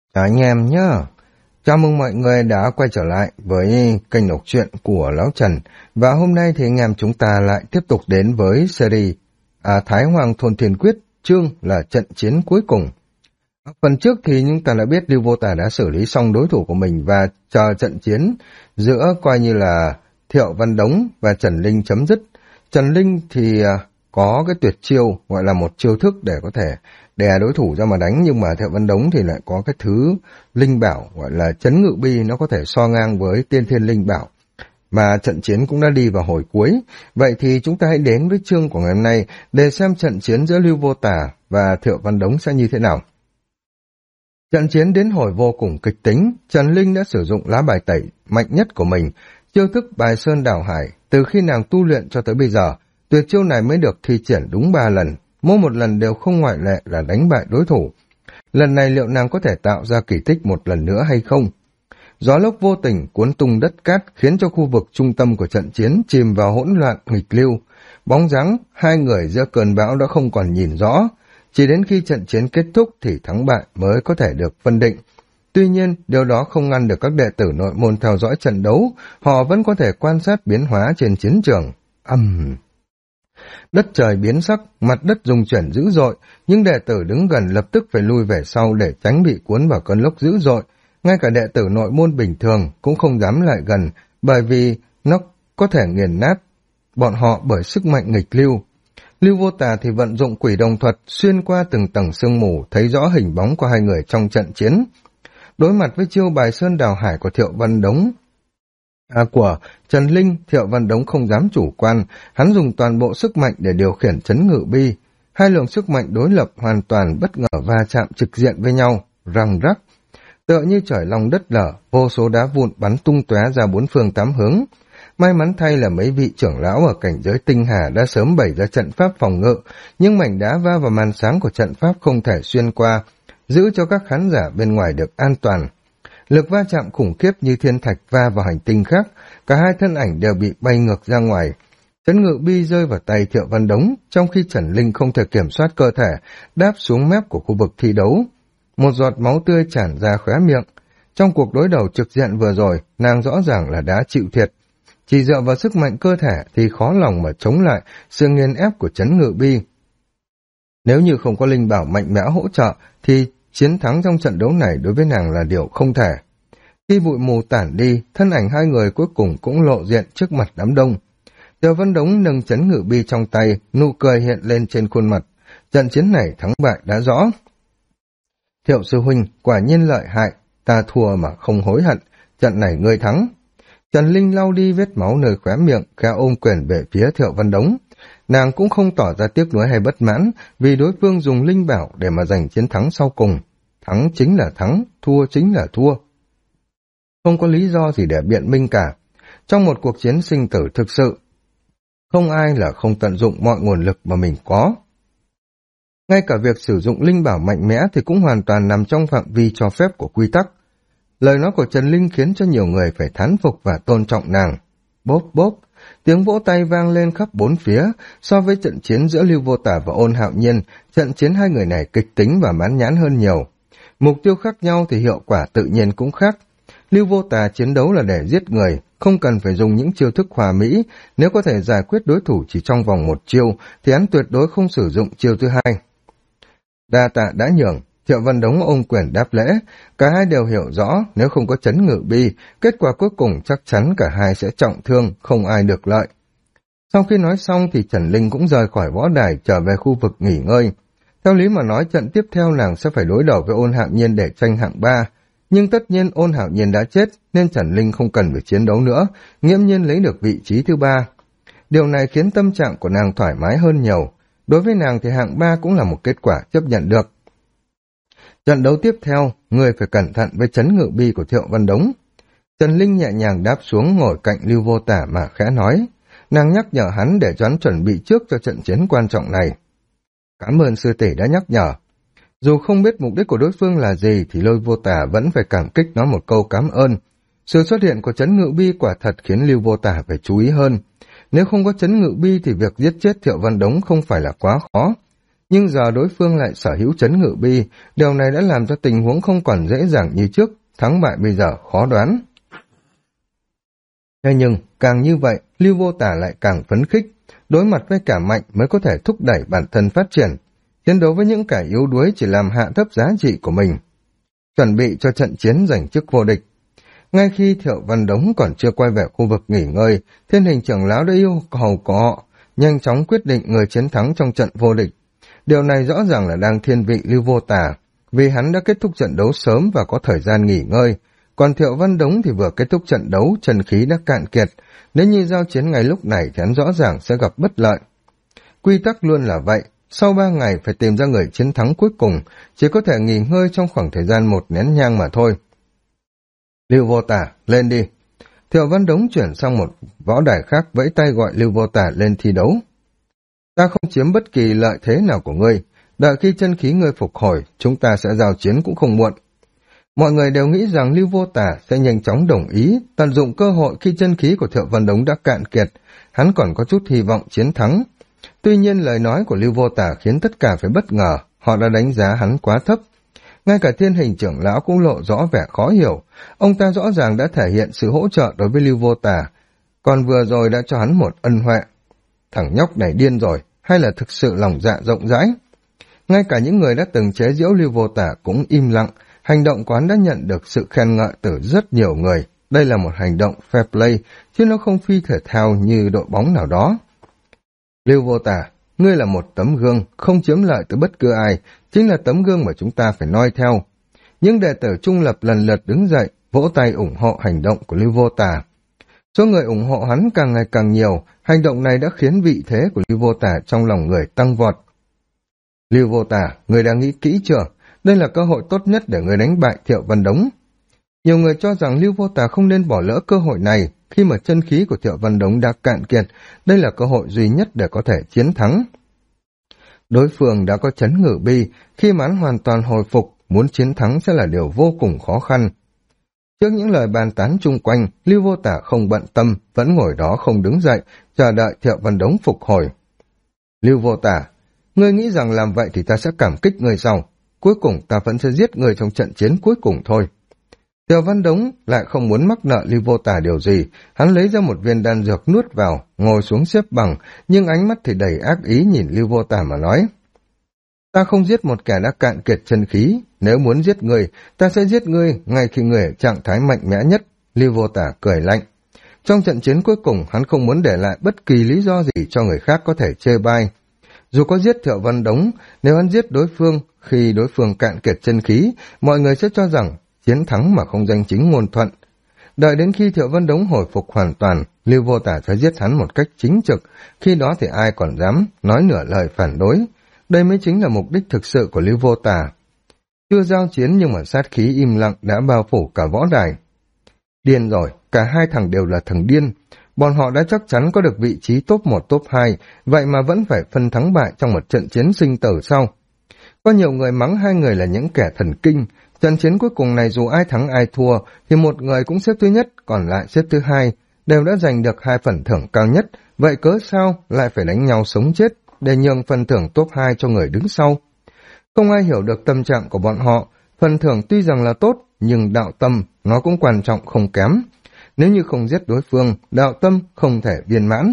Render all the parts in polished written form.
Anh em nhá, chào mừng mọi người đã quay trở lại với kênh đọc truyện của Lão Trần. Và hôm nay thì anh em chúng ta lại tiếp tục đến với series Thái Hoàng Thôn Thiên Quyết, chương là trận chiến cuối cùng. Phần trước thì chúng ta đã biết Lưu Vô Tà đã xử lý xong đối thủ của mình và chờ trận chiến giữa coi như là Thiệu Văn Đống và Trần Linh chấm dứt. Trần Linh thì có cái tuyệt chiêu gọi là một chiêu thức để có thể đè đối thủ ra mà đánh, nhưng mà Thiệu Văn Đống thì lại có cái thứ linh bảo gọi là chấn ngự bi, nó có thể so ngang với tiên thiên linh bảo. Mà trận chiến cũng đã đi vào hồi cuối. Vậy thì chúng ta hãy đến với chương của ngày hôm nay để xem trận chiến giữa Lưu Vô Tà và Thiệu Văn Đống sẽ như thế nào. Trận chiến đến hồi vô cùng kịch tính, Trần Linh đã sử dụng lá bài tẩy mạnh nhất của mình, chiêu thức bài sơn đảo hải. Từ khi nàng tu luyện cho tới bây giờ, tuyệt chiêu này mới được thi triển đúng 3 lần, mỗi một lần đều không ngoại lệ là đánh bại đối thủ. Lần này liệu nàng có thể tạo ra kỳ tích một lần nữa hay không? Gió lốc vô tình cuốn tung đất cát khiến cho khu vực trung tâm của trận chiến chìm vào hỗn loạn nghịch lưu. Bóng dáng hai người giữa cơn bão đã không còn nhìn rõ. Chỉ đến khi trận chiến kết thúc thì thắng bại mới có thể được phân định. Tuy nhiên, điều đó không ngăn được các đệ tử nội môn theo dõi trận đấu, họ vẫn có thể quan sát biến hóa trên chiến trường. Đất trời biến sắc, mặt đất rung chuyển dữ dội, nhưng đệ tử đứng gần lập tức phải lui về sau để tránh bị cuốn vào cơn lốc dữ dội. Ngay cả đệ tử nội môn bình thường cũng không dám lại gần, bởi vì nó có thể nghiền nát bọn họ bởi sức mạnh nghịch lưu. Lưu Vô Tà thì vận dụng quỷ đồng thuật xuyên qua từng tầng sương mù, thấy rõ hình bóng của hai người trong trận chiến. Đối mặt với chiêu bài sơn đào hải của Thiệu Văn Đống của Trần Linh, Thiệu Văn Đống không dám chủ quan, hắn dùng toàn bộ sức mạnh để điều khiển chấn ngự bi. Hai luồng sức mạnh đối lập hoàn toàn bất ngờ va chạm trực diện với nhau, răng rắc. Tựa như trời long đất lở, vô số đá vụn bắn tung tóe ra bốn phương tám hướng. May mắn thay là mấy vị trưởng lão ở cảnh giới tinh hà đã sớm bày ra trận pháp phòng ngự, nhưng mảnh đá va vào màn sáng của trận pháp không thể xuyên qua, giữ cho các khán giả bên ngoài được an toàn. Lực va chạm khủng khiếp như thiên thạch va vào hành tinh khác, cả hai thân ảnh đều bị bay ngược ra ngoài. Chấn ngự bi rơi vào tay Thiệu Văn Đống, trong khi Trần Linh không thể kiểm soát cơ thể, đáp xuống mép của khu vực thi đấu. Một giọt máu tươi tràn ra khóe miệng. Trong cuộc đối đầu trực diện vừa rồi, nàng rõ ràng là đã chịu thiệt. Chỉ dựa vào sức mạnh cơ thể thì khó lòng mà chống lại sự nghiền ép của chấn ngự bi. Nếu như không có linh bảo mạnh mẽ hỗ trợ, thì chiến thắng trong trận đấu này đối với nàng là điều không thể. Khi bụi mù tản đi, thân ảnh hai người cuối cùng cũng lộ diện trước mặt đám đông. Thiệu Văn Đống nâng chấn ngự bi trong tay, nụ cười hiện lên trên khuôn mặt. Trận chiến này thắng bại đã rõ. Thiệu sư huynh, quả nhiên lợi hại, ta thua mà không hối hận, trận này ngươi thắng. Trần Linh lau đi vết máu nơi khóe miệng, khẽ ôm quyền về phía Thiệu Văn Đống. Nàng cũng không tỏ ra tiếc nuối hay bất mãn, vì đối phương dùng linh bảo để mà giành chiến thắng sau cùng. Thắng chính là thắng, thua chính là thua. Không có lý do gì để biện minh cả. Trong một cuộc chiến sinh tử thực sự, không ai là không tận dụng mọi nguồn lực mà mình có. Ngay cả việc sử dụng linh bảo mạnh mẽ thì cũng hoàn toàn nằm trong phạm vi cho phép của quy tắc. Lời nói của Trần Linh khiến cho nhiều người phải thán phục và tôn trọng nàng. Bốp bốp, tiếng vỗ tay vang lên khắp bốn phía. So với trận chiến giữa Lưu Vô Tà và Ôn Hạo Nhiên, trận chiến hai người này kịch tính và mãn nhãn hơn nhiều. Mục tiêu khác nhau thì hiệu quả tự nhiên cũng khác. Lưu Vô Tà chiến đấu là để giết người, không cần phải dùng những chiêu thức hòa mỹ. Nếu có thể giải quyết đối thủ chỉ trong vòng một chiêu, thì hắn tuyệt đối không sử dụng chiêu thứ hai. Đa tạ đã nhường, Thiệu Văn Đống ôm quyền đáp lễ. Cả hai đều hiểu rõ, nếu không có chấn ngự bi, kết quả cuối cùng chắc chắn cả hai sẽ trọng thương, không ai được lợi. Sau khi nói xong thì Trần Linh cũng rời khỏi võ đài trở về khu vực nghỉ ngơi. Theo lý mà nói, trận tiếp theo nàng sẽ phải đối đầu với Ôn Hạo Nhiên để tranh hạng 3. Nhưng tất nhiên Ôn Hạo Nhiên đã chết, nên Trần Linh không cần phải chiến đấu nữa, nghiễm nhiên lấy được vị trí thứ 3. Điều này khiến tâm trạng của nàng thoải mái hơn nhiều. Đối với nàng thì hạng 3 cũng là một kết quả chấp nhận được. Trận đấu tiếp theo, người phải cẩn thận với chấn ngự bi của Thiệu Văn Đống. Trần Linh nhẹ nhàng đáp xuống ngồi cạnh Lưu Vô Tà mà khẽ nói. Nàng nhắc nhở hắn để cho hắn chuẩn bị trước cho trận chiến quan trọng này. Cảm ơn sư tỷ đã nhắc nhở. Dù không biết mục đích của đối phương là gì thì Lôi Vô Tà vẫn phải cảm kích nói một câu cảm ơn. Sự xuất hiện của chấn ngự bi quả thật khiến Lưu Vô Tà phải chú ý hơn. Nếu không có chấn ngự bi thì việc giết chết Thiệu Văn Đống không phải là quá khó. Nhưng giờ đối phương lại sở hữu trấn ngự bi, điều này đã làm cho tình huống không còn dễ dàng như trước, thắng bại bây giờ khó đoán. Thế nhưng, càng như vậy, Lưu Vô Tả lại càng phấn khích, đối mặt với cả mạnh mới có thể thúc đẩy bản thân phát triển, chiến đấu với những kẻ yếu đuối chỉ làm hạ thấp giá trị của mình. Chuẩn bị cho trận chiến giành chức vô địch. Ngay khi Thiệu Văn Đống còn chưa quay về khu vực nghỉ ngơi, Thiên Hình trưởng lão đã yêu cầu của họ nhanh chóng quyết định người chiến thắng trong trận vô địch. Điều này rõ ràng là đang thiên vị Lưu Vô Tả, vì hắn đã kết thúc trận đấu sớm và có thời gian nghỉ ngơi, còn Thiệu Văn Đống thì vừa kết thúc trận đấu, chân khí đã cạn kiệt, nếu như giao chiến ngay lúc này thì hắn rõ ràng sẽ gặp bất lợi. Quy tắc luôn là vậy, sau 3 ngày phải tìm ra người chiến thắng cuối cùng, chỉ có thể nghỉ ngơi trong khoảng thời gian 1 nén nhang mà thôi. Lưu Vô Tả, lên đi. Thiệu Văn Đống chuyển sang một võ đài khác, vẫy tay gọi Lưu Vô Tả lên thi đấu. Ta không chiếm bất kỳ lợi thế nào của ngươi, đợi khi chân khí ngươi phục hồi, chúng ta sẽ giao chiến cũng không muộn. Mọi người đều nghĩ rằng Lưu Vô Tả sẽ nhanh chóng đồng ý, tận dụng cơ hội khi chân khí của Thiệu Văn Đống đã cạn kiệt, hắn còn có chút hy vọng chiến thắng. Tuy nhiên lời nói của Lưu Vô Tả khiến tất cả phải bất ngờ, họ đã đánh giá hắn quá thấp. Ngay cả Thiên Hình trưởng lão cũng lộ rõ vẻ khó hiểu, ông ta rõ ràng đã thể hiện sự hỗ trợ đối với Lưu Vô Tả, còn vừa rồi đã cho hắn một ân huệ. Thằng nhóc này điên rồi, hay là thực sự lòng dạ rộng rãi? Ngay cả những người đã từng chế giễu Lưu Vô Tả cũng im lặng, hành động của hắn đã nhận được sự khen ngợi từ rất nhiều người. Đây là một hành động fair play, chứ nó không phi thể thao như đội bóng nào đó. Lưu Vô Tả, ngươi là một tấm gương, không chiếm lợi từ bất cứ ai, chính là tấm gương mà chúng ta phải noi theo. Những đệ tử trung lập lần lượt đứng dậy, vỗ tay ủng hộ hành động của Lưu Vô Tả. Số người ủng hộ hắn càng ngày càng nhiều, hành động này đã khiến vị thế của Lưu Vô Tả trong lòng người tăng vọt. Lưu Vô Tả, người đã nghĩ kỹ chưa? Đây là cơ hội tốt nhất để người đánh bại Thiệu Văn Đống. Nhiều người cho rằng Lưu Vô Tả không nên bỏ lỡ cơ hội này, khi mà chân khí của Thiệu Văn Đống đã cạn kiệt, đây là cơ hội duy nhất để có thể chiến thắng. Đối phương đã có trấn ngự bi, khi mà hắn hoàn toàn hồi phục, muốn chiến thắng sẽ là điều vô cùng khó khăn. Trước những lời bàn tán chung quanh, Lưu Vô Tả không bận tâm, vẫn ngồi đó không đứng dậy, chờ đợi Thiệu Văn Đống phục hồi. Lưu Vô Tả, ngươi nghĩ rằng làm vậy thì ta sẽ cảm kích ngươi sao? Cuối cùng ta vẫn sẽ giết ngươi trong trận chiến cuối cùng thôi. Thiệu Văn Đống lại không muốn mắc nợ Lưu Vô Tả điều gì, hắn lấy ra một viên đan dược nuốt vào, ngồi xuống xếp bằng, nhưng ánh mắt thì đầy ác ý nhìn Lưu Vô Tả mà nói. Ta không giết một kẻ đã cạn kiệt chân khí, nếu muốn giết ngươi, ta sẽ giết ngươi ngay khi ngươi ở trạng thái mạnh mẽ nhất. Lưu Vô Tả cười lạnh. Trong trận chiến cuối cùng, hắn không muốn để lại bất kỳ lý do gì cho người khác có thể chê bai. Dù có giết Thiệu Văn Đống, nếu hắn giết đối phương, khi đối phương cạn kiệt chân khí, mọi người sẽ cho rằng chiến thắng mà không danh chính ngôn thuận. Đợi đến khi Thiệu Văn Đống hồi phục hoàn toàn, Lưu Vô Tả sẽ giết hắn một cách chính trực, khi đó thì ai còn dám nói nửa lời phản đối. Đây mới chính là mục đích thực sự của Lưu Vô Tả. Chưa giao chiến nhưng mà sát khí im lặng đã bao phủ cả võ đài. Điên rồi, cả hai thằng đều là thằng điên. Bọn họ đã chắc chắn có được vị trí top 1 top 2, vậy mà vẫn phải phân thắng bại trong một trận chiến sinh tử sau. Có nhiều người mắng hai người là những kẻ thần kinh. Trận chiến cuối cùng này dù ai thắng ai thua, thì một người cũng xếp thứ nhất, còn lại xếp thứ hai, đều đã giành được 2 phần thưởng cao nhất. Vậy cớ sao lại phải đánh nhau sống chết, để nhường phần thưởng top 2 cho người đứng sau? Không ai hiểu được tâm trạng của bọn họ, phần thưởng tuy rằng là tốt, nhưng đạo tâm nó cũng quan trọng không kém. Nếu như không giết đối phương, đạo tâm không thể viên mãn.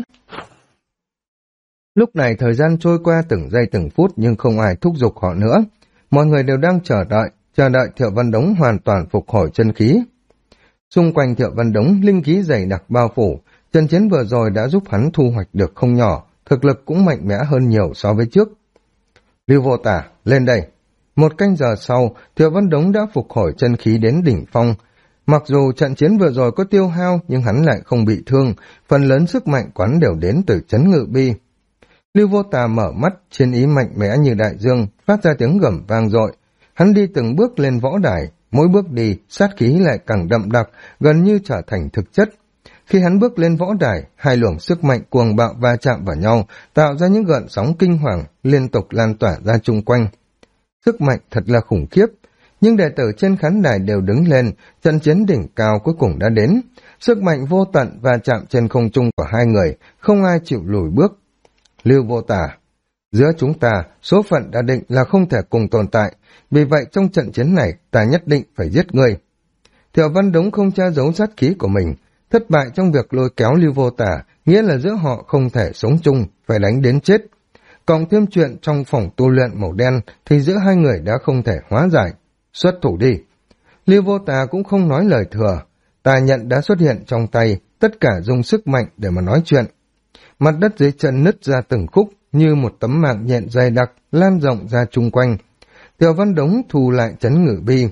Lúc này thời gian trôi qua từng giây từng phút nhưng không ai thúc giục họ nữa. Mọi người đều đang chờ đợi Thiệu Văn Đống hoàn toàn phục hồi chân khí. Xung quanh Thiệu Văn Đống linh khí dày đặc bao phủ, trận chiến vừa rồi đã giúp hắn thu hoạch được không nhỏ, thực lực cũng mạnh mẽ hơn nhiều so với trước. Lưu Vô Tả, lên đây. 1 canh giờ sau, Thiệu Văn Đống đã phục hồi chân khí đến đỉnh phong. Mặc dù trận chiến vừa rồi có tiêu hao, nhưng hắn lại không bị thương, phần lớn sức mạnh quán đều đến từ trấn ngự bi. Lưu Vô Tả mở mắt, chiến ý mạnh mẽ như đại dương, phát ra tiếng gầm vang dội. Hắn đi từng bước lên võ đài, mỗi bước đi, sát khí lại càng đậm đặc, gần như trở thành thực chất. Khi hắn bước lên võ đài, hai luồng sức mạnh cuồng bạo va chạm vào nhau, tạo ra những gợn sóng kinh hoàng, liên tục lan tỏa ra chung quanh. Sức mạnh thật là khủng khiếp, nhưng đệ tử trên khán đài đều đứng lên, trận chiến đỉnh cao cuối cùng đã đến. Sức mạnh vô tận va chạm trên không trung của hai người, không ai chịu lùi bước. Lưu Vô Tả, Giữa chúng ta, số phận đã định là không thể cùng tồn tại, vì vậy trong trận chiến này ta nhất định phải giết ngươi. Thiệu Văn Đống không che giấu sát khí của mình, thất bại trong việc lôi kéo Lưu Vô Tả, nghĩa là giữa họ không thể sống chung, phải đánh đến chết. Cộng thêm chuyện trong phòng tu luyện màu đen thì giữa hai người đã không thể hóa giải. Xuất thủ đi. Lưu Vô Tả cũng không nói lời thừa, tà nhận đã xuất hiện trong tay, tất cả dùng sức mạnh để mà nói chuyện. Mặt đất dưới chân nứt ra từng khúc như một tấm mạng nhện dày đặc lan rộng ra chung quanh. Thiệu Văn Đống thu lại trấn ngự bi.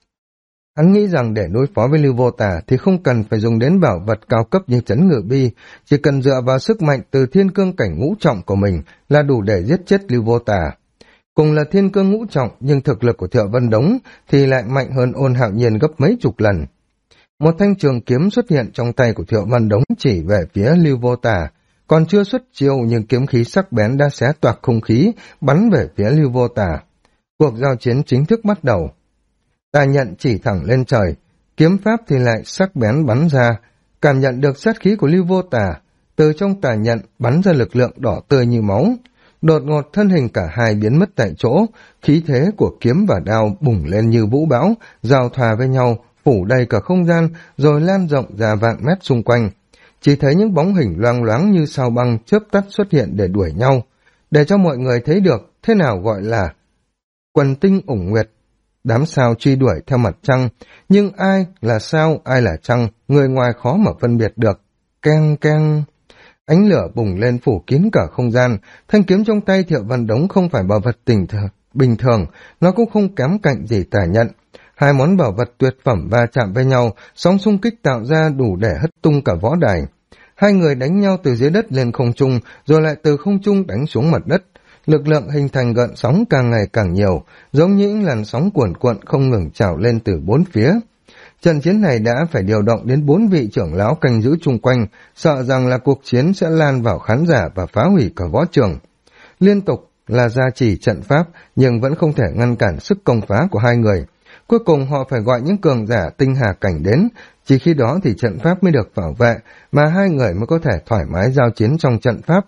Hắn nghĩ rằng để đối phó với Lưu Vô Tả thì không cần phải dùng đến bảo vật cao cấp như trấn ngự bi, chỉ cần dựa vào sức mạnh từ thiên cương cảnh ngũ trọng của mình là đủ để giết chết Lưu Vô Tả. Cùng là thiên cương ngũ trọng nhưng thực lực của Thiệu Văn Đống thì lại mạnh hơn Ôn Hạo Nhiên gấp mấy chục lần. Một thanh trường kiếm xuất hiện trong tay của Thiệu Văn Đống chỉ về phía Lưu Vô Tả, còn chưa xuất chiêu nhưng kiếm khí sắc bén đã xé toạc không khí, bắn về phía Lưu Vô Tả. Cuộc giao chiến chính thức bắt đầu. Tà nhận chỉ thẳng lên trời, kiếm pháp thì lại sắc bén bắn ra, cảm nhận được sát khí của Lưu Vô Tả, từ trong tà nhận bắn ra lực lượng đỏ tươi như máu. Đột ngột thân hình cả hai biến mất tại chỗ, khí thế của kiếm và đao bùng lên như vũ bão, giao thoa với nhau, phủ đầy cả không gian, rồi lan rộng ra vạn mét xung quanh. Chỉ thấy những bóng hình loang loáng như sao băng chớp tắt xuất hiện để đuổi nhau, để cho mọi người thấy được thế nào gọi là quần tinh ủng nguyệt. Đám sao truy đuổi theo mặt trăng, nhưng ai là sao, ai là trăng, người ngoài khó mà phân biệt được. Keng keng. Ánh lửa bùng lên phủ kín cả không gian, thanh kiếm trong tay Thiệu Văn Đống không phải bảo vật bình thường, nó cũng không kém cạnh gì tà nhận. Hai món bảo vật tuyệt phẩm va chạm với nhau, sóng xung kích tạo ra đủ để hất tung cả võ đài. Hai người đánh nhau từ dưới đất lên không trung, rồi lại từ không trung đánh xuống mặt đất. Lực lượng hình thành gợn sóng càng ngày càng nhiều, giống như những làn sóng cuồn cuộn không ngừng trào lên từ bốn phía. Trận chiến này đã phải điều động đến 4 vị trưởng lão canh giữ chung quanh, sợ rằng là cuộc chiến sẽ lan vào khán giả và phá hủy cả võ trường. Liên tục là gia trì trận pháp, nhưng vẫn không thể ngăn cản sức công phá của hai người. Cuối cùng họ phải gọi những cường giả tinh hà cảnh đến, chỉ khi đó thì trận pháp mới được bảo vệ, mà hai người mới có thể thoải mái giao chiến trong trận pháp.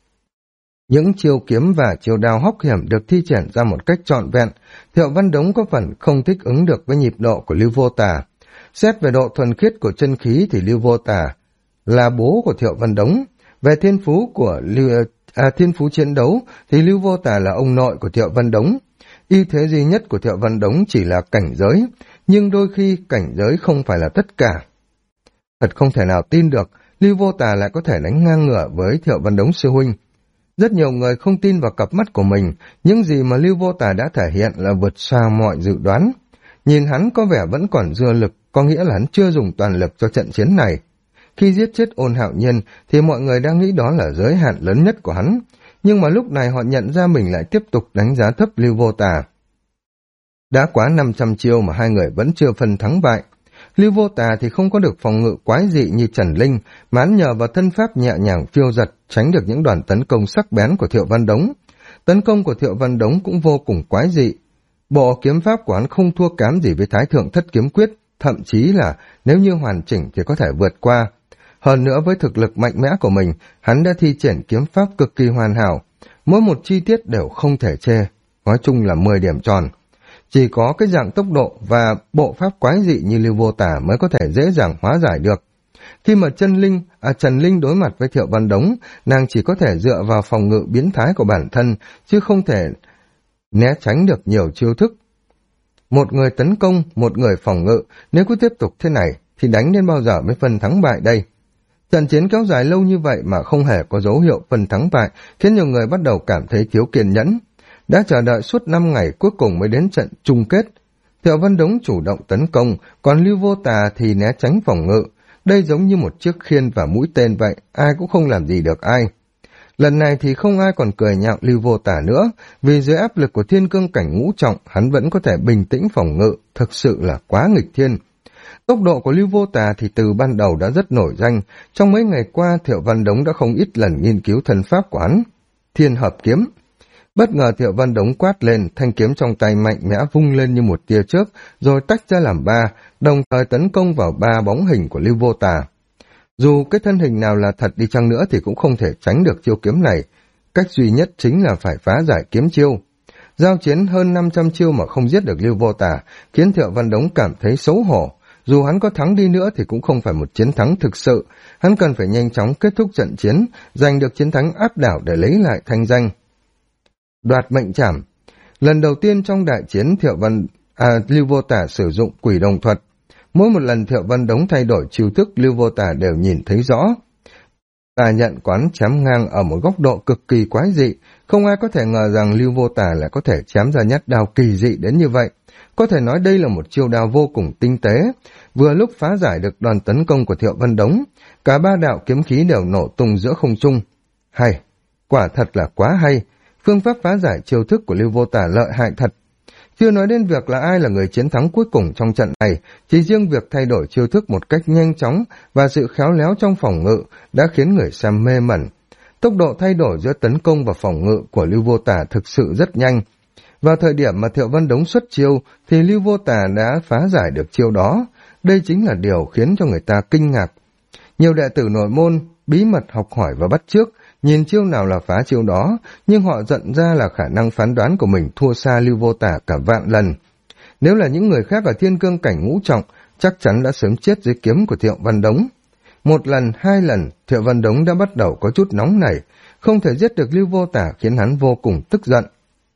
Những chiêu kiếm và chiêu đao hóc hiểm được thi triển ra một cách trọn vẹn, Thiệu Văn Đống có phần không thích ứng được với nhịp độ của Lưu Vô Tả. Xét về độ thuần khiết của chân khí thì Lưu Vô Tả là bố của Thiệu Văn Đống. Về thiên phú thiên phú chiến đấu thì Lưu Vô Tả là ông nội của Thiệu Văn Đống. Ưu thế duy nhất của Thiệu Văn Đống chỉ là cảnh giới, nhưng đôi khi cảnh giới không phải là tất cả. Thật không thể nào tin được, Lưu Vô Tả lại có thể đánh ngang ngửa với Thiệu Văn Đống sư huynh. Rất nhiều người không tin vào cặp mắt của mình, những gì mà Lưu Vô Tả đã thể hiện là vượt xa mọi dự đoán. Nhìn hắn có vẻ vẫn còn dư lực, có nghĩa là hắn chưa dùng toàn lực cho trận chiến này. Khi giết chết Ôn Hạo Nhiên thì mọi người đang nghĩ đó là giới hạn lớn nhất của hắn, nhưng mà lúc này họ nhận ra mình lại tiếp tục đánh giá thấp Lưu Vô Tả. Đã quá 500 chiêu mà hai người vẫn chưa phân thắng bại. Lưu Vô Tả thì không có được phòng ngự quái dị như Trần Linh, mà hắn nhờ vào thân pháp nhẹ nhàng phiêu giật tránh được những đòn tấn công sắc bén của Thiệu Văn Đống. Tấn công của Thiệu Văn Đống cũng vô cùng quái dị. Bộ kiếm pháp của hắn không thua kém gì với Thái Thượng Thất Kiếm Quyết, thậm chí là nếu như hoàn chỉnh thì có thể vượt qua. Hơn nữa với thực lực mạnh mẽ của mình, hắn đã thi triển kiếm pháp cực kỳ hoàn hảo, mỗi một chi tiết đều không thể chê, nói chung là 10 điểm tròn. Chỉ có cái dạng tốc độ và bộ pháp quái dị như Lưu Vô Tả mới có thể dễ dàng hóa giải được. Khi mà Trần Linh đối mặt với Thiệu Văn Đống, nàng chỉ có thể dựa vào phòng ngự biến thái của bản thân, chứ không thể né tránh được nhiều chiêu thức. Một người tấn công, một người phòng ngự, nếu cứ tiếp tục thế này, thì đánh đến bao giờ mới phân thắng bại đây? Trận chiến kéo dài lâu như vậy mà không hề có dấu hiệu phân thắng bại, khiến nhiều người bắt đầu cảm thấy thiếu kiên nhẫn. Đã chờ đợi suốt 5 ngày cuối cùng mới đến trận chung kết. Thiệu Văn Đống chủ động tấn công, còn Lưu Vô Tả thì né tránh phòng ngự. Đây giống như một chiếc khiên và mũi tên vậy, ai cũng không làm gì được ai. Lần này thì không ai còn cười nhạo Lưu Vô Tả nữa, vì dưới áp lực của thiên cương cảnh ngũ trọng, hắn vẫn có thể bình tĩnh phòng ngự, thực sự là quá nghịch thiên. Tốc độ của Lưu Vô Tả thì từ ban đầu đã rất nổi danh, trong mấy ngày qua Thiệu Văn Đống đã không ít lần nghiên cứu thân pháp của hắn. Thiên hợp kiếm. Bất ngờ Thiệu Văn Đống quát lên, thanh kiếm trong tay mạnh mẽ vung lên như một tia chớp, rồi tách ra làm 3, đồng thời tấn công vào 3 bóng hình của Lưu Vô Tả. Dù cái thân hình nào là thật đi chăng nữa thì cũng không thể tránh được chiêu kiếm này. cách duy nhất chính là phải phá giải kiếm chiêu. Giao chiến hơn 500 chiêu mà không giết được Lưu Vô Tả, khiến Thiệu Văn Đống cảm thấy xấu hổ. Dù hắn có thắng đi nữa thì cũng không phải một chiến thắng thực sự, hắn cần phải nhanh chóng kết thúc trận chiến, giành được chiến thắng áp đảo để lấy lại thanh danh. Đoạt mệnh trảm. Lần đầu tiên trong đại chiến Lưu Vô Tả sử dụng quỷ đồng thuật. Mỗi một lần Thiệu Văn Đống thay đổi chiêu thức, Lưu Vô Tả đều nhìn thấy rõ. Tà nhận quán chém ngang ở một góc độ cực kỳ quái dị, không ai có thể ngờ rằng Lưu Vô Tả lại có thể chém ra nhát đao kỳ dị đến như vậy. Có thể nói đây là một chiêu đao vô cùng tinh tế, vừa lúc phá giải được đòn tấn công của Thiệu Văn Đống, cả ba đạo kiếm khí đều nổ tung giữa không trung. Hay, quả thật là quá hay, phương pháp phá giải chiêu thức của Lưu Vô Tả lợi hại thật. Chưa nói đến việc là ai là người chiến thắng cuối cùng trong trận này, chỉ riêng việc thay đổi chiêu thức một cách nhanh chóng và sự khéo léo trong phòng ngự đã khiến người xem mê mẩn. Tốc độ thay đổi giữa tấn công và phòng ngự của Lưu Vô Tả thực sự rất nhanh. Vào thời điểm mà Thiệu Văn Đống xuất chiêu thì Lưu Vô Tả đã phá giải được chiêu đó. Đây chính là điều khiến cho người ta kinh ngạc. Nhiều đệ tử nội môn bí mật học hỏi và bắt chước, nhìn chiêu nào là phá chiêu đó, nhưng họ nhận ra là khả năng phán đoán của mình thua xa Lưu Vô Tả cả vạn lần. Nếu là những người khác ở thiên cương cảnh ngũ trọng, chắc chắn đã sớm chết dưới kiếm của Thiệu Văn Đống. Một lần, hai lần, Thiệu Văn Đống đã bắt đầu có chút nóng nảy, không thể giết được Lưu Vô Tả khiến hắn vô cùng tức giận.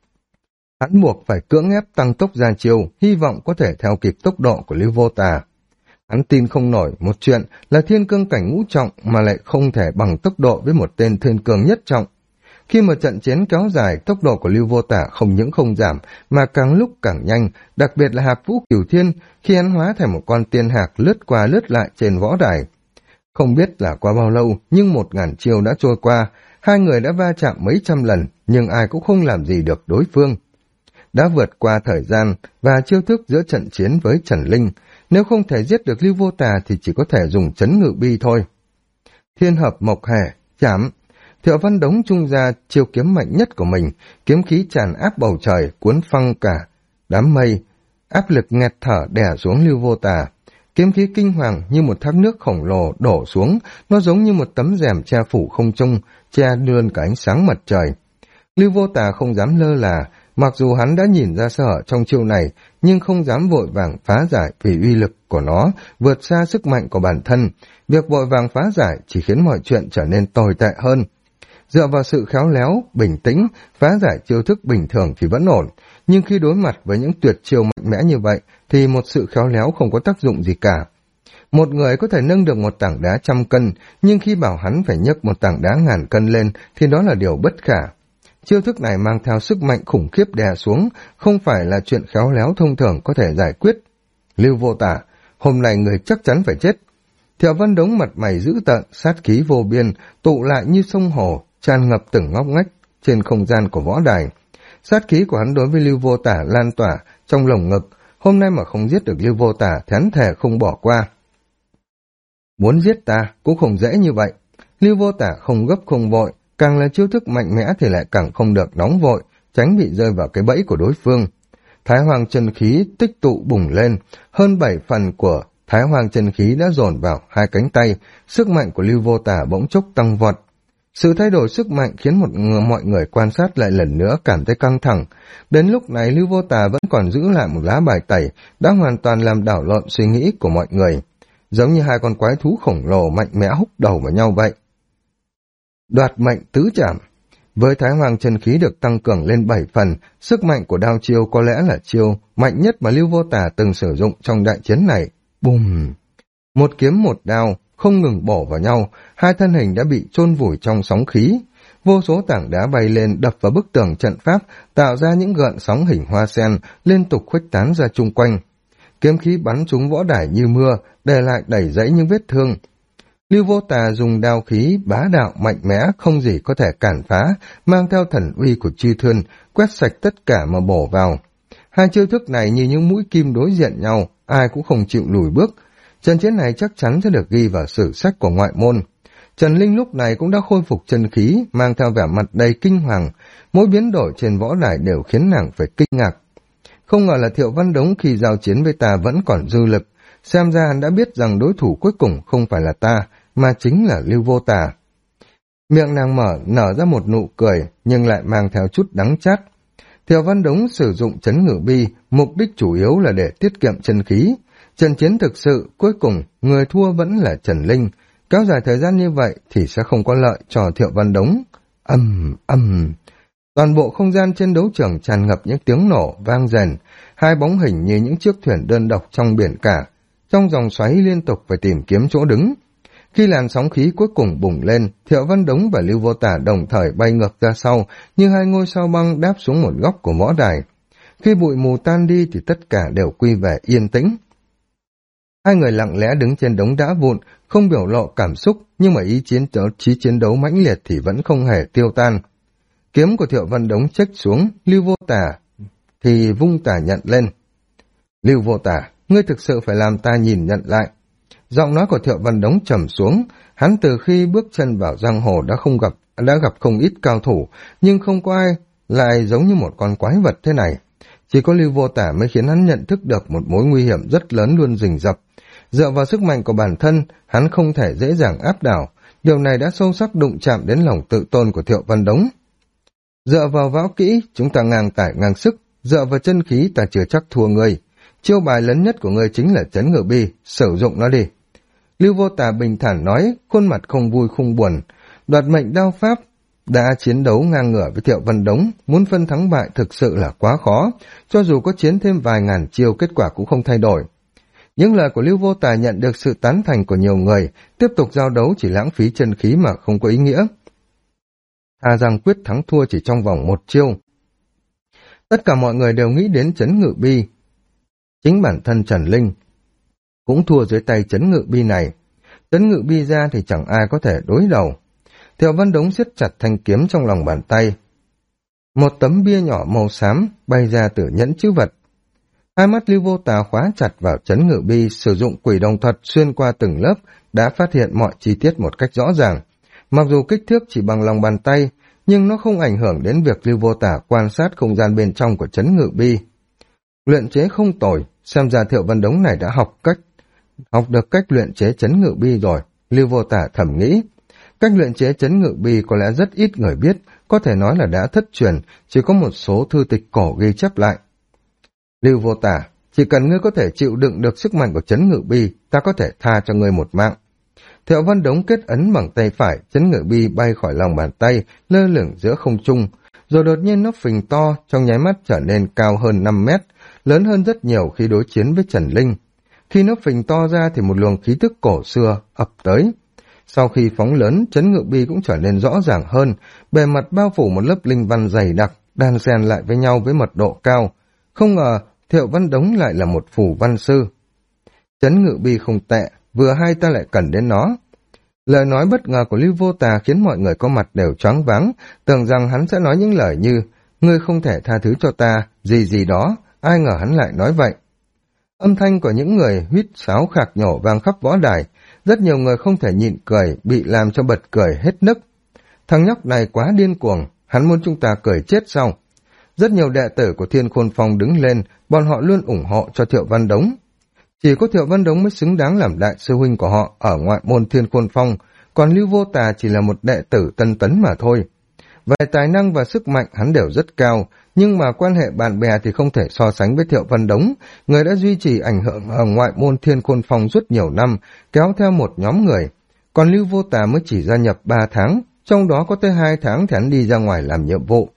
Hắn buộc phải cưỡng ép tăng tốc ra chiêu, hy vọng có thể theo kịp tốc độ của Lưu Vô Tả. Hắn tin không nổi một chuyện là thiên cương cảnh ngũ trọng mà lại không thể bằng tốc độ với một tên thiên cương nhất trọng. Khi mà trận chiến kéo dài, tốc độ của Lưu Vô Tả không những không giảm mà càng lúc càng nhanh, đặc biệt là Hạc Vũ Cửu Thiên khi hắn hóa thành một con tiên hạc lướt qua lướt lại trên võ đài. Không biết là qua bao lâu, nhưng 1000 chiêu đã trôi qua, hai người đã va chạm mấy trăm lần, nhưng ai cũng không làm gì được đối phương. Đã vượt qua thời gian và chiêu thức giữa trận chiến với Trần Linh, nếu không thể giết được Lưu Vô Tả thì chỉ có thể dùng trấn ngự bi thôi. Thiên hợp mộc hề, chảm. Thiệu Văn Đống trung ra chiêu kiếm mạnh nhất của mình, kiếm khí tràn áp bầu trời, cuốn phăng cả đám mây, áp lực nghẹt thở đè xuống Lưu Vô Tả. Kiếm khí kinh hoàng như một thác nước khổng lồ đổ xuống, nó giống như một tấm rèm che phủ không trung, che luôn cả ánh sáng mặt trời. Lưu Vô Tả không dám lơ là, mặc dù hắn đã nhìn ra sơ hở trong chiêu này, nhưng không dám vội vàng phá giải vì uy lực của nó vượt xa sức mạnh của bản thân. Việc vội vàng phá giải chỉ khiến mọi chuyện trở nên tồi tệ hơn. Dựa vào sự khéo léo, bình tĩnh, phá giải chiêu thức bình thường thì vẫn ổn, nhưng khi đối mặt với những tuyệt chiêu mạnh mẽ như vậy thì một sự khéo léo không có tác dụng gì cả. Một người có thể nâng được một tảng đá 100 cân, nhưng khi bảo hắn phải nhấc một tảng đá 1000 cân lên thì đó là điều bất khả. Chiêu thức này mang theo sức mạnh khủng khiếp đè xuống, không phải là chuyện khéo léo thông thường có thể giải quyết. Lưu Vô Tả, hôm nay người chắc chắn phải chết. Thiệu Văn Đống mặt mày dữ tợn, sát khí vô biên, tụ lại như sông hồ, tràn ngập từng ngóc ngách trên không gian của võ đài. Sát khí của hắn đối với Lưu Vô Tả lan tỏa trong lồng ngực, hôm nay mà không giết được Lưu Vô Tả thì hắn thề không bỏ qua. Muốn giết ta cũng không dễ như vậy. Lưu Vô Tả không gấp không vội, càng là chiêu thức mạnh mẽ thì lại càng không được nóng vội, tránh bị rơi vào cái bẫy của đối phương. Thái Hoàng chân khí tích tụ bùng lên, hơn 7 phần của Thái Hoàng chân khí đã dồn vào hai cánh tay, sức mạnh của Lưu Vô Tả bỗng chốc tăng vọt. Sự thay đổi sức mạnh khiến mọi người quan sát lại lần nữa cảm thấy căng thẳng. Đến lúc này Lưu Vô Tả vẫn còn giữ lại một lá bài tẩy, đã hoàn toàn làm đảo lộn suy nghĩ của mọi người. Giống như hai con quái thú khổng lồ mạnh mẽ húc đầu vào nhau vậy. Đoạt mệnh tứ trảm. Với Thái Hoàng chân khí được tăng cường lên 7 phần, sức mạnh của đao chiêu có lẽ là chiêu mạnh nhất mà Lưu Vô Tả từng sử dụng trong đại chiến này. Bùm! Một kiếm một đao, không ngừng bổ vào nhau, hai thân hình đã bị chôn vùi trong sóng khí. Vô số tảng đá bay lên đập vào bức tường trận pháp, tạo ra những gợn sóng hình hoa sen, liên tục khuếch tán ra chung quanh. Kiếm khí bắn trúng võ đài như mưa, để lại đầy rẫy những vết thương. Lưu Vô Tả dùng đao khí bá đạo mạnh mẽ không gì có thể cản phá, mang theo thần uy của Chư Thươn, quét sạch tất cả mà bổ vào. Hai chiêu thức này như những mũi kim đối diện nhau, ai cũng không chịu lùi bước. Trận chiến này chắc chắn sẽ được ghi vào sử sách của ngoại môn. Trần Linh lúc này cũng đã khôi phục chân khí, mang theo vẻ mặt đầy kinh hoàng, mỗi biến đổi trên võ đài đều khiến nàng phải kinh ngạc. Không ngờ là Thiệu Văn Đống khi giao chiến với ta vẫn còn dư lực, xem ra hắn đã biết rằng đối thủ cuối cùng không phải là ta, mà chính là Lưu Vô Tả. Miệng nàng nở ra một nụ cười, nhưng lại mang theo chút đắng chát. Thiệu Văn Đống sử dụng trấn ngự bi, mục đích chủ yếu là để tiết kiệm chân khí. Trận chiến thực sự, cuối cùng, người thua vẫn là Trần Linh. Kéo dài thời gian như vậy thì sẽ không có lợi cho Thiệu Văn Đống. Toàn bộ không gian trên đấu trường tràn ngập những tiếng nổ, vang rền. Hai bóng hình như những chiếc thuyền đơn độc trong biển cả. Trong dòng xoáy liên tục phải tìm kiếm chỗ đứng. Khi làn sóng khí cuối cùng bùng lên, Thiệu Văn Đống và Lưu Vô Tả đồng thời bay ngược ra sau, như hai ngôi sao băng đáp xuống một góc của võ đài. Khi bụi mù tan đi thì tất cả đều quy về yên tĩnh. Hai người lặng lẽ đứng trên đống đá vụn, không biểu lộ cảm xúc, nhưng mà ý chiến đấu mãnh liệt thì vẫn không hề tiêu tan. Kiếm của Thiệu Văn Đống chếch xuống, Lưu Vô Tả thì vung tả nhận lên. Lưu Vô Tả, ngươi thực sự phải làm ta nhìn nhận lại. Giọng nói của Thiệu Văn Đống trầm xuống, hắn từ khi bước chân vào giang hồ đã gặp không ít cao thủ, nhưng không có ai lại giống như một con quái vật thế này. Chỉ có Lưu Vô Tả mới khiến hắn nhận thức được một mối nguy hiểm rất lớn luôn rình rập. Dựa vào sức mạnh của bản thân, hắn không thể dễ dàng áp đảo. Điều này đã sâu sắc đụng chạm đến lòng tự tôn của Thiệu Văn Đống. Dựa vào võ kỹ, chúng ta ngang tải ngang sức. Dựa vào chân khí, ta chưa chắc thua ngươi. Chiêu bài lớn nhất của ngươi chính là trấn ngự bi, sử dụng nó đi. Lưu Vô Tả bình thản nói, khuôn mặt không vui không buồn. Đoạt mệnh đao pháp đã chiến đấu ngang ngửa với Thiệu Văn Đống, muốn phân thắng bại thực sự là quá khó. Cho dù có chiến thêm vài ngàn chiêu, kết quả cũng không thay đổi. Những lời của Lưu Vô Tả nhận được sự tán thành của nhiều người, tiếp tục giao đấu chỉ lãng phí chân khí mà không có ý nghĩa. Thà rằng quyết thắng thua chỉ trong vòng một chiêu. Tất cả mọi người đều nghĩ đến trấn ngự bi. Chính bản thân Trần Linh cũng thua dưới tay trấn ngự bi này. Trấn ngự bi ra thì chẳng ai có thể đối đầu. Thiệu Văn Đống siết chặt thanh kiếm trong lòng bàn tay. Một tấm bia nhỏ màu xám bay ra từ nhẫn chữ vật. Hai mắt Lưu Vô Tả khóa chặt vào trấn ngự bi, sử dụng quỷ đồng thuật xuyên qua từng lớp, đã phát hiện mọi chi tiết một cách rõ ràng. Mặc dù kích thước chỉ bằng lòng bàn tay, nhưng nó không ảnh hưởng đến việc Lưu Vô Tả quan sát không gian bên trong của trấn ngự bi. Luyện chế không tồi, xem ra Thiệu Văn Đống này đã học được cách luyện chế trấn ngự bi rồi, Lưu Vô Tả thầm nghĩ. Cách luyện chế trấn ngự bi có lẽ rất ít người biết, có thể nói là đã thất truyền, chỉ có một số thư tịch cổ ghi chép lại. Lưu Vô Tả, chỉ cần ngươi có thể chịu đựng được sức mạnh của trấn ngự bi, ta có thể tha cho ngươi một mạng. Thiệu Văn Đống kết ấn bằng tay phải, trấn ngự bi bay khỏi lòng bàn tay, lơ lửng giữa không trung, rồi đột nhiên nó phình to, trong nháy mắt trở nên cao hơn 5 mét, lớn hơn rất nhiều khi đối chiến với Trần Linh. Khi nó phình to ra thì một luồng khí tức cổ xưa ập tới. Sau khi phóng lớn, trấn ngự bi cũng trở nên rõ ràng hơn, bề mặt bao phủ một lớp linh văn dày đặc, đan xen lại với nhau với mật độ cao. Không ngờ, Thiệu Văn Đống lại là một phù văn sư. Trấn ngự bi không tệ, vừa hay ta lại cần đến nó. Lời nói bất ngờ của Lưu Vô Tả khiến mọi người có mặt đều choáng váng, tưởng rằng hắn sẽ nói những lời như, ngươi không thể tha thứ cho ta, gì gì đó, ai ngờ hắn lại nói vậy. Âm thanh của những người huýt sáo khạc nhổ vang khắp võ đài, rất nhiều người không thể nhịn cười, bị làm cho bật cười hết nức. Thằng nhóc này quá điên cuồng, hắn muốn chúng ta cười chết sao? Rất nhiều đệ tử của Thiên Khôn Phong đứng lên, bọn họ luôn ủng hộ cho Thiệu Văn Đống. Chỉ có Thiệu Văn Đống mới xứng đáng làm đại sư huynh của họ ở ngoại môn Thiên Khôn Phong, còn Lưu Vô Tả chỉ là một đệ tử tân tấn mà thôi. Về tài năng và sức mạnh hắn đều rất cao, nhưng mà quan hệ bạn bè thì không thể so sánh với Thiệu Văn Đống, người đã duy trì ảnh hưởng ở ngoại môn Thiên Khôn Phong suốt nhiều năm, kéo theo một nhóm người. Còn Lưu Vô Tả mới chỉ gia nhập 3 tháng, trong đó có tới 2 tháng thì hắn đi ra ngoài làm nhiệm vụ.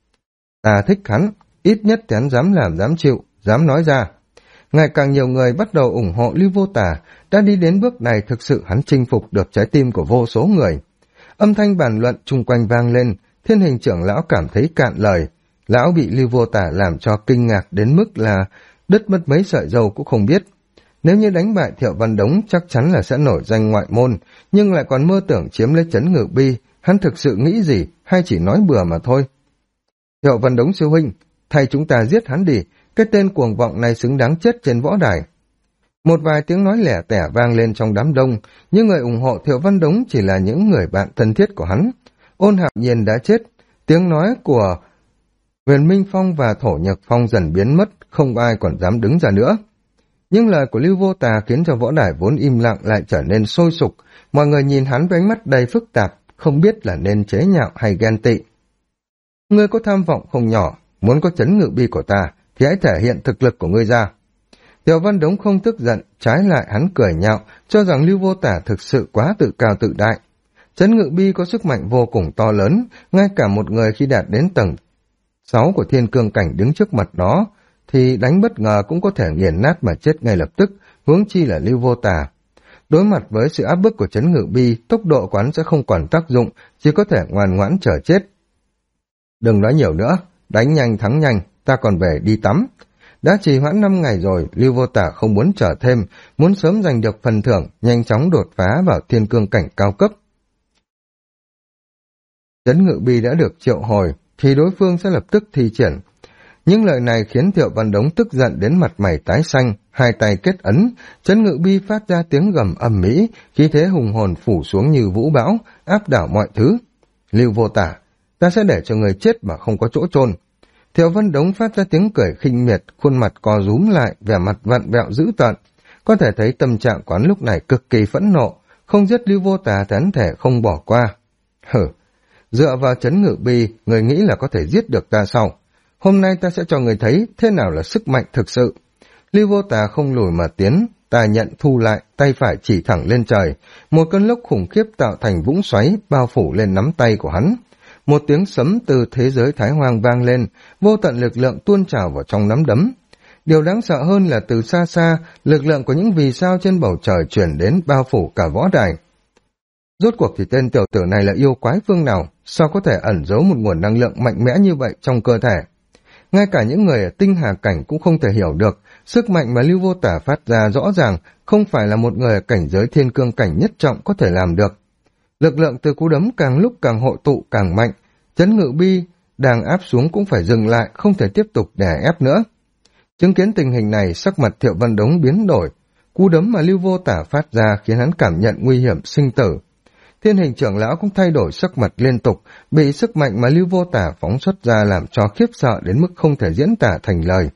Ta thích hắn, ít nhất thì hắn dám làm dám chịu, dám nói ra. Ngày càng nhiều người bắt đầu ủng hộ Lưu Vô Tả, đã đi đến bước này thực sự hắn chinh phục được trái tim của vô số người. Âm thanh bàn luận chung quanh vang lên, Thiên Hình trưởng lão cảm thấy cạn lời. Lão bị Lưu Vô Tả làm cho kinh ngạc đến mức là đứt mất mấy sợi râu cũng không biết. Nếu như đánh bại Thiệu Văn Đống chắc chắn là sẽ nổi danh ngoại môn, nhưng lại còn mơ tưởng chiếm lấy trấn ngự bi, hắn thực sự nghĩ gì hay chỉ nói bừa mà thôi. Thiệu Văn Đống sư huynh, thay chúng ta giết hắn đi, cái tên cuồng vọng này xứng đáng chết trên võ đài. Một vài tiếng nói lẻ tẻ vang lên trong đám đông, những người ủng hộ Thiệu Văn Đống chỉ là những người bạn thân thiết của hắn. Ôn Hạo Nhiên đã chết, tiếng nói của Huyền Minh Phong và Thổ Nhật Phong dần biến mất, không ai còn dám đứng ra nữa. Nhưng lời của Lưu Vô Tả khiến cho võ đài vốn im lặng lại trở nên sôi sục, mọi người nhìn hắn với ánh mắt đầy phức tạp, không biết là nên chế nhạo hay ghen tị. Ngươi có tham vọng không nhỏ, muốn có chấn ngự bi của ta, thì hãy thể hiện thực lực của ngươi ra. Thiệu Văn Đống không tức giận, trái lại hắn cười nhạo, cho rằng Lưu Vô Tả thực sự quá tự cao tự đại. Chấn ngự bi có sức mạnh vô cùng to lớn, ngay cả một người khi đạt đến tầng 6 của thiên cương cảnh đứng trước mặt đó, thì đánh bất ngờ cũng có thể nghiền nát mà chết ngay lập tức, huống chi là Lưu Vô Tả. Đối mặt với sự áp bức của chấn ngự bi, tốc độ của hắn sẽ không còn tác dụng, chỉ có thể ngoan ngoãn chờ chết. Đừng nói nhiều nữa, đánh nhanh thắng nhanh, ta còn về đi tắm. Đã trì hoãn 5 ngày rồi, Lưu Vô Tả không muốn chờ thêm, muốn sớm giành được phần thưởng, nhanh chóng đột phá vào thiên cương cảnh cao cấp. Chấn ngự bi đã được triệu hồi, thì đối phương sẽ lập tức thi triển. Những lời này khiến Thiệu Văn Đống tức giận đến mặt mày tái xanh, hai tay kết ấn, chấn ngự bi phát ra tiếng gầm ầm mỹ, khí thế hùng hồn phủ xuống như vũ bão, áp đảo mọi thứ. Lưu Vô Tả, ta sẽ để cho người chết mà không có chỗ chôn. Thiệu Văn Đống phát ra tiếng cười khinh miệt, khuôn mặt co rúm lại, vẻ mặt vặn vẹo dữ tợn. Có thể thấy tâm trạng quán lúc này cực kỳ phẫn nộ, không giết Lưu Vô Tả thì hắn thể không bỏ qua. Hử, dựa vào chấn ngự bi, người nghĩ là có thể giết được ta sao? Hôm nay ta sẽ cho người thấy thế nào là sức mạnh thực sự. Lưu Vô Tả không lùi mà tiến, ta nhận thu lại, tay phải chỉ thẳng lên trời. Một cơn lốc khủng khiếp tạo thành vũng xoáy, bao phủ lên nắm tay của hắn. Một tiếng sấm từ thế giới Thái Hoang vang lên, vô tận lực lượng tuôn trào vào trong nắm đấm. Điều đáng sợ hơn là từ xa xa, lực lượng của những vì sao trên bầu trời chuyển đến bao phủ cả võ đài. Rốt cuộc thì tên tiểu tử này là yêu quái phương nào, sao có thể ẩn giấu một nguồn năng lượng mạnh mẽ như vậy trong cơ thể? Ngay cả những người ở tinh hà cảnh cũng không thể hiểu được, sức mạnh mà Lưu Vô Tả phát ra rõ ràng không phải là một người ở cảnh giới thiên cương cảnh nhất trọng có thể làm được. Lực lượng từ cú đấm càng lúc càng hội tụ càng mạnh, chấn ngự bi đang áp xuống cũng phải dừng lại, không thể tiếp tục đè ép nữa. Chứng kiến tình hình này, sắc mặt Thiệu Văn Đống biến đổi, cú đấm mà Lưu Vô Tả phát ra khiến hắn cảm nhận nguy hiểm sinh tử. Thiên Hình trưởng lão cũng thay đổi sắc mặt liên tục, bị sức mạnh mà Lưu Vô Tả phóng xuất ra làm cho khiếp sợ đến mức không thể diễn tả thành lời.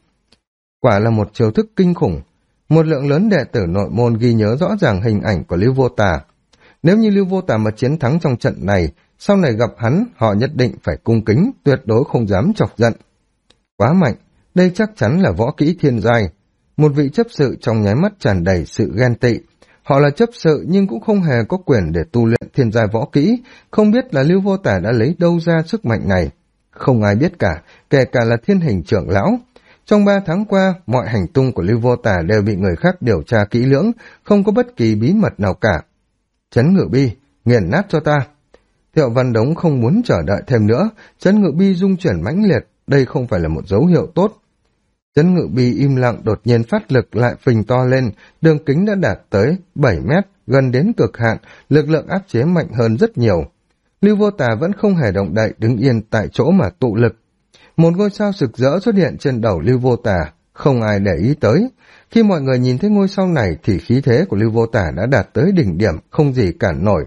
Quả là một chiêu thức kinh khủng. Một lượng lớn đệ tử nội môn ghi nhớ rõ ràng hình ảnh của Lưu Vô Tả. Nếu như Lưu Vô Tả mà chiến thắng trong trận này, sau này gặp hắn, họ nhất định phải cung kính, tuyệt đối không dám chọc giận. Quá mạnh, đây chắc chắn là võ kỹ thiên giai. Một vị chấp sự trong nháy mắt tràn đầy sự ghen tị. Họ là chấp sự nhưng cũng không hề có quyền để tu luyện thiên giai võ kỹ, không biết là Lưu Vô Tả đã lấy đâu ra sức mạnh này. Không ai biết cả, kể cả là Thiên Hình trưởng lão. Trong 3 tháng qua, mọi hành tung của Lưu Vô Tả đều bị người khác điều tra kỹ lưỡng, không có bất kỳ bí mật nào cả. Chấn ngự bi, nghiền nát cho ta. Thiệu Văn Đống không muốn chờ đợi thêm nữa, chấn ngự bi rung chuyển mãnh liệt, đây không phải là một dấu hiệu tốt. Chấn ngự bi im lặng đột nhiên phát lực lại phình to lên, đường kính đã đạt tới 7 mét, gần đến cực hạn, lực lượng áp chế mạnh hơn rất nhiều. Lưu Vô Tả vẫn không hề động đậy, đứng yên tại chỗ mà tụ lực. Một ngôi sao rực rỡ xuất hiện trên đầu Lưu Vô Tả, không ai để ý tới. Khi mọi người nhìn thấy ngôi sao này thì khí thế của Lưu Vô Tả đã đạt tới đỉnh điểm, không gì cản nổi.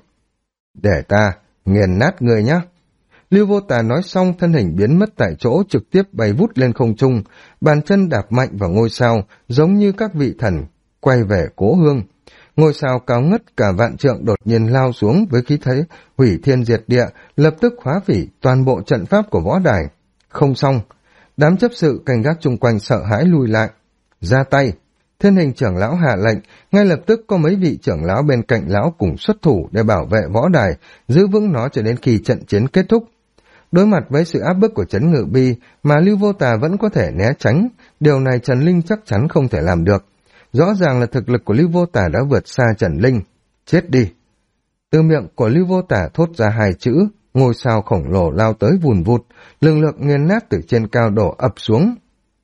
Để ta nghiền nát người nhé. Lưu Vô Tả nói xong, thân hình biến mất tại chỗ, trực tiếp bay vút lên không trung, bàn chân đạp mạnh vào ngôi sao, giống như các vị thần, quay về cố hương. Ngôi sao cao ngất cả vạn trượng đột nhiên lao xuống với khí thế hủy thiên diệt địa, lập tức phá hủy toàn bộ trận pháp của võ đài. Không xong, đám chấp sự canh gác chung quanh sợ hãi lùi lại. Ra tay, Thiên Hình trưởng lão hạ lệnh, ngay lập tức có mấy vị trưởng lão bên cạnh lão cùng xuất thủ để bảo vệ võ đài, giữ vững nó cho đến khi trận chiến kết thúc. Đối mặt với sự áp bức của chấn ngự bi mà Lưu Vô Tả vẫn có thể né tránh, điều này Trần Linh chắc chắn không thể làm được. Rõ ràng là thực lực của Lưu Vô Tả đã vượt xa Trần Linh. Chết đi! Từ miệng của Lưu Vô Tả thốt ra 2 chữ, ngôi sao khổng lồ lao tới vùn vụt, lực lượng nghiền nát từ trên cao đổ ập xuống.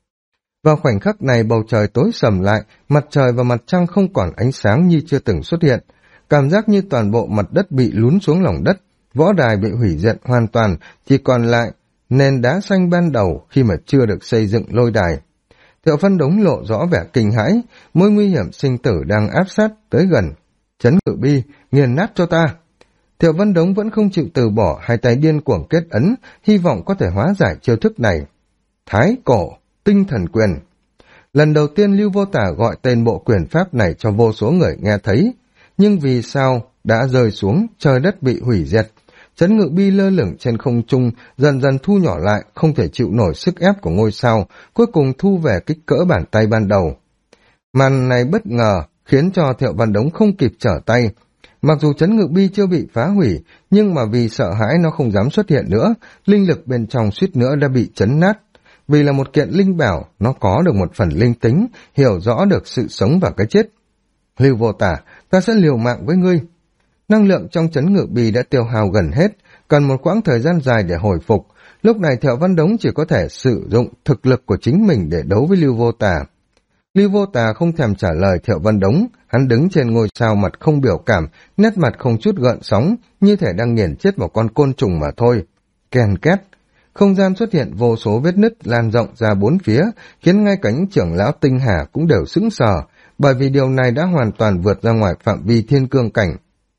Vào khoảnh khắc này bầu trời tối sầm lại, mặt trời và mặt trăng không còn ánh sáng như chưa từng xuất hiện. Cảm giác như toàn bộ mặt đất bị lún xuống lòng đất, võ đài bị hủy diệt hoàn toàn, chỉ còn lại nền đá xanh ban đầu khi mà chưa được xây dựng lôi đài. Thiệu Văn Đống lộ rõ vẻ kinh hãi, mối nguy hiểm sinh tử đang áp sát tới gần. Chấn ngự bi, nghiền nát cho ta. Thiệu Văn Đống vẫn không chịu từ bỏ, hai tay điên cuồng kết ấn, hy vọng có thể hóa giải chiêu thức này. Thái cổ, tinh thần quyền. Lần đầu tiên Lưu Vô Tả gọi tên bộ quyền pháp này cho vô số người nghe thấy, nhưng vì sao đã rơi xuống, trời đất bị hủy diệt. Trấn ngự bi lơ lửng trên không trung, dần dần thu nhỏ lại, không thể chịu nổi sức ép của ngôi sao, cuối cùng thu về kích cỡ bàn tay ban đầu. Màn này bất ngờ, khiến cho Thiệu Văn Đống không kịp trở tay. Mặc dù trấn ngự bi chưa bị phá hủy, nhưng mà vì sợ hãi nó không dám xuất hiện nữa, linh lực bên trong suýt nữa đã bị chấn nát. Vì là một kiện linh bảo, nó có được một phần linh tính, hiểu rõ được sự sống và cái chết. Lưu Vô Tả, ta sẽ liều mạng với ngươi. Năng lượng trong trấn ngự bi đã tiêu hao gần hết, cần một quãng thời gian dài để hồi phục. Lúc này Thiệu Văn Đống chỉ có thể sử dụng thực lực của chính mình để đấu với Lưu Vô Tả. Lưu Vô Tả không thèm trả lời Thiệu Văn Đống, hắn đứng trên ngôi sao mặt không biểu cảm, nét mặt không chút gợn sóng, như thể đang nghiền chết một con côn trùng mà thôi. Ken két, không gian xuất hiện vô số vết nứt lan rộng ra bốn phía, khiến ngay cả những trưởng lão tinh hà cũng đều sững sờ, bởi vì điều này đã hoàn toàn vượt ra ngoài phạm vi thiên cương cảnh.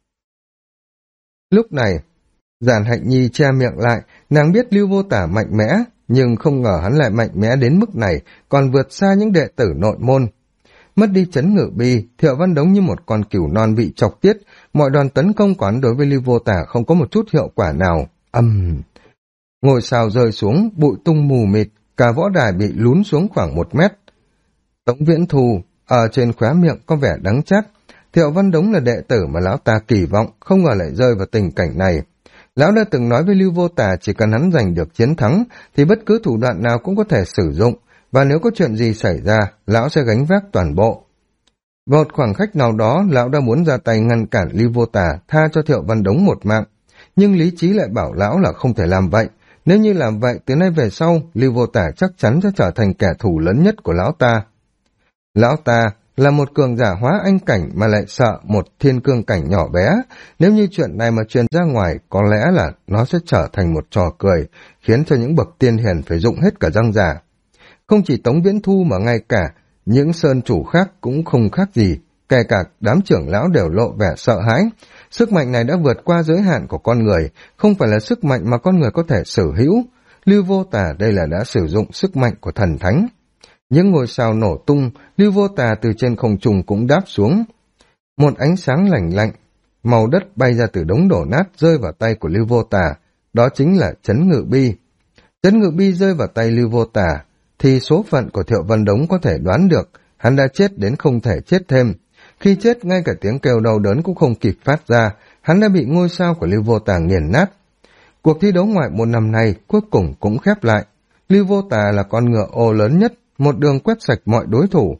Lúc này, Giản Hạnh Nhi che miệng lại, nàng biết Lưu Vô Tả mạnh mẽ, nhưng không ngờ hắn lại mạnh mẽ đến mức này, còn vượt xa những đệ tử nội môn. Mất đi trấn ngự bi, Thiệu Văn Đống như một con cừu non bị chọc tiết, mọi đòn tấn công của hắn đối với Lưu Vô Tả không có một chút hiệu quả nào. Ngôi sao rơi xuống, bụi tung mù mịt, cả võ đài bị lún xuống khoảng 1 mét. Tống Viễn Thù, ở trên khóe miệng có vẻ đắng chát. Thiệu Văn Đống là đệ tử mà lão ta kỳ vọng, không ngờ lại rơi vào tình cảnh này. Lão đã từng nói với Lưu Vô Tả chỉ cần hắn giành được chiến thắng, thì bất cứ thủ đoạn nào cũng có thể sử dụng, và nếu có chuyện gì xảy ra, lão sẽ gánh vác toàn bộ. Vào một khoảng cách nào đó, lão đã muốn ra tay ngăn cản Lưu Vô Tả, tha cho Thiệu Văn Đống một mạng. Nhưng lý trí lại bảo lão là không thể làm vậy. Nếu như làm vậy, từ nay về sau, Lưu Vô Tả chắc chắn sẽ trở thành kẻ thù lớn nhất của lão ta. Lão ta là một cường giả hóa anh cảnh mà lại sợ một thiên cương cảnh nhỏ bé. Nếu như chuyện này mà truyền ra ngoài, có lẽ là nó sẽ trở thành một trò cười, khiến cho những bậc tiên hiền phải dụng hết cả răng giả. Không chỉ Tống Viễn Thu mà ngay cả những sơn chủ khác cũng không khác gì, kể cả đám trưởng lão đều lộ vẻ sợ hãi. Sức mạnh này đã vượt qua giới hạn của con người, không phải là sức mạnh mà con người có thể sở hữu. Lưu Vô Tả đây là đã sử dụng sức mạnh của thần thánh. Những ngôi sao nổ tung, Lưu Vô Tả từ trên không trung cũng đáp xuống. Một ánh sáng lạnh lạnh, màu đất bay ra từ đống đổ nát rơi vào tay của Lưu Vô Tả, đó chính là trấn ngự bi. Trấn ngự bi rơi vào tay Lưu Vô Tả, thì số phận của Thiệu Văn Đống có thể đoán được, hắn đã chết đến không thể chết thêm. Khi chết, ngay cả tiếng kêu đau đớn cũng không kịp phát ra, hắn đã bị ngôi sao của Lưu Vô Tả nghiền nát. Cuộc thi đấu ngoại môn năm nay cuối cùng cũng khép lại. Lưu Vô Tả là con ngựa ô lớn nhất, một đường quét sạch mọi đối thủ.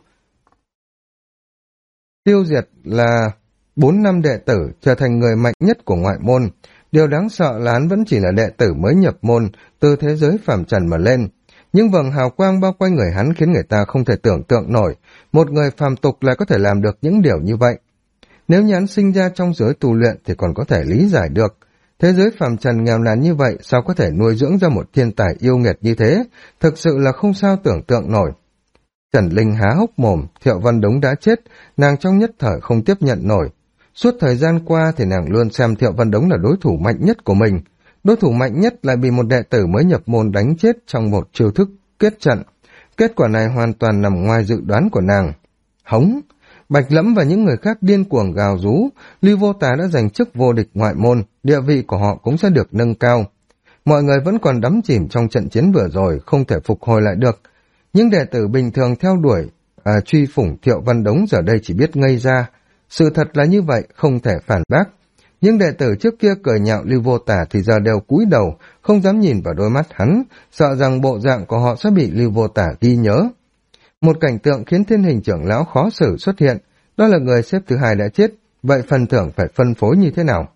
Tiêu diệt là 4 năm đệ tử, trở thành người mạnh nhất của ngoại môn. Điều đáng sợ là hắn vẫn chỉ là đệ tử mới nhập môn, từ thế giới phàm trần mà lên. Nhưng vầng hào quang bao quanh người hắn khiến người ta không thể tưởng tượng nổi, một người phàm tục lại có thể làm được những điều như vậy. Nếu như hắn sinh ra trong giới tu luyện thì còn có thể lý giải được. Thế giới phàm trần nghèo nàn như vậy sao có thể nuôi dưỡng ra một thiên tài yêu nghiệt như thế, thực sự là không sao tưởng tượng nổi. Trần Linh há hốc mồm, Thiệu Văn Đống đã chết, nàng trong nhất thời không tiếp nhận nổi. Suốt thời gian qua thì nàng luôn xem Thiệu Văn Đống là đối thủ mạnh nhất của mình. Đối thủ mạnh nhất lại bị một đệ tử mới nhập môn đánh chết trong một chiêu thức kết trận. Kết quả này hoàn toàn nằm ngoài dự đoán của nàng. Hống! Bạch Lẫm và những người khác điên cuồng gào rú, Lưu Vô Tả đã giành chức vô địch ngoại môn, địa vị của họ cũng sẽ được nâng cao. Mọi người vẫn còn đắm chìm trong trận chiến vừa rồi, không thể phục hồi lại được. Những đệ tử bình thường theo đuổi, truy phủng Thiệu Văn Đống giờ đây chỉ biết ngây ra. Sự thật là như vậy, không thể phản bác. Những đệ tử trước kia cười nhạo Lưu Vô Tả thì giờ đều cúi đầu, không dám nhìn vào đôi mắt hắn, sợ rằng bộ dạng của họ sẽ bị Lưu Vô Tả ghi nhớ. Một cảnh tượng khiến Thiên Hình trưởng lão khó xử xuất hiện, đó là người xếp thứ 2 đã chết, vậy phần thưởng phải phân phối như thế nào?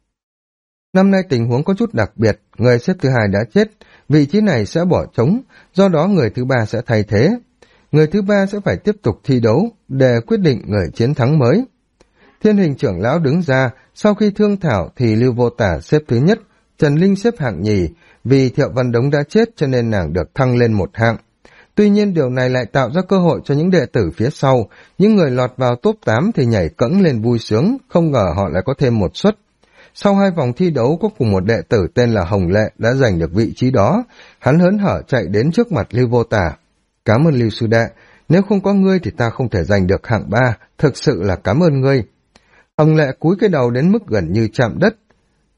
Năm nay tình huống có chút đặc biệt, người xếp thứ 2 đã chết, vị trí này sẽ bỏ trống, do đó người thứ 3 sẽ thay thế. Người thứ 3 sẽ phải tiếp tục thi đấu để quyết định người chiến thắng mới. Thiên Hình trưởng lão đứng ra, sau khi thương thảo thì Lưu Vô Tả xếp thứ nhất, Trần Linh xếp hạng nhì, vì Thiệu Văn Đống đã chết cho nên nàng được thăng lên một hạng. Tuy nhiên điều này lại tạo ra cơ hội cho những đệ tử phía sau, những người lọt vào top 8 thì nhảy cẫng lên vui sướng, không ngờ họ lại có thêm một suất. Sau 2 vòng thi đấu có cùng một đệ tử tên là Hồng Lệ đã giành được vị trí đó, hắn hớn hở chạy đến trước mặt Lưu Vô Tả. Cảm ơn Lưu sư đệ, nếu không có ngươi thì ta không thể giành được hạng 3, thực sự là cảm ơn ngươi. Hồng Lệ cúi cái đầu đến mức gần như chạm đất.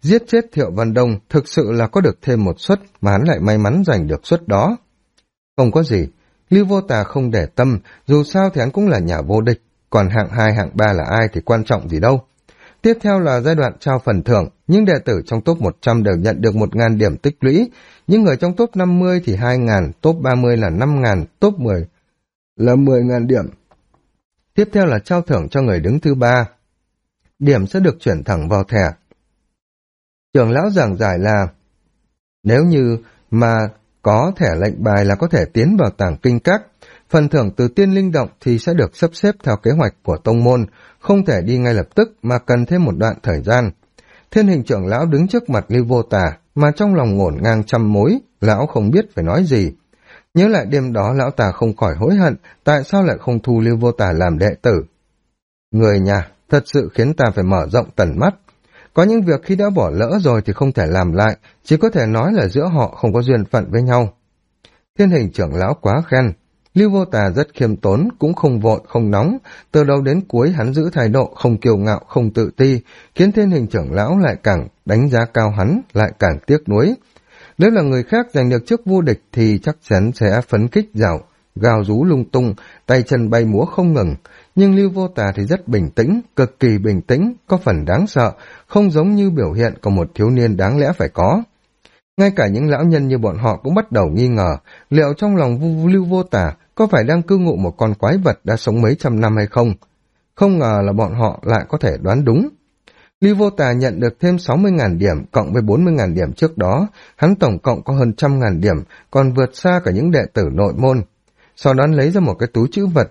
Giết chết Thiệu Văn Đông thực sự là có được thêm một suất mà hắn lại may mắn giành được suất đó. Không có gì, Lưu Vô Tà không để tâm, dù sao thì hắn cũng là nhà vô địch, còn hạng 2, hạng 3 là ai thì quan trọng gì đâu. Tiếp theo là giai đoạn trao phần thưởng, những đệ tử trong top 100 đều nhận được 1.000 điểm tích lũy, những người trong top 50 thì 2.000, top 30 là 5.000, top 10 là 10.000 điểm. Tiếp theo là trao thưởng cho người đứng thứ 3. Điểm sẽ được chuyển thẳng vào thẻ. Trưởng lão giảng giải là nếu như mà có thẻ lệnh bài là có thể tiến vào tàng kinh các, phần thưởng từ tiên linh động thì sẽ được sắp xếp theo kế hoạch của tông môn, không thể đi ngay lập tức mà cần thêm một đoạn thời gian. Thiên Hình trưởng lão đứng trước mặt Lưu Vô Tà mà trong lòng ngổn ngang trăm mối, lão không biết phải nói gì. Nhớ lại đêm đó lão ta không khỏi hối hận, tại sao lại không thu Lưu Vô Tà làm đệ tử. Người nhà thật sự khiến ta phải mở rộng tầm mắt. Có những việc khi đã bỏ lỡ rồi thì không thể làm lại, chỉ có thể nói là giữa họ không có duyên phận với nhau. Thiên Hình trưởng lão quá khen. Lưu Vô Tà rất khiêm tốn, cũng không vội, không nóng. Từ đầu đến cuối hắn giữ thái độ không kiêu ngạo, không tự ti, khiến Thiên Hình trưởng lão lại càng đánh giá cao hắn, lại càng tiếc nuối. Nếu là người khác giành được chức vô địch thì chắc chắn sẽ phấn khích gào rú lung tung, tay chân bay múa không ngừng. Nhưng Lưu Vô Tà thì rất bình tĩnh, cực kỳ bình tĩnh, có phần đáng sợ, không giống như biểu hiện của một thiếu niên đáng lẽ phải có. Ngay cả những lão nhân như bọn họ cũng bắt đầu nghi ngờ, liệu trong lòng Lưu Vô Tà có phải đang cư ngụ một con quái vật đã sống mấy trăm năm hay không? Không ngờ là bọn họ lại có thể đoán đúng. Lưu Vô Tà nhận được thêm 60.000 điểm cộng với 40.000 điểm trước đó, hắn tổng cộng có hơn 100.000 điểm, còn vượt xa cả những đệ tử nội môn. Sau đó lấy ra một cái túi trữ vật,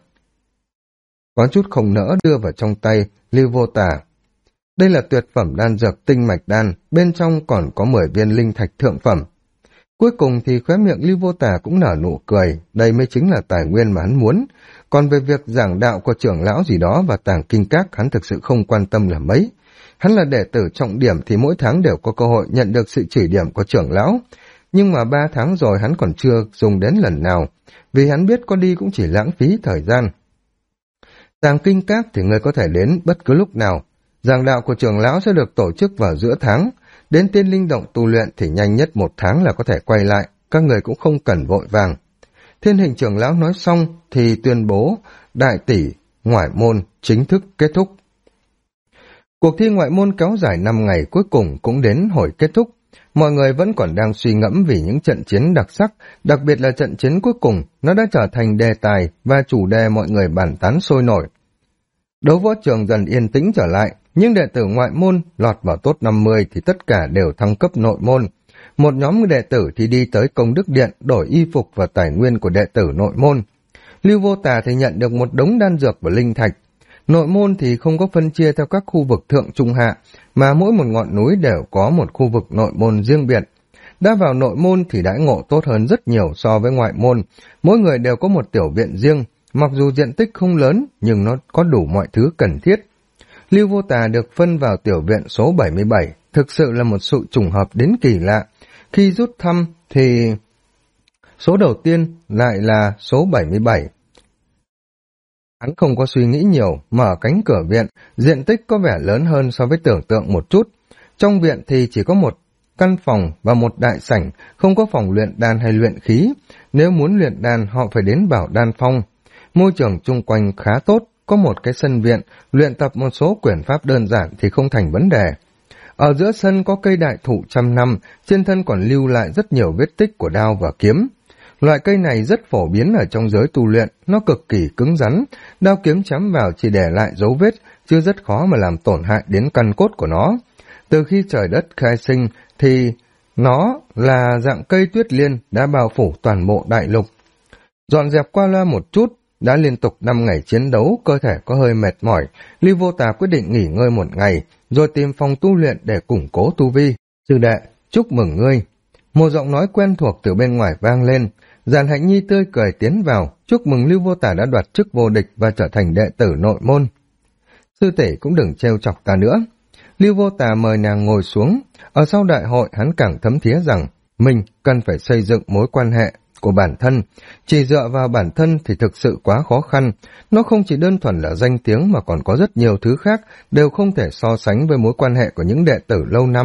có chút không nỡ đưa vào trong tay Lưu Vô Tà. Đây là tuyệt phẩm đan dược tinh mạch đan, bên trong còn có 10 viên linh thạch thượng phẩm. Cuối cùng thì khóe miệng Lưu Vô Tà cũng nở nụ cười, đây mới chính là tài nguyên mà hắn muốn. Còn về việc giảng đạo của trưởng lão gì đó và tàng kinh các hắn thực sự không quan tâm là mấy. Hắn là đệ tử trọng điểm thì mỗi tháng đều có cơ hội nhận được sự chỉ điểm của trưởng lão. Nhưng mà 3 tháng rồi hắn còn chưa dùng đến lần nào, vì hắn biết có đi cũng chỉ lãng phí thời gian. Tàng kinh các thì người có thể đến bất cứ lúc nào. Giảng đạo của trưởng lão sẽ được tổ chức vào giữa tháng. Đến tiên linh động tu luyện thì nhanh nhất 1 tháng là có thể quay lại, các người cũng không cần vội vàng. Thiên Hình trưởng lão nói xong thì tuyên bố đại tỷ ngoại môn chính thức kết thúc. Cuộc thi ngoại môn kéo dài 5 ngày cuối cùng cũng đến hồi kết thúc. Mọi người vẫn còn đang suy ngẫm vì những trận chiến đặc sắc, đặc biệt là trận chiến cuối cùng, nó đã trở thành đề tài và chủ đề mọi người bàn tán sôi nổi. Đấu võ trường dần yên tĩnh trở lại, nhưng đệ tử ngoại môn lọt vào top 50 thì tất cả đều thăng cấp nội môn. Một nhóm đệ tử thì đi tới công đức điện đổi y phục và tài nguyên của đệ tử nội môn. Lưu Vô Tà thì nhận được một đống đan dược và linh thạch. Nội môn thì không có phân chia theo các khu vực thượng trung hạ, mà mỗi một ngọn núi đều có một khu vực nội môn riêng biệt. Đã vào nội môn thì đãi ngộ tốt hơn rất nhiều so với ngoại môn, mỗi người đều có một tiểu viện riêng, mặc dù diện tích không lớn nhưng nó có đủ mọi thứ cần thiết. Lưu Vô Tà được phân vào tiểu viện số 77, thực sự là một sự trùng hợp đến kỳ lạ. Khi rút thăm thì số đầu tiên lại là số 77. Hắn không có suy nghĩ nhiều, mở cánh cửa viện, diện tích có vẻ lớn hơn so với tưởng tượng một chút. Trong viện thì chỉ có một căn phòng và một đại sảnh, không có phòng luyện đan hay luyện khí. Nếu muốn luyện đan họ phải đến Bảo Đan Phong. Môi trường chung quanh khá tốt, có một cái sân viện, luyện tập một số quyển pháp đơn giản thì không thành vấn đề. Ở giữa sân có cây đại thụ trăm năm, trên thân còn lưu lại rất nhiều vết tích của đao và kiếm. Loại cây này rất phổ biến ở trong giới tu luyện, nó cực kỳ cứng rắn, đao kiếm chém vào chỉ để lại dấu vết, chứ rất khó mà làm tổn hại đến căn cốt của nó. Từ khi trời đất khai sinh thì nó là dạng cây tuyết liên đã bao phủ toàn bộ đại lục. Dọn dẹp qua loa một chút, đã liên tục 5 ngày chiến đấu, cơ thể có hơi mệt mỏi, Lưu Vô Tà quyết định nghỉ ngơi 1 ngày, rồi tìm phòng tu luyện để củng cố tu vi. Sư đệ, chúc mừng ngươi. Một giọng nói quen thuộc từ bên ngoài vang lên, Giản Hạnh Nhi tươi cười tiến vào, chúc mừng Lưu Vô Tà đã đoạt chức vô địch và trở thành đệ tử nội môn. Sư tỷ cũng đừng trêu chọc ta nữa. Lưu Vô Tà mời nàng ngồi xuống, ở sau đại hội hắn càng thấm thía rằng mình cần phải xây dựng mối quan hệ của bản thân, chỉ dựa vào bản thân thì thực sự quá khó khăn, nó không chỉ đơn thuần là danh tiếng mà còn có rất nhiều thứ khác đều không thể so sánh với mối quan hệ của những đệ tử lâu năm.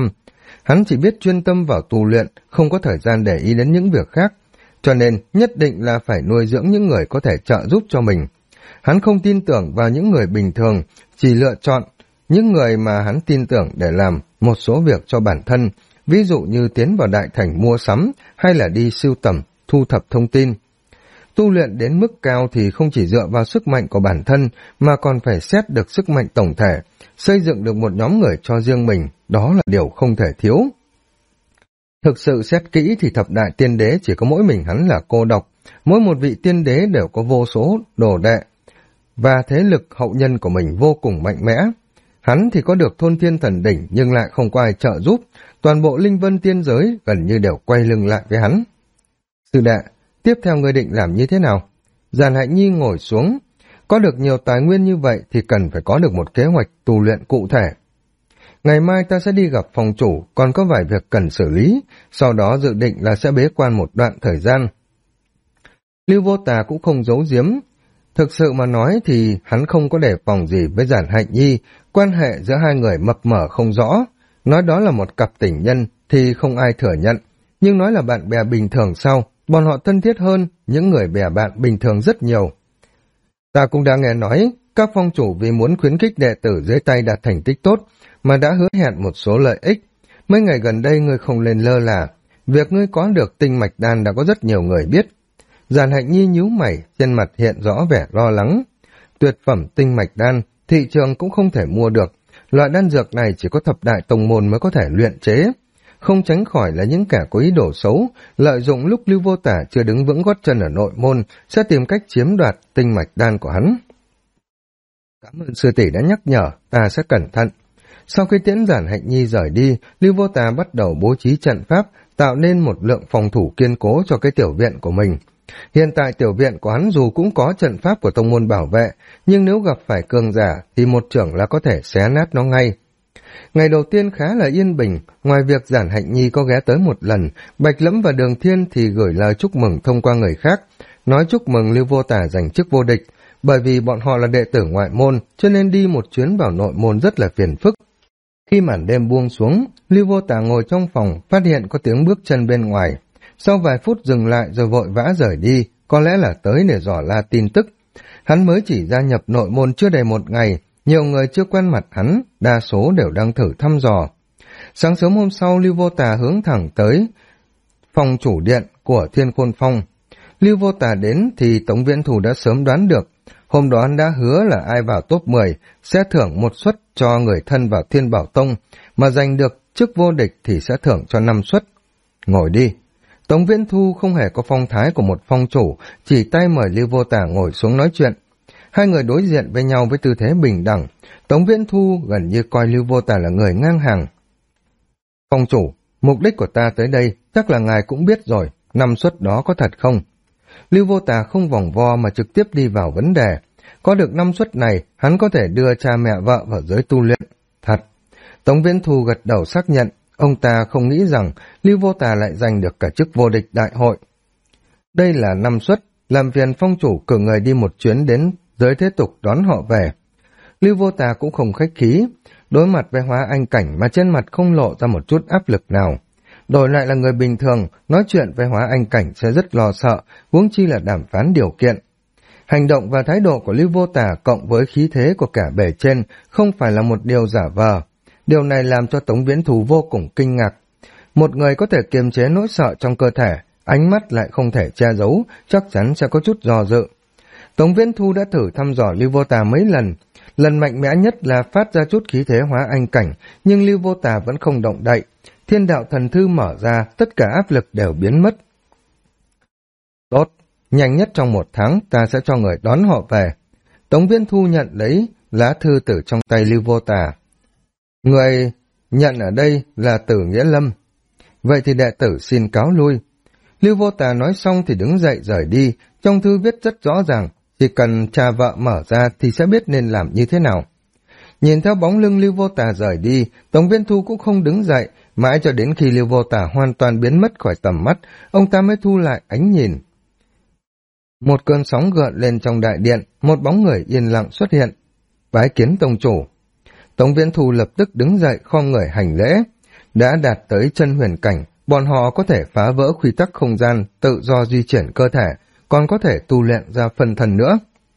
Hắn chỉ biết chuyên tâm vào tu luyện, không có thời gian để ý đến những việc khác, cho nên nhất định là phải nuôi dưỡng những người có thể trợ giúp cho mình. Hắn không tin tưởng vào những người bình thường, chỉ lựa chọn những người mà hắn tin tưởng để làm một số việc cho bản thân, ví dụ như tiến vào đại thành mua sắm hay là đi sưu tầm, thu thập thông tin. Tu luyện đến mức cao thì không chỉ dựa vào sức mạnh của bản thân mà còn phải xét được sức mạnh tổng thể, xây dựng được một nhóm người cho riêng mình, đó là điều không thể thiếu. Thực sự xét kỹ thì thập đại tiên đế chỉ có mỗi mình hắn là cô độc, mỗi một vị tiên đế đều có vô số đồ đệ, và thế lực hậu nhân của mình vô cùng mạnh mẽ. Hắn thì có được thôn thiên thần đỉnh nhưng lại không có ai trợ giúp, toàn bộ linh vân tiên giới gần như đều quay lưng lại với hắn. Sư đệ, tiếp theo ngươi định làm như thế nào? Giản Hạnh Nhi ngồi xuống, có được nhiều tài nguyên như vậy thì cần phải có được một kế hoạch tu luyện cụ thể. Ngày mai ta sẽ đi gặp phòng chủ, còn có vài việc cần xử lý, sau đó dự định là sẽ bế quan một đoạn thời gian. Lưu Vô Tà cũng không giấu giếm. Thực sự mà nói thì hắn không có đề phòng gì với Giản Hạnh Nhi, quan hệ giữa hai người mập mờ không rõ. Nói đó là một cặp tình nhân thì không ai thừa nhận, nhưng nói là bạn bè bình thường sau, bọn họ thân thiết hơn những người bè bạn bình thường rất nhiều. Ta cũng đã nghe nói, các phong chủ vì muốn khuyến khích đệ tử dưới tay đạt thành tích tốt, mà đã hứa hẹn một số lợi ích. Mấy ngày gần đây ngươi không lên lơ là, việc ngươi có được tinh mạch đan đã có rất nhiều người biết. Giản Hạnh Nhi nhíu mày, trên mặt hiện rõ vẻ lo lắng. Tuyệt phẩm tinh mạch đan, thị trường cũng không thể mua được. Loại đan dược này chỉ có thập đại tông môn mới có thể luyện chế. Không tránh khỏi là những kẻ có ý đồ xấu, lợi dụng lúc Lưu Vô Tả chưa đứng vững gót chân ở nội môn, sẽ tìm cách chiếm đoạt tinh mạch đan của hắn. Cảm ơn sư tỷ đã nhắc nhở, ta sẽ cẩn thận. Sau khi tiễn Giản Hạnh Nhi rời đi, Lưu Vô Tà bắt đầu bố trí trận pháp, tạo nên một lượng phòng thủ kiên cố cho cái tiểu viện của mình. Hiện tại tiểu viện của hắn dù cũng có trận pháp của tông môn bảo vệ, nhưng nếu gặp phải cường giả thì một chưởng là có thể xé nát nó ngay. Ngày đầu tiên khá là yên bình, ngoài việc Giản Hạnh Nhi có ghé tới một lần, Bạch Lẫm và Đường Thiên thì gửi lời chúc mừng thông qua người khác, nói chúc mừng Lưu Vô Tà giành chức vô địch, bởi vì bọn họ là đệ tử ngoại môn, cho nên đi một chuyến vào nội môn rất là phiền phức. Khi màn đêm buông xuống, Lưu Vô Tà ngồi trong phòng, phát hiện có tiếng bước chân bên ngoài. Sau vài phút dừng lại rồi vội vã rời đi, có lẽ là tới để dò la tin tức. Hắn mới chỉ gia nhập nội môn chưa đầy một ngày, nhiều người chưa quen mặt hắn, đa số đều đang thử thăm dò. Sáng sớm hôm sau, Lưu Vô Tà hướng thẳng tới phòng chủ điện của Thiên Khôn Phong. Lưu Vô Tà đến thì Tống Viễn Thù đã sớm đoán được. Hôm đó hắn đã hứa là ai vào top 10 sẽ thưởng một suất cho người thân vào Thiên Bảo Tông, mà giành được chức vô địch thì sẽ thưởng cho 5 suất. Ngồi đi. Tống Viễn Thu không hề có phong thái của một phong chủ, chỉ tay mời Lưu Vô Tà ngồi xuống nói chuyện. Hai người đối diện với nhau với tư thế bình đẳng. Tống Viễn Thu gần như coi Lưu Vô Tà là người ngang hàng. Phong chủ, mục đích của ta tới đây chắc là ngài cũng biết rồi, 5 suất đó có thật không? Lưu Vô Tà không vòng vo mà trực tiếp đi vào vấn đề. Có được 5 suất này, hắn có thể đưa cha mẹ vợ vào giới tu luyện. Thật. Tống Viễn Thu gật đầu xác nhận, ông ta không nghĩ rằng Lưu Vô Tà lại giành được cả chức vô địch đại hội. Đây là 5 suất, làm phiền phong chủ cử người đi một chuyến đến giới thế tục đón họ về. Lưu Vô Tà cũng không khách khí, đối mặt với hóa anh cảnh mà trên mặt không lộ ra một chút áp lực nào. Đổi lại là người bình thường, nói chuyện với hóa anh cảnh sẽ rất lo sợ, huống chi là đàm phán điều kiện. Hành động và thái độ của Lưu Vô Tà cộng với khí thế của cả bề trên không phải là một điều giả vờ. Điều này làm cho Tống Viễn Thù vô cùng kinh ngạc. Một người có thể kiềm chế nỗi sợ trong cơ thể, ánh mắt lại không thể che giấu, chắc chắn sẽ có chút do dự. Tống Viễn Thu đã thử thăm dò Lưu Vô Tà mấy lần. Lần mạnh mẽ nhất là phát ra chút khí thế hóa anh cảnh, nhưng Lưu Vô Tà vẫn không động đậy. Thiên đạo thần thư mở ra, tất cả áp lực đều biến mất. Tốt, nhanh nhất trong 1 tháng ta sẽ cho người đón họ về. Tống Viễn Thu nhận lấy lá thư từ trong tay Lưu Vô Tà. Người nhận ở đây là Tử Nghĩa Lâm. Vậy thì đệ tử xin cáo lui. Lưu Vô Tà nói xong thì đứng dậy rời đi, trong thư viết rất rõ ràng, chỉ cần cha vợ mở ra thì sẽ biết nên làm như thế nào. Nhìn theo bóng lưng Lưu Vô Tà rời đi, Tống Viễn Thu cũng không đứng dậy, mãi cho đến khi Lưu Vô Tà hoàn toàn biến mất khỏi tầm mắt, ông ta mới thu lại ánh nhìn. Một cơn sóng gợn lên trong đại điện, một bóng người yên lặng xuất hiện. Bái kiến tông chủ. Tống Viễn Thu lập tức đứng dậy khom người hành lễ. Đã đạt tới chân huyền cảnh, bọn họ có thể phá vỡ quy tắc không gian, tự do di chuyển cơ thể, còn có thể tu luyện ra phân thân nữa.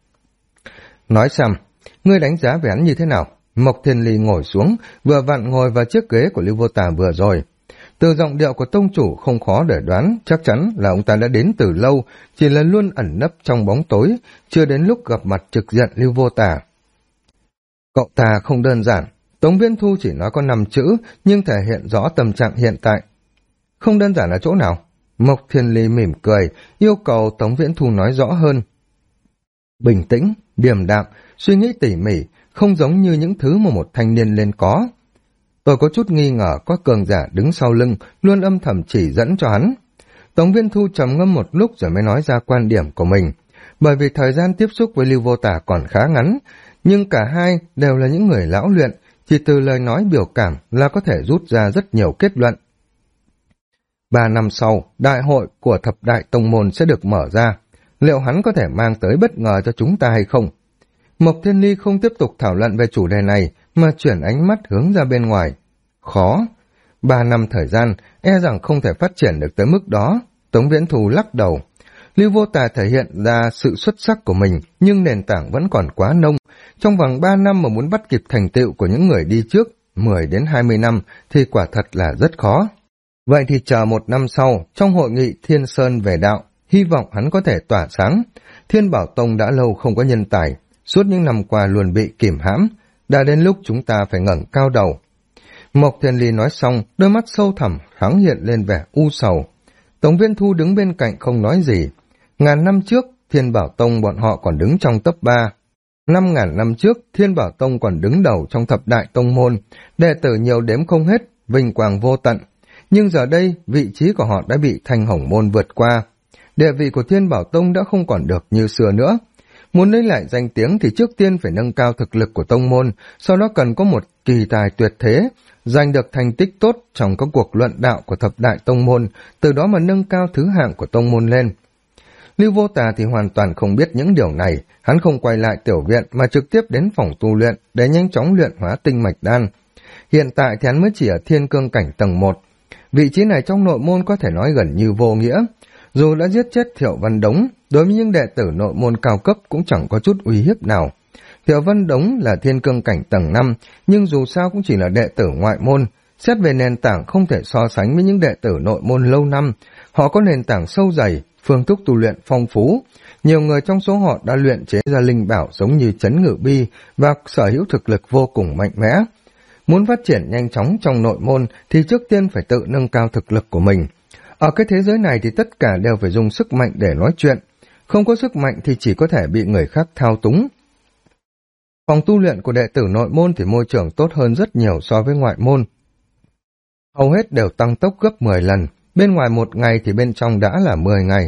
Nói xem, ngươi đánh giá về hắn như thế nào? Mộc Thiên Ly ngồi xuống, vừa vặn ngồi vào chiếc ghế của Lưu Vô Tà vừa rồi. Từ giọng điệu của tông chủ không khó để đoán, chắc chắn là ông ta đã đến từ lâu, chỉ là luôn ẩn nấp trong bóng tối, chưa đến lúc gặp mặt trực diện Lưu Vô Tà. Cậu ta không đơn giản, Tống Viễn Thu chỉ nói có 5 chữ, nhưng thể hiện rõ tâm trạng hiện tại. Không đơn giản ở chỗ nào? Mộc Thiên Ly mỉm cười, yêu cầu Tống Viễn Thu nói rõ hơn. Bình tĩnh, điềm đạm, suy nghĩ tỉ mỉ, không giống như những thứ mà một thanh niên nên có. Tôi có chút nghi ngờ có cường giả đứng sau lưng, luôn âm thầm chỉ dẫn cho hắn. Tống Viễn Thu trầm ngâm một lúc rồi mới nói ra quan điểm của mình. Bởi vì thời gian tiếp xúc với Lưu Vô Tà còn khá ngắn, nhưng cả hai đều là những người lão luyện, chỉ từ lời nói biểu cảm là có thể rút ra rất nhiều kết luận. 3 năm sau, đại hội của thập đại tông môn sẽ được mở ra. Liệu hắn có thể mang tới bất ngờ cho chúng ta hay không? Mộc Thiên Ly không tiếp tục thảo luận về chủ đề này, mà chuyển ánh mắt hướng ra bên ngoài. Khó. 3 năm thời gian, e rằng không thể phát triển được tới mức đó. Tống Viễn Thu lắc đầu. Lưu Vô Tà thể hiện ra sự xuất sắc của mình, nhưng nền tảng vẫn còn quá nông. Trong vòng 3 năm mà muốn bắt kịp thành tựu của những người đi trước, 10 đến 20 năm, thì quả thật là rất khó. Vậy thì chờ 1 năm sau, trong hội nghị Thiên Sơn về đạo, hy vọng hắn có thể tỏa sáng. Thiên Bảo Tông đã lâu không có nhân tài, suốt những năm qua luôn bị kìm hãm, đã đến lúc chúng ta phải ngẩng cao đầu. Mộc Thiên Ly nói xong, đôi mắt sâu thẳm thoáng hiện lên vẻ u sầu. Tống Viễn Thu đứng bên cạnh không nói gì. Ngàn năm trước, Thiên Bảo Tông bọn họ còn đứng trong top 3. 5.000 năm trước, Thiên Bảo Tông còn đứng đầu trong thập đại tông môn, đệ tử nhiều đếm không hết, vinh quang vô tận. Nhưng giờ đây, vị trí của họ đã bị Thanh Hồng Môn vượt qua. Địa vị của Thiên Bảo Tông đã không còn được như xưa nữa. Muốn lấy lại danh tiếng thì trước tiên phải nâng cao thực lực của tông môn, sau đó cần có một kỳ tài tuyệt thế, giành được thành tích tốt trong các cuộc luận đạo của thập đại tông môn, từ đó mà nâng cao thứ hạng của tông môn lên. Lưu Vô Tà thì hoàn toàn không biết những điều này, hắn không quay lại tiểu viện mà trực tiếp đến phòng tu luyện để nhanh chóng luyện hóa tinh mạch đan. Hiện tại thì hắn mới chỉ ở Thiên Cương cảnh tầng 1. Vị trí này trong nội môn có thể nói gần như vô nghĩa. Dù đã giết chết Thiệu Văn Đống, đối với những đệ tử nội môn cao cấp cũng chẳng có chút uy hiếp nào. Thiệu Văn Đống là Thiên Cương cảnh tầng 5, nhưng dù sao cũng chỉ là đệ tử ngoại môn. Xét về nền tảng không thể so sánh với những đệ tử nội môn lâu năm. Họ có nền tảng sâu dày, phương thức tu luyện phong phú. Nhiều người trong số họ đã luyện chế ra linh bảo giống như Chấn Ngự Bi và sở hữu thực lực vô cùng mạnh mẽ. Muốn phát triển nhanh chóng trong nội môn thì trước tiên phải tự nâng cao thực lực của mình. Ở cái thế giới này thì tất cả đều phải dùng sức mạnh để nói chuyện. Không có sức mạnh thì chỉ có thể bị người khác thao túng. Phòng tu luyện của đệ tử nội môn thì môi trường tốt hơn rất nhiều so với ngoại môn. Hầu hết đều tăng tốc gấp 10 lần, bên ngoài 1 ngày thì bên trong đã là 10 ngày.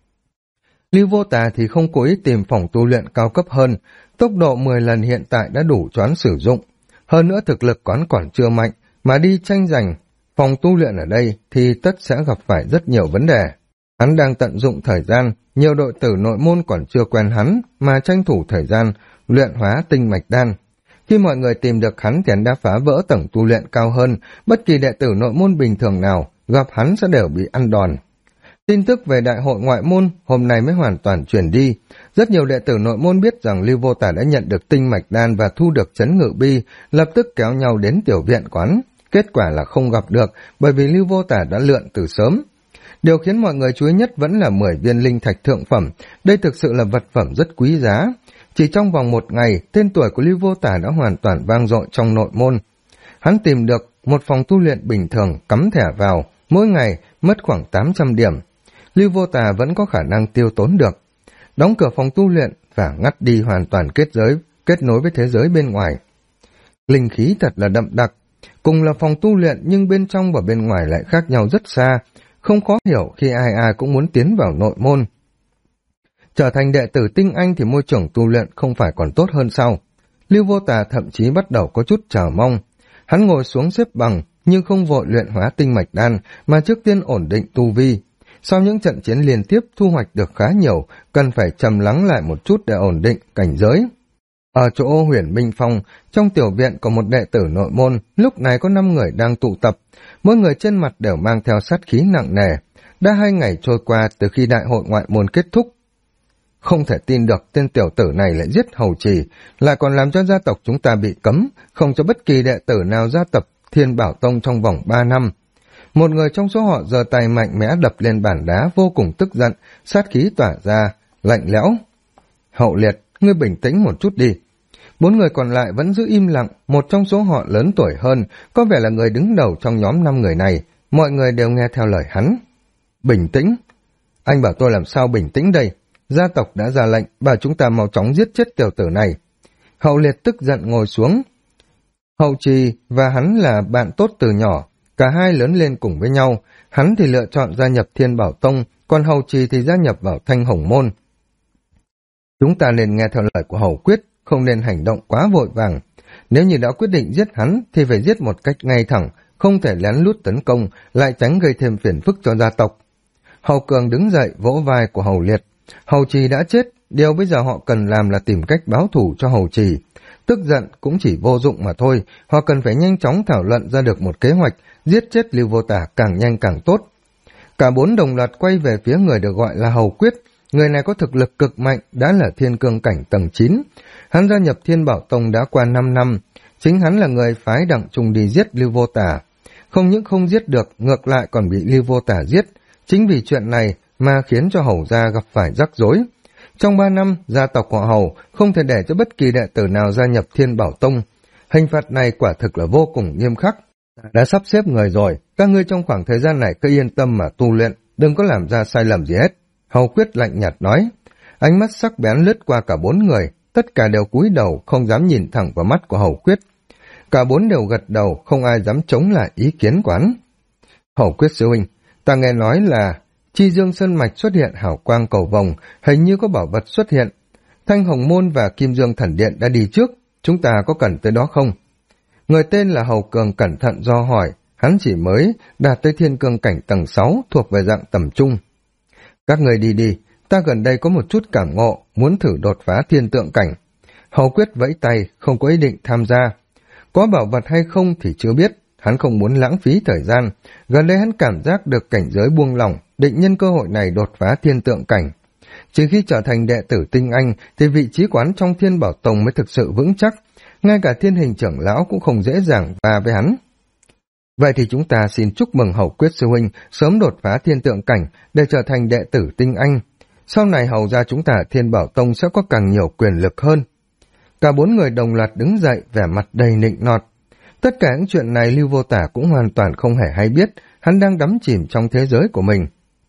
Lưu Vô Tà thì không cố ý tìm phòng tu luyện cao cấp hơn, tốc độ 10 lần hiện tại đã đủ cho hắn sử dụng. Hơn nữa thực lực quán còn chưa mạnh, mà đi tranh giành phòng tu luyện ở đây thì tất sẽ gặp phải rất nhiều vấn đề. Hắn đang tận dụng thời gian, nhiều đội tử nội môn còn chưa quen hắn, mà tranh thủ thời gian luyện hóa tinh mạch đan. Khi mọi người tìm được hắn thì hắn đã phá vỡ tầng tu luyện cao hơn, bất kỳ đệ tử nội môn bình thường nào gặp hắn sẽ đều bị ăn đòn. Tin tức về đại hội ngoại môn hôm nay mới hoàn toàn truyền đi. Rất nhiều đệ tử nội môn biết rằng Lưu Vô Tà đã nhận được tinh mạch đan và thu được Chấn Ngự Bi, lập tức kéo nhau đến tiểu viện quán. Kết quả là không gặp được, bởi vì Lưu Vô Tà đã lượn từ sớm. Điều khiến mọi người chú ý nhất vẫn là 10 viên linh thạch thượng phẩm, đây thực sự là vật phẩm rất quý giá. Chỉ trong vòng 1 ngày, tên tuổi của Lưu Vô Tà đã hoàn toàn vang dội trong nội môn. Hắn tìm được một phòng tu luyện bình thường, cắm thẻ vào, mỗi ngày mất khoảng 800 điểm. Lưu Vô Tà vẫn có khả năng tiêu tốn được. Đóng cửa phòng tu luyện và ngắt đi hoàn toàn kết nối với thế giới bên ngoài. Linh khí thật là đậm đặc. Cùng là phòng tu luyện nhưng bên trong và bên ngoài lại khác nhau rất xa, không khó hiểu khi ai ai cũng muốn tiến vào nội môn. Trở thành đệ tử tinh anh thì môi trường tu luyện không phải còn tốt hơn sao? Lưu Vô Tà thậm chí bắt đầu có chút chờ mong. Hắn ngồi xuống xếp bằng nhưng không vội luyện hóa tinh mạch đan mà trước tiên ổn định tu vi. Sau những trận chiến liên tiếp thu hoạch được khá nhiều, cần phải trầm lắng lại một chút để ổn định cảnh giới. Ở chỗ Huyền Minh Phong, trong tiểu viện có một đệ tử nội môn, lúc này có 5 người đang tụ tập, mỗi người trên mặt đều mang theo sát khí nặng nề. Đã 2 ngày trôi qua từ khi đại hội ngoại môn kết thúc. Không thể tin được tên tiểu tử này lại giết hầu trì, lại còn làm cho gia tộc chúng ta bị cấm, không cho bất kỳ đệ tử nào gia tập Thiên Bảo Tông trong vòng 3 năm. Một người trong số họ giơ tay mạnh mẽ đập lên bàn đá, vô cùng tức giận, sát khí tỏa ra, lạnh lẽo. Hậu Liệt, ngươi bình tĩnh một chút đi. 4 người còn lại vẫn giữ im lặng, một trong số họ lớn tuổi hơn, có vẻ là người đứng đầu trong nhóm 5 người này, mọi người đều nghe theo lời hắn. Bình tĩnh? Anh bảo tôi làm sao bình tĩnh đây? Gia tộc đã ra lệnh, bảo chúng ta mau chóng giết chết tiểu tử này. Hậu Liệt tức giận ngồi xuống. Hậu Trì và hắn là bạn tốt từ nhỏ, cả hai lớn lên cùng với nhau, hắn thì lựa chọn gia nhập Thiên Bảo Tông, còn Hậu Trì thì gia nhập vào Thanh Hồng Môn. Chúng ta nên nghe theo lời của Hầu Quyết, không nên hành động quá vội vàng. Nếu như đã quyết định giết hắn thì phải giết một cách ngay thẳng, không thể lén lút tấn công, lại tránh gây thêm phiền phức cho gia tộc. Hầu Cường đứng dậy vỗ vai của Hầu Liệt. Hầu Trì đã chết, điều bây giờ họ cần làm là tìm cách báo thù cho Hầu Trì. Tức giận cũng chỉ vô dụng mà thôi, họ cần phải nhanh chóng thảo luận ra được một kế hoạch, giết chết Lưu Vô Tả càng nhanh càng tốt. Cả 4 đồng loạt quay về phía người được gọi là Hầu Quyết. Người này có thực lực cực mạnh, đã là thiên cương cảnh tầng 9. Hắn gia nhập Thiên Bảo Tông đã qua 5 năm, chính hắn là người phái Đặng Trùng đi giết Lưu Vô Tả. Không những không giết được, ngược lại còn bị Lưu Vô Tả giết. Chính vì chuyện này mà khiến cho Hầu gia gặp phải rắc rối. Trong 3 năm, gia tộc họ Hầu không thể để cho bất kỳ đệ tử nào gia nhập Thiên Bảo Tông. Hình phạt này quả thực là vô cùng nghiêm khắc. Đã sắp xếp người rồi, các ngươi trong khoảng thời gian này cứ yên tâm mà tu luyện, đừng có làm ra sai lầm gì hết. Hầu Quyết lạnh nhạt nói. Ánh mắt sắc bén lướt qua cả 4 người, tất cả đều cúi đầu, không dám nhìn thẳng vào mắt của Hầu Quyết. Cả 4 đều gật đầu, không ai dám chống lại ý kiến của hắn. Hầu Quyết sư huynh, ta nghe nói là Chi Dương Sơn Mạch xuất hiện hào quang cầu vồng, hình như có bảo vật xuất hiện. Thanh Hồng Môn và Kim Dương Thần Điện đã đi trước, chúng ta có cần tới đó không? Người tên là Hầu Cường cẩn thận do hỏi, hắn chỉ mới đạt tới thiên cương cảnh tầng 6 thuộc về dạng tầm trung. Các người đi đi, ta gần đây có một chút cảm ngộ, muốn thử đột phá thiên tượng cảnh. Hầu Quyết vẫy tay, không có ý định tham gia. Có bảo vật hay không thì chưa biết, hắn không muốn lãng phí thời gian. Gần đây hắn cảm giác được cảnh giới buông lỏng, định nhân cơ hội này đột phá thiên tượng cảnh. Chỉ khi trở thành đệ tử tinh anh thì vị trí quán trong Thiên Bảo Tông mới thực sự vững chắc, ngay cả Thiên Hình trưởng lão cũng không dễ dàng va với hắn. Vậy thì chúng ta xin chúc mừng Hầu Quyết sư huynh sớm đột phá thiên tượng cảnh để trở thành đệ tử tinh anh. Sau này hầu ra chúng ta Thiên Bảo Tông sẽ có càng nhiều quyền lực hơn. Cả 4 người đồng loạt đứng dậy, vẻ mặt đầy nịnh nọt. Tất cả những chuyện này Lưu Vô Tả cũng hoàn toàn không hề hay biết, hắn đang đắm chìm trong thế giới của mình.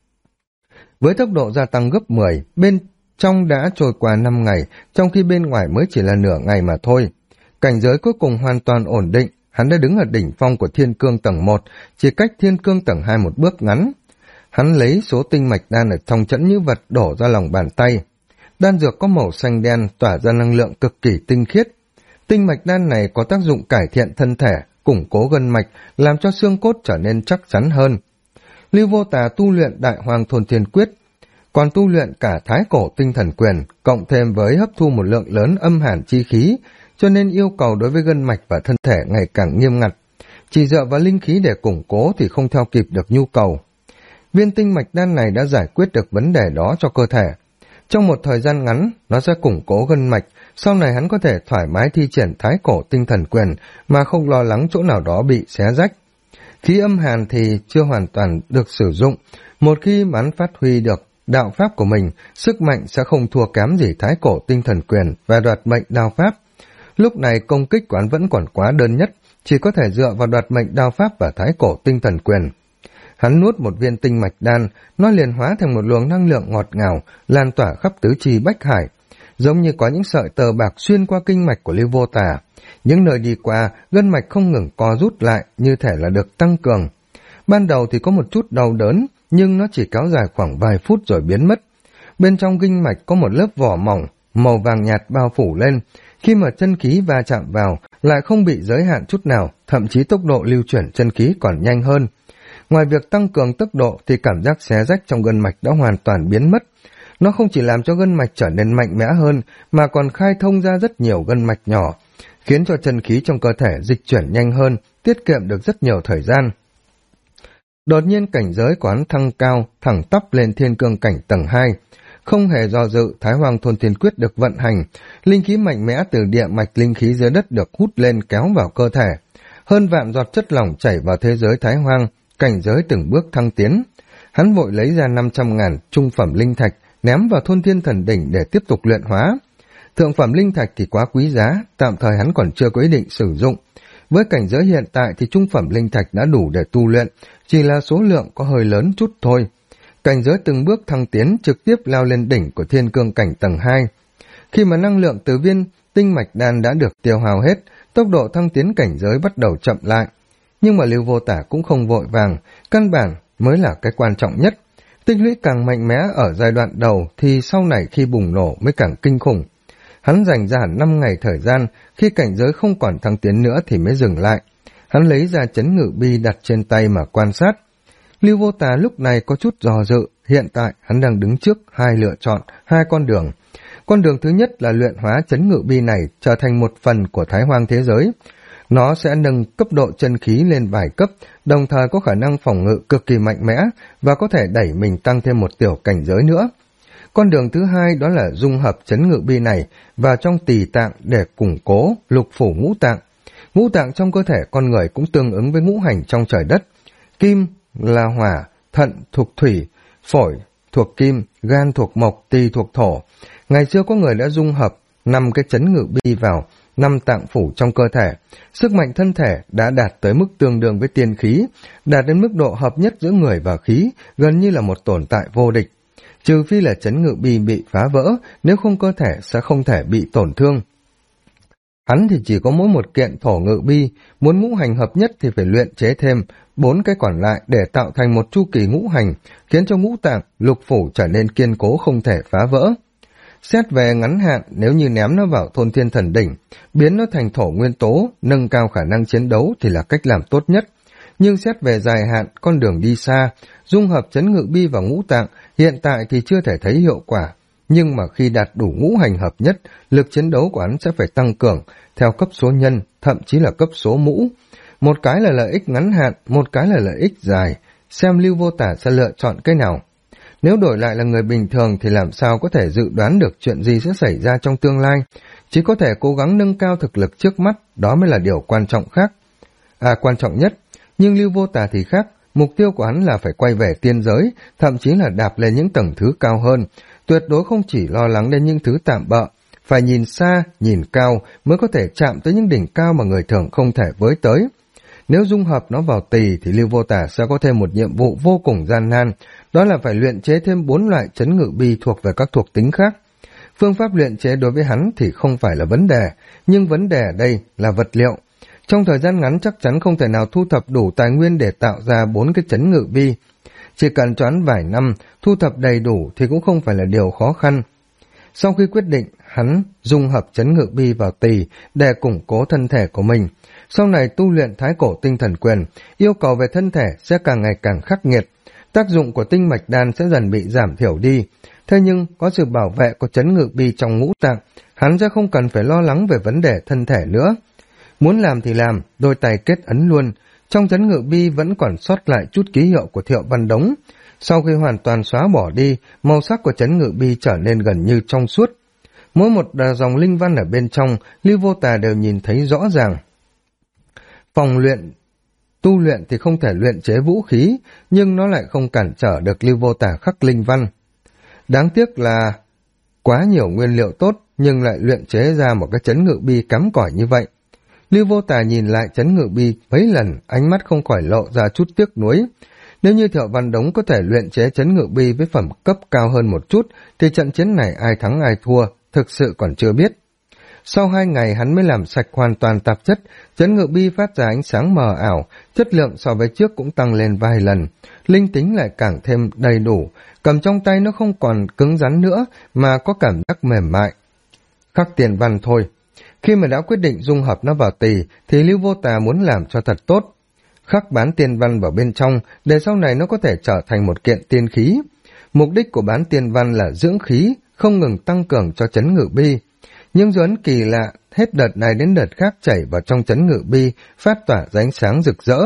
Với tốc độ gia tăng gấp 10, bên trong đã trôi qua 5 ngày, trong khi bên ngoài mới chỉ là nửa ngày mà thôi. Cảnh giới cuối cùng hoàn toàn ổn định, hắn đã đứng ở đỉnh phong của Thiên Cương tầng 1, chỉ cách Thiên Cương tầng 2 một bước ngắn. Hắn lấy số tinh mạch đan ở trong chẫn nhữ vật đổ ra lòng bàn tay. Đan dược có màu xanh đen, tỏa ra năng lượng cực kỳ tinh khiết. Tinh mạch đan này có tác dụng cải thiện thân thể, củng cố gân mạch, làm cho xương cốt trở nên chắc chắn hơn. Lưu Vô Tà tu luyện Đại Hoàng Thôn Thiên Quyết, còn tu luyện cả Thái Cổ Tinh Thần Quyền, cộng thêm với hấp thu một lượng lớn âm hàn chi khí, cho nên yêu cầu đối với gân mạch và thân thể ngày càng nghiêm ngặt. Chỉ dựa vào linh khí để củng cố thì không theo kịp được nhu cầu. Viên tinh mạch đan này đã giải quyết được vấn đề đó cho cơ thể. Trong một thời gian ngắn, nó sẽ củng cố gân mạch, sau này hắn có thể thoải mái thi triển Thái Cổ Tinh Thần Quyền mà không lo lắng chỗ nào đó bị xé rách. Khí âm hàn thì chưa hoàn toàn được sử dụng, một khi hắn phát huy được đạo pháp của mình, sức mạnh sẽ không thua kém gì Thái Cổ Tinh Thần Quyền và đoạt mệnh đao pháp. Lúc này công kích của hắn vẫn còn quá đơn nhất, chỉ có thể dựa vào đoạt mệnh đao pháp và Thái Cổ Tinh Thần Quyền. Hắn nuốt một viên tinh mạch đan, nó liền hóa thành một luồng năng lượng ngọt ngào, lan tỏa khắp tứ chi bách hải, giống như có những sợi tơ bạc xuyên qua kinh mạch của Lưu Vô Tà. Những nơi đi qua, gân mạch không ngừng co rút lại, như thể là được tăng cường. Ban đầu thì có một chút đau đớn, nhưng nó chỉ kéo dài khoảng vài phút rồi biến mất. Bên trong kinh mạch có một lớp vỏ mỏng, màu vàng nhạt bao phủ lên. Khi mà chân khí va chạm vào, lại không bị giới hạn chút nào, thậm chí tốc độ lưu chuyển chân khí còn nhanh hơn. Ngoài việc tăng cường tốc độ thì cảm giác xé rách trong gân mạch đã hoàn toàn biến mất. Nó không chỉ làm cho gân mạch trở nên mạnh mẽ hơn, mà còn khai thông ra rất nhiều gân mạch nhỏ, khiến cho chân khí trong cơ thể dịch chuyển nhanh hơn, tiết kiệm được rất nhiều thời gian. Đột nhiên cảnh giới của hắn thăng cao, thẳng tắp lên thiên cương cảnh tầng 2. Không hề do dự, Thái Hoang Thôn Thiên Quyết được vận hành, linh khí mạnh mẽ từ địa mạch linh khí dưới đất được hút lên kéo vào cơ thể. Hơn vạn giọt chất lỏng chảy vào thế giới Thái Hoang, cảnh giới từng bước thăng tiến. Hắn vội lấy ra 500.000 trung phẩm linh thạch, ném vào Thôn Thiên Thần Đỉnh để tiếp tục luyện hóa. Thượng phẩm linh thạch thì quá quý giá, tạm thời hắn còn chưa có ý định sử dụng. Với cảnh giới hiện tại thì trung phẩm linh thạch đã đủ để tu luyện, chỉ là số lượng có hơi lớn chút thôi. Cảnh giới từng bước thăng tiến trực tiếp leo lên đỉnh của thiên cương cảnh tầng 2. Khi mà năng lượng từ viên tinh mạch đan đã được tiêu hao hết, tốc độ thăng tiến cảnh giới bắt đầu chậm lại. Nhưng mà Lưu Vô Tả cũng không vội vàng, căn bản mới là cái quan trọng nhất. Tích lũy càng mạnh mẽ ở giai đoạn đầu thì sau này khi bùng nổ mới càng kinh khủng. Hắn dành ra hẳn 5 ngày thời gian, khi cảnh giới không còn thăng tiến nữa thì mới dừng lại. Hắn lấy ra chấn ngự bi đặt trên tay mà quan sát. Lưu Vô Tà lúc này có chút dò dự, hiện tại hắn đang đứng trước hai lựa chọn, hai con đường. Con đường thứ nhất là luyện hóa chấn ngự bi này trở thành một phần của Thái Hoang thế giới. Nó sẽ nâng cấp độ chân khí lên vài cấp, đồng thời có khả năng phòng ngự cực kỳ mạnh mẽ và có thể đẩy mình tăng thêm một tiểu cảnh giới nữa. Con đường thứ hai đó là dung hợp chấn ngự bi này vào trong tỳ tạng để củng cố lục phủ ngũ tạng. Ngũ tạng trong cơ thể con người cũng tương ứng với ngũ hành trong trời đất. Kim là hỏa, thận thuộc thủy, phổi thuộc kim, gan thuộc mộc, tỳ thuộc thổ. Ngày xưa có người đã dung hợp 5 cái chấn ngự bi vào 5 tạng phủ trong cơ thể. Sức mạnh thân thể đã đạt tới mức tương đương với tiên khí, đạt đến mức độ hợp nhất giữa người và khí, gần như là một tồn tại vô địch. Trừ phi là chấn ngự bi bị phá vỡ, nếu không cơ thể sẽ không thể bị tổn thương. Hắn thì chỉ có mỗi một kiện thổ ngự bi, muốn ngũ hành hợp nhất thì phải luyện chế thêm 4 cái còn lại để tạo thành một chu kỳ ngũ hành, khiến cho ngũ tạng, lục phủ trở nên kiên cố không thể phá vỡ. Xét về ngắn hạn, nếu như ném nó vào Thôn Thiên Thần Đỉnh, biến nó thành thổ nguyên tố, nâng cao khả năng chiến đấu thì là cách làm tốt nhất. Nhưng xét về dài hạn, con đường đi xa, dung hợp chấn ngự bi vào ngũ tạng, hiện tại thì chưa thể thấy hiệu quả. Nhưng mà khi đạt đủ ngũ hành hợp nhất, lực chiến đấu của hắn sẽ phải tăng cường, theo cấp số nhân, thậm chí là cấp số mũ. Một cái là lợi ích ngắn hạn, một cái là lợi ích dài, xem Lưu Vô Tả sẽ lựa chọn cái nào. Nếu đổi lại là người bình thường thì làm sao có thể dự đoán được chuyện gì sẽ xảy ra trong tương lai, chỉ có thể cố gắng nâng cao thực lực trước mắt, đó mới là điều quan trọng khác. Quan trọng nhất, nhưng Lưu Vô Tả thì khác, mục tiêu của hắn là phải quay về tiên giới, thậm chí là đạp lên những tầng thứ cao hơn, tuyệt đối không chỉ lo lắng đến những thứ tạm bợ, phải nhìn xa, nhìn cao mới có thể chạm tới những đỉnh cao mà người thường không thể với tới. Nếu dung hợp nó vào tỳ thì Lưu Vô Tả sẽ có thêm một nhiệm vụ vô cùng gian nan, đó là phải luyện chế thêm 4 loại chấn ngự bi thuộc về các thuộc tính khác. Phương pháp luyện chế đối với hắn thì không phải là vấn đề, nhưng vấn đề ở đây là vật liệu. Trong thời gian ngắn chắc chắn không thể nào thu thập đủ tài nguyên để tạo ra 4 cái chấn ngự bi. Chỉ cần cho hắn vài năm, thu thập đầy đủ thì cũng không phải là điều khó khăn. Sau khi quyết định, hắn dung hợp chấn ngự bi vào tỳ để củng cố thân thể của mình. Sau này tu luyện Thái Cổ Tinh Thần Quyền, yêu cầu về thân thể sẽ càng ngày càng khắc nghiệt. Tác dụng của tinh mạch đan sẽ dần bị giảm thiểu đi. Thế nhưng, có sự bảo vệ của chấn ngự bi trong ngũ tạng, hắn sẽ không cần phải lo lắng về vấn đề thân thể nữa. Muốn làm thì làm, đôi tay kết ấn luôn. Trong chấn ngự bi vẫn còn sót lại chút ký hiệu của Thiệu Văn Đống. Sau khi hoàn toàn xóa bỏ đi, màu sắc của chấn ngự bi trở nên gần như trong suốt. Mỗi một dòng linh văn ở bên trong, Lưu Vô Tà đều nhìn thấy rõ ràng. Phòng luyện, tu luyện thì không thể luyện chế vũ khí, nhưng nó lại không cản trở được Lưu Vô Tà khắc linh văn. Đáng tiếc là quá nhiều nguyên liệu tốt, nhưng lại luyện chế ra một cái chấn ngự bi cắm cỏi như vậy. Lưu Vô Tà nhìn lại chấn ngự bi mấy lần, ánh mắt không khỏi lộ ra chút tiếc nuối. Nếu như Thiệu Văn Đống có thể luyện chế chấn ngự bi với phẩm cấp cao hơn một chút, thì trận chiến này ai thắng ai thua, thực sự còn chưa biết. Sau 2 ngày hắn mới làm sạch hoàn toàn tạp chất, chấn ngự bi phát ra ánh sáng mờ ảo, chất lượng so với trước cũng tăng lên vài lần, linh tính lại càng thêm đầy đủ, cầm trong tay nó không còn cứng rắn nữa mà có cảm giác mềm mại. Khắc tiền văn thôi. Khi mà đã quyết định dung hợp nó vào tỳ thì Lưu Vô Tà muốn làm cho thật tốt. Khắc bán tiên văn vào bên trong để sau này nó có thể trở thành một kiện tiên khí. Mục đích của bán tiên văn là dưỡng khí, không ngừng tăng cường cho chấn ngự bi. Nhưng dấu ấn kỳ lạ, hết đợt này đến đợt khác chảy vào trong chấn ngự bi, phát tỏa ra ánh sáng rực rỡ.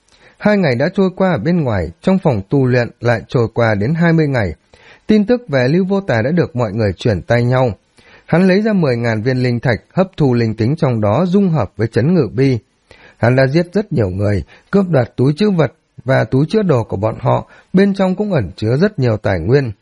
2 ngày đã trôi qua ở bên ngoài, trong phòng tu luyện lại trôi qua đến 20 ngày. Tin tức về Lưu Vô Tà đã được mọi người chuyển tay nhau. Hắn lấy ra 10.000 viên linh thạch, hấp thu linh tính trong đó dung hợp với chấn ngự bi. Hắn đã giết rất nhiều người, cướp đoạt túi trữ vật và túi chứa đồ của bọn họ, bên trong cũng ẩn chứa rất nhiều tài nguyên.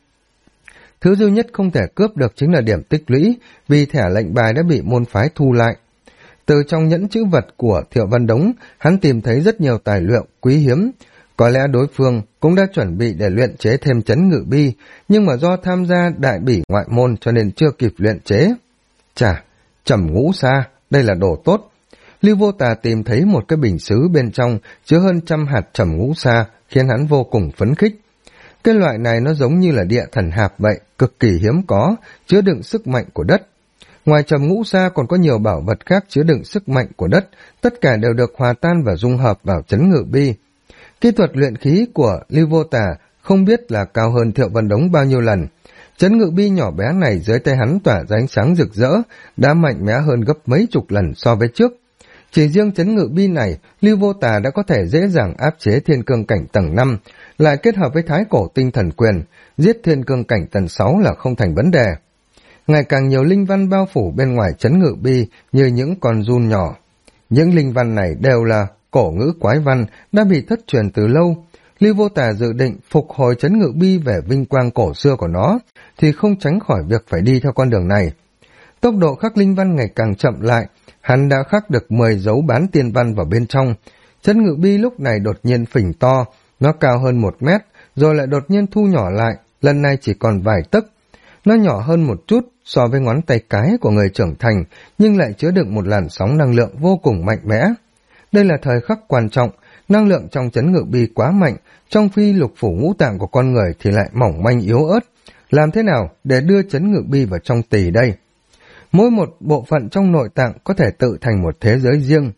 Thứ duy nhất không thể cướp được chính là điểm tích lũy, vì thẻ lệnh bài đã bị môn phái thu lại. Từ trong nhẫn trữ vật của Thiệu Văn Đống, hắn tìm thấy rất nhiều tài liệu quý hiếm. Có lẽ đối phương cũng đã chuẩn bị để luyện chế thêm chấn ngự bi, nhưng mà do tham gia đại bỉ ngoại môn cho nên chưa kịp luyện chế. Chà, trầm ngũ sa, đây là đồ tốt. Lưu Vô Tà tìm thấy một cái bình sứ bên trong chứa hơn 100 hạt trầm ngũ sa, khiến hắn vô cùng phấn khích. Cái loại này nó giống như là địa thần hạp vậy, cực kỳ hiếm có, chứa đựng sức mạnh của đất. Ngoài trầm ngũ sa còn có nhiều bảo vật khác chứa đựng sức mạnh của đất, tất cả đều được hòa tan và dung hợp vào chấn ngự bi. Kỹ thuật luyện khí của Lưu Vô Tà không biết là cao hơn Thiệu Văn Đống bao nhiêu lần. Chấn ngự bi nhỏ bé này dưới tay hắn tỏa ra ánh sáng rực rỡ, đã mạnh mẽ hơn gấp mấy chục lần so với trước. Chỉ riêng chấn ngự bi này, Lưu Vô Tà đã có thể dễ dàng áp chế thiên cương cảnh tầng 5, lại kết hợp với thái cổ tinh thần quyền, giết thiên cương cảnh tầng 6 là không thành vấn đề. Ngày càng nhiều linh văn bao phủ bên ngoài chấn ngự bi như những con giun nhỏ. Những linh văn này đều là cổ ngữ quái văn đã bị thất truyền từ lâu. Lưu Vô Tà dự định phục hồi chấn ngự bi về vinh quang cổ xưa của nó, thì không tránh khỏi việc phải đi theo con đường này. Tốc độ khắc linh văn ngày càng chậm lại, hắn đã khắc được 10 dấu bán tiên văn vào bên trong. Chấn ngự bi lúc này đột nhiên phình to, nó cao hơn 1 mét, rồi lại đột nhiên thu nhỏ lại, lần này chỉ còn vài tấc. Nó nhỏ hơn một chút so với ngón tay cái của người trưởng thành, nhưng lại chứa đựng một làn sóng năng lượng vô cùng mạnh mẽ. Đây là thời khắc quan trọng, năng lượng trong chấn ngự bi quá mạnh, trong phi lục phủ ngũ tạng của con người thì lại mỏng manh yếu ớt. Làm thế nào để đưa chấn ngự bi vào trong tỳ đây? Mỗi một bộ phận trong nội tạng có thể tự thành một thế giới riêng.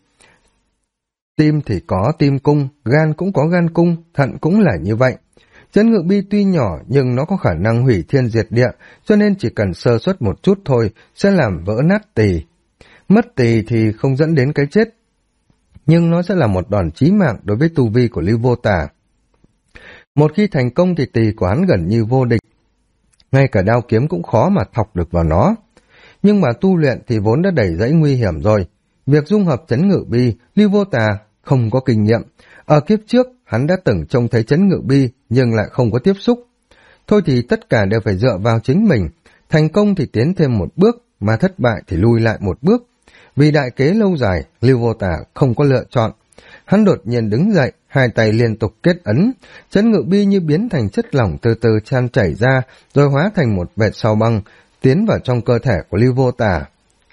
Tim thì có tim cung, gan cũng có gan cung, thận cũng là như vậy. Chấn ngự bi tuy nhỏ nhưng nó có khả năng hủy thiên diệt địa, cho nên chỉ cần sơ suất một chút thôi sẽ làm vỡ nát tỳ. Mất tỳ thì không dẫn đến cái chết, nhưng nó sẽ là một đòn chí mạng đối với tu vi của Lưu Vô Tà. Một khi thành công thì tỳ của hắn gần như vô địch, ngay cả đao kiếm cũng khó mà thọc được vào nó. Nhưng mà tu luyện thì vốn đã đầy dẫy nguy hiểm rồi. Việc dung hợp chấn ngự bi, Lưu Vô Tà không có kinh nghiệm. Ở kiếp trước, hắn đã từng trông thấy chấn ngự bi nhưng lại không có tiếp xúc. Thôi thì tất cả đều phải dựa vào chính mình. Thành công thì tiến thêm một bước, mà thất bại thì lui lại một bước. Vì đại kế lâu dài, Lưu Vô Tà không có lựa chọn. Hắn đột nhiên đứng dậy, hai tay liên tục kết ấn, chấn ngự bi như biến thành chất lỏng từ từ chan chảy ra, rồi hóa thành một vệt sao băng, tiến vào trong cơ thể của Lưu Vô Tà.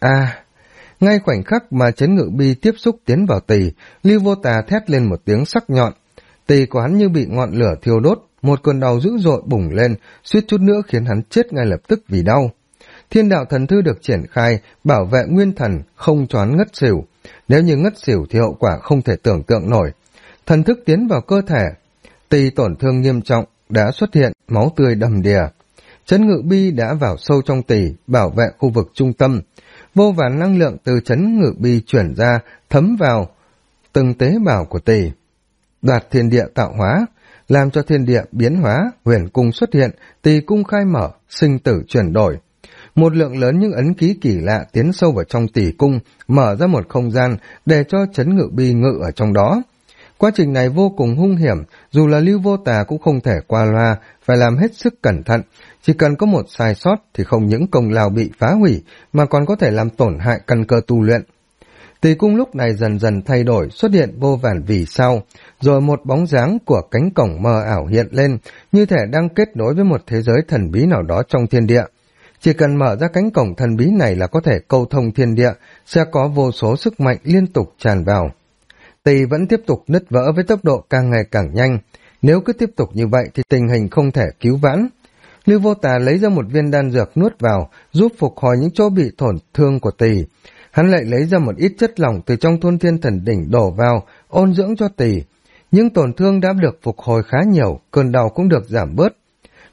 Ngay khoảnh khắc mà chấn ngự bi tiếp xúc tiến vào tỳ, Lưu Vô Tà thét lên một tiếng sắc nhọn. Tỳ của hắn như bị ngọn lửa thiêu đốt, một cơn đau dữ dội bùng lên, suýt chút nữa khiến hắn chết ngay lập tức vì đau. Thiên đạo thần thư được triển khai, bảo vệ nguyên thần, không choán ngất xỉu. Nếu như ngất xỉu thì hậu quả không thể tưởng tượng nổi. Thần thức tiến vào cơ thể, tỳ tổn thương nghiêm trọng, đã xuất hiện, máu tươi đầm đìa. Chấn ngự bi đã vào sâu trong tỳ, bảo vệ khu vực trung tâm. Vô vàn năng lượng từ chấn ngự bi chuyển ra, thấm vào từng tế bào của tỳ. Đoạt thiên địa tạo hóa, làm cho thiên địa biến hóa, huyền cung xuất hiện, tỳ cung khai mở, sinh tử chuyển đổi. Một lượng lớn những ấn ký kỳ lạ tiến sâu vào trong tỳ cung, mở ra một không gian để cho chấn ngự bi ngự ở trong đó. Quá trình này vô cùng hung hiểm, dù là Lưu Vô Tà cũng không thể qua loa, phải làm hết sức cẩn thận. Chỉ cần có một sai sót thì không những công lao bị phá hủy, mà còn có thể làm tổn hại căn cơ tu luyện. Tỳ cung lúc này dần dần thay đổi, xuất hiện vô vàn vì sao, rồi một bóng dáng của cánh cổng mờ ảo hiện lên, như thể đang kết nối với một thế giới thần bí nào đó trong thiên địa. Chỉ cần mở ra cánh cổng thần bí này là có thể câu thông thiên địa, sẽ có vô số sức mạnh liên tục tràn vào. Tỳ vẫn tiếp tục nứt vỡ với tốc độ càng ngày càng nhanh. Nếu cứ tiếp tục như vậy thì tình hình không thể cứu vãn. Lưu Vô Tà lấy ra một viên đan dược nuốt vào, giúp phục hồi những chỗ bị tổn thương của tỳ. Hắn lại lấy ra một ít chất lỏng từ trong thôn thiên thần đỉnh đổ vào, ôn dưỡng cho tỳ. Những tổn thương đã được phục hồi khá nhiều, cơn đau cũng được giảm bớt.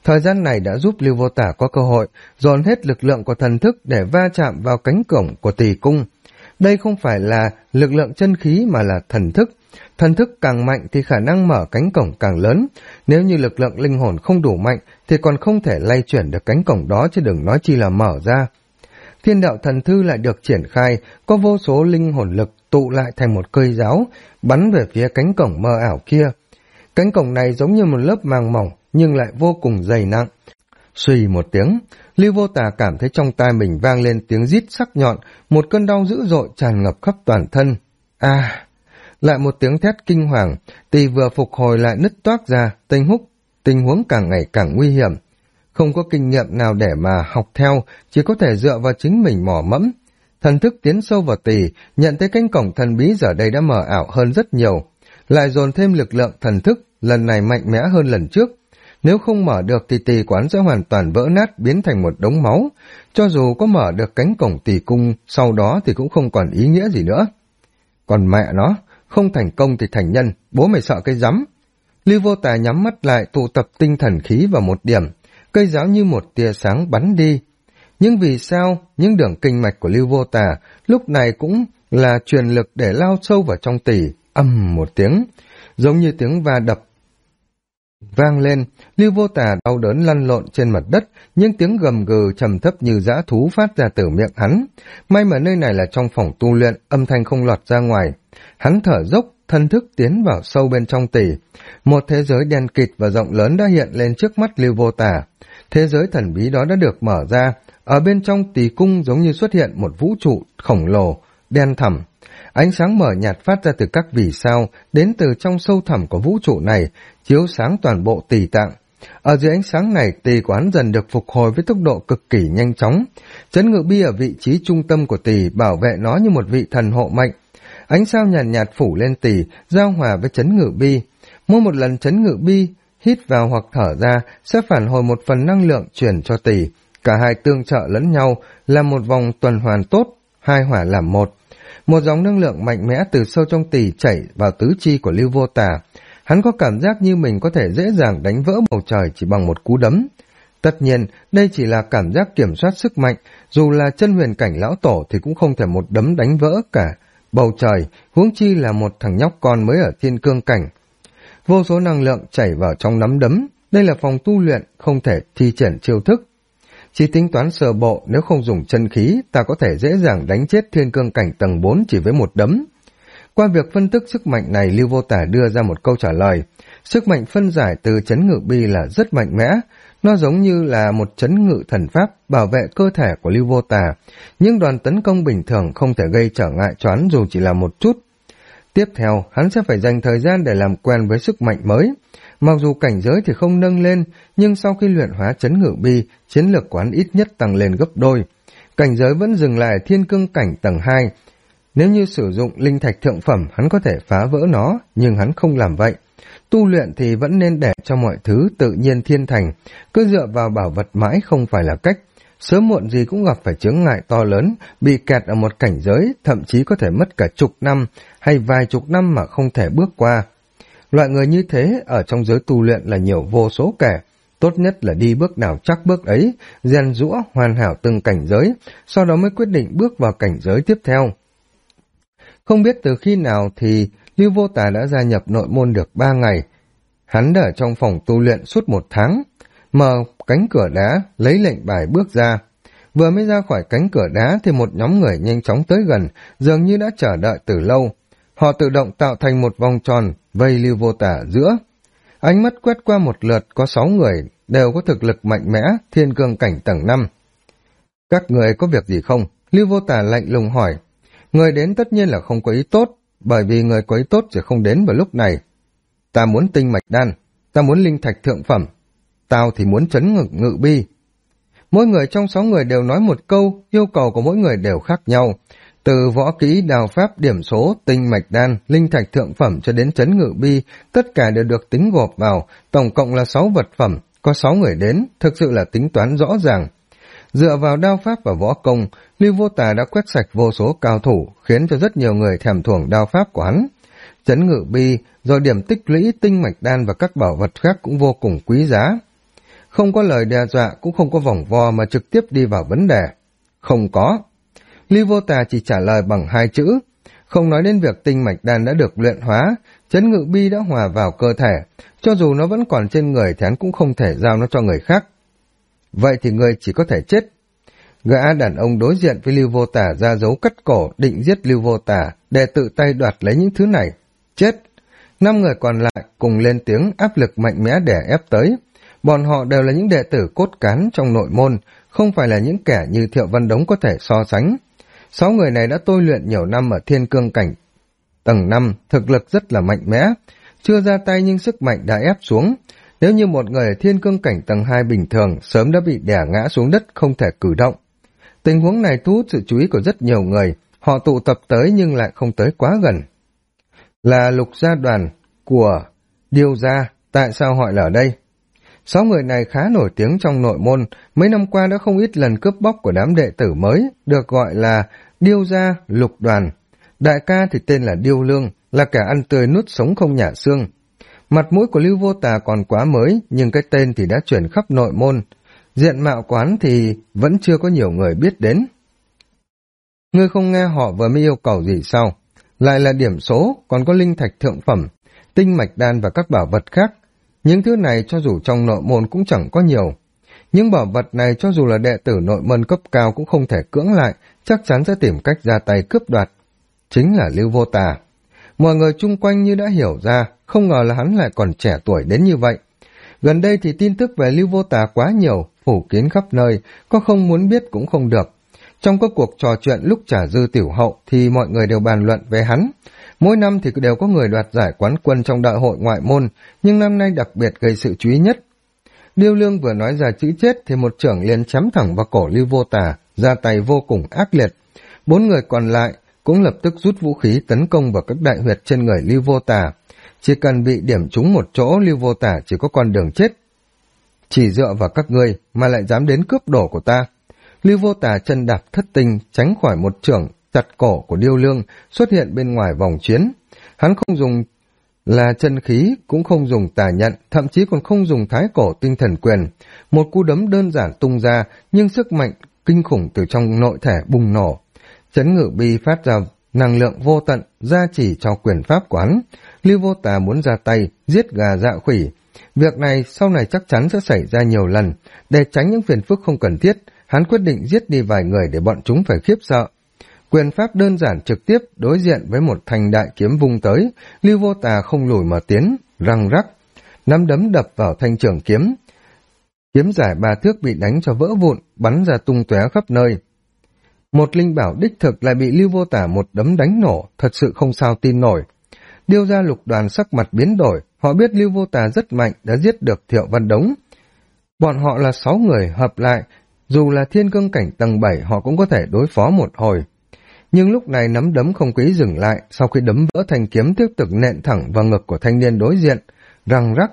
Thời gian này đã giúp Lưu Vô Tả có cơ hội dồn hết lực lượng của thần thức để va chạm vào cánh cổng của Tỳ cung. Đây không phải là lực lượng chân khí mà là thần thức. Thần thức càng mạnh thì khả năng mở cánh cổng càng lớn. Nếu như lực lượng linh hồn không đủ mạnh thì còn không thể lay chuyển được cánh cổng đó, chứ đừng nói chi là mở ra. Thiên đạo thần thư lại được triển khai, có vô số linh hồn lực tụ lại thành một cây giáo, bắn về phía cánh cổng mơ ảo kia. Cánh cổng này giống như một lớp màng mỏng, nhưng lại vô cùng dày nặng. Xuy một tiếng, Lưu Vô Tà cảm thấy trong tai mình vang lên tiếng rít sắc nhọn, một cơn đau dữ dội tràn ngập khắp toàn thân. Lại một tiếng thét kinh hoàng, Tỳ vừa phục hồi lại nứt toác ra, tình huống càng ngày càng nguy hiểm. Không có kinh nghiệm nào để mà học theo, chỉ có thể dựa vào chính mình mò mẫm. Thần thức tiến sâu vào Tỳ, nhận thấy cánh cổng thần bí giờ đây đã mờ ảo hơn rất nhiều. Lại dồn thêm lực lượng thần thức, lần này mạnh mẽ hơn lần trước. Nếu không mở được thì Tỳ quán sẽ hoàn toàn vỡ nát, biến thành một đống máu. Cho dù có mở được cánh cổng Tỳ cung, sau đó thì cũng không còn ý nghĩa gì nữa. Còn mẹ nó, không thành công thì thành nhân, bố mày sợ cái rắm. Lưu Vô Tà nhắm mắt lại, tụ tập tinh thần khí vào một điểm, cây giáo như một tia sáng bắn đi. Nhưng vì sao những đường kinh mạch của Lưu Vô Tà lúc này cũng là truyền lực để lao sâu vào trong Tỳ? Ầm một tiếng, giống như tiếng va đập vang lên. Lưu Vô Tà đau đớn lăn lộn trên mặt đất, nhưng tiếng gầm gừ trầm thấp như dã thú phát ra từ miệng hắn. May mà nơi này là trong phòng tu luyện, âm thanh không lọt ra ngoài. Hắn thở dốc, thân thức tiến vào sâu bên trong Tỳ. Một thế giới đen kịt và rộng lớn đã hiện lên trước mắt Lưu Vô Tà. Thế giới thần bí đó đã được mở ra, ở bên trong Tỳ cung giống như xuất hiện một vũ trụ khổng lồ, đen thẳm. Ánh sáng mờ nhạt phát ra từ các vì sao, đến từ trong sâu thẳm của vũ trụ này, chiếu sáng toàn bộ Tỳ tạng. Ở dưới ánh sáng này, Tỳ quán dần được phục hồi với tốc độ cực kỳ nhanh chóng. Chấn ngự bi ở vị trí trung tâm của Tỳ bảo vệ nó như một vị thần hộ mệnh. Ánh sao nhàn nhạt phủ lên Tỳ, giao hòa với chấn ngự bi. Mỗi một lần chấn ngự bi, hít vào hoặc thở ra, sẽ phản hồi một phần năng lượng truyền cho Tỳ. Cả hai tương trợ lẫn nhau, là một vòng tuần hoàn tốt, hai hỏa làm một. Một dòng năng lượng mạnh mẽ từ sâu trong Tỳ chảy vào tứ chi của Lưu Vô Tà. Hắn có cảm giác như mình có thể dễ dàng đánh vỡ bầu trời chỉ bằng một cú đấm. Tất nhiên, đây chỉ là cảm giác kiểm soát sức mạnh, dù là chân huyền cảnh lão tổ thì cũng không thể một đấm đánh vỡ cả bầu trời, huống chi là một thằng nhóc con mới ở thiên cương cảnh. Vô số năng lượng chảy vào trong nắm đấm, đây là phòng tu luyện, không thể thi triển chiêu thức. Chỉ tính toán sơ bộ, nếu không dùng chân khí, ta có thể dễ dàng đánh chết thiên cương cảnh tầng 4 chỉ với một đấm. Qua việc phân tích sức mạnh này, Lưu Vô Tả đưa ra một câu trả lời. Sức mạnh phân giải từ chấn ngự bi là rất mạnh mẽ. Nó giống như là một chấn ngự thần pháp bảo vệ cơ thể của Lưu Vô Tả. Nhưng đòn tấn công bình thường không thể gây trở ngại cho hắn dù chỉ là một chút. Tiếp theo, hắn sẽ phải dành thời gian để làm quen với sức mạnh mới. Mặc dù cảnh giới thì không nâng lên, nhưng sau khi luyện hóa chấn ngự bi, chiến lược của hắn ít nhất tăng lên gấp đôi. Cảnh giới vẫn dừng lại thiên cương cảnh tầng 2. Nếu như sử dụng linh thạch thượng phẩm, hắn có thể phá vỡ nó, nhưng hắn không làm vậy. Tu luyện thì vẫn nên để cho mọi thứ tự nhiên thiên thành, cứ dựa vào bảo vật mãi không phải là cách. Sớm muộn gì cũng gặp phải chướng ngại to lớn, bị kẹt ở một cảnh giới, thậm chí có thể mất cả chục năm hay vài chục năm mà không thể bước qua. Loại người như thế ở trong giới tu luyện là nhiều vô số kẻ. Tốt nhất là đi bước nào chắc bước ấy, rèn giũa hoàn hảo từng cảnh giới, sau đó mới quyết định bước vào cảnh giới tiếp theo. Không biết từ khi nào thì Lưu Vô Tà đã gia nhập nội môn được 3 ngày. Hắn đã ở trong phòng tu luyện suốt 1 tháng, mở cánh cửa đá, lấy lệnh bài bước ra. Vừa mới ra khỏi cánh cửa đá thì một nhóm người nhanh chóng tới gần, dường như đã chờ đợi từ lâu. Họ tự động tạo thành một vòng tròn, vây Lưu Vô Tà giữa. Ánh mắt quét qua một lượt, có 6 người, đều có thực lực mạnh mẽ, thiên cương cảnh tầng 5. Các người có việc gì không? Lưu Vô Tà lạnh lùng hỏi. Người đến tất nhiên là không có ý tốt, bởi vì người có ý tốt sẽ không đến vào lúc này. Ta muốn tinh mạch đan, ta muốn linh thạch thượng phẩm, tao thì muốn chấn ngự bi. Mỗi người trong 6 người đều nói một câu, yêu cầu của mỗi người đều khác nhau. Từ võ kỹ, đào pháp, điểm số, tinh mạch đan, linh thạch thượng phẩm cho đến chấn ngự bi, tất cả đều được tính gộp vào, tổng cộng là 6 vật phẩm, có 6 người đến, thực sự là tính toán rõ ràng. Dựa vào đao pháp và võ công, Lưu Vô Tà đã quét sạch vô số cao thủ, khiến cho rất nhiều người thèm thuồng đao pháp của hắn. Chấn ngự bi, rồi điểm tích lũy tinh mạch đan và các bảo vật khác cũng vô cùng quý giá. không có lời đe dọa, cũng không có vòng vo mà trực tiếp đi vào vấn đề. Không có. Lưu Vô Tà chỉ trả lời bằng 2 chữ. Không nói đến việc tinh mạch đan đã được luyện hóa, chấn ngự bi đã hòa vào cơ thể, cho dù nó vẫn còn trên người thì hắn cũng không thể giao nó cho người khác. Vậy thì người chỉ có thể chết. Gã đàn ông đối diện với Lưu Vô Tà ra dấu cắt cổ, định giết Lưu Vô Tà để tự tay đoạt lấy những thứ này. Chết. 5 người còn lại cùng lên tiếng, áp lực mạnh mẽ đè ép tới. Bọn họ đều là những đệ tử cốt cán trong nội môn, không phải là những kẻ như Thiệu Văn Đống có thể so sánh. 6 người này đã tôi luyện nhiều năm ở thiên cương cảnh tầng 5, thực lực rất là mạnh mẽ, chưa ra tay nhưng sức mạnh đã ép xuống. Nếu như một người ở thiên cương cảnh tầng 2 bình thường, sớm đã bị đè ngã xuống đất không thể cử động. Tình huống này thu hút sự chú ý của rất nhiều người, họ tụ tập tới nhưng lại không tới quá gần. Là Lục gia đoàn của Điêu gia, tại sao họ là ở đây? 6 người này khá nổi tiếng trong nội môn, mấy năm qua đã không ít lần cướp bóc của đám đệ tử mới, được gọi là Điêu gia Lục đoàn. Đại ca thì tên là Điêu Lương, là kẻ ăn tươi nuốt sống không nhả xương. Mặt mũi của Lưu Vô Tà còn quá mới, nhưng cái tên thì đã chuyển khắp nội môn. Diện mạo quán thì vẫn chưa có nhiều người biết đến. Ngươi không nghe họ vừa mới yêu cầu gì sao? Lại là điểm số, còn có linh thạch thượng phẩm, tinh mạch đan và các bảo vật khác. Những thứ này cho dù trong nội môn cũng chẳng có nhiều. Những bảo vật này cho dù là đệ tử nội môn cấp cao cũng không thể cưỡng lại, chắc chắn sẽ tìm cách ra tay cướp đoạt. Chính là Lưu Vô Tà. Mọi người chung quanh như đã hiểu ra, không ngờ là hắn lại còn trẻ tuổi đến như vậy. Gần đây thì tin tức về Lưu Vô Tà quá nhiều, phủ kín khắp nơi, có không muốn biết cũng không được. Trong các cuộc trò chuyện lúc trà dư tiểu hậu thì mọi người đều bàn luận về hắn. Mỗi năm thì đều có người đoạt giải quán quân trong đại hội ngoại môn, nhưng năm nay đặc biệt gây sự chú ý nhất. Điêu Lương vừa nói ra chữ chết thì một chưởng liền chém thẳng vào cổ Lưu Vô Tà, ra tay vô cùng ác liệt. 4 người còn lại cũng lập tức rút vũ khí tấn công vào các đại huyệt trên người Lưu Vô Tà. Chỉ cần bị điểm trúng một chỗ, Lưu Vô Tà chỉ có con đường chết. Chỉ dựa vào các ngươi mà lại dám đến cướp đồ của ta. Lưu Vô Tà chân đạp thất tinh tránh khỏi một chưởng chặt cổ của Điêu Lương xuất hiện bên ngoài vòng chiến. Hắn không dùng là chân khí, cũng không dùng tà nhận, thậm chí còn không dùng thái cổ tinh thần quyền. Một cú đấm đơn giản tung ra, nhưng sức mạnh kinh khủng từ trong nội thể bùng nổ. Chấn ngự bi phát ra năng lượng vô tận, gia chỉ cho quyền pháp quán. Lưu Vô Tà muốn ra tay, giết gà dạ khủy. Việc này sau này chắc chắn sẽ xảy ra nhiều lần. Để tránh những phiền phức không cần thiết, hắn quyết định giết đi vài người để bọn chúng phải khiếp sợ. Quyền pháp đơn giản trực tiếp đối diện với một thanh đại kiếm vung tới, Lưu Vô Tà không lùi mà tiến, răng rắc. Nắm đấm đập vào thanh trường kiếm. Kiếm dài 3 thước bị đánh cho vỡ vụn, bắn ra tung tóe khắp nơi. Một linh bảo đích thực lại bị Lưu Vô Tà một đấm đánh nổ, thật sự không sao tin nổi. Điêu gia Lục đoàn sắc mặt biến đổi, họ biết Lưu Vô Tà rất mạnh, đã giết được Thiệu Văn Đống. Bọn họ là 6 người hợp lại, dù là thiên cương cảnh tầng 7 họ cũng có thể đối phó một hồi. Nhưng lúc này nắm đấm không quý dừng lại, sau khi đấm vỡ thanh kiếm tiếp tục nện thẳng vào ngực của thanh niên đối diện, răng rắc,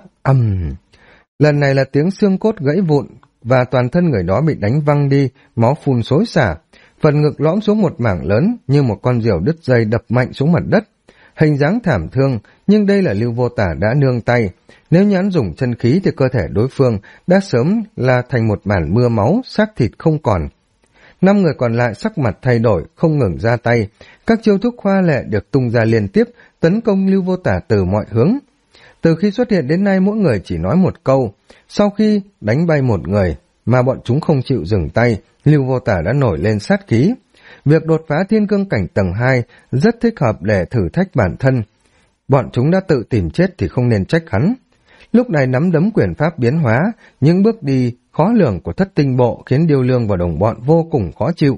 Lần này là tiếng xương cốt gãy vụn, và toàn thân người đó bị đánh văng đi, máu phun xối xả. Phần ngực lõm xuống một mảng lớn, như một con diều đứt dây đập mạnh xuống mặt đất. Hình dáng thảm thương, nhưng đây là Lưu Vô Tà đã nương tay. Nếu như hắn dùng chân khí thì cơ thể đối phương đã sớm là thành một màn mưa máu, xác thịt không còn. 5 người còn lại sắc mặt thay đổi, không ngừng ra tay. Các chiêu thức hoa lệ được tung ra liên tiếp, tấn công Lưu Vô Tà từ mọi hướng. Từ khi xuất hiện đến nay mỗi người chỉ nói một câu. Sau khi đánh bay một người, mà bọn chúng không chịu dừng tay, Lưu Vô Tà đã nổi lên sát khí. Việc đột phá thiên cương cảnh tầng 2 rất thích hợp để thử thách bản thân. Bọn chúng đã tự tìm chết thì không nên trách hắn. Lúc này nắm đấm quyền pháp biến hóa, những bước đi khó lường của thất tinh bộ khiến Điêu Lương và đồng bọn vô cùng khó chịu.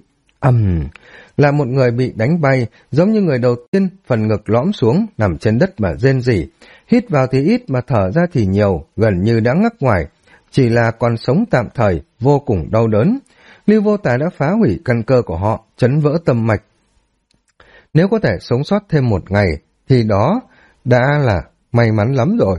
Là một người bị đánh bay, giống như người đầu tiên, phần ngực lõm xuống, nằm trên đất mà rên rỉ. Hít vào thì ít mà thở ra thì nhiều, gần như đã ngắc ngoài. Chỉ là còn sống tạm thời, vô cùng đau đớn. Lưu Vô Tà đã phá hủy căn cơ của họ, chấn vỡ tâm mạch. Nếu có thể sống sót thêm một ngày, thì đó đã là may mắn lắm rồi.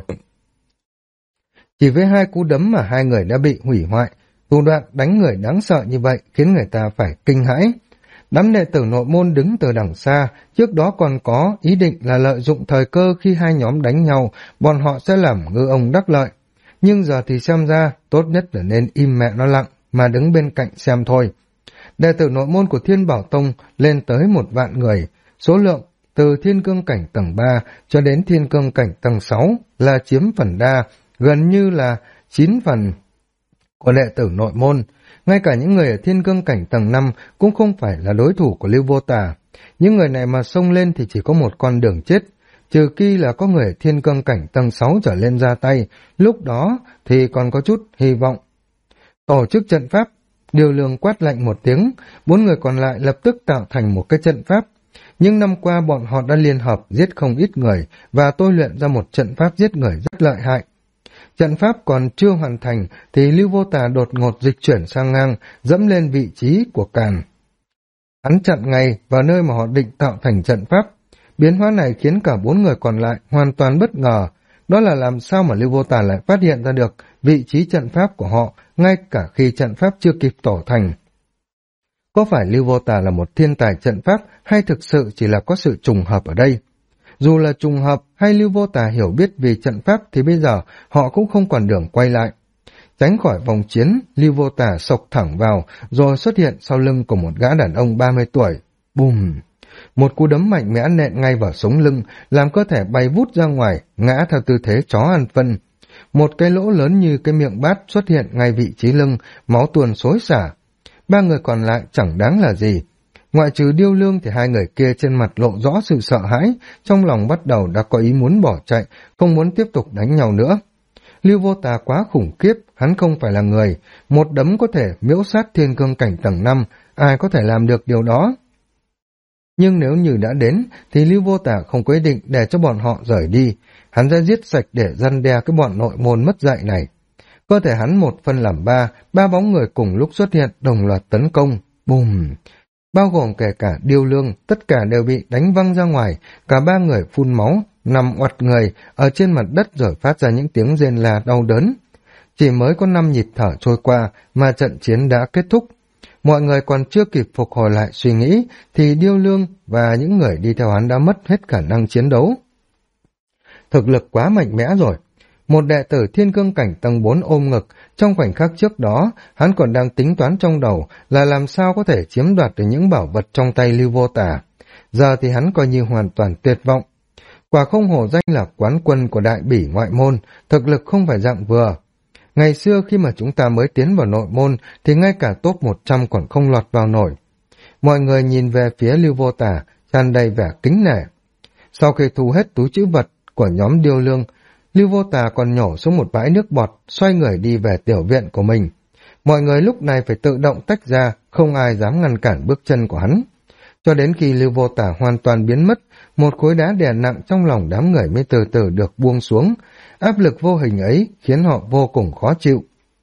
Chỉ với 2 cú đấm mà 2 người đã bị hủy hoại, thủ đoạn đánh người đáng sợ như vậy khiến người ta phải kinh hãi. Đám đệ tử nội môn đứng từ đằng xa, trước đó còn có ý định là lợi dụng thời cơ khi 2 nhóm đánh nhau, bọn họ sẽ làm ngư ông đắc lợi. nhưng giờ thì xem ra tốt nhất là nên im mẹ nó lặng mà đứng bên cạnh xem thôi. Đệ tử nội môn của Thiên Bảo Tông lên tới 1.000 người, số lượng từ thiên cương cảnh tầng 3 cho đến thiên cương cảnh tầng 6 là chiếm phần đa, gần như là 9 phần của đệ tử nội môn. Ngay cả những người ở thiên cương cảnh tầng 5 cũng không phải là đối thủ của Lưu Vô Tà. Những người này mà xông lên thì chỉ có một con đường chết, trừ khi là có người ở thiên cương cảnh tầng 6 trở lên ra tay, lúc đó thì còn có chút hy vọng. Tổ chức trận pháp, Điêu Lương quát lạnh một tiếng, 4 người còn lại lập tức tạo thành một cái trận pháp. Nhưng năm qua bọn họ đã liên hợp giết không ít người và tôi luyện ra một trận pháp giết người rất lợi hại. Trận pháp còn chưa hoàn thành thì Lưu Vô Tà đột ngột dịch chuyển sang ngang, dẫm lên vị trí của Càn. Hắn chặn ngay vào nơi mà họ định tạo thành trận pháp. Biến hóa này khiến cả 4 người còn lại hoàn toàn bất ngờ. Đó là làm sao mà Lưu Vô Tà lại phát hiện ra được vị trí trận pháp của họ ngay cả khi trận pháp chưa kịp tổ thành. Có phải Lưu Vô Tà là một thiên tài trận pháp hay thực sự chỉ là có sự trùng hợp ở đây? Dù là trùng hợp hay Lưu Vô Tà hiểu biết về trận pháp thì bây giờ họ cũng không còn đường quay lại. Tránh khỏi vòng chiến, Lưu Vô Tà xộc thẳng vào rồi xuất hiện sau lưng của một gã đàn ông 30 tuổi. Bùm! Một cú đấm mạnh mẽ nện ngay vào sống lưng, làm cơ thể bay vút ra ngoài, ngã theo tư thế chó ăn phân. Một cái lỗ lớn như cái miệng bát xuất hiện ngay vị trí lưng, máu tuôn xối xả. 3 người còn lại chẳng đáng là gì. Ngoại trừ Điêu Lương thì 2 người kia trên mặt lộ rõ sự sợ hãi, trong lòng bắt đầu đã có ý muốn bỏ chạy, không muốn tiếp tục đánh nhau nữa. Lưu Vô Tà quá khủng khiếp, hắn không phải là người, một đấm có thể miễu sát thiên cương cảnh tầng 5, ai có thể làm được điều đó. Nhưng nếu như đã đến, thì Lưu Vô Tà không quyết định để cho bọn họ rời đi, hắn sẽ giết sạch để răn đe cái bọn nội môn mất dạy này. Cơ thể hắn một phân làm 3, 3 bóng người cùng lúc xuất hiện đồng loạt tấn công, bùm! Bao gồm kể cả Điêu Lương, tất cả đều bị đánh văng ra ngoài, cả 3 người phun máu, nằm oặt người ở trên mặt đất rồi phát ra những tiếng rên la đau đớn. Chỉ mới có 5 nhịp thở trôi qua mà trận chiến đã kết thúc. Mọi người còn chưa kịp phục hồi lại suy nghĩ thì Điêu Lương và những người đi theo hắn đã mất hết khả năng chiến đấu. Thực lực quá mạnh mẽ rồi. Một đệ tử thiên cương cảnh tầng 4 ôm ngực, trong khoảnh khắc trước đó, hắn còn đang tính toán trong đầu là làm sao có thể chiếm đoạt được những bảo vật trong tay Lưu Vô Tà. Giờ thì hắn coi như hoàn toàn tuyệt vọng. Quả không hổ danh là quán quân của đại bỉ ngoại môn, thực lực không phải dạng vừa. Ngày xưa khi mà chúng ta mới tiến vào nội môn thì ngay cả top 100 còn không lọt vào nổi. Mọi người nhìn về phía Lưu Vô Tà, tràn đầy vẻ kính nể. Sau khi thu hết túi trữ vật của nhóm Điêu Lương, Lưu Vô Tà còn nhổ xuống một bãi nước bọt, xoay người đi về tiểu viện của mình. Mọi người lúc này phải tự động tách ra, không ai dám ngăn cản bước chân của hắn. Cho đến khi Lưu Vô Tà hoàn toàn biến mất, một khối đá đè nặng trong lòng đám người mới từ từ được buông xuống. Áp lực vô hình ấy khiến họ vô cùng khó chịu.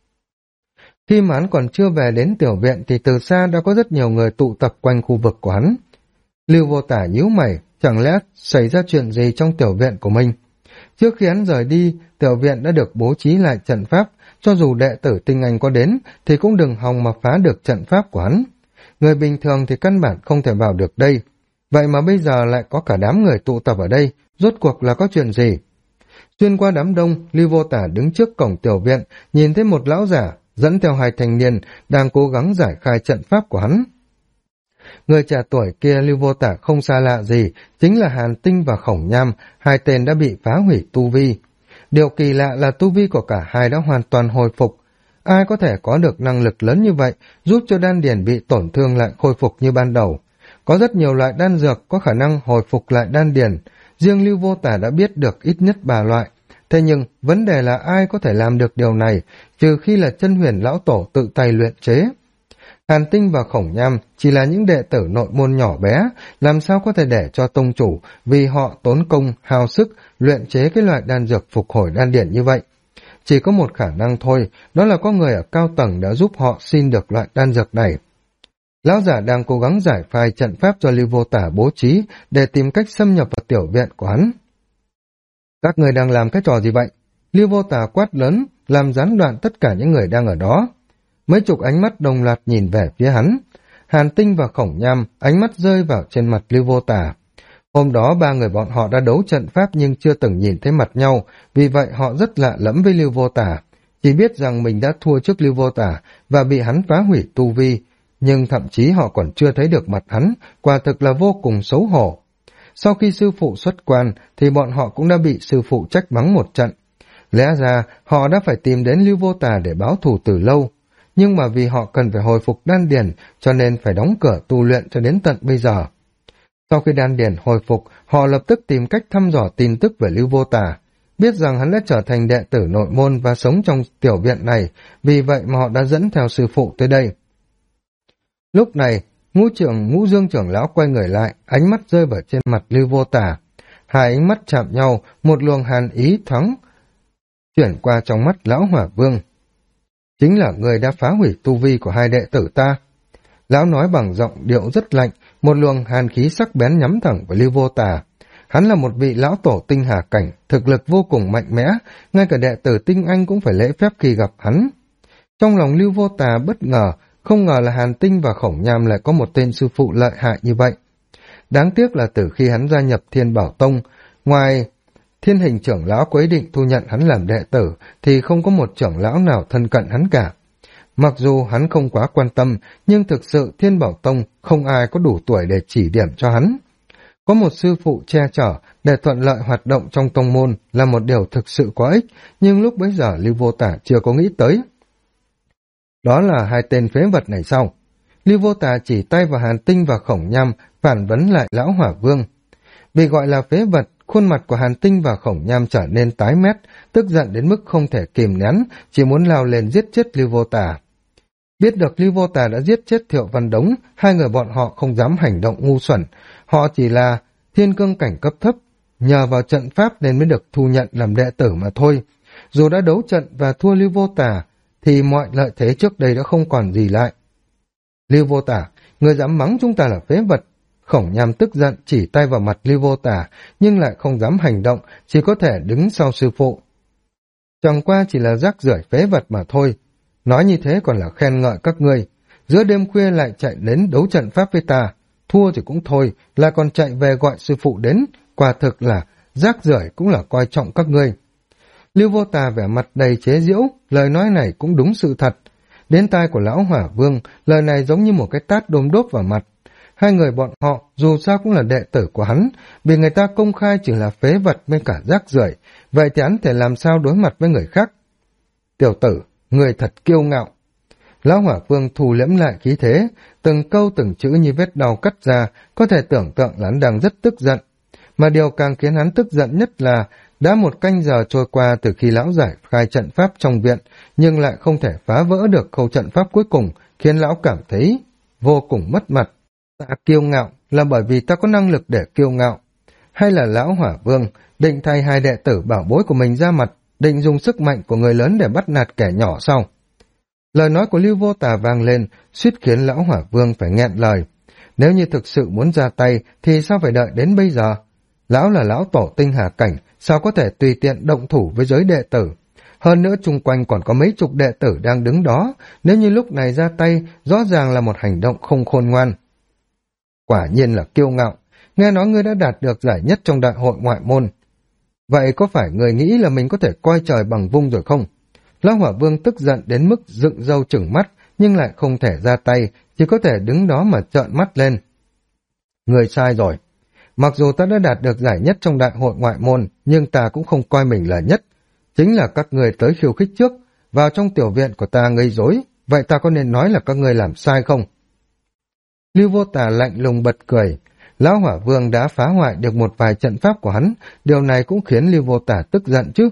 Khi mà hắn còn chưa về đến tiểu viện thì từ xa đã có rất nhiều người tụ tập quanh khu vực của hắn. Lưu Vô Tà nhíu mày, chẳng lẽ xảy ra chuyện gì trong tiểu viện của mình? Trước khi hắn rời đi, tiểu viện đã được bố trí lại trận pháp, cho dù đệ tử tinh anh có đến thì cũng đừng hòng mà phá được trận pháp của hắn. Người bình thường thì căn bản không thể vào được đây. Vậy mà bây giờ lại có cả đám người tụ tập ở đây, rốt cuộc là có chuyện gì? Xuyên qua đám đông, Lưu Vô Tà đứng trước cổng tiểu viện, nhìn thấy một lão giả, dẫn theo 2 thanh niên, đang cố gắng giải khai trận pháp của hắn. Người trẻ tuổi kia Lưu Vô Tà không xa lạ gì, chính là Hàn Tinh và Khổng Nham, 2 tên đã bị phá hủy tu vi. Điều kỳ lạ là tu vi của cả hai đã hoàn toàn hồi phục. Ai có thể có được năng lực lớn như vậy, giúp cho đan điền bị tổn thương lại khôi phục như ban đầu? Có rất nhiều loại đan dược có khả năng hồi phục lại đan điền, riêng Lưu Vô Tà đã biết được ít nhất 3 loại. Thế nhưng, vấn đề là ai có thể làm được điều này, trừ khi là Chân Huyền lão tổ tự tay luyện chế. Hàn Tinh và Khổng Nham chỉ là những đệ tử nội môn nhỏ bé, làm sao có thể để cho tông chủ vì họ tốn công, hao sức luyện chế cái loại đan dược phục hồi đan điển như vậy. Chỉ có một khả năng thôi, đó là có người ở cao tầng đã giúp họ xin được loại đan dược này. Lão giả đang cố gắng giải phai trận pháp do Lưu Vô Tà bố trí để tìm cách xâm nhập vào tiểu viện của hắn. Các người đang làm cái trò gì vậy? Lưu Vô Tà quát lớn, làm gián đoạn tất cả những người đang ở đó. Mấy chục ánh mắt đồng loạt nhìn về phía hắn. Hàn Tinh và Khổng Nham ánh mắt rơi vào trên mặt Lưu Vô Tà. Hôm đó 3 người bọn họ đã đấu trận pháp nhưng chưa từng nhìn thấy mặt nhau, vì vậy họ rất lạ lẫm với Lưu Vô Tà. chỉ biết rằng mình đã thua trước Lưu Vô Tả và bị hắn phá hủy tu vi, nhưng thậm chí họ còn chưa thấy được mặt hắn, quả thực là vô cùng xấu hổ. Sau khi sư phụ xuất quan thì bọn họ cũng đã bị sư phụ trách mắng một trận. Lẽ ra họ đã phải tìm đến Lưu Vô Tà để báo thù từ lâu, nhưng mà vì họ cần phải hồi phục đan điền cho nên phải đóng cửa tu luyện cho đến tận bây giờ. Sau khi đan điền hồi phục, họ lập tức tìm cách thăm dò tin tức về Lưu Vô Tà, biết rằng hắn đã trở thành đệ tử nội môn và sống trong tiểu viện này, vì vậy mà họ đã dẫn theo sư phụ tới đây. Lúc này, Ngũ Dương trưởng lão quay người lại, ánh mắt rơi vào trên mặt Lưu Vô Tà. Hai ánh mắt chạm nhau, một luồng hàn ý thoáng chuyển qua trong mắt lão Hỏa Vương. Chính là người đã phá hủy tu vi của hai đệ tử ta. Lão nói bằng giọng điệu rất lạnh, một luồng hàn khí sắc bén nhắm thẳng vào Lưu Vô Tà. Hắn là một vị lão tổ tinh hà cảnh, thực lực vô cùng mạnh mẽ, ngay cả đệ tử tinh anh cũng phải lễ phép khi gặp hắn. Trong lòng Lưu Vô Tà bất ngờ, không ngờ là Hàn Tinh và Khổng Nham lại có một tên sư phụ lợi hại như vậy. Đáng tiếc là từ khi hắn gia nhập Thiên Bảo Tông, ngoài Thiên Hình trưởng lão có ý định thu nhận hắn làm đệ tử, thì không có một trưởng lão nào thân cận hắn cả. Mặc dù hắn không quá quan tâm, nhưng thực sự Thiên Bảo Tông không ai có đủ tuổi để chỉ điểm cho hắn. Có một sư phụ che chở để thuận lợi hoạt động trong tông môn là một điều thực sự có ích, nhưng lúc bấy giờ Lưu Vô Tả chưa có nghĩ tới. Đó là hai tên phế vật này sau. Lưu Vô Tà chỉ tay vào Hàn Tinh và Khổng Nham, phản vấn lại lão Hỏa Vương. Vì gọi là phế vật, khuôn mặt của Hàn Tinh và Khổng Nham trở nên tái mét, tức giận đến mức không thể kìm nén, chỉ muốn lao lên giết chết Lưu Vô Tà. Biết được Lưu Vô Tà đã giết chết Thiệu Văn Đống, hai người bọn họ không dám hành động ngu xuẩn, họ chỉ là thiên cương cảnh cấp thấp, nhờ vào trận pháp nên mới được thu nhận làm đệ tử mà thôi. Dù đã đấu trận và thua Lưu Vô Tà, thì mọi lợi thế trước đây đã không còn gì lại. Lưu Vô Tả, người dám mắng chúng ta là phế vật. Khổng Nham tức giận chỉ tay vào mặt Lưu Vô Tả, nhưng lại không dám hành động, chỉ có thể đứng sau sư phụ. Chẳng qua chỉ là rác rưởi phế vật mà thôi. Nói như thế còn là khen ngợi các ngươi. Giữa đêm khuya lại chạy đến đấu trận pháp với ta, thua thì cũng thôi, lại còn chạy về gọi sư phụ đến, quả thực là rác rưởi cũng là coi trọng các ngươi. Lưu Vô Tà vẻ mặt đầy chế giễu, lời nói này cũng đúng sự thật. Đến tai của lão Hỏa Vương, lời này giống như một cái tát đôm đốp vào mặt. Hai người bọn họ dù sao cũng là đệ tử của hắn, vì người ta công khai chỉ là phế vật với cả rác rưởi, vậy thì hắn thể làm sao đối mặt với người khác? Tiểu tử, người thật kiêu ngạo. Lão Hỏa Vương thu liễm lại khí thế, từng câu từng chữ như vết đau cắt ra, có thể tưởng tượng là hắn đang rất tức giận. Mà điều càng khiến hắn tức giận nhất là đã một canh giờ trôi qua từ khi lão giải khai trận pháp trong viện, nhưng lại không thể phá vỡ được khâu trận pháp cuối cùng, khiến lão cảm thấy vô cùng mất mặt. Ta kiêu ngạo là bởi vì ta có năng lực để kiêu ngạo. Hay là lão Hỏa Vương định thay hai đệ tử bảo bối của mình ra mặt, định dùng sức mạnh của người lớn để bắt nạt kẻ nhỏ sau? Lời nói của Lưu Vô Tà vang lên, suýt khiến lão Hỏa Vương phải nghẹn lời. Nếu như thực sự muốn ra tay thì sao phải đợi đến bây giờ? Lão là lão tổ tinh hà cảnh, sao có thể tùy tiện động thủ với giới đệ tử? Hơn nữa chung quanh còn có mấy chục đệ tử đang đứng đó, nếu như lúc này ra tay, rõ ràng là một hành động không khôn ngoan. Quả nhiên là kiêu ngạo, nghe nói ngươi đã đạt được giải nhất trong đại hội ngoại môn. Vậy có phải người nghĩ là mình có thể coi trời bằng vung rồi không? Lão Hỏa Vương tức giận đến mức dựng râu trừng mắt, nhưng lại không thể ra tay, chỉ có thể đứng đó mà trợn mắt lên. Người sai rồi. Mặc dù ta đã đạt được giải nhất trong đại hội ngoại môn, nhưng ta cũng không coi mình là nhất. Chính là các người tới khiêu khích trước, vào trong tiểu viện của ta gây rối, vậy ta có nên nói là các người làm sai không? Lưu Vô Tà lạnh lùng bật cười. Lão Hỏa Vương đã phá hoại được một vài trận pháp của hắn, điều này cũng khiến Lưu Vô Tà tức giận chứ.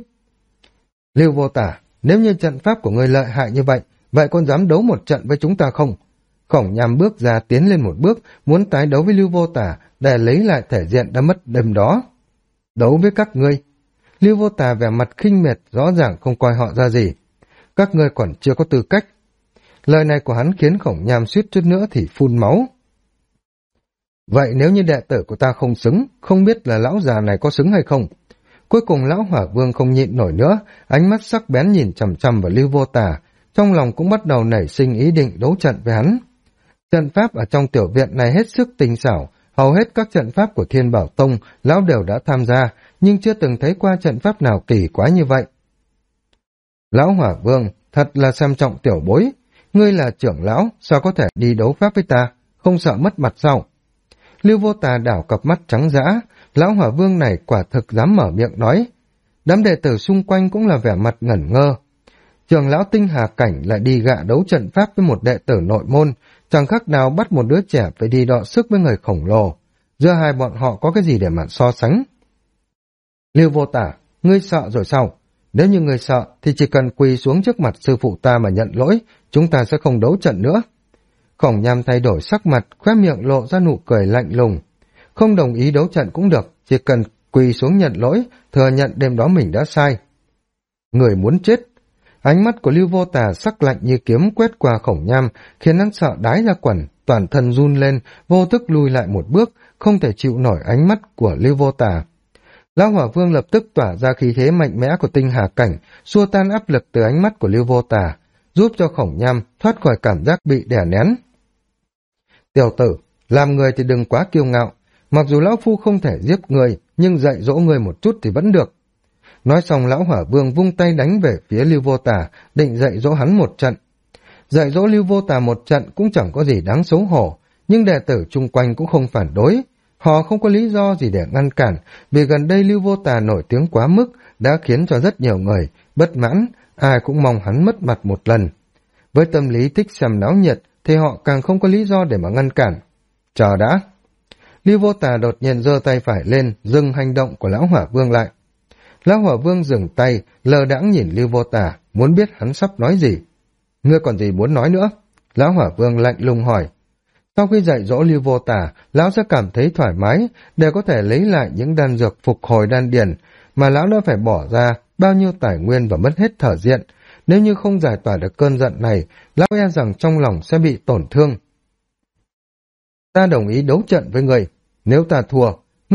Lưu Vô Tà, nếu như trận pháp của ngươi lợi hại như vậy con dám đấu một trận với chúng ta không? Khổng Nham bước ra tiến lên một bước, muốn tái đấu với Lưu Vô Tà để lấy lại thể diện đã mất đêm đó. Đấu với các ngươi? Lưu Vô Tà vẻ mặt khinh miệt, rõ ràng không coi họ ra gì. Các ngươi còn chưa có tư cách. Lời này của hắn khiến Khổng Nham suýt chút nữa thì phun máu. Vậy nếu như đệ tử của ta không xứng, không biết là lão già này có xứng hay không? Cuối cùng lão Hỏa Vương không nhịn nổi nữa, ánh mắt sắc bén nhìn chằm chằm vào Lưu Vô Tà, trong lòng cũng bắt đầu nảy sinh ý định đấu trận với hắn. Trận pháp ở trong tiểu viện này hết sức tinh xảo, hầu hết các trận pháp của Thiên Bảo Tông lão đều đã tham gia, nhưng chưa từng thấy qua trận pháp nào kỳ quái như vậy. Lão Hỏa Vương, thật là xem trọng tiểu bối. Ngươi là trưởng lão, sao có thể đi đấu pháp với ta, không sợ mất mặt sao? Lưu Vô Tà đảo cặp mắt trắng dã, Lão Hỏa Vương này quả thực dám mở miệng nói. Đám đệ tử xung quanh cũng là vẻ mặt ngẩn ngơ. Trưởng lão Tinh Hà Cảnh lại đi gạ đấu trận pháp với một đệ tử nội môn, chẳng khác nào bắt một đứa trẻ phải đi đọ sức với người khổng lồ. Giữa hai bọn họ có cái gì để mà so sánh? Lưu Vô Tà, ngươi sợ rồi sao? Nếu như ngươi sợ thì chỉ cần quỳ xuống trước mặt sư phụ ta mà nhận lỗi, chúng ta sẽ không đấu trận nữa. Khổng Nham thay đổi sắc mặt, khóe miệng lộ ra nụ cười lạnh lùng. Không đồng ý đấu trận cũng được, chỉ cần quỳ xuống nhận lỗi, thừa nhận đêm đó mình đã sai. Người muốn chết. Ánh mắt của Lưu Vô Tà sắc lạnh như kiếm quét qua Khổng Nham, khiến hắn sợ đái ra quần, toàn thân run lên, vô thức lùi lại một bước, không thể chịu nổi ánh mắt của Lưu Vô Tà. Lão Hỏa Vương lập tức tỏa ra khí thế mạnh mẽ của Tinh Hà Cảnh, xua tan áp lực từ ánh mắt của Lưu Vô Tà, giúp cho Khổng Nham thoát khỏi cảm giác bị đè nén. Tiểu tử, làm người thì đừng quá kiêu ngạo, mặc dù lão phu không thể giết người, nhưng dạy dỗ người một chút thì vẫn được. Nói xong Lão Hỏa Vương vung tay đánh về phía Lưu Vô Tà, định dạy dỗ hắn một trận. Dạy dỗ Lưu Vô Tà một trận cũng chẳng có gì đáng xấu hổ, nhưng đệ tử chung quanh cũng không phản đối. Họ không có lý do gì để ngăn cản, vì gần đây Lưu Vô Tà nổi tiếng quá mức đã khiến cho rất nhiều người bất mãn, ai cũng mong hắn mất mặt một lần. Với tâm lý thích xem náo nhiệt thì họ càng không có lý do để mà ngăn cản. Chờ đã. Lưu Vô Tà đột nhiên giơ tay phải lên, dừng hành động của Lão Hỏa Vương lại. Lão Hỏa Vương dừng tay, lờ đãng nhìn Lưu Vô Tà, muốn biết hắn sắp nói gì. Ngươi còn gì muốn nói nữa? Lão Hỏa Vương lạnh lùng hỏi. Sau khi dạy dỗ Lưu Vô Tà, lão sẽ cảm thấy thoải mái để có thể lấy lại những đan dược phục hồi đan điền mà lão đã phải bỏ ra bao nhiêu tài nguyên và mất hết thở diện. Nếu như không giải tỏa được cơn giận này, lão e rằng trong lòng sẽ bị tổn thương. Ta đồng ý đấu trận với ngươi. Nếu ta thua,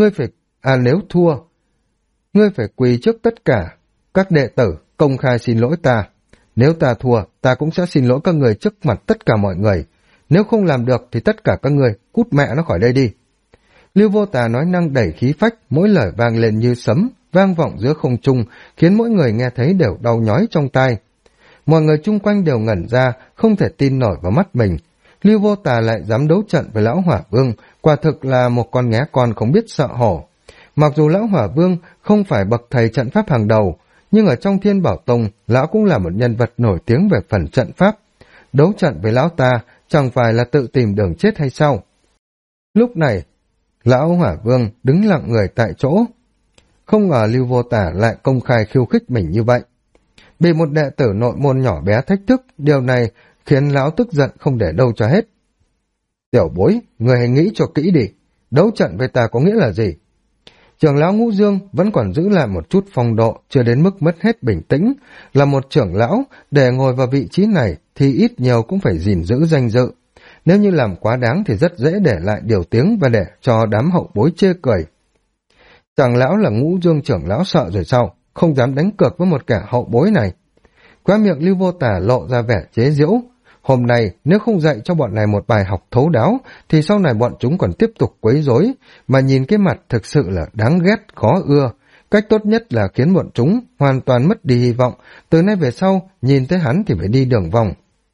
nếu thua, ngươi phải quỳ trước tất cả các đệ tử công khai xin lỗi ta. Nếu ta thua, ta cũng sẽ xin lỗi các người trước mặt tất cả mọi người. Nếu không làm được thì tất cả các người cút mẹ nó khỏi đây đi. Lưu Vô Tà nói năng đầy khí phách, mỗi lời vang lên như sấm, vang vọng giữa không trung, khiến mỗi người nghe thấy đều đau nhói trong tai. Mọi người chung quanh đều ngẩn ra, không thể tin nổi vào mắt mình. Lưu Vô Tà lại dám đấu trận với Lão Hỏa Vương, quả thực là một con nghé con không biết sợ hổ. Mặc dù Lão Hỏa Vương không phải bậc thầy trận pháp hàng đầu, nhưng ở trong Thiên Bảo Tông, lão cũng là một nhân vật nổi tiếng về phần trận pháp. Đấu trận với lão ta chẳng phải là tự tìm đường chết hay sao? Lúc này, Lão Hỏa Vương đứng lặng người tại chỗ. Không ngờ Lưu Vô Tà lại công khai khiêu khích mình như vậy. Bị một đệ tử nội môn nhỏ bé thách thức, điều này khiến lão tức giận không để đâu cho hết. Tiểu bối, người hãy nghĩ cho kỹ đi, đấu trận với ta có nghĩa là gì? Trưởng lão Ngũ Dương vẫn còn giữ lại một chút phong độ, chưa đến mức mất hết bình tĩnh. Là một trưởng lão, để ngồi vào vị trí này thì ít nhiều cũng phải gìn giữ danh dự. Nếu như làm quá đáng thì rất dễ để lại điều tiếng và để cho đám hậu bối chê cười. Chẳng lão là Ngũ Dương trưởng lão sợ rồi sao? Không dám đánh cược với một kẻ hậu bối này. Khóe miệng Lưu Vô Tà lộ ra vẻ chế giễu. Hôm nay nếu không dạy cho bọn này một bài học thấu đáo thì sau này bọn chúng còn tiếp tục quấy rối, mà nhìn cái mặt thực sự là đáng ghét, khó ưa. Cách tốt nhất là khiến bọn chúng hoàn toàn mất đi hy vọng, từ nay về sau nhìn thấy hắn thì phải đi đường vòng.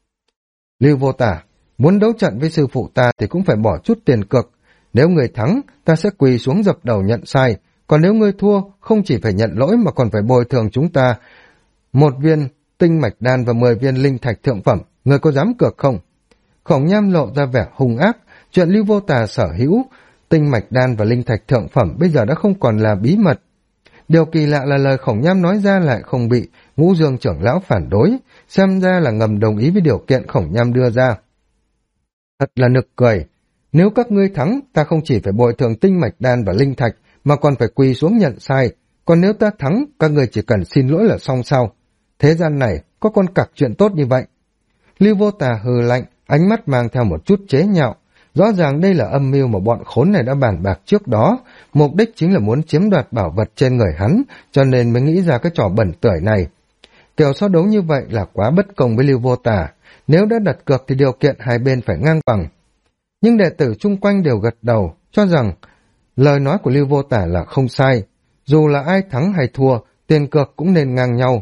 Lưu Vô Tà, muốn đấu trận với sư phụ ta thì cũng phải bỏ chút tiền cược. Nếu người thắng, ta sẽ quỳ xuống dập đầu nhận sai, còn nếu ngươi thua, không chỉ phải nhận lỗi mà còn phải bồi thường chúng ta 1 viên tinh mạch đan và 10 viên linh thạch thượng phẩm. Người có dám cược không? Khổng Nham lộ ra vẻ hung ác, chuyện Lưu Vô Tà sở hữu tinh mạch đan và linh thạch thượng phẩm bây giờ đã không còn là bí mật. Điều kỳ lạ là lời Khổng Nham nói ra lại không bị Ngũ Dương trưởng lão phản đối, xem ra là ngầm đồng ý với điều kiện Khổng Nham đưa ra. Thật là nực cười, nếu các ngươi thắng, ta không chỉ phải bồi thường tinh mạch đan và linh thạch, mà còn phải quỳ xuống nhận sai, còn nếu ta thắng, các ngươi chỉ cần xin lỗi là xong sao? Thế gian này có con cặc chuyện tốt như vậy? Lưu Vô Tà hừ lạnh, ánh mắt mang theo một chút chế nhạo. Rõ ràng đây là âm mưu mà bọn khốn này đã bàn bạc trước đó, mục đích chính là muốn chiếm đoạt bảo vật trên người hắn, cho nên mới nghĩ ra cái trò bẩn tưởi này. Kiểu so đấu như vậy là quá bất công với Lưu Vô Tà, nếu đã đặt cược thì điều kiện hai bên phải ngang bằng. Nhưng đệ tử chung quanh đều gật đầu, cho rằng lời nói của Lưu Vô Tà là không sai, dù là ai thắng hay thua, tiền cược cũng nên ngang nhau.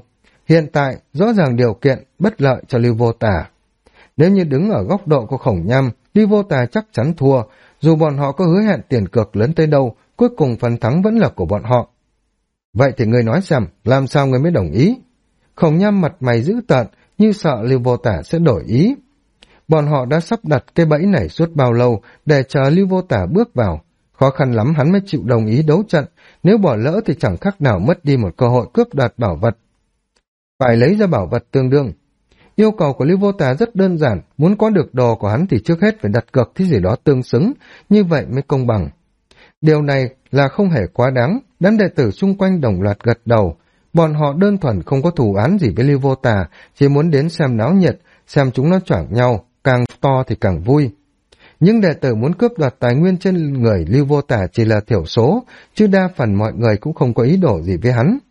Hiện tại, rõ ràng điều kiện bất lợi cho Lưu Vô Tả. Nếu như đứng ở góc độ của Khổng Nham, Lưu Vô Tả chắc chắn thua, dù bọn họ có hứa hẹn tiền cược lớn tới đâu, cuối cùng phần thắng vẫn là của bọn họ. Vậy thì ngươi nói xem, làm sao ngươi mới đồng ý? Khổng Nham mặt mày dữ tợn, như sợ Lưu Vô Tả sẽ đổi ý. Bọn họ đã sắp đặt cái bẫy này suốt bao lâu để chờ Lưu Vô Tả bước vào. Khó khăn lắm hắn mới chịu đồng ý đấu trận, nếu bỏ lỡ thì chẳng khác nào mất đi một cơ hội cướp đoạt bảo vật. Phải lấy ra bảo vật tương đương. Yêu cầu của Lưu Vô Tả rất đơn giản, muốn có được đồ của hắn thì trước hết phải đặt cược thứ gì đó tương xứng, như vậy mới công bằng. Điều này là không hề quá đáng, đám đệ tử xung quanh đồng loạt gật đầu. Bọn họ đơn thuần không có thù án gì với Lưu Vô Tả, chỉ muốn đến xem náo nhiệt, xem chúng nó choảng nhau, càng to thì càng vui. Nhưng đệ tử muốn cướp đoạt tài nguyên trên người Lưu Vô Tả chỉ là thiểu số, chứ đa phần mọi người cũng không có ý đồ gì với hắn.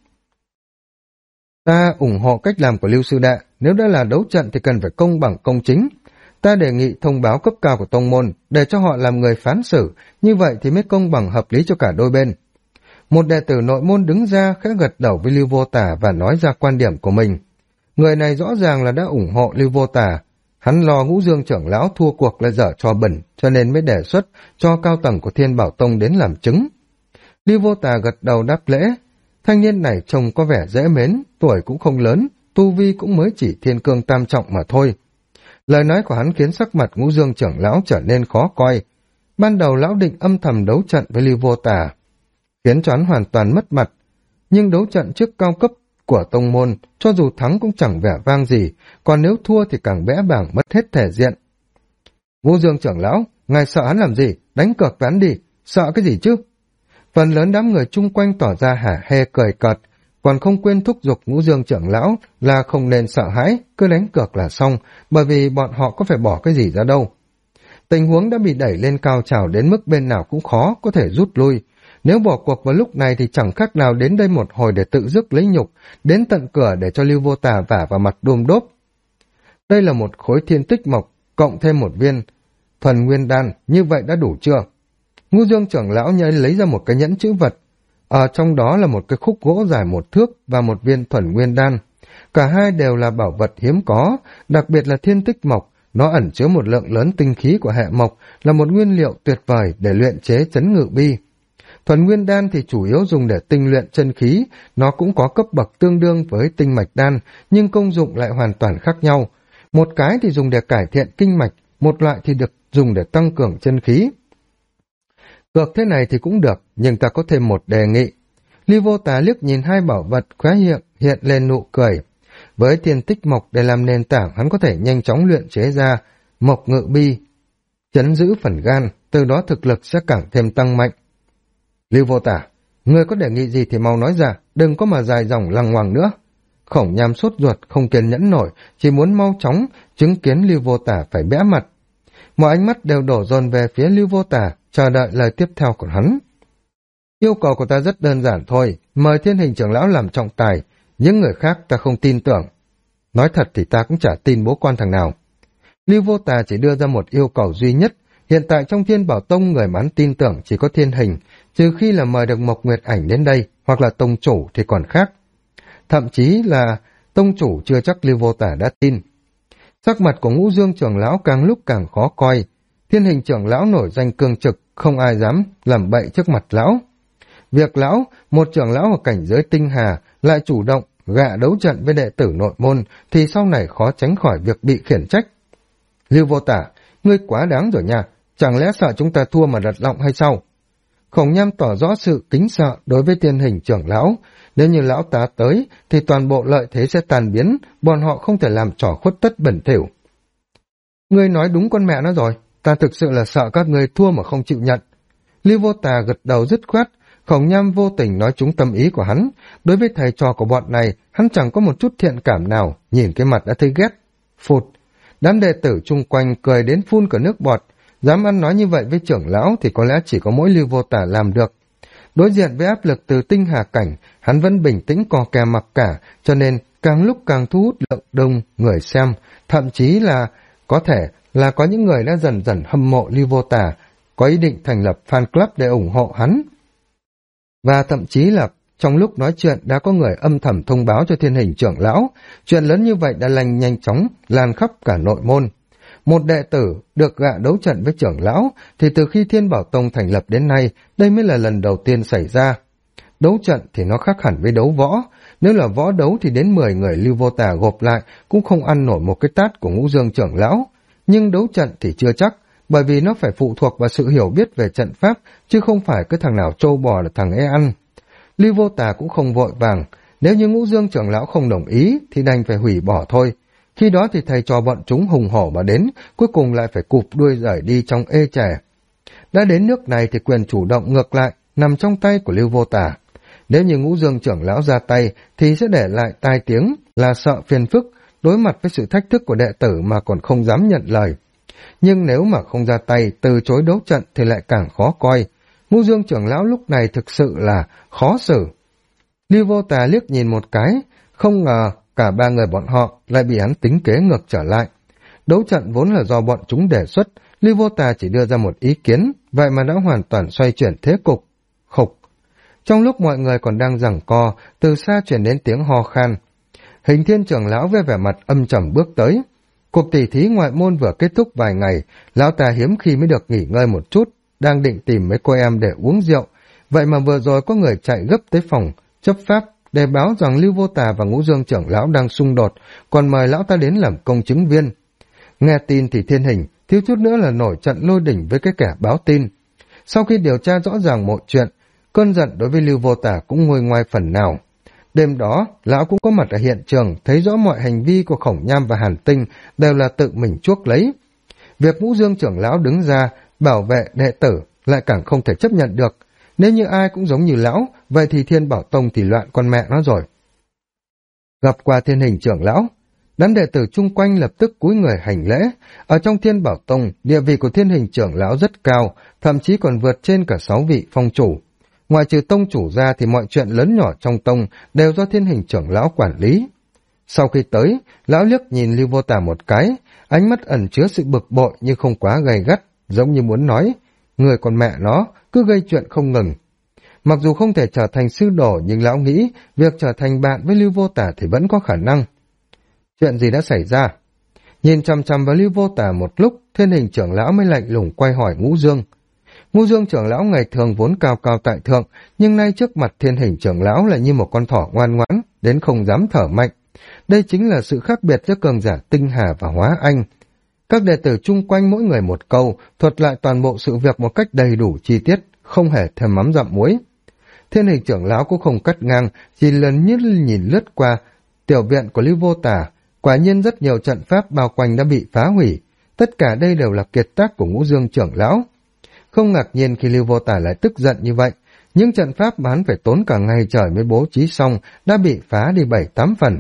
Ta ủng hộ cách làm của Lưu Sư Đệ, nếu đã là đấu trận thì cần phải công bằng công chính. Ta đề nghị thông báo cấp cao của tông môn, để cho họ làm người phán xử, như vậy thì mới công bằng hợp lý cho cả đôi bên. Một đệ tử nội môn đứng ra khẽ gật đầu với Lưu Vô Tả và nói ra quan điểm của mình. Người này rõ ràng là đã ủng hộ Lưu Vô Tả. Hắn lo Ngũ Dương trưởng lão thua cuộc lại dở trò bẩn, cho nên mới đề xuất cho cao tầng của Thiên Bảo Tông đến làm chứng. Lưu Vô Tả gật đầu đáp lễ. Thanh niên này trông có vẻ dễ mến, tuổi cũng không lớn, tu vi cũng mới chỉ thiên cương tam trọng mà thôi. Lời nói của hắn khiến sắc mặt Ngũ Dương trưởng lão trở nên khó coi. Ban đầu lão định âm thầm đấu trận với Lưu Vô Tả, khiến cho hắn hoàn toàn mất mặt. Nhưng đấu trận trước cao cấp của tông môn, cho dù thắng cũng chẳng vẻ vang gì, còn nếu thua thì càng bẽ bảng mất hết thể diện. Ngũ Dương trưởng lão, ngài sợ hắn làm gì? Đánh cược với hắn đi, sợ cái gì chứ? Phần lớn đám người chung quanh tỏ ra hả hê cười cợt, còn không quên thúc giục Ngũ Dương trưởng lão là không nên sợ hãi, cứ đánh cược là xong, bởi vì bọn họ có phải bỏ cái gì ra đâu. Tình huống đã bị đẩy lên cao trào đến mức bên nào cũng khó có thể rút lui. Nếu bỏ cuộc vào lúc này thì chẳng khác nào đến đây một hồi để tự dứt lấy nhục, đến tận cửa để cho Lưu Vô Tả vả vào mặt đôm đốp. Đây là một khối thiên tích mộc, cộng thêm một viên thuần nguyên đan, như vậy đã đủ chưa? Ngũ Dương trưởng lão nhảy lấy ra một cái nhẫn chữ vật. Ở trong đó là một cái khúc gỗ dài 1 thước và một viên thuần nguyên đan. Cả hai đều là bảo vật hiếm có, đặc biệt là thiên tích mộc. Nó ẩn chứa một lượng lớn tinh khí của hệ mộc, là một nguyên liệu tuyệt vời để luyện chế chấn ngự bi. Thuần nguyên đan thì chủ yếu dùng để tinh luyện chân khí, nó cũng có cấp bậc tương đương với tinh mạch đan, nhưng công dụng lại hoàn toàn khác nhau. Một cái thì dùng để cải thiện kinh mạch, một loại thì được dùng để tăng cường chân khí. Cược thế này thì cũng được, nhưng ta có thêm một đề nghị. Lưu Vô Tả liếc nhìn hai bảo vật khóe hiện lên nụ cười. Với thiên tích mộc để làm nền tảng, hắn có thể nhanh chóng luyện chế ra mộc ngự bi, chấn giữ phần gan, từ đó thực lực sẽ càng thêm tăng mạnh. Lưu Vô Tả, ngươi có đề nghị gì thì mau nói ra, đừng có mà dài dòng lằng ngoằng nữa. Khổng Nham sốt ruột, không kiên nhẫn nổi, chỉ muốn mau chóng chứng kiến Lưu Vô Tả phải bẽ mặt. Mọi ánh mắt đều đổ dồn về phía Lưu Vô Tả, chờ đợi lời tiếp theo của hắn. Yêu cầu của ta rất đơn giản thôi, mời Thiên Hình trưởng lão làm trọng tài, những người khác ta không tin tưởng. Nói thật thì ta cũng chả tin bố con thằng nào. Lưu Vô Tả chỉ đưa ra một yêu cầu duy nhất, hiện tại trong Thiên Bảo Tông người mà hắn tin tưởng chỉ có Thiên Hình, trừ khi là mời được Mộc Nguyệt Ảnh đến đây, hoặc là tông chủ thì còn khác. Thậm chí là tông chủ chưa chắc Lưu Vô Tả đã tin. Sắc mặt của Ngũ Dương trưởng lão càng lúc càng khó coi. Thiên Hình trưởng lão nổi danh cương trực, không ai dám làm bậy trước mặt lão. Việc lão, một trưởng lão ở cảnh giới tinh hà, lại chủ động gạ đấu trận với đệ tử nội môn, thì sau này khó tránh khỏi việc bị khiển trách. Lưu Vô Tả, ngươi quá đáng rồi nha, chẳng lẽ sợ chúng ta thua mà đặt lọng hay sao? Khổng Nham tỏ rõ sự kính sợ đối với Thiên Hình trưởng lão. Nếu như lão ta tới, thì toàn bộ lợi thế sẽ tan biến, bọn họ không thể làm trò khuất tất bẩn thỉu. Ngươi nói đúng con mẹ nó rồi, ta thực sự là sợ các ngươi thua mà không chịu nhận. Lưu Vô Tả gật đầu dứt khoát. Khổng Nham vô tình nói trúng tâm ý của hắn. Đối với thầy trò của bọn này, hắn chẳng có một chút thiện cảm nào, nhìn cái mặt đã thấy ghét. Phụt, đám đệ tử chung quanh cười đến phun cả nước bọt. Dám ăn nói như vậy với trưởng lão thì có lẽ chỉ có mỗi Lưu Vô Tả làm được. Đối diện với áp lực từ tinh hà cảnh, hắn vẫn bình tĩnh co kè mặc cả, cho nên càng lúc càng thu hút lượng đông người xem, thậm chí là có thể là có những người đã dần dần hâm mộ Lưu Vô Tả, có ý định thành lập fan club để ủng hộ hắn. Và thậm chí là trong lúc nói chuyện đã có người âm thầm thông báo cho Thiên Hình trưởng lão, chuyện lớn như vậy đã nhanh chóng lan khắp cả nội môn. Một đệ tử được gạ đấu trận với trưởng lão thì từ khi Thiên Bảo Tông thành lập đến nay, đây mới là lần đầu tiên xảy ra. Đấu trận thì nó khác hẳn với đấu võ, nếu là võ đấu thì đến 10 người Lưu Vô Tà gộp lại cũng không ăn nổi một cái tát của Ngũ Dương trưởng lão, nhưng đấu trận thì chưa chắc, bởi vì nó phải phụ thuộc vào sự hiểu biết về trận pháp, chứ không phải cứ thằng nào trâu bò là thằng ấy ăn. Lưu Vô Tà cũng không vội vàng, nếu như Ngũ Dương trưởng lão không đồng ý thì đành phải hủy bỏ thôi. Khi đó thì thầy trò bọn chúng hùng hổ mà đến, cuối cùng lại phải cụp đuôi rời đi trong ê chề. Đã đến nước này thì quyền chủ động ngược lại nằm trong tay của Lưu Vô Tà. Nếu như Ngũ Dương trưởng lão ra tay thì sẽ để lại tai tiếng là sợ phiền phức, đối mặt với sự thách thức của đệ tử mà còn không dám nhận lời. Nhưng nếu mà không ra tay, từ chối đấu trận thì lại càng khó coi. Ngũ Dương trưởng lão lúc này thực sự là khó xử. Lưu Vô Tà liếc nhìn một cái, không ngờ cả ba người bọn họ lại bị hắn tính kế ngược trở lại. Đấu trận vốn là do bọn chúng đề xuất, Lưu Vô Tà chỉ đưa ra một ý kiến, vậy mà đã hoàn toàn xoay chuyển thế cục. Khục. Trong lúc mọi người còn đang giằng co, từ xa truyền đến tiếng ho khan. Hình Thiên trưởng lão với vẻ mặt âm trầm bước tới. Cuộc tỉ thí ngoại môn vừa kết thúc vài ngày, lão ta hiếm khi mới được nghỉ ngơi một chút, đang định tìm mấy cô em để uống rượu. Vậy mà vừa rồi có người chạy gấp tới phòng chấp pháp để báo rằng Lưu Vô Tà và Ngũ Dương trưởng lão đang xung đột, còn mời lão ta đến làm công chứng viên. Nghe tin thì Thiên Hình thiếu chút nữa là nổi trận lôi đỉnh với cái kẻ báo tin. Sau khi điều tra rõ ràng mọi chuyện, cơn giận đối với Lưu Vô Tà cũng nguôi ngoai phần nào. Đêm đó, lão cũng có mặt ở hiện trường, thấy rõ mọi hành vi của Khổng Nham và Hàn Tinh đều là tự mình chuốc lấy. Việc Ngũ Dương trưởng lão đứng ra bảo vệ đệ tử lại càng không thể chấp nhận được. Nếu như ai cũng giống như lão, vậy thì Thiên Bảo Tông thì loạn con mẹ nó rồi. Gặp qua Thiên Hình trưởng lão, đám đệ tử chung quanh lập tức cúi người hành lễ. Ở trong Thiên Bảo Tông, địa vị của Thiên Hình trưởng lão rất cao, thậm chí còn vượt trên cả 6 vị phong chủ. Ngoài trừ tông chủ ra thì mọi chuyện lớn nhỏ trong tông đều do Thiên Hình trưởng lão quản lý. Sau khi tới, lão liếc nhìn Lưu Vô Tà một cái, ánh mắt ẩn chứa sự bực bội nhưng không quá gay gắt, giống như muốn nói, người con mẹ nó cứ gây chuyện không ngừng. Mặc dù không thể trở thành sư đồ, nhưng lão nghĩ việc trở thành bạn với Lưu Vô Tà thì vẫn có khả năng. Chuyện gì đã xảy ra? Nhìn chằm chằm vào Lưu Vô Tà một lúc, Thiên Hình trưởng lão mới lạnh lùng quay hỏi Ngũ Dương. Ngũ Dương trưởng lão ngày thường vốn cao cao tại thượng, nhưng nay trước mặt Thiên Hình trưởng lão lại như một con thỏ ngoan ngoãn, đến không dám thở mạnh. Đây chính là sự khác biệt giữa cường giả Tinh Hà và Hóa Anh. Các đệ tử chung quanh mỗi người một câu, thuật lại toàn bộ sự việc một cách đầy đủ chi tiết, không hề thêm mắm dặm muối. Thiên Hình trưởng lão cũng không cắt ngang, chỉ lần như nhìn lướt qua tiểu viện của Lưu Vô Tà. Quả nhiên rất nhiều trận pháp bao quanh đã bị phá hủy. Tất cả đây đều là kiệt tác của Ngũ Dương trưởng lão. Không ngạc nhiên khi Lưu Vô Tà lại tức giận như vậy. Những trận pháp mà hắn phải tốn cả ngày trời mới bố trí xong đã bị phá đi 7-8 phần.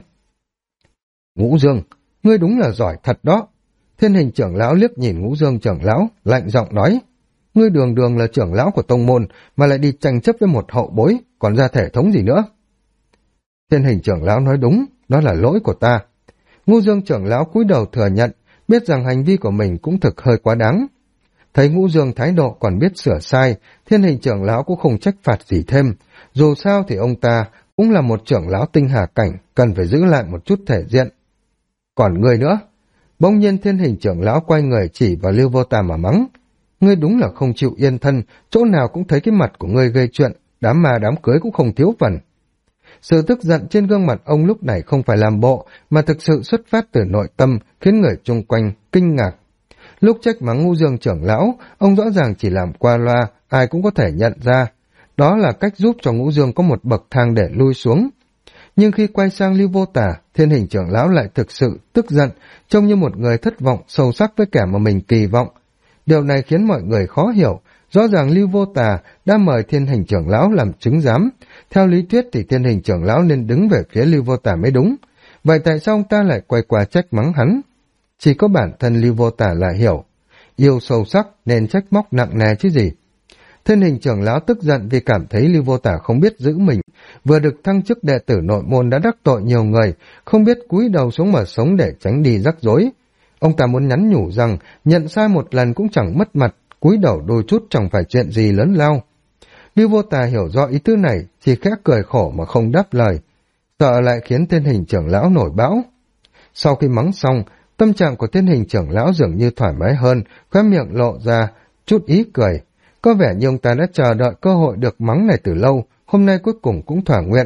Ngũ Dương, ngươi đúng là giỏi thật đó. Thiên Hình trưởng lão liếc nhìn Ngũ Dương trưởng lão, lạnh giọng nói. Ngươi đường đường là trưởng lão của tông môn mà lại đi tranh chấp với một hậu bối, còn ra thể thống gì nữa. Thiên Hình trưởng lão nói đúng, đó là lỗi của ta. Ngũ Dương trưởng lão cúi đầu thừa nhận, biết rằng hành vi của mình cũng thực hơi quá đáng. Thấy Ngũ Dương thái độ còn biết sửa sai, Thiên Hình trưởng lão cũng không trách phạt gì thêm. Dù sao thì ông ta cũng là một trưởng lão Tinh Hà cảnh, cần phải giữ lại một chút thể diện. Còn ngươi nữa? Bỗng nhiên Thiên Hình trưởng lão quay người chỉ vào Lưu Vô Tà mà mắng. Ngươi đúng là không chịu yên thân, chỗ nào cũng thấy cái mặt của ngươi gây chuyện, đám ma đám cưới cũng không thiếu phần. Sự tức giận trên gương mặt ông lúc này không phải làm bộ, mà thực sự xuất phát từ nội tâm, khiến người chung quanh kinh ngạc. Lúc trách mắng Ngũ Dương trưởng lão, ông rõ ràng chỉ làm qua loa, ai cũng có thể nhận ra. Đó là cách giúp cho Ngũ Dương có một bậc thang để lui xuống. Nhưng khi quay sang Lưu Vô Tà, Thiên Hình trưởng lão lại thực sự tức giận, trông như một người thất vọng sâu sắc với kẻ mà mình kỳ vọng. Điều này khiến mọi người khó hiểu. Rõ ràng Lưu Vô Tà đã mời Thiên Hình trưởng lão làm chứng giám. Theo lý thuyết thì Thiên Hình trưởng lão nên đứng về phía Lưu Vô Tà mới đúng. Vậy tại sao ông ta lại quay qua trách mắng hắn? Chỉ có bản thân Lưu Vô Tà là hiểu. Yêu sâu sắc nên trách móc nặng nề chứ gì. Thiên Hình trưởng lão tức giận vì cảm thấy Lưu Vô Tà không biết giữ mình, vừa được thăng chức đệ tử nội môn đã đắc tội nhiều người, không biết cúi đầu xuống mà sống để tránh đi rắc rối. Ông ta muốn nhắn nhủ rằng nhận sai một lần cũng chẳng mất mặt, cúi đầu đôi chút chẳng phải chuyện gì lớn lao. Lưu Vô Tà hiểu rõ ý tứ này, chỉ khẽ cười khổ mà không đáp lời, sợ lại khiến Thiên Hình trưởng lão nổi bão. Sau khi mắng xong, tâm trạng của Thiên Hình trưởng lão dường như thoải mái hơn, khóe miệng lộ ra chút ý cười. Có vẻ như ông ta đã chờ đợi cơ hội được mắng này từ lâu, hôm nay cuối cùng cũng thỏa nguyện.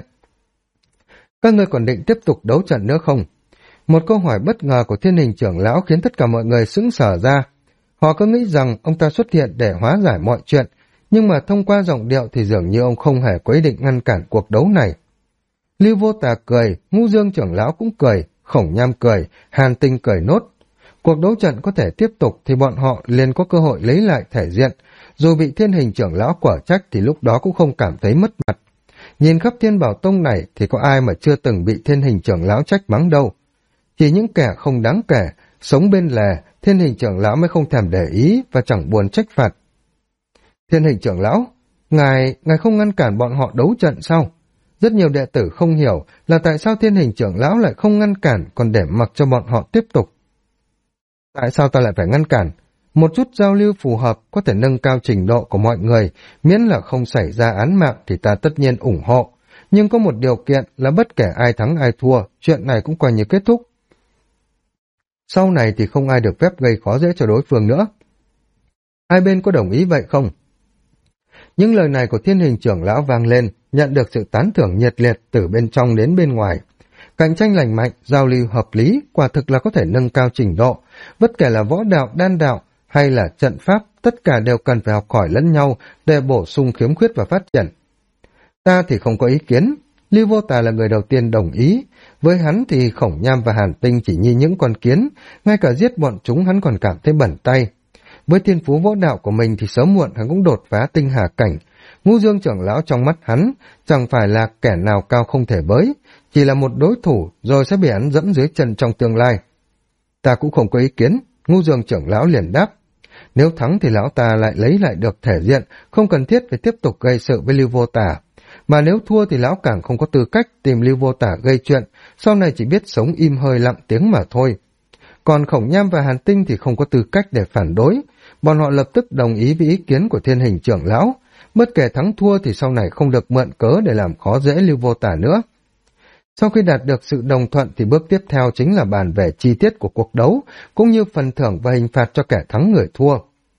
Các ngươi còn định tiếp tục đấu trận nữa không? Một câu hỏi bất ngờ của Thiên Hình trưởng lão khiến tất cả mọi người sững sờ ra. Họ cứ nghĩ rằng ông ta xuất hiện để hóa giải mọi chuyện, nhưng mà thông qua giọng điệu thì dường như ông không hề có ý định ngăn cản cuộc đấu này. Lưu Vô Tà cười, Ngũ Dương trưởng lão cũng cười, Khổng Nham cười, Hàn Tinh cười nốt. Cuộc đấu trận có thể tiếp tục thì bọn họ liền có cơ hội lấy lại thể diện, dù bị Thiên Hình trưởng lão quở trách thì lúc đó cũng không cảm thấy mất mặt. Nhìn khắp Thiên Bảo Tông này thì có ai mà chưa từng bị Thiên Hình trưởng lão trách mắng đâu. Chỉ những kẻ không đáng kể, sống bên lề, Thiên Hình trưởng lão mới không thèm để ý và chẳng buồn trách phạt. Thiên Hình trưởng lão, ngài không ngăn cản bọn họ đấu trận sao? Rất nhiều đệ tử không hiểu là tại sao Thiên Hình trưởng lão lại không ngăn cản còn để mặc cho bọn họ tiếp tục. Tại sao ta lại phải ngăn cản? Một chút giao lưu phù hợp có thể nâng cao trình độ của mọi người, miễn là không xảy ra án mạng thì ta tất nhiên ủng hộ. Nhưng có một điều kiện là bất kể ai thắng ai thua, chuyện này cũng coi như kết thúc. Sau này thì không ai được phép gây khó dễ cho đối phương nữa. Hai bên có đồng ý vậy không? Những lời này của Thiên Hình trưởng lão vang lên, nhận được sự tán thưởng nhiệt liệt từ bên trong đến bên ngoài. Cạnh tranh lành mạnh, giao lưu hợp lý, quả thực là có thể nâng cao trình độ. Bất kể là võ đạo, đan đạo hay là trận pháp, tất cả đều cần phải học hỏi lẫn nhau để bổ sung khiếm khuyết và phát triển. Ta thì không có ý kiến. Lưu Vô Tà là người đầu tiên đồng ý. Với hắn thì Khổng Nham và Hàn Tinh chỉ như những con kiến, ngay cả giết bọn chúng hắn còn cảm thấy bẩn tay. Với thiên phú võ đạo của mình thì sớm muộn hắn cũng đột phá tinh hà cảnh. Ngũ Dương trưởng lão trong mắt hắn chẳng phải là kẻ nào cao không thể bới, chỉ là một đối thủ rồi sẽ bị hắn dẫm dưới chân trong tương lai. Ta cũng không có ý kiến, Ngũ Dương trưởng lão liền đáp. Nếu thắng thì lão ta lại lấy lại được thể diện, không cần thiết phải tiếp tục gây sự với Lưu Vô Tà. Mà nếu thua thì lão càng không có tư cách tìm Lưu Vô Tà gây chuyện, sau này chỉ biết sống im hơi lặng tiếng mà thôi. Còn Khổng Nham và Hàn Tinh thì không có tư cách để phản đối, bọn họ lập tức đồng ý với ý kiến của Thiên Hình trưởng lão. Bất kể thắng thua thì sau này không được mượn cớ để làm khó dễ Lưu Vô Tà nữa. Sau khi đạt được sự đồng thuận thì bước tiếp theo chính là bàn về chi tiết của cuộc đấu, cũng như phần thưởng và hình phạt cho kẻ thắng người thua.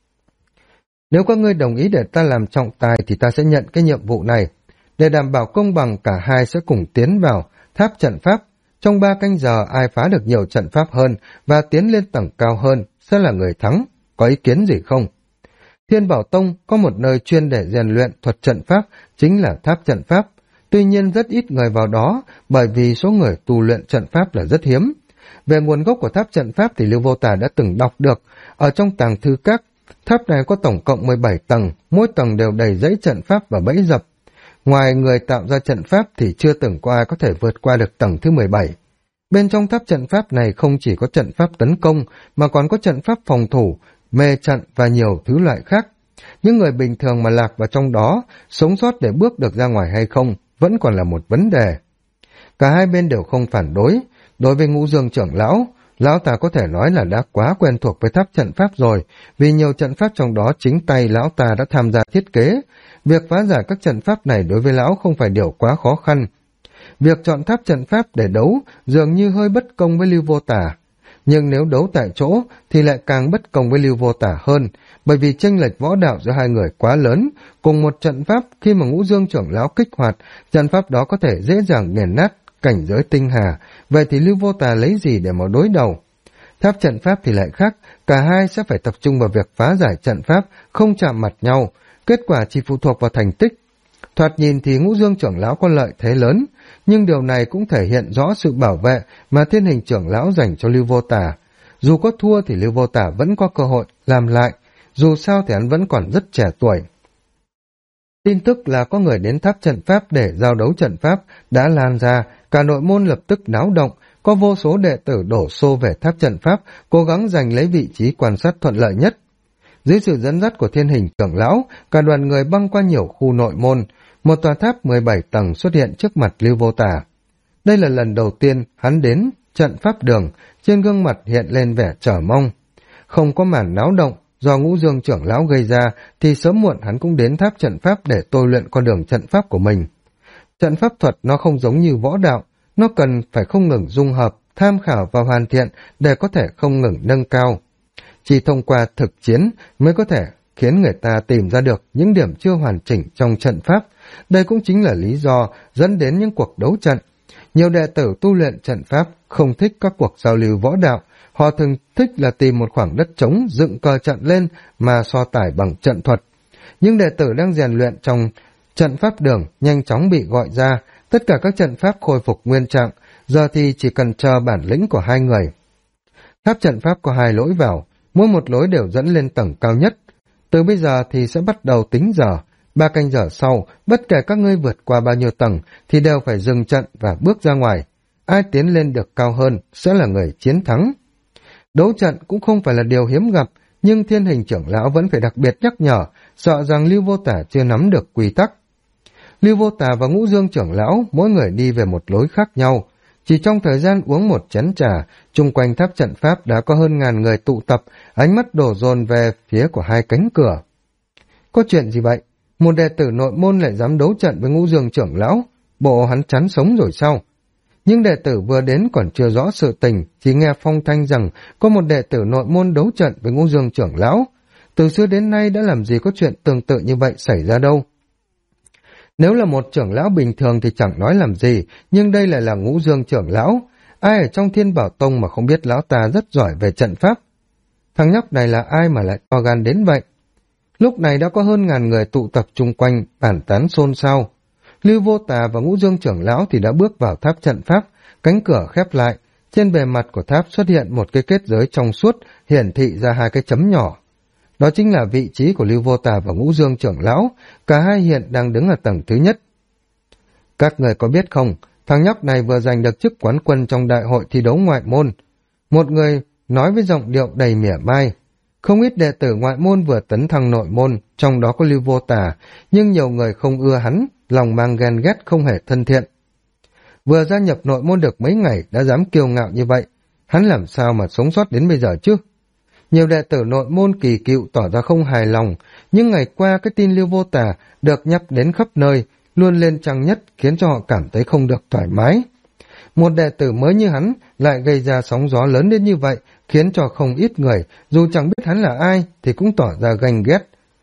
Nếu các ngươi đồng ý để ta làm trọng tài thì ta sẽ nhận cái nhiệm vụ này. Để đảm bảo công bằng, cả hai sẽ cùng tiến vào tháp trận pháp. Trong 3 canh giờ ai phá được nhiều trận pháp hơn và tiến lên tầng cao hơn sẽ là người thắng. Có ý kiến gì không? Thiên Bảo Tông có một nơi chuyên để rèn luyện thuật trận pháp, chính là tháp trận pháp. Tuy nhiên rất ít người vào đó, bởi vì số người tu luyện trận pháp là rất hiếm. Về nguồn gốc của tháp trận pháp thì Lưu Vô Tà đã từng đọc được, ở trong tàng thư các, tháp này có tổng cộng 17 tầng, mỗi tầng đều đầy dãy trận pháp và bẫy dập. Ngoài người tạo ra trận pháp thì chưa từng có ai có thể vượt qua được tầng thứ 17. Bên trong tháp trận pháp này không chỉ có trận pháp tấn công, mà còn có trận pháp phòng thủ, mê trận và nhiều thứ loại khác. Những người bình thường mà lạc vào trong đó, sống sót để bước được ra ngoài hay không, vẫn còn là một vấn đề. Cả hai bên đều không phản đối. Đối với Ngũ Dương trưởng lão, lão ta có thể nói là đã quá quen thuộc với tháp trận pháp rồi, vì nhiều trận pháp trong đó chính tay lão ta đã tham gia thiết kế. Việc phá giải các trận pháp này đối với lão không phải điều quá khó khăn. Việc chọn tháp trận pháp để đấu dường như hơi bất công với Lưu Vô Tà. Nhưng nếu đấu tại chỗ thì lại càng bất công với Lưu Vô Tà hơn, bởi vì chênh lệch võ đạo giữa hai người quá lớn. Cùng một trận pháp, khi mà Ngũ Dương trưởng lão kích hoạt, trận pháp đó có thể dễ dàng nghiền nát cảnh giới tinh hà. Vậy thì Lưu Vô Tà lấy gì để mà đối đầu? Tháp trận pháp thì lại khác, cả hai sẽ phải tập trung vào việc phá giải trận pháp, không chạm mặt nhau. Kết quả chỉ phụ thuộc vào thành tích. Thoạt nhìn thì Ngũ Dương trưởng lão có lợi thế lớn, nhưng điều này cũng thể hiện rõ sự bảo vệ mà Thiên Hình trưởng lão dành cho Lưu Vô Tà. Dù có thua thì Lưu Vô Tà vẫn có cơ hội làm lại, dù sao thì hắn vẫn còn rất trẻ tuổi. Tin tức là có người đến tháp trận pháp để giao đấu trận pháp đã lan ra, cả nội môn lập tức náo động, có vô số đệ tử đổ xô về tháp trận pháp, cố gắng giành lấy vị trí quan sát thuận lợi nhất. Dưới sự dẫn dắt của Thiên Hình trưởng lão, cả đoàn người băng qua nhiều khu nội môn, một tòa tháp 17 tầng xuất hiện trước mặt Lưu Vô Tà. Đây là lần đầu tiên hắn đến trận pháp đường, trên gương mặt hiện lên vẻ chờ mong. Không có màn náo động, do Ngũ Dương trưởng lão gây ra, thì sớm muộn hắn cũng đến tháp trận pháp để tôi luyện con đường trận pháp của mình. Trận pháp thuật nó không giống như võ đạo, nó cần phải không ngừng dung hợp, tham khảo và hoàn thiện để có thể không ngừng nâng cao. Chỉ thông qua thực chiến mới có thể khiến người ta tìm ra được những điểm chưa hoàn chỉnh trong trận pháp. Đây cũng chính là lý do dẫn đến những cuộc đấu trận. Nhiều đệ tử tu luyện trận pháp không thích các cuộc giao lưu võ đạo, họ thường thích là tìm một khoảng đất trống dựng cờ trận lên mà so tải bằng trận thuật. Những đệ tử đang rèn luyện trong trận pháp đường nhanh chóng bị gọi ra, tất cả các trận pháp khôi phục nguyên trạng, giờ thì chỉ cần chờ bản lĩnh của hai người. Tháp trận pháp có 2 lối vào, mỗi một lối đều dẫn lên tầng cao nhất. Từ bây giờ thì sẽ bắt đầu tính giờ, 3 canh giờ sau, bất kể các ngươi vượt qua bao nhiêu tầng thì đều phải dừng trận và bước ra ngoài. Ai tiến lên được cao hơn sẽ là người chiến thắng. Đấu trận cũng không phải là điều hiếm gặp, nhưng Thiên Hình trưởng lão vẫn phải đặc biệt nhắc nhở, sợ rằng Lưu Vô Tả chưa nắm được quy tắc. Lưu Vô Tả và Ngũ Dương trưởng lão mỗi người đi về một lối khác nhau. Chỉ trong thời gian uống một chén trà, chung quanh tháp trận pháp đã có hơn 1000 người tụ tập, ánh mắt đổ dồn về phía của 2 cánh cửa. Có chuyện gì vậy? Một đệ tử nội môn lại dám đấu trận với Ngũ Dương trưởng lão, bộ hắn chán sống rồi sao? Nhưng đệ tử vừa đến còn chưa rõ sự tình, chỉ nghe phong thanh rằng có một đệ tử nội môn đấu trận với Ngũ Dương trưởng lão. Từ xưa đến nay đã làm gì có chuyện tương tự như vậy xảy ra đâu. Nếu là một trưởng lão bình thường thì chẳng nói làm gì, nhưng đây lại là Ngũ Dương trưởng lão. Ai ở trong Thiên Bảo Tông mà không biết lão ta rất giỏi về trận pháp? Thằng nhóc này là ai mà lại to gan đến vậy? Lúc này đã có hơn 1000 người tụ tập chung quanh, bàn tán xôn xao. Lưu Vô Tà và Ngũ Dương trưởng lão thì đã bước vào tháp trận pháp, cánh cửa khép lại, trên bề mặt của tháp xuất hiện một cái kết giới trong suốt, hiển thị ra 2 cái chấm nhỏ. Đó chính là vị trí của Lưu Vô Tà và Ngũ Dương trưởng lão, cả hai hiện đang đứng ở tầng thứ nhất. Các người có biết không, thằng nhóc này vừa giành được chức quán quân trong đại hội thi đấu ngoại môn. Một người nói với giọng điệu đầy mỉa mai. Không ít đệ tử ngoại môn vừa tấn thăng nội môn, trong đó có Lưu Vô Tà, nhưng nhiều người không ưa hắn, lòng mang ghen ghét không hề thân thiện. Vừa gia nhập nội môn được mấy ngày đã dám kiêu ngạo như vậy, hắn làm sao mà sống sót đến bây giờ chứ? Nhiều đệ tử nội môn kỳ cựu tỏ ra không hài lòng, nhưng ngày qua cái tin Lưu Vô Tà được nhắc đến khắp nơi, luôn lên trang nhất khiến cho họ cảm thấy không được thoải mái. Một đệ tử mới như hắn lại gây ra sóng gió lớn đến như vậy, khiến cho không ít người, dù chẳng biết hắn là ai, thì cũng tỏ ra ganh ghét.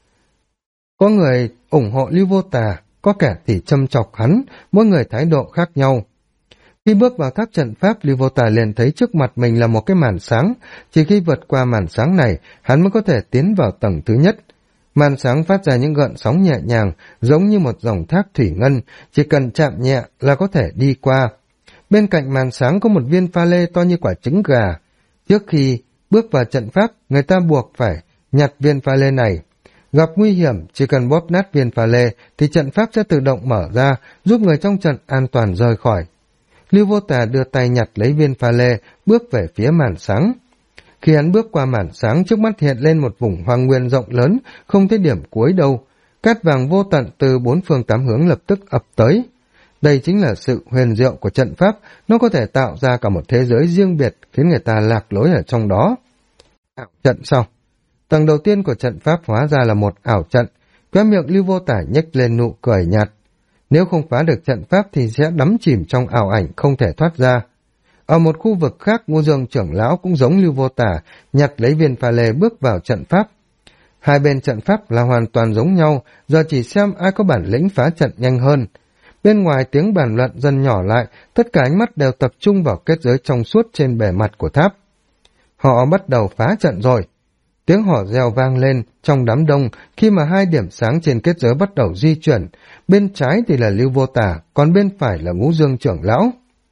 Có người ủng hộ Lưu Vô Tà, có kẻ thì châm chọc hắn, mỗi người thái độ khác nhau. Khi bước vào tháp trận pháp, Lưu Vô Tà liền thấy trước mặt mình là một cái màn sáng, chỉ khi vượt qua màn sáng này, hắn mới có thể tiến vào tầng thứ nhất. Màn sáng phát ra những gợn sóng nhẹ nhàng, giống như một dòng thác thủy ngân, chỉ cần chạm nhẹ là có thể đi qua. Bên cạnh màn sáng có một viên pha lê to như quả trứng gà. Trước khi bước vào trận pháp, người ta buộc phải nhặt viên pha lê này. Gặp nguy hiểm, chỉ cần bóp nát viên pha lê thì trận pháp sẽ tự động mở ra, giúp người trong trận an toàn rời khỏi. Lưu Vô Tà đưa tay nhặt lấy viên pha lê, bước về phía màn sáng. Khi hắn bước qua màn sáng, trước mắt hiện lên một vùng hoang nguyên rộng lớn, không thấy điểm cuối đâu. Cát vàng vô tận từ 4 phương 8 hướng lập tức ập tới. Đây chính là sự huyền diệu của trận pháp, nó có thể tạo ra cả một thế giới riêng biệt, khiến người ta lạc lối ở trong đó. Ảo trận sao? Tầng đầu tiên của trận pháp hóa ra là một ảo trận, khóe miệng Lưu Vô Tả nhếch lên nụ cười nhạt. Nếu không phá được trận pháp thì sẽ đắm chìm trong ảo ảnh không thể thoát ra. Ở một khu vực khác, Ngũ Dương trưởng lão cũng giống Lưu Vô Tả, nhặt lấy viên pha lê bước vào trận pháp. Hai bên trận pháp là hoàn toàn giống nhau, giờ chỉ xem ai có bản lĩnh phá trận nhanh hơn. Bên ngoài tiếng bàn luận dần nhỏ lại, tất cả ánh mắt đều tập trung vào kết giới trong suốt trên bề mặt của tháp. Họ bắt đầu phá trận rồi. Tiếng hò reo vang lên trong đám đông khi mà 2 điểm sáng trên kết giới bắt đầu di chuyển. Bên trái thì là Lưu Vô Tả, còn bên phải là Ngũ Dương trưởng lão.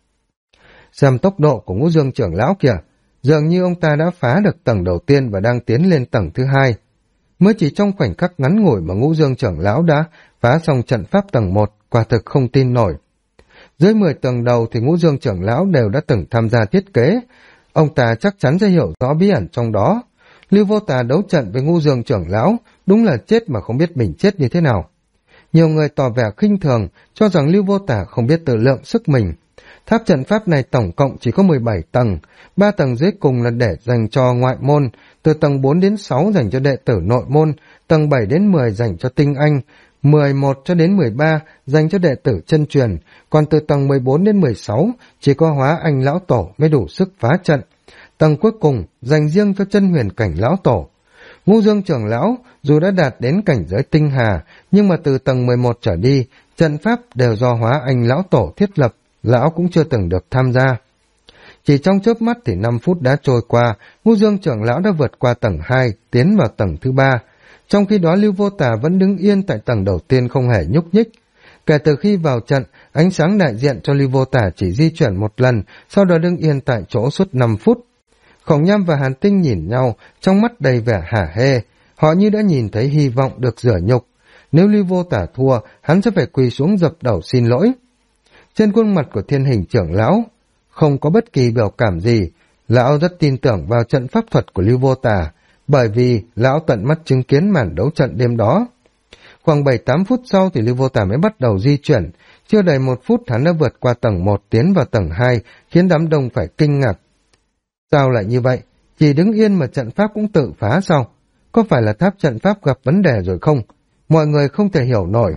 Xem tốc độ của Ngũ Dương trưởng lão kìa, dường như ông ta đã phá được tầng đầu tiên và đang tiến lên tầng thứ 2. Mới chỉ trong khoảnh khắc ngắn ngủi mà Ngũ Dương trưởng lão đã phá xong trận pháp tầng 1, quả thực không tin nổi. Dưới 10 tầng đầu thì Ngũ Dương trưởng lão đều đã từng tham gia thiết kế, ông ta chắc chắn sẽ hiểu rõ bí ẩn trong đó. Lưu Vô Tà đấu trận với Ngũ Dương trưởng lão, đúng là chết mà không biết mình chết như thế nào. Nhiều người tỏ vẻ khinh thường, cho rằng Lưu Vô Tả không biết tự lượng sức mình. Tháp trận pháp này tổng cộng chỉ có 17 tầng, 3 tầng dưới cùng là để dành cho ngoại môn, từ tầng 4 đến 6 dành cho đệ tử nội môn, tầng 7 đến 10 dành cho tinh anh, 11 cho đến 13 dành cho đệ tử chân truyền, còn từ tầng 14 đến 16 chỉ có Hóa Anh lão tổ mới đủ sức phá trận. Tầng cuối cùng dành riêng cho chân huyền cảnh lão tổ. Ngũ Dương trưởng lão dù đã đạt đến cảnh giới tinh hà, nhưng mà từ tầng 11 trở đi, trận pháp đều do Hóa Anh lão tổ thiết lập, lão cũng chưa từng được tham gia. Chỉ trong chớp mắt thì 5 phút đã trôi qua, Ngũ Dương trưởng lão đã vượt qua tầng 2, tiến vào tầng thứ 3. Trong khi đó Lưu Vô Tà vẫn đứng yên tại tầng đầu tiên không hề nhúc nhích. Kể từ khi vào trận, ánh sáng đại diện cho Lưu Vô Tà chỉ di chuyển một lần, sau đó đứng yên tại chỗ suốt 5 phút. Khổng Nham và Hàn Tinh nhìn nhau, trong mắt đầy vẻ hả hê. Họ như đã nhìn thấy hy vọng được rửa nhục. Nếu Lưu Vô Tả thua, hắn sẽ phải quỳ xuống dập đầu xin lỗi. Trên khuôn mặt của Thiên Hình trưởng lão không có bất kỳ biểu cảm gì. Lão rất tin tưởng vào trận pháp thuật của Lưu Vô Tả, bởi vì lão tận mắt chứng kiến màn đấu trận đêm đó. Khoảng 7-8 phút sau thì Lưu Vô Tả mới bắt đầu di chuyển. Chưa đầy 1 phút hắn đã vượt qua tầng 1 tiến vào tầng 2, khiến đám đông phải kinh ngạc. Sao lại như vậy? Chỉ đứng yên mà trận pháp cũng tự phá sao? Có phải là tháp trận pháp gặp vấn đề rồi không? Mọi người không thể hiểu nổi.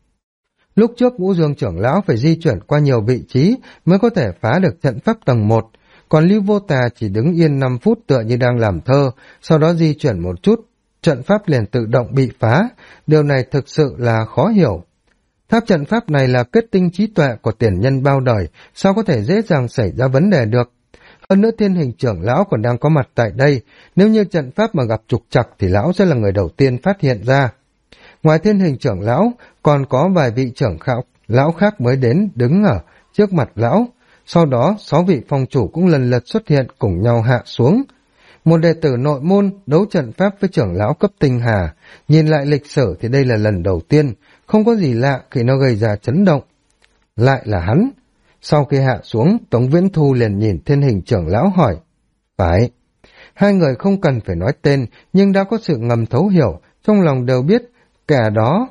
Lúc trước Ngũ Dương trưởng lão phải di chuyển qua nhiều vị trí mới có thể phá được trận pháp tầng 1, còn Lưu Vô Tà chỉ đứng yên 5 phút tựa như đang làm thơ, sau đó di chuyển một chút, trận pháp liền tự động bị phá. Điều này thực sự là khó hiểu. Tháp trận pháp này là kết tinh trí tuệ của tiền nhân bao đời, sao có thể dễ dàng xảy ra vấn đề được? Hơn nữa Thiên Hình trưởng lão còn đang có mặt tại đây, nếu như trận pháp mà gặp trục trặc thì lão sẽ là người đầu tiên phát hiện ra. Ngoài Thiên Hình trưởng lão, còn có vài vị trưởng lão khác mới đến đứng ở trước mặt lão. Sau đó, 6 vị phong chủ cũng lần lượt xuất hiện cùng nhau hạ xuống. Một đệ tử nội môn đấu trận pháp với trưởng lão cấp tinh hà, nhìn lại lịch sử thì đây là lần đầu tiên, không có gì lạ khi nó gây ra chấn động. Lại là hắn. Sau khi hạ xuống, Tống Viễn Thu liền nhìn Thiên Hình trưởng lão hỏi. Phải. Hai người không cần phải nói tên, nhưng đã có sự ngầm thấu hiểu, trong lòng đều biết kẻ đó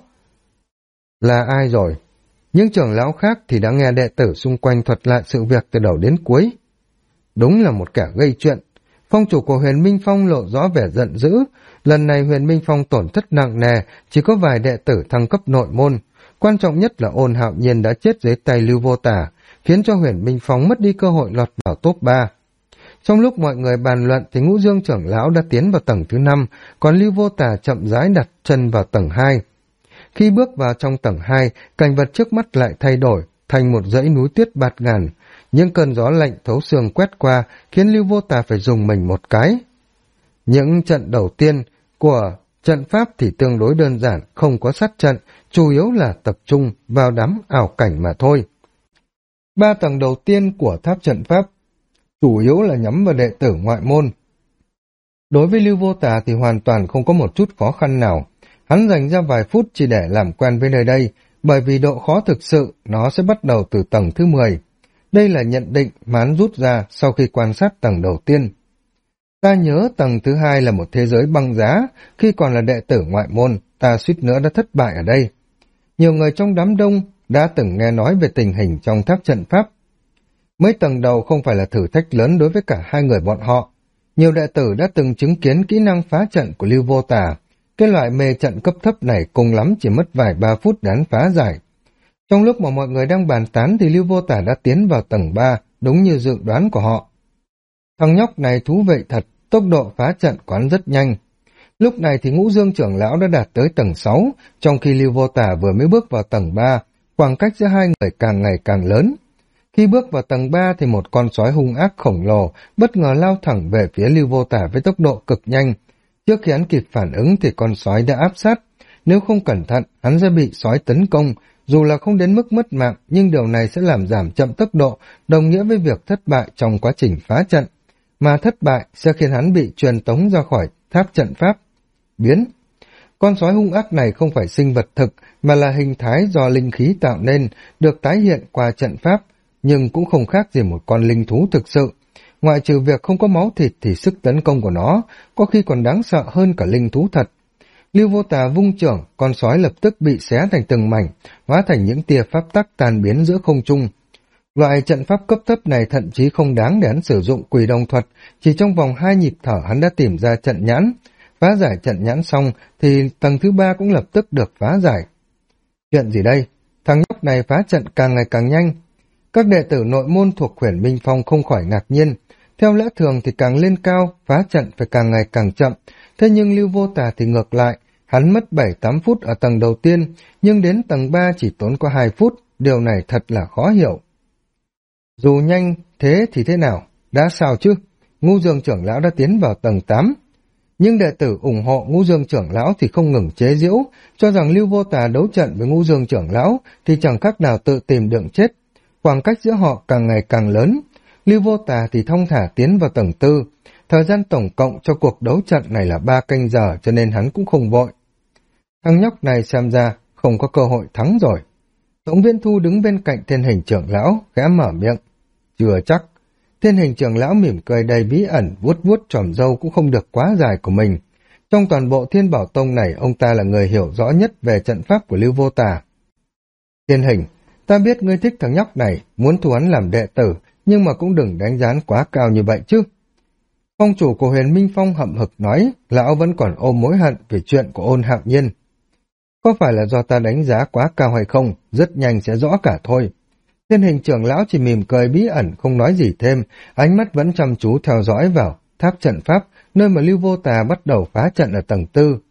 là ai rồi. Những trưởng lão khác thì đã nghe đệ tử xung quanh thuật lại sự việc từ đầu đến cuối. Đúng là một kẻ gây chuyện. Phong chủ của Huyền Minh Phong lộ rõ vẻ giận dữ. Lần này Huyền Minh Phong tổn thất nặng nề, chỉ có vài đệ tử thăng cấp nội môn. Quan trọng nhất là Ôn Hạo Nhiên đã chết dưới tay Lưu Vô Tả, khiến cho Huyền Minh Phong mất đi cơ hội lọt vào top 3. Trong lúc mọi người bàn luận thì Ngũ Dương trưởng lão đã tiến vào tầng thứ 5, còn Lưu Vô Tả chậm rãi đặt chân vào tầng 2. Khi bước vào trong tầng 2, cảnh vật trước mắt lại thay đổi thành một dãy núi tuyết bạt ngàn. Những cơn gió lạnh thấu xương quét qua khiến Lưu Vô Tả phải dùng mình một cái. Những trận đầu tiên của trận pháp thì tương đối đơn giản, không có sát trận, chủ yếu là tập trung vào đám ảo cảnh mà thôi. 3 tầng đầu tiên của tháp trận pháp chủ yếu là nhắm vào đệ tử ngoại môn. Đối với Lưu Vô Tà thì hoàn toàn không có một chút khó khăn nào. Hắn dành ra vài phút chỉ để làm quen với nơi đây, bởi vì độ khó thực sự nó sẽ bắt đầu từ tầng thứ 10. Đây là nhận định mà hắn rút ra sau khi quan sát tầng đầu tiên. Ta nhớ tầng thứ 2 là một thế giới băng giá, khi còn là đệ tử ngoại môn, ta suýt nữa đã thất bại ở đây. Nhiều người trong đám đông đã từng nghe nói về tình hình trong tháp trận pháp. Mấy tầng đầu không phải là thử thách lớn đối với cả hai người bọn họ. Nhiều đệ tử đã từng chứng kiến kỹ năng phá trận của Lưu Vô Tả. Cái loại mê trận cấp thấp này cùng lắm chỉ mất vài 3 phút để hắn phá giải. Trong lúc mà mọi người đang bàn tán thì Lưu Vô Tả đã tiến vào tầng 3, đúng như dự đoán của họ. Thằng nhóc này thú vị thật, tốc độ phá trận của hắn rất nhanh. Lúc này thì Ngũ Dương trưởng lão đã đạt tới tầng 6, trong khi Lưu Vô Tả vừa mới bước vào tầng 3, khoảng cách giữa hai người càng ngày càng lớn. Khi bước vào tầng 3 thì một con sói hung ác khổng lồ bất ngờ lao thẳng về phía Lưu Vô Tả với tốc độ cực nhanh. Trước khi hắn kịp phản ứng thì con sói đã áp sát. Nếu không cẩn thận, hắn sẽ bị sói tấn công. Dù là không đến mức mất mạng, nhưng điều này sẽ làm giảm chậm tốc độ, đồng nghĩa với việc thất bại trong quá trình phá trận. Mà thất bại sẽ khiến hắn bị truyền tống ra khỏi tháp trận pháp. Biến. Con sói hung ác này không phải sinh vật thực, mà là hình thái do linh khí tạo nên, được tái hiện qua trận pháp, nhưng cũng không khác gì một con linh thú thực sự. Ngoại trừ việc không có máu thịt thì sức tấn công của nó có khi còn đáng sợ hơn cả linh thú thật. Lưu Vô Tà vung chưởng, con sói lập tức bị xé thành từng mảnh, hóa thành những tia pháp tắc tan biến giữa không trung. Loại trận pháp cấp thấp này thậm chí không đáng để hắn sử dụng Quỷ Đồng thuật, chỉ trong vòng 2 nhịp thở hắn đã tìm ra trận nhãn. Phá giải trận nhãn xong thì tầng thứ 3 cũng lập tức được phá giải. Chuyện gì đây? Thằng nhóc này phá trận càng ngày càng nhanh. Các đệ tử nội môn thuộc Huyền Minh Phong không khỏi ngạc nhiên. Theo lẽ thường thì càng lên cao, phá trận phải càng ngày càng chậm. Thế nhưng Lưu Vô Tà thì ngược lại, hắn mất 7-8 phút ở tầng đầu tiên, nhưng đến tầng 3 chỉ tốn có 2 phút, điều này thật là khó hiểu. Dù nhanh thế thì thế nào, đã sao chứ? Ngũ Dương trưởng lão đã tiến vào tầng 8. Nhưng đệ tử ủng hộ Ngũ Dương trưởng lão thì không ngừng chế giễu, cho rằng Lưu Vô Tà đấu trận với Ngũ Dương trưởng lão thì chẳng khác nào tự tìm đường chết. Khoảng cách giữa họ càng ngày càng lớn. Lưu Vô Tà thì thong thả tiến vào tầng 4. Thời gian tổng cộng cho cuộc đấu trận này là 3 canh giờ, cho nên hắn cũng không vội. Thằng nhóc này xem ra không có cơ hội thắng rồi. Tống Viễn Thu đứng bên cạnh Thiên Hình trưởng lão, khẽ mở miệng. Chưa chắc. Thiên Hình trưởng lão mỉm cười đầy bí ẩn, vuốt vuốt chòm râu cũng không được quá dài của mình. Trong toàn bộ Thiên Bảo Tông này, ông ta là người hiểu rõ nhất về trận pháp của Lưu Vô Tà. Thiên Hình, ta biết ngươi thích thằng nhóc này, muốn thu hắn làm đệ tử, nhưng mà cũng đừng đánh giá quá cao như vậy chứ. Phong chủ của Huyền Minh Phong hậm hực nói, lão vẫn còn ôm mối hận về chuyện của Ôn Hạo Nhiên. Có phải là do ta đánh giá quá cao hay không, rất nhanh sẽ rõ cả thôi. Thiên Hình trưởng lão chỉ mỉm cười bí ẩn, không nói gì thêm, ánh mắt vẫn chăm chú theo dõi vào tháp trận pháp, nơi mà Lưu Vô Tà bắt đầu phá trận ở tầng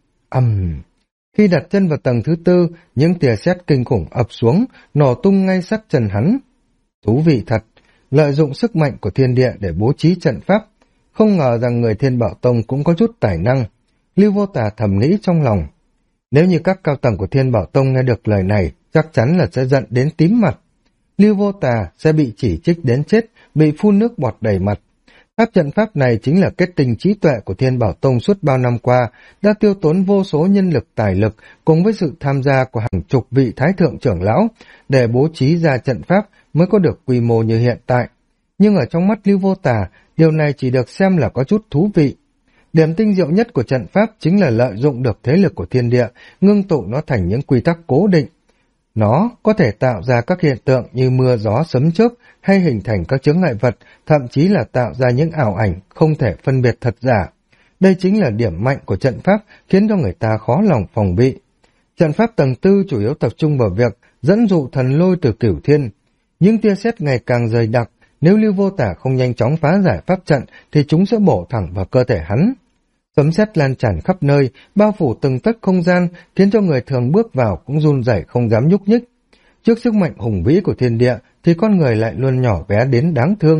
4. Khi đặt chân vào tầng thứ 4, những tia sét kinh khủng ập xuống, nổ tung ngay sát chân hắn. Thú vị thật, lợi dụng sức mạnh của thiên địa để bố trí trận pháp. Không ngờ rằng người Thiên Bảo Tông cũng có chút tài năng. Lưu Vô Tà thầm nghĩ trong lòng. Nếu như các cao tầng của Thiên Bảo Tông nghe được lời này, chắc chắn là sẽ giận đến tím mặt. Lưu Vô Tà sẽ bị chỉ trích đến chết, bị phun nước bọt đầy mặt. Tháp trận pháp này chính là kết tinh trí tuệ của Thiên Bảo Tông suốt bao năm qua, đã tiêu tốn vô số nhân lực tài lực cùng với sự tham gia của hàng chục vị thái thượng trưởng lão để bố trí ra trận pháp mới có được quy mô như hiện tại. Nhưng ở trong mắt Lưu Vô Tà, điều này chỉ được xem là có chút thú vị. Điểm tinh diệu nhất của trận pháp chính là lợi dụng được thế lực của thiên địa, ngưng tụ nó thành những quy tắc cố định. Nó có thể tạo ra các hiện tượng như mưa gió sấm chớp hay hình thành các chướng ngại vật, thậm chí là tạo ra những ảo ảnh không thể phân biệt thật giả. Đây chính là điểm mạnh của trận pháp, khiến cho người ta khó lòng phòng bị. Trận pháp tầng 4 chủ yếu tập trung vào việc dẫn dụ thần lôi từ cửu thiên. Những tia sét ngày càng dày đặc, nếu Lưu Vô Tà không nhanh chóng phá giải pháp trận thì chúng sẽ bổ thẳng vào cơ thể hắn. Sấm sét lan tràn khắp nơi, bao phủ từng tấc không gian, khiến cho người thường bước vào cũng run rẩy không dám nhúc nhích. Trước sức mạnh hùng vĩ của thiên địa thì con người lại luôn nhỏ bé đến đáng thương.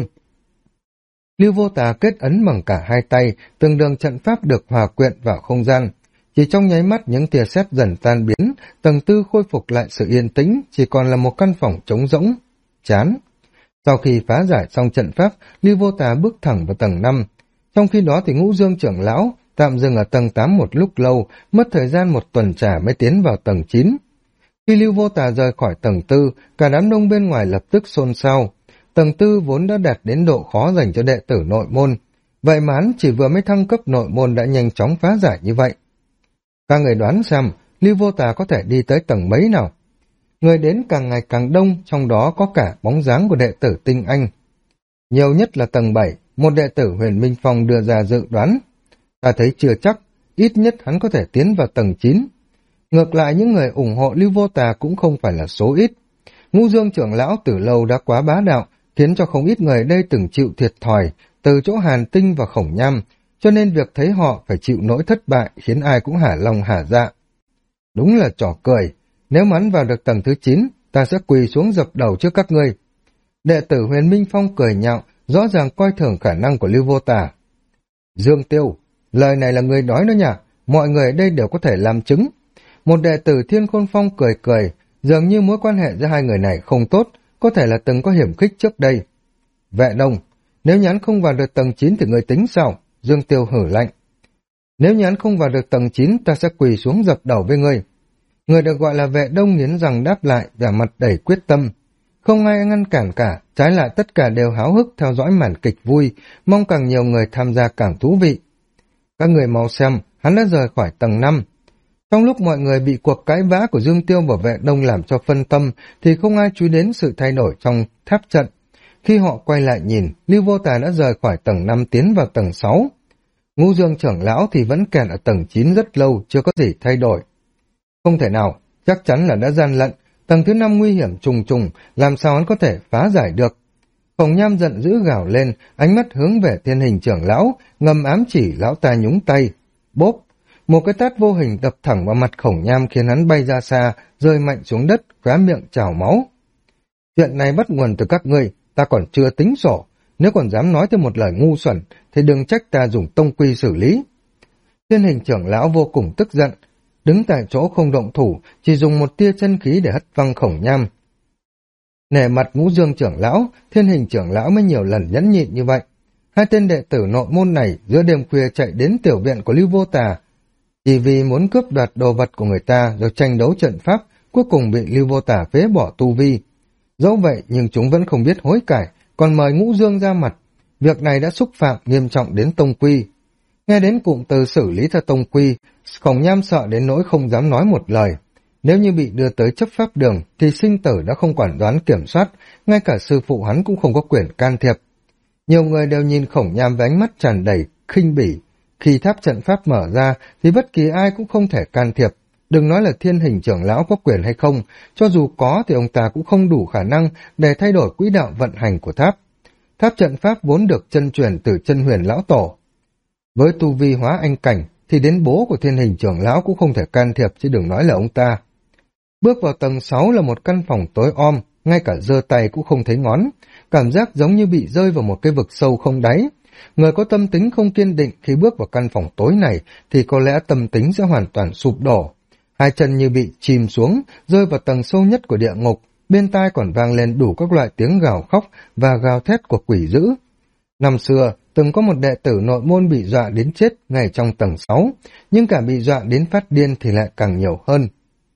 Lưu Vô Tà kết ấn bằng cả hai tay, từng đường trận pháp được hòa quyện vào không gian. Chỉ trong nháy mắt những tia sét dần tan biến, tầng 4 khôi phục lại sự yên tĩnh, chỉ còn là một căn phòng trống rỗng. Chán. Sau khi phá giải xong trận pháp, Lưu Vô Tà bước thẳng vào tầng 5. Trong khi đó thì Ngũ Dương trưởng lão tạm dừng ở tầng 8 một lúc lâu, mất thời gian một tuần trà mới tiến vào tầng 9. Khi Lưu Vô Tà rời khỏi tầng 4, cả đám đông bên ngoài lập tức xôn xao. Tầng 4 vốn đã đạt đến độ khó dành cho đệ tử nội môn. Vậy mà hắn chỉ vừa mới thăng cấp nội môn đã nhanh chóng phá giải như vậy. Các người đoán xem, Lưu Vô Tà có thể đi tới tầng mấy nào? Người đến càng ngày càng đông, trong đó có cả bóng dáng của đệ tử tinh anh. Nhiều nhất là tầng 7, một đệ tử Huyền Minh Phong đưa ra dự đoán. Ta thấy chưa chắc, ít nhất hắn có thể tiến vào tầng 9. Ngược lại những người ủng hộ Lưu Vô Tà cũng không phải là số ít. Ngũ Dương trưởng lão từ lâu đã quá bá đạo, khiến cho không ít người đây từng chịu thiệt thòi từ chỗ Hàn Tinh và Khổng Nham, cho nên việc thấy họ phải chịu nỗi thất bại khiến ai cũng hả lòng hả dạ. Đúng là trò cười, nếu mắn vào được tầng thứ 9, ta sẽ quỳ xuống dập đầu trước các ngươi. Đệ tử Huyền Minh Phong cười nhạo, rõ ràng coi thường khả năng của Lưu Vô Tà. Dương Tiêu, lời này là người nói đó nhỉ, mọi người ở đây đều có thể làm chứng. Một đệ tử Thiên Khôn Phong cười cười, dường như mối quan hệ giữa hai người này không tốt, có thể là từng có hiểm khích trước đây. Vệ Đông, nếu nhắn không vào được tầng 9 thì người tính sao? Dương Tiêu hử lạnh. Nếu nhắn không vào được tầng 9, ta sẽ quỳ xuống dập đầu với ngươi. Người được gọi là Vệ Đông nghiến răng đáp lại, vẻ mặt đầy quyết tâm. Không ai ngăn cản cả, trái lại tất cả đều háo hức theo dõi màn kịch vui, mong càng nhiều người tham gia càng thú vị. Các người mau xem, hắn đã rời khỏi tầng 5. Trong lúc mọi người bị cuộc cãi vã của Dương Tiêu và Vệ Đông làm cho phân tâm, thì không ai chú ý đến sự thay đổi trong tháp trận. Khi họ quay lại nhìn, Lưu Vô Tà đã rời khỏi tầng 5 tiến vào tầng 6. Ngũ Dương trưởng lão thì vẫn kẹt ở tầng 9 rất lâu, chưa có gì thay đổi. Không thể nào, chắc chắn là đã gian lận, tầng thứ 5 nguy hiểm trùng trùng, làm sao hắn có thể phá giải được. Khổng Nham giận dữ gào lên, ánh mắt hướng về Thiên Hình trưởng lão, ngầm ám chỉ lão ta nhúng tay. Bốp! Một cái tát vô hình đập thẳng vào mặt Khổng Nham khiến hắn bay ra xa, rơi mạnh xuống đất, khóe miệng trào máu. Chuyện này bắt nguồn từ các ngươi, ta còn chưa tính sổ. Nếu còn dám nói thêm một lời ngu xuẩn, thì đừng trách ta dùng tông quy xử lý. Thiên Hình trưởng lão vô cùng tức giận, đứng tại chỗ không động thủ, chỉ dùng một tia chân khí để hất văng Khổng Nham. Nể mặt Ngũ Dương trưởng lão, Thiên Hình trưởng lão mới nhiều lần nhẫn nhịn như vậy. Hai tên đệ tử nội môn này giữa đêm khuya chạy đến tiểu viện của Lưu Vô Tà, chỉ vì muốn cướp đoạt đồ vật của người ta rồi tranh đấu trận pháp, cuối cùng bị Lưu Vô Tà phế bỏ tu vi. Dẫu vậy nhưng chúng vẫn không biết hối cải, còn mời Ngũ Dương ra mặt. Việc này đã xúc phạm nghiêm trọng đến tông quy. Nghe đến cụm từ xử lý theo tông quy, Khổng Nham sợ đến nỗi không dám nói một lời. Nếu như bị đưa tới chấp pháp đường thì sinh tử đã không quản đoán kiểm soát, ngay cả sư phụ hắn cũng không có quyền can thiệp. Nhiều người đều nhìn Khổng Nham với ánh mắt tràn đầy khinh bỉ. Khi tháp trận pháp mở ra thì bất kỳ ai cũng không thể can thiệp. Đừng nói là Thiên Hình trưởng lão có quyền hay không, cho dù có thì ông ta cũng không đủ khả năng để thay đổi quỹ đạo vận hành của tháp. Tháp trận pháp vốn được chân truyền từ Chân Huyền lão tổ. Với tu vi hóa anh cảnh thì đến bố của Thiên Hình trưởng lão cũng không thể can thiệp, chứ đừng nói là ông ta. Bước vào tầng 6 là một căn phòng tối om, ngay cả giơ tay cũng không thấy ngón, cảm giác giống như bị rơi vào một cái vực sâu không đáy. Người có tâm tính không kiên định khi bước vào căn phòng tối này thì có lẽ tâm tính sẽ hoàn toàn sụp đổ. Hai chân như bị chìm xuống, rơi vào tầng sâu nhất của địa ngục, bên tai còn vang lên đủ các loại tiếng gào khóc và gào thét của quỷ dữ. Năm xưa, từng có một đệ tử nội môn bị dọa đến chết ngay trong tầng 6, nhưng cả bị dọa đến phát điên thì lại càng nhiều hơn.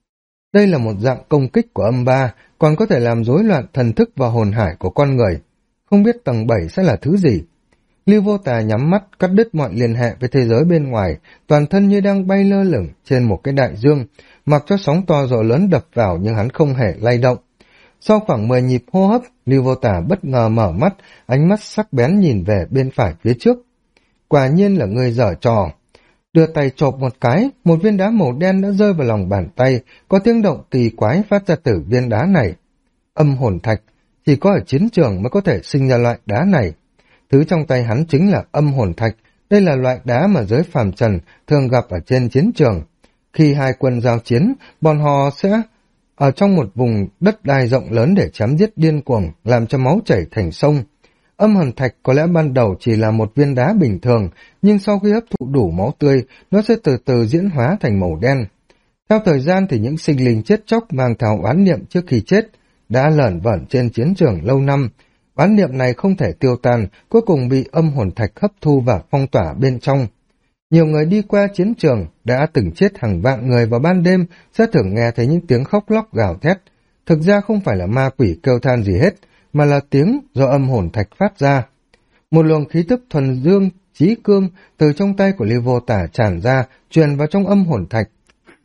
Đây là một dạng công kích của âm ba, còn có thể làm rối loạn thần thức và hồn hải của con người. Không biết tầng 7 sẽ là thứ gì. Lưu Vô Tà nhắm mắt, cắt đứt mọi liên hệ với thế giới bên ngoài, toàn thân như đang bay lơ lửng trên một cái đại dương, mặc cho sóng to gió lớn đập vào nhưng hắn không hề lay động. Sau khoảng 10 nhịp hô hấp, Lưu Vô Tà bất ngờ mở mắt, ánh mắt sắc bén nhìn về bên phải phía trước. Quả nhiên là người dở trò. Đưa tay chộp một cái, một viên đá màu đen đã rơi vào lòng bàn tay, có tiếng động kỳ quái phát ra từ viên đá này. Âm hồn thạch, chỉ có ở chiến trường mới có thể sinh ra loại đá này. Thứ trong tay hắn chính là âm hồn thạch, đây là loại đá mà giới phàm trần thường gặp ở trên chiến trường. Khi hai quân giao chiến, bọn họ sẽ ở trong một vùng đất đai rộng lớn để chém giết điên cuồng, làm cho máu chảy thành sông. Âm hồn thạch có lẽ ban đầu chỉ là một viên đá bình thường, nhưng sau khi hấp thụ đủ máu tươi, nó sẽ từ từ diễn hóa thành màu đen. Theo thời gian thì những sinh linh chết chóc mang theo oán niệm trước khi chết, đã lởn vởn trên chiến trường lâu năm. Oán niệm này không thể tiêu tan, cuối cùng bị âm hồn thạch hấp thu và phong tỏa bên trong. Nhiều người đi qua chiến trường đã từng chết hàng vạn người vào ban đêm sẽ thường nghe thấy những tiếng khóc lóc gào thét. Thực ra không phải là ma quỷ kêu than gì hết, mà là tiếng do âm hồn thạch phát ra. Một luồng khí tức thuần dương, chí cương từ trong tay của Lưu Vô Tà tràn ra, truyền vào trong âm hồn thạch.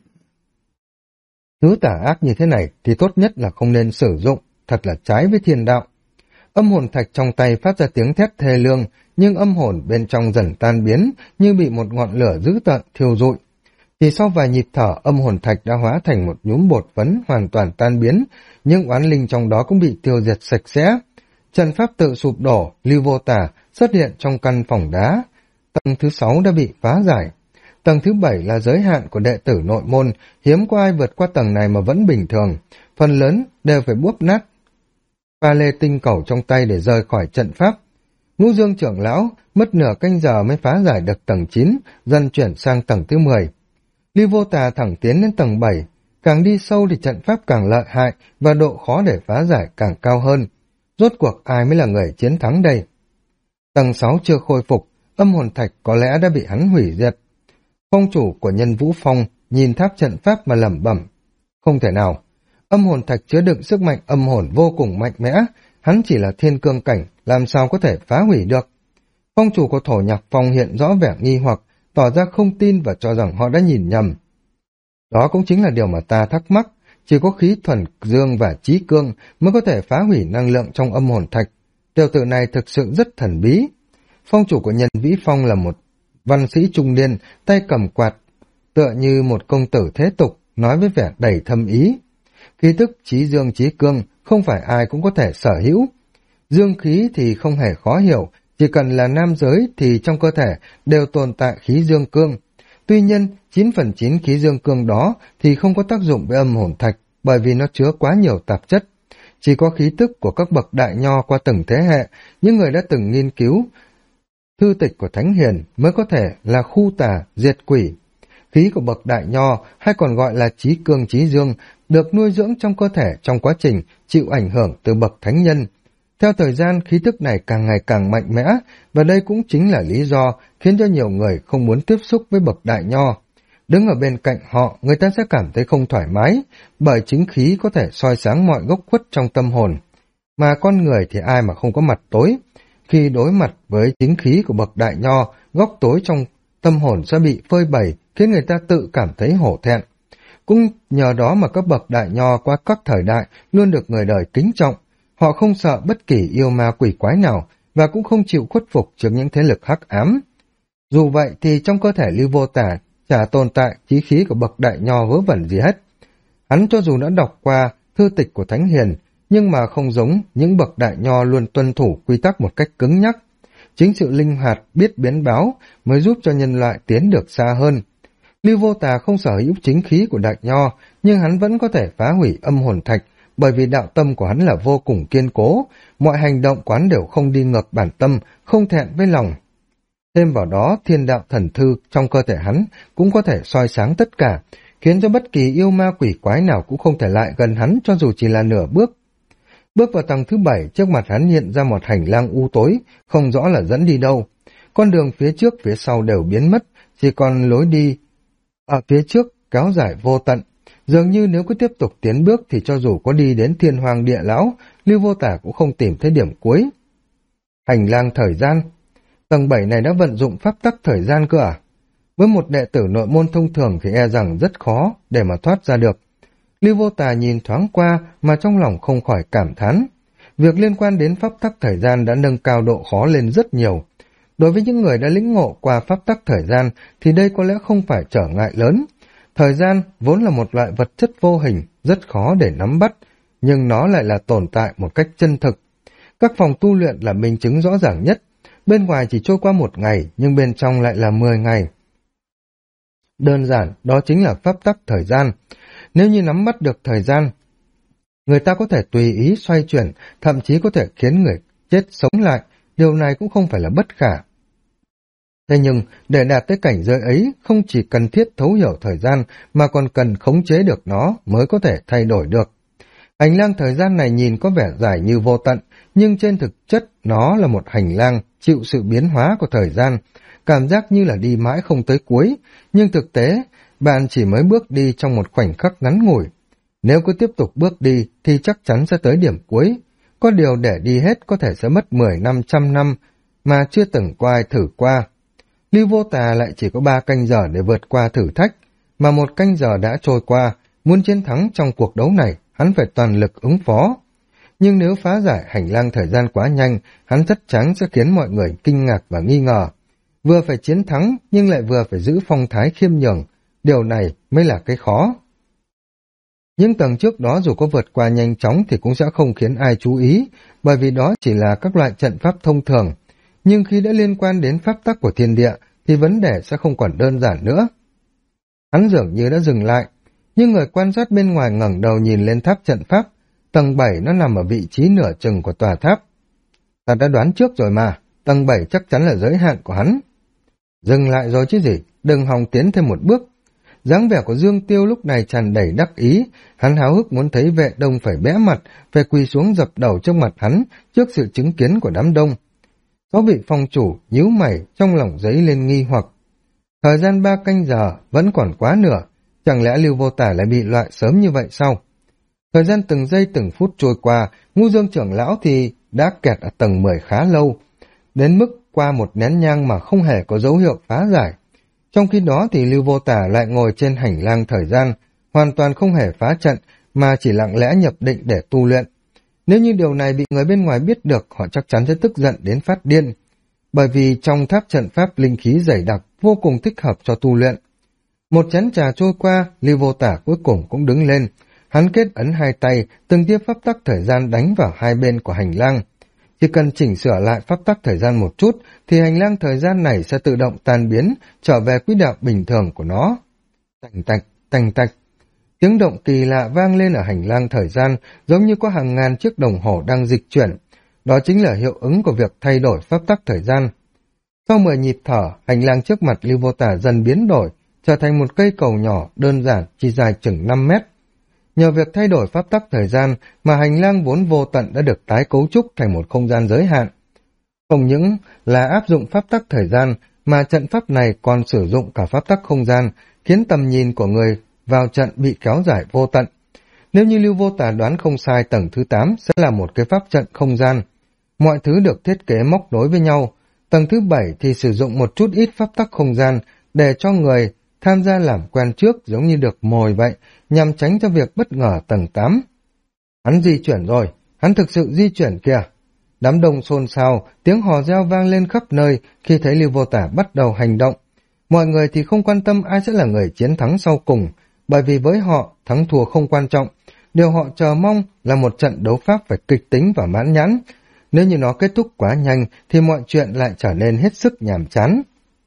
Thứ tà ác như thế này thì tốt nhất là không nên sử dụng, thật là trái với thiên đạo. Âm hồn thạch trong tay phát ra tiếng thét thê lương, nhưng âm hồn bên trong dần tan biến như bị một ngọn lửa dữ tợn thiêu rụi. Chỉ sau vài nhịp thở, âm hồn thạch đã hóa thành một nhúm bột phấn hoàn toàn tan biến, nhưng oán linh trong đó cũng bị tiêu diệt sạch sẽ. Trận pháp tự sụp đổ, Lưu Vô Tà xuất hiện trong căn phòng đá. Tầng thứ 6 đã bị phá giải. Tầng thứ 7 là giới hạn của đệ tử nội môn, hiếm có ai vượt qua tầng này mà vẫn bình thường. Phần lớn đều phải bóp nát pha lê tinh cầu trong tay để rời khỏi trận pháp. Ngũ Dương trưởng lão mất nửa canh giờ mới phá giải được tầng 9, dần chuyển sang tầng thứ 10. Lưu Vô Tà thẳng tiến đến tầng 7, càng đi sâu thì trận pháp càng lợi hại và độ khó để phá giải càng cao hơn. Rốt cuộc ai mới là người chiến thắng đây? Tầng 6 chưa khôi phục, âm hồn thạch có lẽ đã bị hắn hủy diệt. Phong chủ của Nhân Vũ Phong nhìn tháp trận pháp mà lẩm bẩm. Không thể nào, âm hồn thạch chứa đựng sức mạnh âm hồn vô cùng mạnh mẽ, hắn chỉ là thiên cương cảnh, làm sao có thể phá hủy được. Phong chủ của Thổ Nhạc Phong hiện rõ vẻ nghi hoặc, tỏ ra không tin và cho rằng họ đã nhìn nhầm. Đó cũng chính là điều mà ta thắc mắc, chỉ có khí thuần dương và chí cương mới có thể phá hủy năng lượng trong âm hồn thạch. Tiểu tử này thực sự rất thần bí. Phong chủ của Nhân Vĩ Phong là một văn sĩ trung niên, tay cầm quạt, tựa như một công tử thế tục, nói với vẻ đầy thâm ý. Khí tức chí dương chí cương không phải ai cũng có thể sở hữu. Dương khí thì không hề khó hiểu, chỉ cần là nam giới thì trong cơ thể đều tồn tại khí dương cương. Tuy nhiên, 9/9 khí dương cương đó thì không có tác dụng với âm hồn thạch, bởi vì nó chứa quá nhiều tạp chất. Chỉ có khí tức của các bậc đại nho qua từng thế hệ, những người đã từng nghiên cứu thư tịch của Thánh Hiền mới có thể là khu tà, diệt quỷ. Khí của bậc đại nho, hay còn gọi là chí cương chí dương, được nuôi dưỡng trong cơ thể trong quá trình chịu ảnh hưởng từ bậc thánh nhân. Theo thời gian, khí tức này càng ngày càng mạnh mẽ, và đây cũng chính là lý do khiến cho nhiều người không muốn tiếp xúc với bậc đại nho. Đứng ở bên cạnh họ, người ta sẽ cảm thấy không thoải mái, bởi chính khí có thể soi sáng mọi góc khuất trong tâm hồn. Mà con người thì ai mà không có mặt tối. Khi đối mặt với chính khí của bậc đại nho, góc tối trong tâm hồn sẽ bị phơi bày, khiến người ta tự cảm thấy hổ thẹn. Cũng nhờ đó mà các bậc đại nho qua các thời đại luôn được người đời kính trọng. Họ không sợ bất kỳ yêu ma quỷ quái nào, và cũng không chịu khuất phục trước những thế lực hắc ám. Dù vậy thì trong cơ thể Lưu Vô Tả chả tồn tại chí khí của bậc đại nho vớ vẩn gì hết. Hắn cho dù đã đọc qua thư tịch của Thánh Hiền, nhưng mà không giống những bậc đại nho luôn tuân thủ quy tắc một cách cứng nhắc. Chính sự linh hoạt, biết biến báo mới giúp cho nhân loại tiến được xa hơn. Lưu Vô Tà không sở hữu chính khí của đại nho, nhưng hắn vẫn có thể phá hủy âm hồn thạch, bởi vì đạo tâm của hắn là vô cùng kiên cố, mọi hành động của hắn đều không đi ngược bản tâm, không thẹn với lòng. Thêm vào đó, thiên đạo thần thư trong cơ thể hắn cũng có thể soi sáng tất cả, khiến cho bất kỳ yêu ma quỷ quái nào cũng không thể lại gần hắn cho dù chỉ là nửa bước. Bước vào tầng thứ 7, trước mặt hắn hiện ra một hành lang u tối, không rõ là dẫn đi đâu. Con đường phía trước phía sau đều biến mất, chỉ còn lối đi ở phía trước kéo dài vô tận. Dường như nếu cứ tiếp tục tiến bước thì cho dù có đi đến thiên hoàng địa lão, Lưu Vô Tả cũng không tìm thấy điểm cuối. Hành lang thời gian. Tầng 7 này đã vận dụng pháp tắc thời gian cơ à? Với một đệ tử nội môn thông thường thì e rằng rất khó để mà thoát ra được. Lưu Vô Tà nhìn thoáng qua mà trong lòng không khỏi cảm thán. Việc liên quan đến pháp tắc thời gian đã nâng cao độ khó lên rất nhiều. Đối với những người đã lĩnh ngộ qua pháp tắc thời gian thì đây có lẽ không phải trở ngại lớn. Thời gian vốn là một loại vật chất vô hình, rất khó để nắm bắt, nhưng nó lại là tồn tại một cách chân thực. Các phòng tu luyện là minh chứng rõ ràng nhất. Bên ngoài chỉ trôi qua 1 ngày, nhưng bên trong lại là 10 ngày. Đơn giản, đó chính là pháp tắc thời gian. Nếu như nắm bắt được thời gian, người ta có thể tùy ý xoay chuyển, thậm chí có thể khiến người chết sống lại. Điều này cũng không phải là bất khả. Thế nhưng, để đạt tới cảnh giới ấy, không chỉ cần thiết thấu hiểu thời gian, mà còn cần khống chế được nó mới có thể thay đổi được. Hành lang thời gian này nhìn có vẻ dài như vô tận, nhưng trên thực chất nó là một hành lang chịu sự biến hóa của thời gian, cảm giác như là đi mãi không tới cuối, nhưng thực tế, bạn chỉ mới bước đi trong một khoảnh khắc ngắn ngủi. Nếu cứ tiếp tục bước đi thì chắc chắn sẽ tới điểm cuối. Có điều để đi hết có thể sẽ mất 10 năm, 100 năm, mà chưa từng có ai thử qua. Lưu Vô Tà lại chỉ có 3 canh giờ để vượt qua thử thách, mà 1 canh giờ đã trôi qua, muốn chiến thắng trong cuộc đấu này, hắn phải toàn lực ứng phó. Nhưng nếu phá giải hành lang thời gian quá nhanh, hắn chắc chắn sẽ khiến mọi người kinh ngạc và nghi ngờ. Vừa phải chiến thắng, nhưng lại vừa phải giữ phong thái khiêm nhường, điều này mới là cái khó. Những tầng trước đó dù có vượt qua nhanh chóng thì cũng sẽ không khiến ai chú ý, bởi vì đó chỉ là các loại trận pháp thông thường. Nhưng khi đã liên quan đến pháp tắc của thiên địa, thì vấn đề sẽ không còn đơn giản nữa. Hắn dường như đã dừng lại, nhưng người quan sát bên ngoài ngẩng đầu nhìn lên tháp trận pháp. Tầng 7 nó nằm ở vị trí nửa chừng của tòa tháp. Ta đã đoán trước rồi mà, tầng 7 chắc chắn là giới hạn của hắn. Dừng lại rồi chứ gì, đừng hòng tiến thêm một bước. Dáng vẻ của Dương Tiêu lúc này tràn đầy đắc ý, hắn háo hức muốn thấy Vệ Đông phải bẽ mặt, phải quỳ xuống dập đầu trước mặt hắn, trước sự chứng kiến của đám đông. 6 vị phong chủ nhíu mày, trong lòng dấy lên nghi hoặc. Thời gian 3 canh giờ vẫn còn quá nửa, chẳng lẽ Lưu Vô Tả lại bị loại sớm như vậy sao? Thời gian từng giây từng phút trôi qua, Ngũ Dương trưởng lão thì đã kẹt ở tầng 10 khá lâu, đến mức qua 1 nén nhang mà không hề có dấu hiệu phá giải. Trong khi đó thì Lưu Vô Tả lại ngồi trên hành lang thời gian, hoàn toàn không hề phá trận, mà chỉ lặng lẽ nhập định để tu luyện. Nếu như điều này bị người bên ngoài biết được, họ chắc chắn sẽ tức giận đến phát điên. Bởi vì trong tháp trận pháp linh khí dày đặc, vô cùng thích hợp cho tu luyện. Một chén trà trôi qua, Lưu Vô Tả cuối cùng cũng đứng lên. Hắn kết ấn hai tay, từng tia pháp tắc thời gian đánh vào hai bên của hành lang. Chỉ cần chỉnh sửa lại pháp tắc thời gian một chút, thì hành lang thời gian này sẽ tự động tan biến, trở về quỹ đạo bình thường của nó. Tành tạch, tành tạch. Tiếng động kỳ lạ vang lên ở hành lang thời gian, giống như có hàng ngàn chiếc đồng hồ đang dịch chuyển. Đó chính là hiệu ứng của việc thay đổi pháp tắc thời gian. Sau 10 nhịp thở, hành lang trước mặt Lưu Vô Tả dần biến đổi, trở thành một cây cầu nhỏ, đơn giản, chỉ dài chừng 5 mét. Nhờ việc thay đổi pháp tắc thời gian mà hành lang vốn vô tận đã được tái cấu trúc thành một không gian giới hạn. Không những là áp dụng pháp tắc thời gian, mà trận pháp này còn sử dụng cả pháp tắc không gian, khiến tầm nhìn của người vào trận bị kéo dài vô tận. Nếu như Lưu Vô Tả đoán không sai, tầng thứ 8 sẽ là một cái pháp trận không gian. Mọi thứ được thiết kế móc nối với nhau. Tầng thứ 7 thì sử dụng một chút ít pháp tắc không gian để cho người tham gia làm quen trước, giống như được mồi vậy, nhằm tránh cho việc bất ngờ tầng 8. Hắn di chuyển rồi, hắn thực sự di chuyển kìa. Đám đông xôn xao, tiếng hò reo vang lên khắp nơi khi thấy Lưu Vô Tả bắt đầu hành động. Mọi người thì không quan tâm ai sẽ là người chiến thắng sau cùng, bởi vì với họ, thắng thua không quan trọng. Điều họ chờ mong là một trận đấu pháp phải kịch tính và mãn nhãn. Nếu như nó kết thúc quá nhanh thì mọi chuyện lại trở nên hết sức nhàm chán.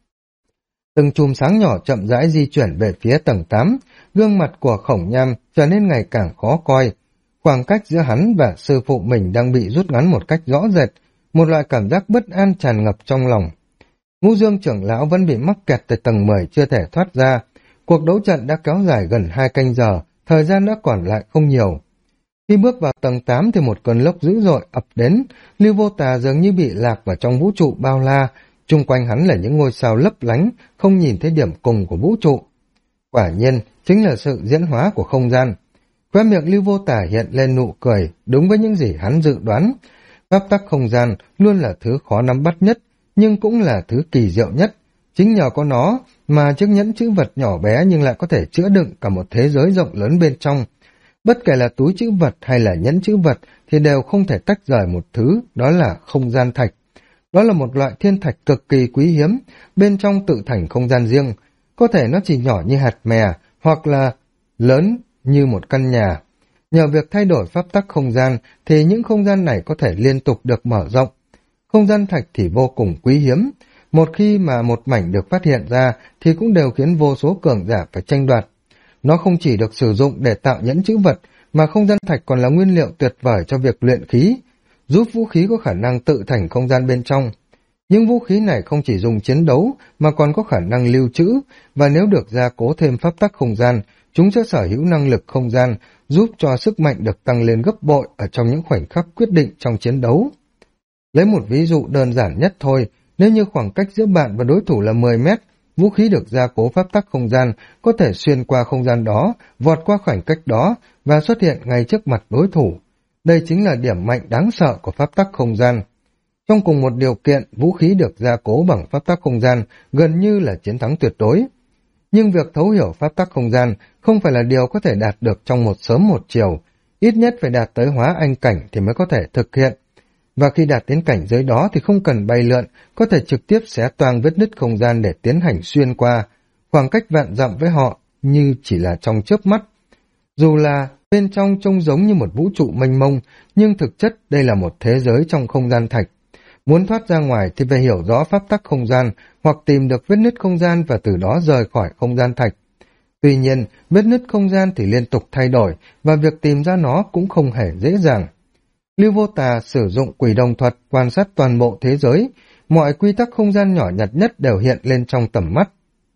Từng chùm sáng nhỏ chậm rãi di chuyển về phía tầng 8, gương mặt của Khổng Nham trở nên ngày càng khó coi. Khoảng cách giữa hắn và sư phụ mình đang bị rút ngắn một cách rõ rệt, một loại cảm giác bất an tràn ngập trong lòng. Ngũ Dương trưởng lão vẫn bị mắc kẹt tại tầng 10 chưa thể thoát ra. Cuộc đấu trận đã kéo dài gần 2 canh giờ, thời gian đã còn lại không nhiều. Khi bước vào tầng 8 thì một cơn lốc dữ dội ập đến, Lưu Vô Tà dường như bị lạc vào trong vũ trụ bao la, chung quanh hắn là những ngôi sao lấp lánh, không nhìn thấy điểm cùng của vũ trụ. Quả nhiên, chính là sự diễn hóa của không gian. Khóe miệng Lưu Vô Tà hiện lên nụ cười, đúng với những gì hắn dự đoán. Pháp tắc không gian luôn là thứ khó nắm bắt nhất, nhưng cũng là thứ kỳ diệu nhất. Chính nhờ có nó mà chiếc nhẫn chữ vật nhỏ bé nhưng lại có thể chứa đựng cả một thế giới rộng lớn bên trong. Bất kể là túi chữ vật hay là nhẫn chữ vật thì đều không thể tách rời một thứ, đó là không gian thạch. Đó là một loại thiên thạch cực kỳ quý hiếm, bên trong tự thành không gian riêng. Có thể nó chỉ nhỏ như hạt mè, hoặc là lớn như một căn nhà. Nhờ việc thay đổi pháp tắc không gian thì những không gian này có thể liên tục được mở rộng. Không gian thạch thì vô cùng quý hiếm. Một khi mà một mảnh được phát hiện ra thì cũng đều khiến vô số cường giả phải tranh đoạt. Nó không chỉ được sử dụng để tạo nhẫn chữ vật, mà không gian thạch còn là nguyên liệu tuyệt vời cho việc luyện khí, giúp vũ khí có khả năng tự thành không gian bên trong. Những vũ khí này không chỉ dùng chiến đấu mà còn có khả năng lưu trữ, và nếu được gia cố thêm pháp tắc không gian, chúng sẽ sở hữu năng lực không gian, giúp cho sức mạnh được tăng lên gấp bội ở trong những khoảnh khắc quyết định trong chiến đấu. Lấy một ví dụ đơn giản nhất thôi, nếu như khoảng cách giữa bạn và đối thủ là 10 mét, vũ khí được gia cố pháp tắc không gian có thể xuyên qua không gian đó, vọt qua khoảnh cách đó và xuất hiện ngay trước mặt đối thủ. Đây chính là điểm mạnh đáng sợ của pháp tắc không gian. Trong cùng một điều kiện, vũ khí được gia cố bằng pháp tắc không gian gần như là chiến thắng tuyệt đối. Nhưng việc thấu hiểu pháp tắc không gian không phải là điều có thể đạt được trong một sớm một chiều, ít nhất phải đạt tới hóa anh cảnh thì mới có thể thực hiện. Và khi đạt đến cảnh giới đó thì không cần bay lượn, có thể trực tiếp xé toang vết nứt không gian để tiến hành xuyên qua, khoảng cách vạn dặm với họ như chỉ là trong chớp mắt. Dù là bên trong trông giống như một vũ trụ mênh mông, nhưng thực chất đây là một thế giới trong không gian thạch. Muốn thoát ra ngoài thì phải hiểu rõ pháp tắc không gian, hoặc tìm được vết nứt không gian và từ đó rời khỏi không gian thạch. Tuy nhiên, vết nứt không gian thì liên tục thay đổi, và việc tìm ra nó cũng không hề dễ dàng. Lưu Vô Tà sử dụng quỷ đồng thuật quan sát toàn bộ thế giới, mọi quy tắc không gian nhỏ nhặt nhất đều hiện lên trong tầm mắt.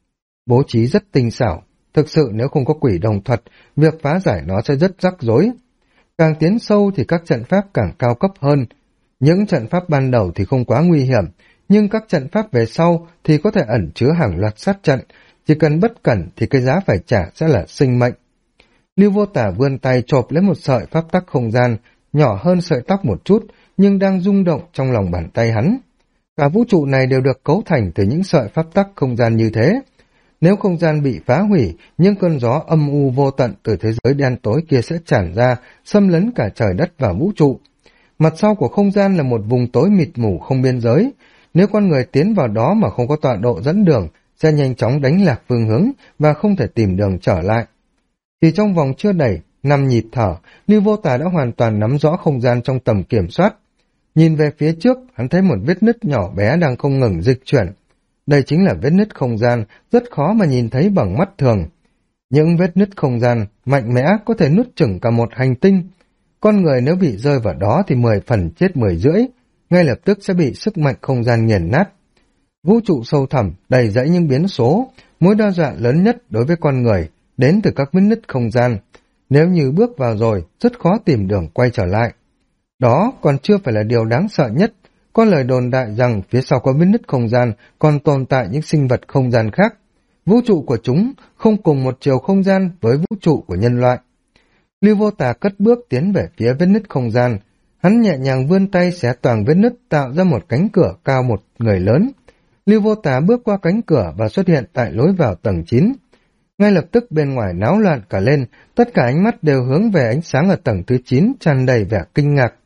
Bố trí rất tinh xảo, thực sự nếu không có quỷ đồng thuật, việc phá giải nó sẽ rất rắc rối. Càng tiến sâu thì các trận pháp càng cao cấp hơn. Những trận pháp ban đầu thì không quá nguy hiểm, nhưng các trận pháp về sau thì có thể ẩn chứa hàng loạt sát trận, chỉ cần bất cẩn thì cái giá phải trả sẽ là sinh mệnh. Lưu Vô Tà vươn tay chộp lấy một sợi pháp tắc không gian, nhỏ hơn sợi tóc một chút, nhưng đang rung động trong lòng bàn tay hắn. Cả vũ trụ này đều được cấu thành từ những sợi pháp tắc không gian như thế. Nếu không gian bị phá hủy, những cơn gió âm u vô tận từ thế giới đen tối kia sẽ tràn ra, xâm lấn cả trời đất và vũ trụ. Mặt sau của không gian là một vùng tối mịt mù không biên giới. Nếu con người tiến vào đó mà không có tọa độ dẫn đường, sẽ nhanh chóng đánh lạc phương hướng và không thể tìm đường trở lại. Chỉ trong vòng chưa đầy 5 nhịp thở, Lưu Vô Tà đã hoàn toàn nắm rõ không gian trong tầm kiểm soát. Nhìn về phía trước, hắn thấy một vết nứt nhỏ bé đang không ngừng dịch chuyển. Đây chính là vết nứt không gian, rất khó mà nhìn thấy bằng mắt thường. Những vết nứt không gian mạnh mẽ có thể nuốt chửng cả một hành tinh. Con người nếu bị rơi vào đó thì 10 phần chết 10 rưỡi, ngay lập tức sẽ bị sức mạnh không gian nghiền nát. Vũ trụ sâu thẳm, đầy dẫy những biến số, mối đe dọa lớn nhất đối với con người, đến từ các vết nứt không gian. Nếu như bước vào rồi, rất khó tìm đường quay trở lại. Đó còn chưa phải là điều đáng sợ nhất. Có lời đồn đại rằng phía sau có vết nứt không gian còn tồn tại những sinh vật không gian khác. Vũ trụ của chúng không cùng một chiều không gian với vũ trụ của nhân loại. Lưu Vô Tà cất bước tiến về phía vết nứt không gian. Hắn nhẹ nhàng vươn tay xé toang vết nứt tạo ra một cánh cửa cao một người lớn. Lưu Vô Tà bước qua cánh cửa và xuất hiện tại lối vào tầng 9. Ngay lập tức bên ngoài náo loạn cả lên, tất cả ánh mắt đều hướng về ánh sáng ở tầng thứ 9 tràn đầy vẻ kinh ngạc.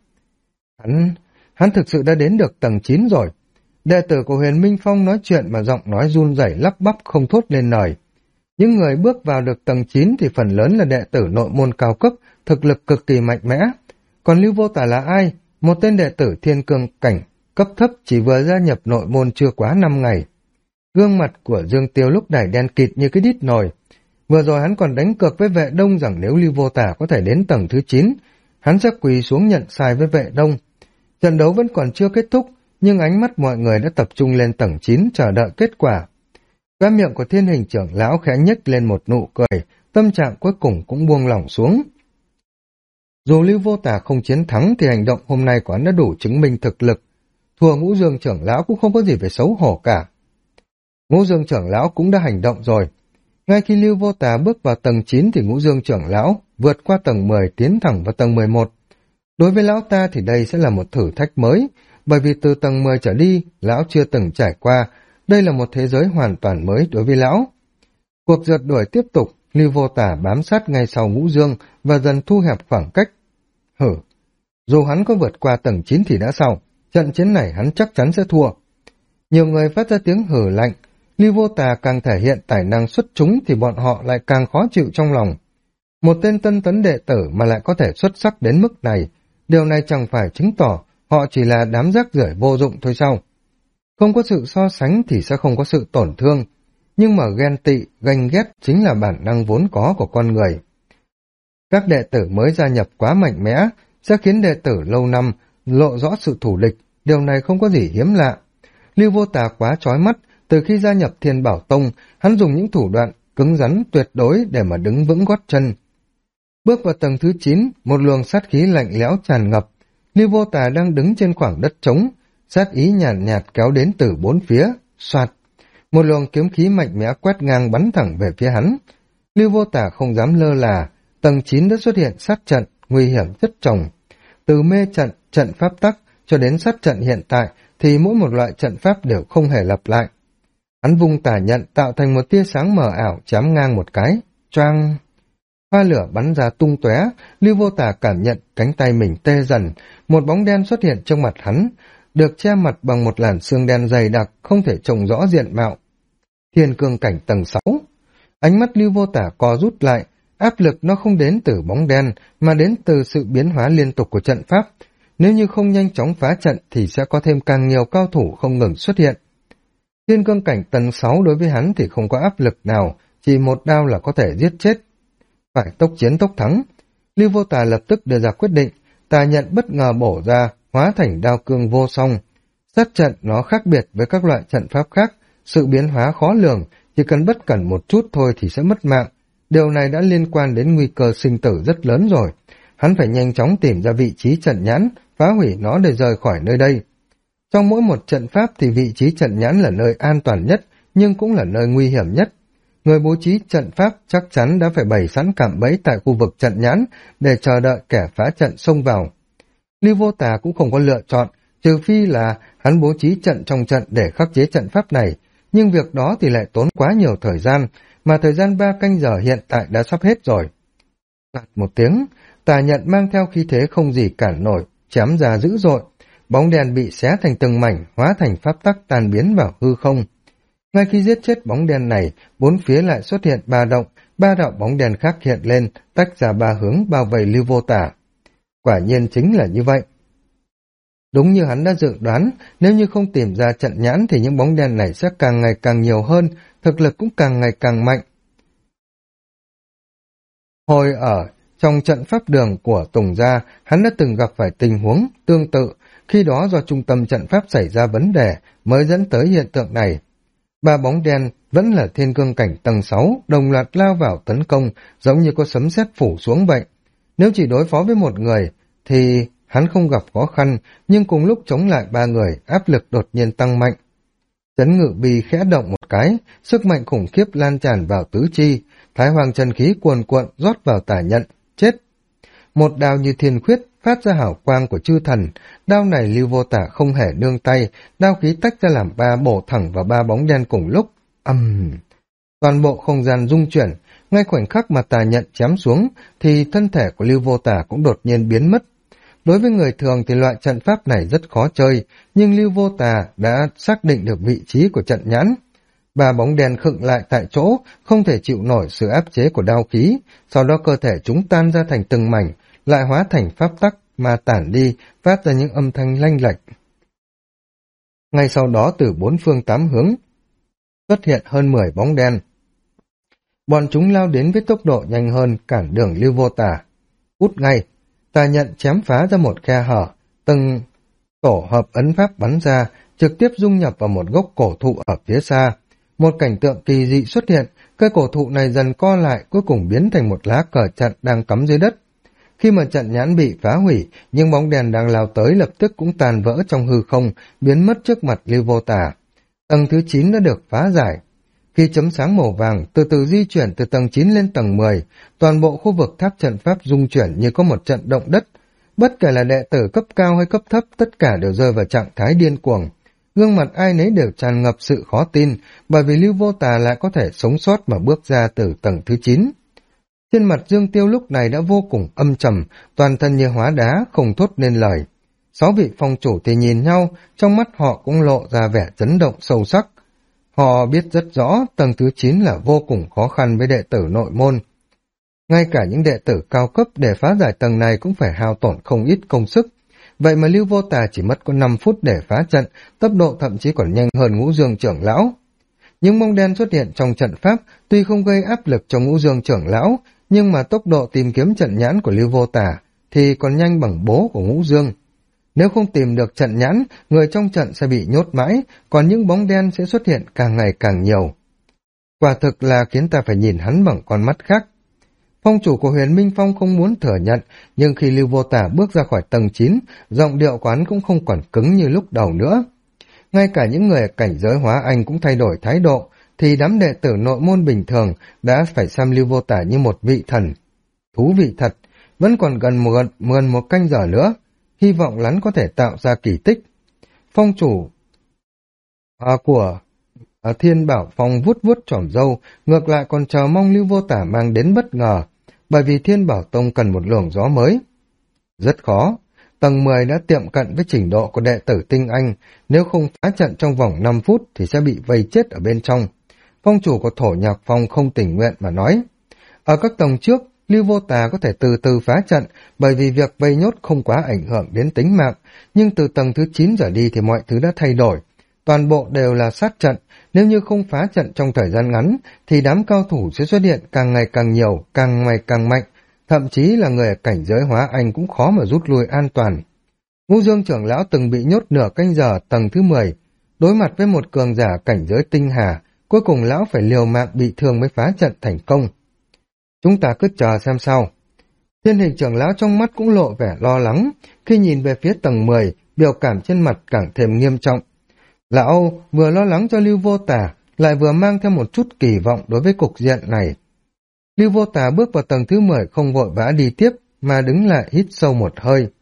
Hắn thực sự đã đến được tầng 9 rồi. Đệ tử của Huyền Minh Phong nói chuyện mà giọng nói run rẩy lắp bắp không thốt lên lời. Những người bước vào được tầng 9 thì phần lớn là đệ tử nội môn cao cấp, thực lực cực kỳ mạnh mẽ. Còn Lưu Vô Tà là ai? Một tên đệ tử thiên cương cảnh, cấp thấp chỉ vừa gia nhập nội môn chưa quá 5 ngày. Gương mặt của Dương Tiêu lúc này đen kịt như cái đít nồi. Vừa rồi hắn còn đánh cược với Vệ Đông rằng nếu Lưu Vô Tà có thể đến tầng thứ 9, hắn sẽ quỳ xuống nhận sai với Vệ Đông. Trận đấu vẫn còn chưa kết thúc, nhưng ánh mắt mọi người đã tập trung lên tầng 9 chờ đợi kết quả. Cái miệng của Thiên Hình trưởng lão khẽ nhếch lên một nụ cười, tâm trạng cuối cùng cũng buông lỏng xuống. Dù Lưu Vô Tà không chiến thắng thì hành động hôm nay của hắn đã đủ chứng minh thực lực. Thua Ngũ Dương trưởng lão cũng không có gì phải xấu hổ cả. Ngũ Dương trưởng lão cũng đã hành động rồi. Ngay khi Lưu Vô Tà bước vào tầng 9 thì Ngũ Dương trưởng lão vượt qua tầng 10 tiến thẳng vào tầng 11. Đối với lão ta thì đây sẽ là một thử thách mới, bởi vì từ tầng 10 trở đi, lão chưa từng trải qua, đây là một thế giới hoàn toàn mới đối với lão. Cuộc rượt đuổi tiếp tục, Lưu Vô Tà bám sát ngay sau Ngũ Dương và dần thu hẹp khoảng cách. Dù hắn có vượt qua tầng 9 thì đã sao, trận chiến này hắn chắc chắn sẽ thua. Nhiều người phát ra tiếng hử lạnh, Lưu Vô Tà càng thể hiện tài năng xuất chúng thì bọn họ lại càng khó chịu trong lòng. Một tên tân tấn đệ tử mà lại có thể xuất sắc đến mức này, điều này chẳng phải chứng tỏ họ chỉ là đám rác rưởi vô dụng thôi sao? Không có sự so sánh thì sẽ không có sự tổn thương, nhưng mà ghen tị, ganh ghét chính là bản năng vốn có của con người. Các đệ tử mới gia nhập quá mạnh mẽ sẽ khiến đệ tử lâu năm lộ rõ sự thù địch, điều này không có gì hiếm lạ. Lưu Vô Tà quá chói mắt, từ khi gia nhập Thiên Bảo Tông, hắn dùng những thủ đoạn cứng rắn tuyệt đối để mà đứng vững gót chân. Bước vào tầng thứ 9, một luồng sát khí lạnh lẽo tràn ngập. Lưu Vô Tà đang đứng trên khoảng đất trống, sát ý nhàn nhạt kéo đến từ bốn phía, soạt. Một luồng kiếm khí mạnh mẽ quét ngang bắn thẳng về phía hắn. Lưu Vô Tà không dám lơ là, tầng 9 đã xuất hiện sát trận, nguy hiểm chất chồng. Từ mê trận, trận pháp tắc cho đến sát trận hiện tại thì mỗi một loại trận pháp đều không hề lặp lại. Hắn vung tà nhận tạo thành một tia sáng mờ ảo chém ngang một cái, choang. Hoa lửa bắn ra tung tóe, Lưu Vô Tà cảm nhận cánh tay mình tê dần, một bóng đen xuất hiện trước mặt hắn, được che mặt bằng một làn xương đen dày đặc, không thể trông rõ diện mạo. Thiên cương cảnh tầng 6. Ánh mắt Lưu Vô Tà co rút lại, áp lực nó không đến từ bóng đen, mà đến từ sự biến hóa liên tục của trận pháp. Nếu như không nhanh chóng phá trận thì sẽ có thêm càng nhiều cao thủ không ngừng xuất hiện. Thiên cương cảnh tầng 6 đối với hắn thì không có áp lực nào, chỉ một đao là có thể giết chết. Phải tốc chiến tốc thắng. Lưu Vô Tà lập tức đưa ra quyết định, tà nhận bất ngờ bổ ra, hóa thành đao cương vô song. Sát trận nó khác biệt với các loại trận pháp khác, sự biến hóa khó lường, chỉ cần bất cẩn một chút thôi thì sẽ mất mạng. Điều này đã liên quan đến nguy cơ sinh tử rất lớn rồi. Hắn phải nhanh chóng tìm ra vị trí trận nhãn, phá hủy nó để rời khỏi nơi đây. Trong mỗi một trận pháp thì vị trí trận nhãn là nơi an toàn nhất, nhưng cũng là nơi nguy hiểm nhất. Người bố trí trận pháp chắc chắn đã phải bày sẵn cạm bẫy tại khu vực trận nhãn để chờ đợi kẻ phá trận xông vào. Lưu Vô Tà cũng không có lựa chọn, trừ phi là hắn bố trí trận trong trận để khắc chế trận pháp này, nhưng việc đó thì lại tốn quá nhiều thời gian, mà thời gian 3 canh giờ hiện tại đã sắp hết rồi. Phạt một tiếng, tà nhận mang theo khí thế không gì cản nổi, chém ra dữ dội. Bóng đen bị xé thành từng mảnh, hóa thành pháp tắc tan biến vào hư không. Ngay khi giết chết bóng đen này, bốn phía lại xuất hiện 3 động, 3 đạo bóng đen khác hiện lên, tách ra 3 hướng bao vây Lưu Vô Tả. Quả nhiên chính là như vậy. Đúng như hắn đã dự đoán, nếu như không tìm ra trận nhãn thì những bóng đen này sẽ càng ngày càng nhiều hơn, thực lực cũng càng ngày càng mạnh. Hồi ở trong trận pháp đường của Tùng Gia, hắn đã từng gặp phải tình huống tương tự, khi đó do trung tâm trận pháp xảy ra vấn đề mới dẫn tới hiện tượng này. 3 bóng đen vẫn là thiên cương cảnh tầng 6, đồng loạt lao vào tấn công, giống như có sấm sét phủ xuống vậy. Nếu chỉ đối phó với một người, thì hắn không gặp khó khăn, nhưng cùng lúc chống lại 3 người, áp lực đột nhiên tăng mạnh. Chấn ngự bì khẽ động một cái, sức mạnh khủng khiếp lan tràn vào tứ chi, thái hoàng chân khí cuồn cuộn rót vào tà nhận, chết. Một đao như thiên khuyết phát ra hào quang của chư thần, đao này Lưu Vô Tả không hề nương tay, đao khí tách ra làm 3 bổ thẳng vào 3 bóng đen cùng lúc. Toàn bộ không gian rung chuyển, ngay khoảnh khắc mà tà nhận chém xuống thì thân thể của Lưu Vô Tả cũng đột nhiên biến mất. Đối với người thường thì loại trận pháp này rất khó chơi, nhưng Lưu Vô Tà đã xác định được vị trí của trận nhãn. 3 bóng đen khựng lại tại chỗ, không thể chịu nổi sự áp chế của đao khí, sau đó cơ thể chúng tan ra thành từng mảnh, lại hóa thành pháp tắc mà tản đi, phát ra những âm thanh lanh lạch. Ngay sau đó từ 4 phương 8 hướng xuất hiện hơn 10 bóng đen. Bọn chúng lao đến với tốc độ nhanh hơn, cản đường Lưu Vô Tả. Út ngay, tà nhận chém phá ra một khe hở, từng tổ hợp ấn pháp bắn ra, trực tiếp dung nhập vào một gốc cổ thụ ở phía xa. Một cảnh tượng kỳ dị xuất hiện, cây cổ thụ này dần co lại, cuối cùng biến thành một lá cờ trận đang cắm dưới đất. Khi mà trận nhãn bị phá hủy, nhưng bóng đèn đang lao tới lập tức cũng tàn vỡ trong hư không, biến mất trước mặt Lưu Vô Tả. Tầng thứ 9 đã được phá giải. Khi chấm sáng màu vàng từ từ di chuyển từ tầng 9 lên tầng 10, toàn bộ khu vực tháp trận pháp rung chuyển như có một trận động đất. Bất kể là đệ tử cấp cao hay cấp thấp, tất cả đều rơi vào trạng thái điên cuồng. Gương mặt ai nấy đều tràn ngập sự khó tin, bởi vì Lưu Vô Tà lại có thể sống sót mà bước ra từ tầng thứ 9. Trên mặt Dương Tiêu lúc này đã vô cùng âm trầm, toàn thân như hóa đá, không thốt nên lời. 6 vị phong chủ thì nhìn nhau, trong mắt họ cũng lộ ra vẻ chấn động sâu sắc. Họ biết rất rõ tầng thứ 9 là vô cùng khó khăn với đệ tử nội môn. Ngay cả những đệ tử cao cấp để phá giải tầng này cũng phải hao tổn không ít công sức. Vậy mà Lưu Vô Tà chỉ mất có 5 phút để phá trận, tốc độ thậm chí còn nhanh hơn Ngũ Dương trưởng lão. Những bóng đen xuất hiện trong trận pháp tuy không gây áp lực cho Ngũ Dương trưởng lão, nhưng mà tốc độ tìm kiếm trận nhãn của Lưu Vô Tà thì còn nhanh bằng bố của Ngũ Dương. Nếu không tìm được trận nhãn, người trong trận sẽ bị nhốt mãi, còn những bóng đen sẽ xuất hiện càng ngày càng nhiều. Quả thực là khiến ta phải nhìn hắn bằng con mắt khác. Phong chủ của Huyền Minh Phong không muốn thừa nhận, nhưng khi Lưu Vô Tả bước ra khỏi tầng 9, giọng điệu quán cũng không còn cứng như lúc đầu nữa. Ngay cả những người cảnh giới hóa anh cũng thay đổi thái độ, thì đám đệ tử nội môn bình thường đã phải xem Lưu Vô Tả như một vị thần. Thú vị thật, vẫn còn gần một canh giờ nữa, hy vọng hắn có thể tạo ra kỳ tích. Phong chủ của Thiên Bảo Phong vuốt vuốt tròm râu, ngược lại còn chờ mong Lưu Vô Tả mang đến bất ngờ, bởi vì Thiên Bảo Tông cần một luồng gió mới. Rất khó, tầng 10 đã tiệm cận với trình độ của đệ tử tinh anh, nếu không phá trận trong vòng 5 phút thì sẽ bị vây chết ở bên trong. Phong chủ của Thổ Nhạc Phong không tình nguyện mà nói. Ở các tầng trước, Lưu Vô Tà có thể từ từ phá trận, bởi vì việc vây nhốt không quá ảnh hưởng đến tính mạng, nhưng từ tầng thứ 9 trở đi thì mọi thứ đã thay đổi. Toàn bộ đều là sát trận, nếu như không phá trận trong thời gian ngắn, thì đám cao thủ sẽ xuất hiện càng ngày càng nhiều, càng ngày càng mạnh, thậm chí là người cảnh giới hóa anh cũng khó mà rút lui an toàn. Ngũ Dương trưởng lão từng bị nhốt nửa canh giờ tầng thứ 10, đối mặt với một cường giả cảnh giới tinh hà, cuối cùng lão phải liều mạng bị thương mới phá trận thành công. Chúng ta cứ chờ xem sao. Thiên Hình trưởng lão trong mắt cũng lộ vẻ lo lắng, khi nhìn về phía tầng 10, biểu cảm trên mặt càng thêm nghiêm trọng. Lão vừa lo lắng cho Lưu Vô Tà, lại vừa mang theo một chút kỳ vọng đối với cục diện này. Lưu Vô Tà bước vào tầng thứ 10 không vội vã đi tiếp, mà đứng lại hít sâu một hơi.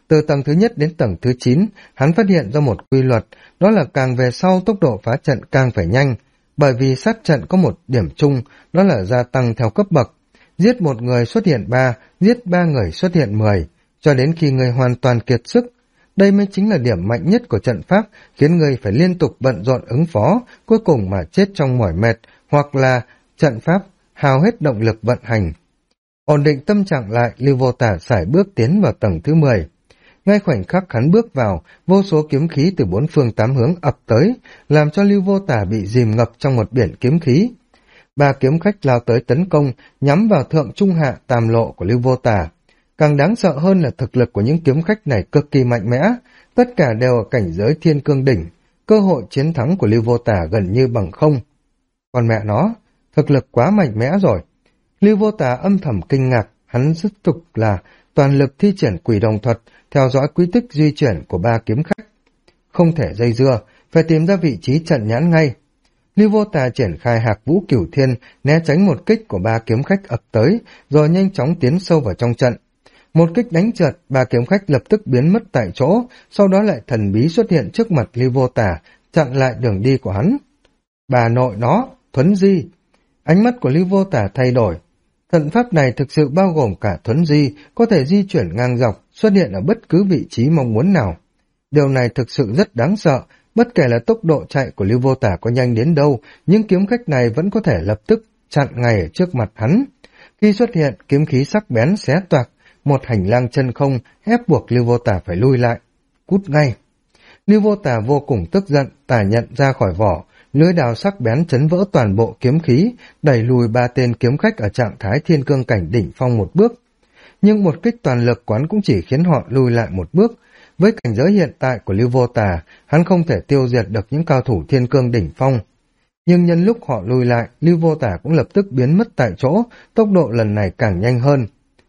Từ tầng thứ nhất đến tầng thứ 9, hắn phát hiện ra một quy luật, đó là càng về sau tốc độ phá trận càng phải nhanh, bởi vì sát trận có một điểm chung, đó là gia tăng theo cấp bậc. Giết một người xuất hiện 3, giết 3 người xuất hiện 10, cho đến khi người hoàn toàn kiệt sức. Đây mới chính là điểm mạnh nhất của trận pháp, khiến người phải liên tục bận rộn ứng phó, cuối cùng mà chết trong mỏi mệt, hoặc là trận pháp hao hết động lực vận hành. Ổn định tâm trạng lại, Lưu Vô Tả sải bước tiến vào tầng thứ 10. Ngay khoảnh khắc hắn bước vào, vô số kiếm khí từ 4 phương 8 hướng ập tới, làm cho Lưu Vô Tả bị dìm ngập trong một biển kiếm khí. 3 kiếm khách lao tới tấn công, nhắm vào thượng trung hạ tam lộ của Lưu Vô Tả. Càng đáng sợ hơn là thực lực của những kiếm khách này cực kỳ mạnh mẽ, tất cả đều ở cảnh giới thiên cương đỉnh, cơ hội chiến thắng của Lưu Vô Tả gần như bằng không. Còn mẹ nó, thực lực quá mạnh mẽ rồi. Lưu Vô Tả âm thầm kinh ngạc, hắn tiếp tục là toàn lực thi triển quỷ đồng thuật, theo dõi quy tích di chuyển của 3 kiếm khách. Không thể dây dưa, phải tìm ra vị trí trận nhãn ngay. Lưu Vô Tả triển khai Hạc Vũ Cửu Thiên, né tránh một kích của 3 kiếm khách ập tới, rồi nhanh chóng tiến sâu vào trong trận. Một kích đánh trượt, 3 kiếm khách lập tức biến mất tại chỗ, sau đó lại thần bí xuất hiện trước mặt Lưu Vô Tả, chặn lại đường đi của hắn. Bà nội nó, thuấn di. Ánh mắt của Lưu Vô Tả thay đổi. Trận pháp này thực sự bao gồm cả thuấn di, có thể di chuyển ngang dọc, xuất hiện ở bất cứ vị trí mong muốn nào. Điều này thực sự rất đáng sợ, bất kể là tốc độ chạy của Lưu Vô Tả có nhanh đến đâu, nhưng kiếm khách này vẫn có thể lập tức chặn ngay ở trước mặt hắn. Khi xuất hiện, kiếm khí sắc bén xé toạc, một hành lang chân không ép buộc Lưu Vô Tả phải lui lại. Cút ngay. Lưu Vô Tả vô cùng tức giận, tả nhận ra khỏi vỏ, lưỡi đào sắc bén chấn vỡ toàn bộ kiếm khí, đẩy lùi 3 tên kiếm khách ở trạng thái thiên cương cảnh đỉnh phong một bước. Nhưng một kích toàn lực quán cũng chỉ khiến họ lùi lại một bước. Với cảnh giới hiện tại của Lưu Vô Tả, hắn không thể tiêu diệt được những cao thủ thiên cương đỉnh phong. Nhưng nhân lúc họ lùi lại, Lưu Vô Tả cũng lập tức biến mất tại chỗ, tốc độ lần này càng nhanh hơn.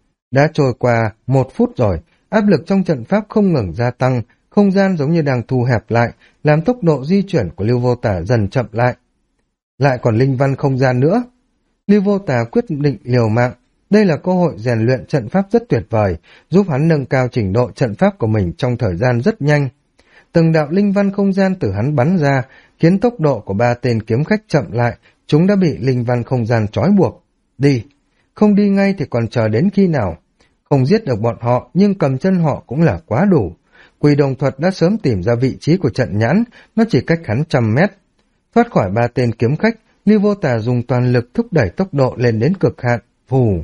Đã trôi qua 1 phút rồi, áp lực trong trận pháp không ngừng gia tăng, không gian giống như đang thu hẹp lại, làm tốc độ di chuyển của Lưu Vô Tả dần chậm lại. Lại còn linh văn không gian nữa. Lưu Vô Tả quyết định liều mạng. Đây là cơ hội rèn luyện trận pháp rất tuyệt vời, giúp hắn nâng cao trình độ trận pháp của mình trong thời gian rất nhanh. Từng đạo linh văn không gian từ hắn bắn ra, khiến tốc độ của 3 tên kiếm khách chậm lại, chúng đã bị linh văn không gian trói buộc. Đi! Không đi ngay thì còn chờ đến khi nào? Không giết được bọn họ, nhưng cầm chân họ cũng là quá đủ. Quỷ đồng thuật đã sớm tìm ra vị trí của trận nhãn, nó chỉ cách hắn 100 mét. Thoát khỏi 3 tên kiếm khách, Lưu Vô Tả dùng toàn lực thúc đẩy tốc độ lên đến cực hạn. Phù!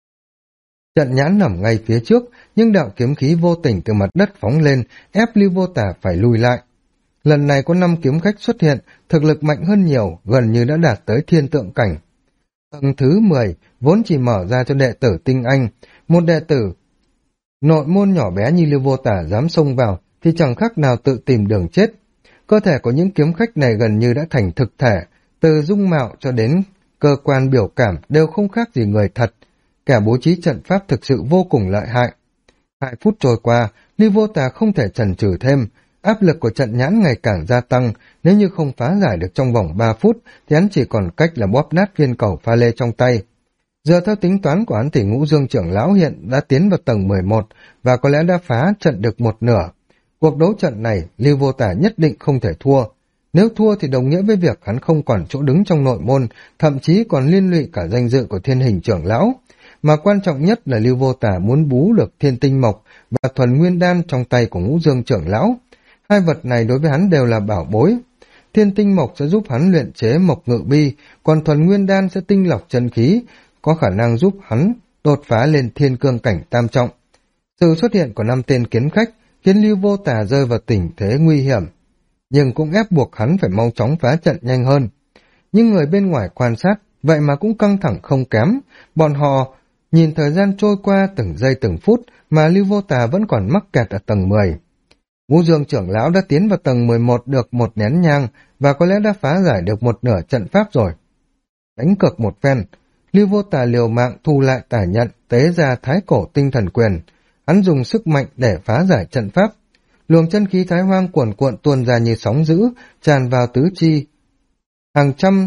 Trận nhãn nằm ngay phía trước, nhưng đạo kiếm khí vô tình từ mặt đất phóng lên, ép Lưu Vô Tả phải lùi lại. Lần này có 5 kiếm khách xuất hiện, thực lực mạnh hơn nhiều, gần như đã đạt tới thiên tượng cảnh. Tầng thứ 10 vốn chỉ mở ra cho đệ tử tinh anh, một đệ tử nội môn nhỏ bé như Lưu Vô Tả dám xông vào thì chẳng khác nào tự tìm đường chết. Cơ thể của những kiếm khách này gần như đã thành thực thể, từ dung mạo cho đến cơ quan biểu cảm đều không khác gì người thật. Kẻ bố trí trận pháp thực sự vô cùng lợi hại. 2 phút trôi qua, Lưu Vô Tả không thể chần chừ thêm, áp lực của trận nhãn ngày càng gia tăng, nếu như không phá giải được trong vòng 3 phút thì hắn chỉ còn cách là bóp nát viên cầu pha lê trong tay. Giờ theo tính toán của hắn thì Ngũ Dương trưởng lão hiện đã tiến vào tầng 11 và có lẽ đã phá trận được một nửa. Cuộc đấu trận này, Lưu Vô Tả nhất định không thể thua. Nếu thua thì đồng nghĩa với việc hắn không còn chỗ đứng trong nội môn, thậm chí còn liên lụy cả danh dự của Thiên Hình trưởng lão. Mà quan trọng nhất là Lưu Vô Tả muốn bú được Thiên Tinh Mộc và Thuần Nguyên Đan trong tay của Ngũ Dương trưởng lão. 2 vật này đối với hắn đều là bảo bối. Thiên Tinh Mộc sẽ giúp hắn luyện chế mộc ngự bi, còn Thuần Nguyên Đan sẽ tinh lọc chân khí, có khả năng giúp hắn đột phá lên thiên cương cảnh tam trọng. Sự xuất hiện của 5 tên kiếm khách khiến Lưu Vô Tả rơi vào tình thế nguy hiểm, nhưng cũng ép buộc hắn phải mau chóng phá trận nhanh hơn. Nhưng người bên ngoài quan sát, vậy mà cũng căng thẳng không kém, bọn họ nhìn thời gian trôi qua từng giây từng phút mà Lưu Vô Tả vẫn còn mắc kẹt ở tầng 10. Ngũ Dương trưởng lão đã tiến vào tầng 11 được một nén nhang và có lẽ đã phá giải được một nửa trận pháp rồi. Đánh cược một phen, Lưu Vô Tả liều mạng thu lại tả nhận, tế ra thái cổ tinh thần quyền. Hắn dùng sức mạnh để phá giải trận pháp. Luồng chân khí thái hoang cuồn cuộn tuôn ra như sóng dữ, tràn vào tứ chi. Hàng trăm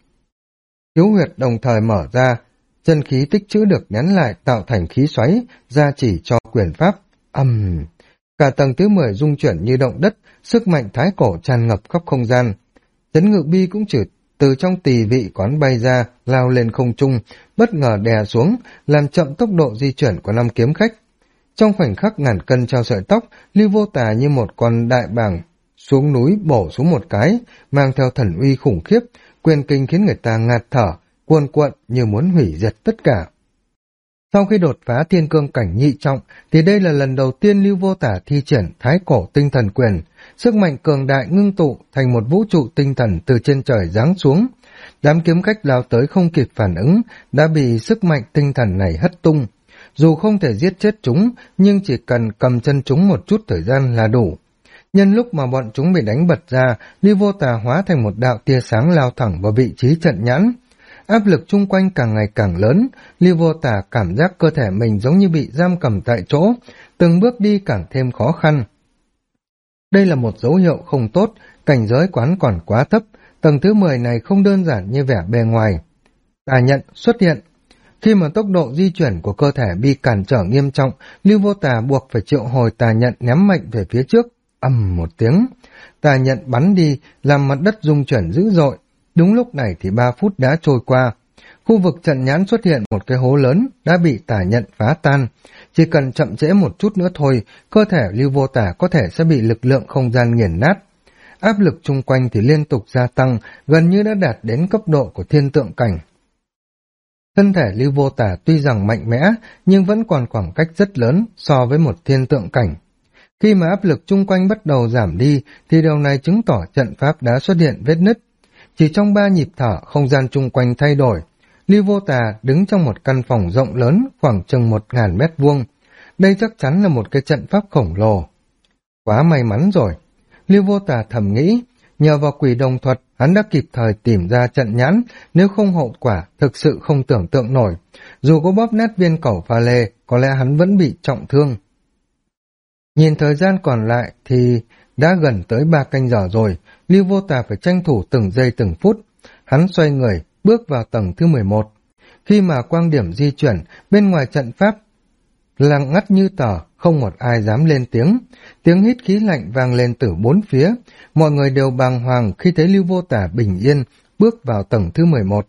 khiếu huyệt đồng thời mở ra, chân khí tích trữ được nén lại tạo thành khí xoáy, gia chỉ cho quyền pháp. Cả tầng thứ 10 rung chuyển như động đất, sức mạnh thái cổ tràn ngập khắp không gian. Chấn ngự bi cũng chỉ từ trong tỳ vị quán bay ra, lao lên không trung, bất ngờ đè xuống, làm chậm tốc độ di chuyển của năm kiếm khách. Trong khoảnh khắc ngàn cân treo sợi tóc, Lưu Vô Tà như một con đại bàng xuống núi bổ xuống một cái, mang theo thần uy khủng khiếp, quyền kinh khiến người ta ngạt thở, cuồn cuộn như muốn hủy diệt tất cả. Sau khi đột phá thiên cương cảnh nhị trọng, thì đây là lần đầu tiên Lưu Vô Tả thi triển thái cổ tinh thần quyền, sức mạnh cường đại ngưng tụ thành một vũ trụ tinh thần từ trên trời giáng xuống. Đám kiếm khách lao tới không kịp phản ứng, đã bị sức mạnh tinh thần này hất tung. Dù không thể giết chết chúng, nhưng chỉ cần cầm chân chúng một chút thời gian là đủ. Nhân lúc mà bọn chúng bị đánh bật ra, Lưu Vô Tà hóa thành một đạo tia sáng lao thẳng vào vị trí trận nhãn. Áp lực chung quanh càng ngày càng lớn, Lưu Vô Tà cảm giác cơ thể mình giống như bị giam cầm tại chỗ, từng bước đi càng thêm khó khăn. Đây là một dấu hiệu không tốt, cảnh giới quán còn quá thấp, tầng thứ 10 này không đơn giản như vẻ bề ngoài. Tà nhận xuất hiện. Khi mà tốc độ di chuyển của cơ thể bị cản trở nghiêm trọng, Lưu Vô Tà buộc phải triệu hồi tà nhận ném mạnh về phía trước. Ầm một tiếng, tà nhận bắn đi, làm mặt đất rung chuyển dữ dội. Đúng lúc này thì 3 phút đã trôi qua. Khu vực trận nhãn xuất hiện một cái hố lớn đã bị tà nhận phá tan. Chỉ cần chậm trễ một chút nữa thôi, cơ thể Lưu Vô Tà có thể sẽ bị lực lượng không gian nghiền nát. Áp lực chung quanh thì liên tục gia tăng, gần như đã đạt đến cấp độ của thiên tượng cảnh. Thân thể Lưu Vô Tà tuy rằng mạnh mẽ, nhưng vẫn còn khoảng cách rất lớn so với một thiên tượng cảnh. Khi mà áp lực chung quanh bắt đầu giảm đi, thì điều này chứng tỏ trận pháp đã xuất hiện vết nứt. Chỉ trong 3 nhịp thở, không gian chung quanh thay đổi. Lưu Vô Tà đứng trong một căn phòng rộng lớn, khoảng chừng 1000 mét vuông. Đây chắc chắn là một cái trận pháp khổng lồ. Quá may mắn rồi. Lưu Vô Tà thầm nghĩ, nhờ vào quỷ đồng thuật, hắn đã kịp thời tìm ra trận nhãn, nếu không hậu quả thực sự không tưởng tượng nổi. Dù có bóp nát viên cẩu pha lê, có lẽ hắn vẫn bị trọng thương. Nhìn thời gian còn lại thì đã gần tới 3 canh giờ rồi, Lưu Vô Tà phải tranh thủ từng giây từng phút. Hắn xoay người, bước vào tầng thứ 11. Khi mà quang điểm di chuyển, bên ngoài trận pháp lặng ngắt như tờ, không một ai dám lên tiếng. Tiếng hít khí lạnh vang lên từ bốn phía. Mọi người đều bàng hoàng khi thấy Lưu Vô Tà bình yên bước vào tầng thứ 11.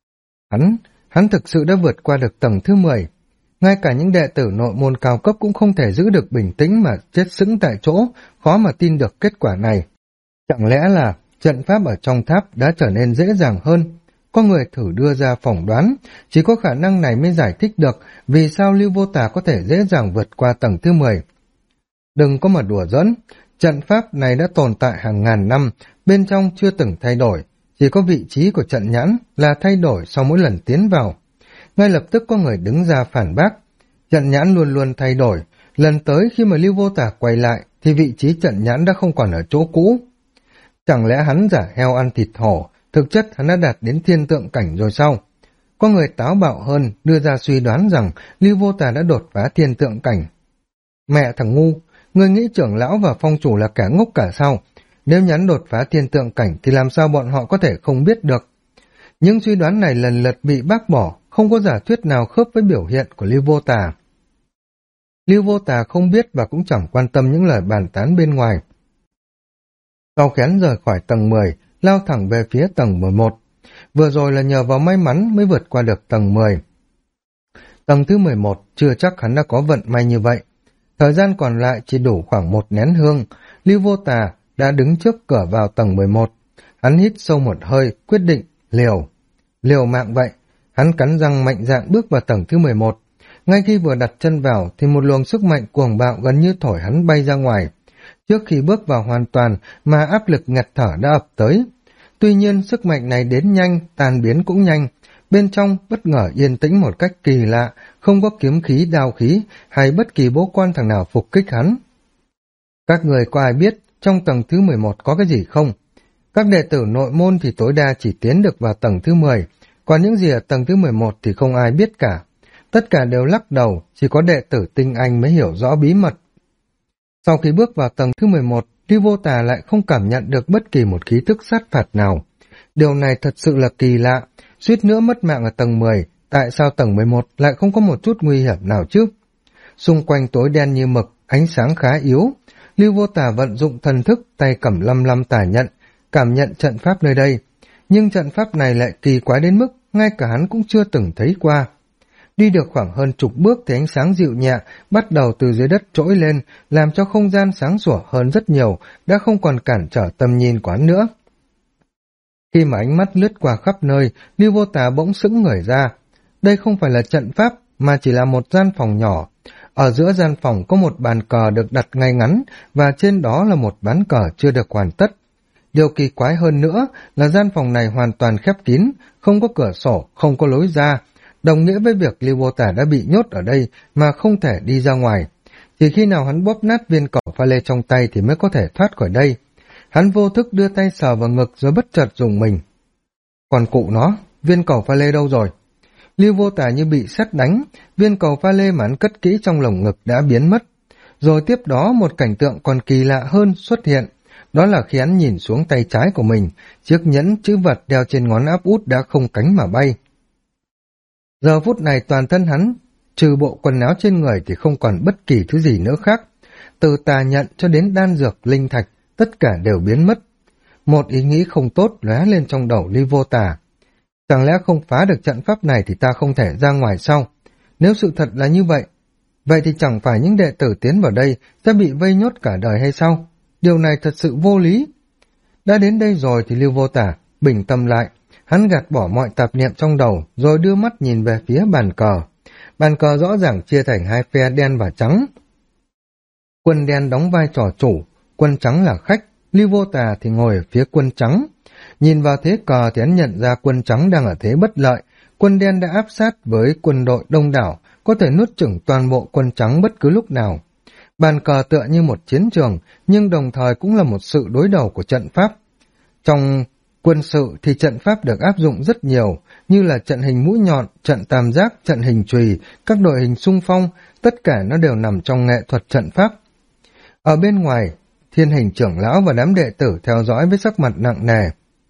Hắn thực sự đã vượt qua được tầng thứ 10. Ngay cả những đệ tử nội môn cao cấp cũng không thể giữ được bình tĩnh mà chết sững tại chỗ, khó mà tin được kết quả này. Chẳng lẽ là trận pháp ở trong tháp đã trở nên dễ dàng hơn? Có người thử đưa ra phỏng đoán, chỉ có khả năng này mới giải thích được vì sao Lưu Vô Tà có thể dễ dàng vượt qua tầng thứ 10. Đừng có mà đùa giỡn, trận pháp này đã tồn tại hàng ngàn năm, bên trong chưa từng thay đổi, chỉ có vị trí của trận nhãn là thay đổi sau mỗi lần tiến vào. Ngay lập tức có người đứng ra phản bác, trận nhãn luôn luôn thay đổi, lần tới khi mà Lưu Vô Tà quay lại thì vị trí trận nhãn đã không còn ở chỗ cũ. Chẳng lẽ hắn giả heo ăn thịt hổ, thực chất hắn đã đạt đến thiên tượng cảnh rồi sao? Có người táo bạo hơn đưa ra suy đoán rằng Lưu Vô Tà đã đột phá thiên tượng cảnh. Mẹ thằng ngu, ngươi nghĩ trưởng lão và phong chủ là kẻ ngốc cả sao? Nếu nhắn đột phá thiên tượng cảnh thì làm sao bọn họ có thể không biết được? Những suy đoán này lần lượt bị bác bỏ, không có giả thuyết nào khớp với biểu hiện của Lưu Vô Tà. Lưu Vô Tà không biết và cũng chẳng quan tâm những lời bàn tán bên ngoài. Cao Khén rời khỏi tầng 10, lao thẳng về phía tầng 11. Vừa rồi là nhờ vào may mắn mới vượt qua được tầng 10. Tầng thứ 11 chưa chắc hắn đã có vận may như vậy. Thời gian còn lại chỉ đủ khoảng 1 nén hương, Lưu Vô Tà đã đứng trước cửa vào tầng 11. Hắn hít sâu một hơi, quyết định liều mạng vậy. Hắn cắn răng mạnh dạn bước vào tầng thứ 11. Ngay khi vừa đặt chân vào thì một luồng sức mạnh cuồng bạo gần như thổi hắn bay ra ngoài. Trước khi bước vào hoàn toàn mà áp lực ngạt thở đã ập tới. Tuy nhiên sức mạnh này đến nhanh, tan biến cũng nhanh. Bên trong bất ngờ yên tĩnh một cách kỳ lạ, không có kiếm khí, đao khí hay bất kỳ bố quan thằng nào phục kích hắn. Các người có ai biết trong tầng thứ 11 có cái gì không? Các đệ tử nội môn thì tối đa chỉ tiến được vào tầng thứ 10, còn những gì ở tầng thứ 11 thì không ai biết cả. Tất cả đều lắc đầu, chỉ có đệ tử tinh anh mới hiểu rõ bí mật. Sau khi bước vào tầng thứ 11, Lưu Vô Tà lại không cảm nhận được bất kỳ một khí thức sát phạt nào. Điều này thật sự là kỳ lạ, suýt nữa mất mạng ở tầng 10, tại sao tầng 11 lại không có một chút nguy hiểm nào chứ? Xung quanh tối đen như mực, ánh sáng khá yếu. Lưu Vô Tà vận dụng thần thức, tay cầm lăm lăm tà nhận, cảm nhận trận pháp nơi đây. Nhưng trận pháp này lại kỳ quái đến mức ngay cả hắn cũng chưa từng thấy qua. Đi được khoảng hơn chục bước thì ánh sáng dịu nhẹ bắt đầu từ dưới đất trỗi lên, làm cho không gian sáng sủa hơn rất nhiều, đã không còn cản trở tầm nhìn của hắn nữa. Khi mà ánh mắt lướt qua khắp nơi, Lưu Vô Tà bỗng sững người ra. Đây không phải là trận pháp, mà chỉ là một gian phòng nhỏ. Ở giữa gian phòng có một bàn cờ được đặt ngay ngắn, và trên đó là một ván cờ chưa được hoàn tất. Điều kỳ quái hơn nữa là gian phòng này hoàn toàn khép kín, không có cửa sổ, không có lối ra, đồng nghĩa với việc Lưu Vô Tà đã bị nhốt ở đây mà không thể đi ra ngoài. Chỉ khi nào hắn bóp nát viên cẩu pha lê trong tay thì mới có thể thoát khỏi đây. Hắn vô thức đưa tay sờ vào ngực rồi bất chợt rùng mình. Còn cụ nó, viên cẩu pha lê đâu rồi? Lưu Vô Tà như bị sét đánh, viên cẩu pha lê mà hắn cất kỹ trong lồng ngực đã biến mất. Rồi tiếp đó một cảnh tượng còn kỳ lạ hơn xuất hiện. Đó là khi hắn nhìn xuống tay trái của mình, chiếc nhẫn chữ vật đeo trên ngón áp út đã không cánh mà bay. Giờ phút này toàn thân hắn, trừ bộ quần áo trên người thì không còn bất kỳ thứ gì nữa khác. Từ tà nhận cho đến đan dược, linh thạch, tất cả đều biến mất. Một ý nghĩ không tốt lóe lên trong đầu Lưu Vô Tà. Chẳng lẽ không phá được trận pháp này thì ta không thể ra ngoài sao? Nếu sự thật là như vậy, vậy thì chẳng phải những đệ tử tiến vào đây sẽ bị vây nhốt cả đời hay sao? Điều này thật sự vô lý. Đã đến đây rồi thì Lưu Vô Tà bình tâm lại. Hắn gạt bỏ mọi tạp niệm trong đầu, rồi đưa mắt nhìn về phía bàn cờ. Bàn cờ rõ ràng chia thành hai phe đen và trắng. Quân đen đóng vai trò chủ, quân trắng là khách, Lưu Vô Tà thì ngồi ở phía quân trắng. Nhìn vào thế cờ thì hắn nhận ra quân trắng đang ở thế bất lợi, quân đen đã áp sát với quân đội đông đảo, có thể nuốt chửng toàn bộ quân trắng bất cứ lúc nào. Bàn cờ tựa như một chiến trường, nhưng đồng thời cũng là một sự đối đầu của trận pháp. Trong quân sự thì trận pháp được áp dụng rất nhiều, như là trận hình mũi nhọn, trận tam giác, trận hình chùy, các đội hình xung phong, tất cả nó đều nằm trong nghệ thuật trận pháp. Ở bên ngoài, Thiên Hình trưởng lão và đám đệ tử theo dõi với sắc mặt nặng nề.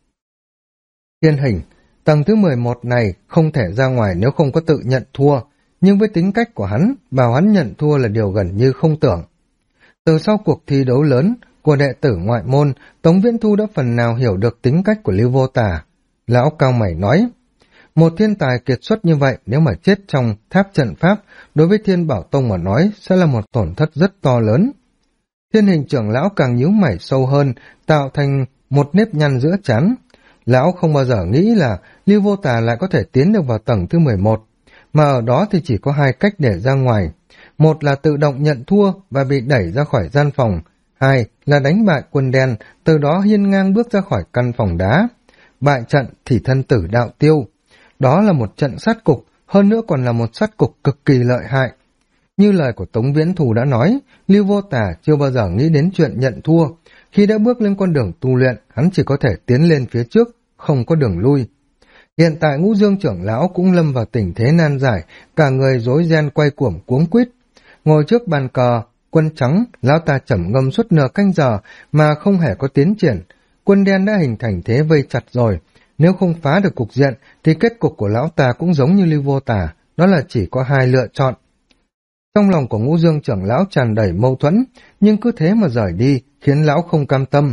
Thiên Hình, tầng thứ 11 này không thể ra ngoài nếu không có tự nhận thua, nhưng với tính cách của hắn, bảo hắn nhận thua là điều gần như không tưởng. Từ sau cuộc thi đấu lớn của đệ tử ngoại môn, Tống Viễn Thu đã phần nào hiểu được tính cách của Lưu Vô Tà. Lão cao mày nói, một thiên tài kiệt xuất như vậy nếu mà chết trong tháp trận pháp, đối với Thiên Bảo Tông mà nói sẽ là một tổn thất rất to lớn. Thiên Hình trưởng lão càng nhíu mày sâu hơn, tạo thành một nếp nhăn giữa trán. Lão không bao giờ nghĩ là Lưu Vô Tà lại có thể tiến được vào tầng thứ 11, mà ở đó thì chỉ có hai cách để ra ngoài. Một là tự động nhận thua và bị đẩy ra khỏi gian phòng, hai là đánh bại quân đen, từ đó hiên ngang bước ra khỏi căn phòng đá. Bại trận thì thân tử đạo tiêu. Đó là một trận sát cục, hơn nữa còn là một sát cục cực kỳ lợi hại. Như lời của Tống Viễn Thù đã nói, Lưu Vô Tà chưa bao giờ nghĩ đến chuyện nhận thua. Khi đã bước lên con đường tu luyện, hắn chỉ có thể tiến lên phía trước, không có đường lui. Hiện tại Ngũ Dương trưởng lão cũng lâm vào tình thế nan giải, cả người rối ren quay cuồng cuống quýt. Ngồi trước bàn cờ, quân trắng, lão ta trầm ngâm suốt nửa canh giờ mà không hề có tiến triển. Quân đen đã hình thành thế vây chặt rồi. Nếu không phá được cục diện, thì kết cục của lão ta cũng giống như Lưu Vô Tà, đó là chỉ có hai lựa chọn. Trong lòng của Ngũ Dương trưởng lão tràn đầy mâu thuẫn, nhưng cứ thế mà rời đi, khiến lão không cam tâm.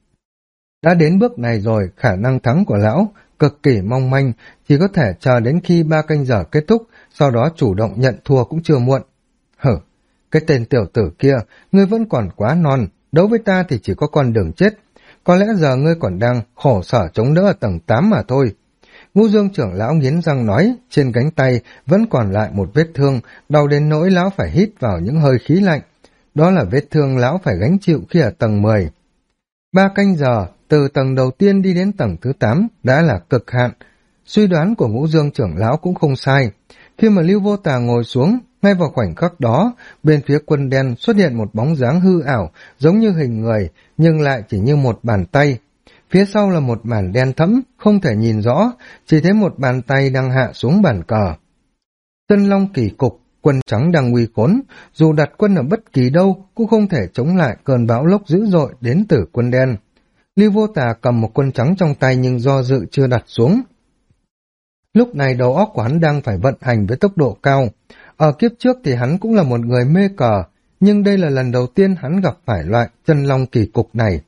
Đã đến bước này rồi, khả năng thắng của lão cực kỳ mong manh, chỉ có thể chờ đến khi 3 canh giờ kết thúc, sau đó chủ động nhận thua cũng chưa muộn. Hử, cái tên tiểu tử kia, ngươi vẫn còn quá non, đấu với ta thì chỉ có con đường chết. Có lẽ giờ ngươi còn đang khổ sở chống đỡ ở tầng 8 mà thôi. Ngũ Dương trưởng lão nghiến răng nói, trên cánh tay vẫn còn lại một vết thương, đau đến nỗi lão phải hít vào những hơi khí lạnh. Đó là vết thương lão phải gánh chịu khi ở tầng 10. 3 canh giờ, từ tầng đầu tiên đi đến tầng thứ 8 đã là cực hạn. Suy đoán của Ngũ Dương trưởng lão cũng không sai. Khi mà Lưu Vô Tà ngồi xuống, ngay vào khoảnh khắc đó, bên phía quân đen xuất hiện một bóng dáng hư ảo, giống như hình người, nhưng lại chỉ như một bàn tay. Phía sau là một màn đen thẫm, không thể nhìn rõ, chỉ thấy một bàn tay đang hạ xuống bàn cờ. Tân Long kỳ cục, quân trắng đang nguy khốn, dù đặt quân ở bất kỳ đâu cũng không thể chống lại cơn bão lốc dữ dội đến từ quân đen. Lưu Vô Tà cầm một quân trắng trong tay nhưng do dự chưa đặt xuống. Lúc này đầu óc của hắn đang phải vận hành với tốc độ cao. Ở kiếp trước thì hắn cũng là một người mê cờ, nhưng đây là lần đầu tiên hắn gặp phải loại chân long kỳ cục này.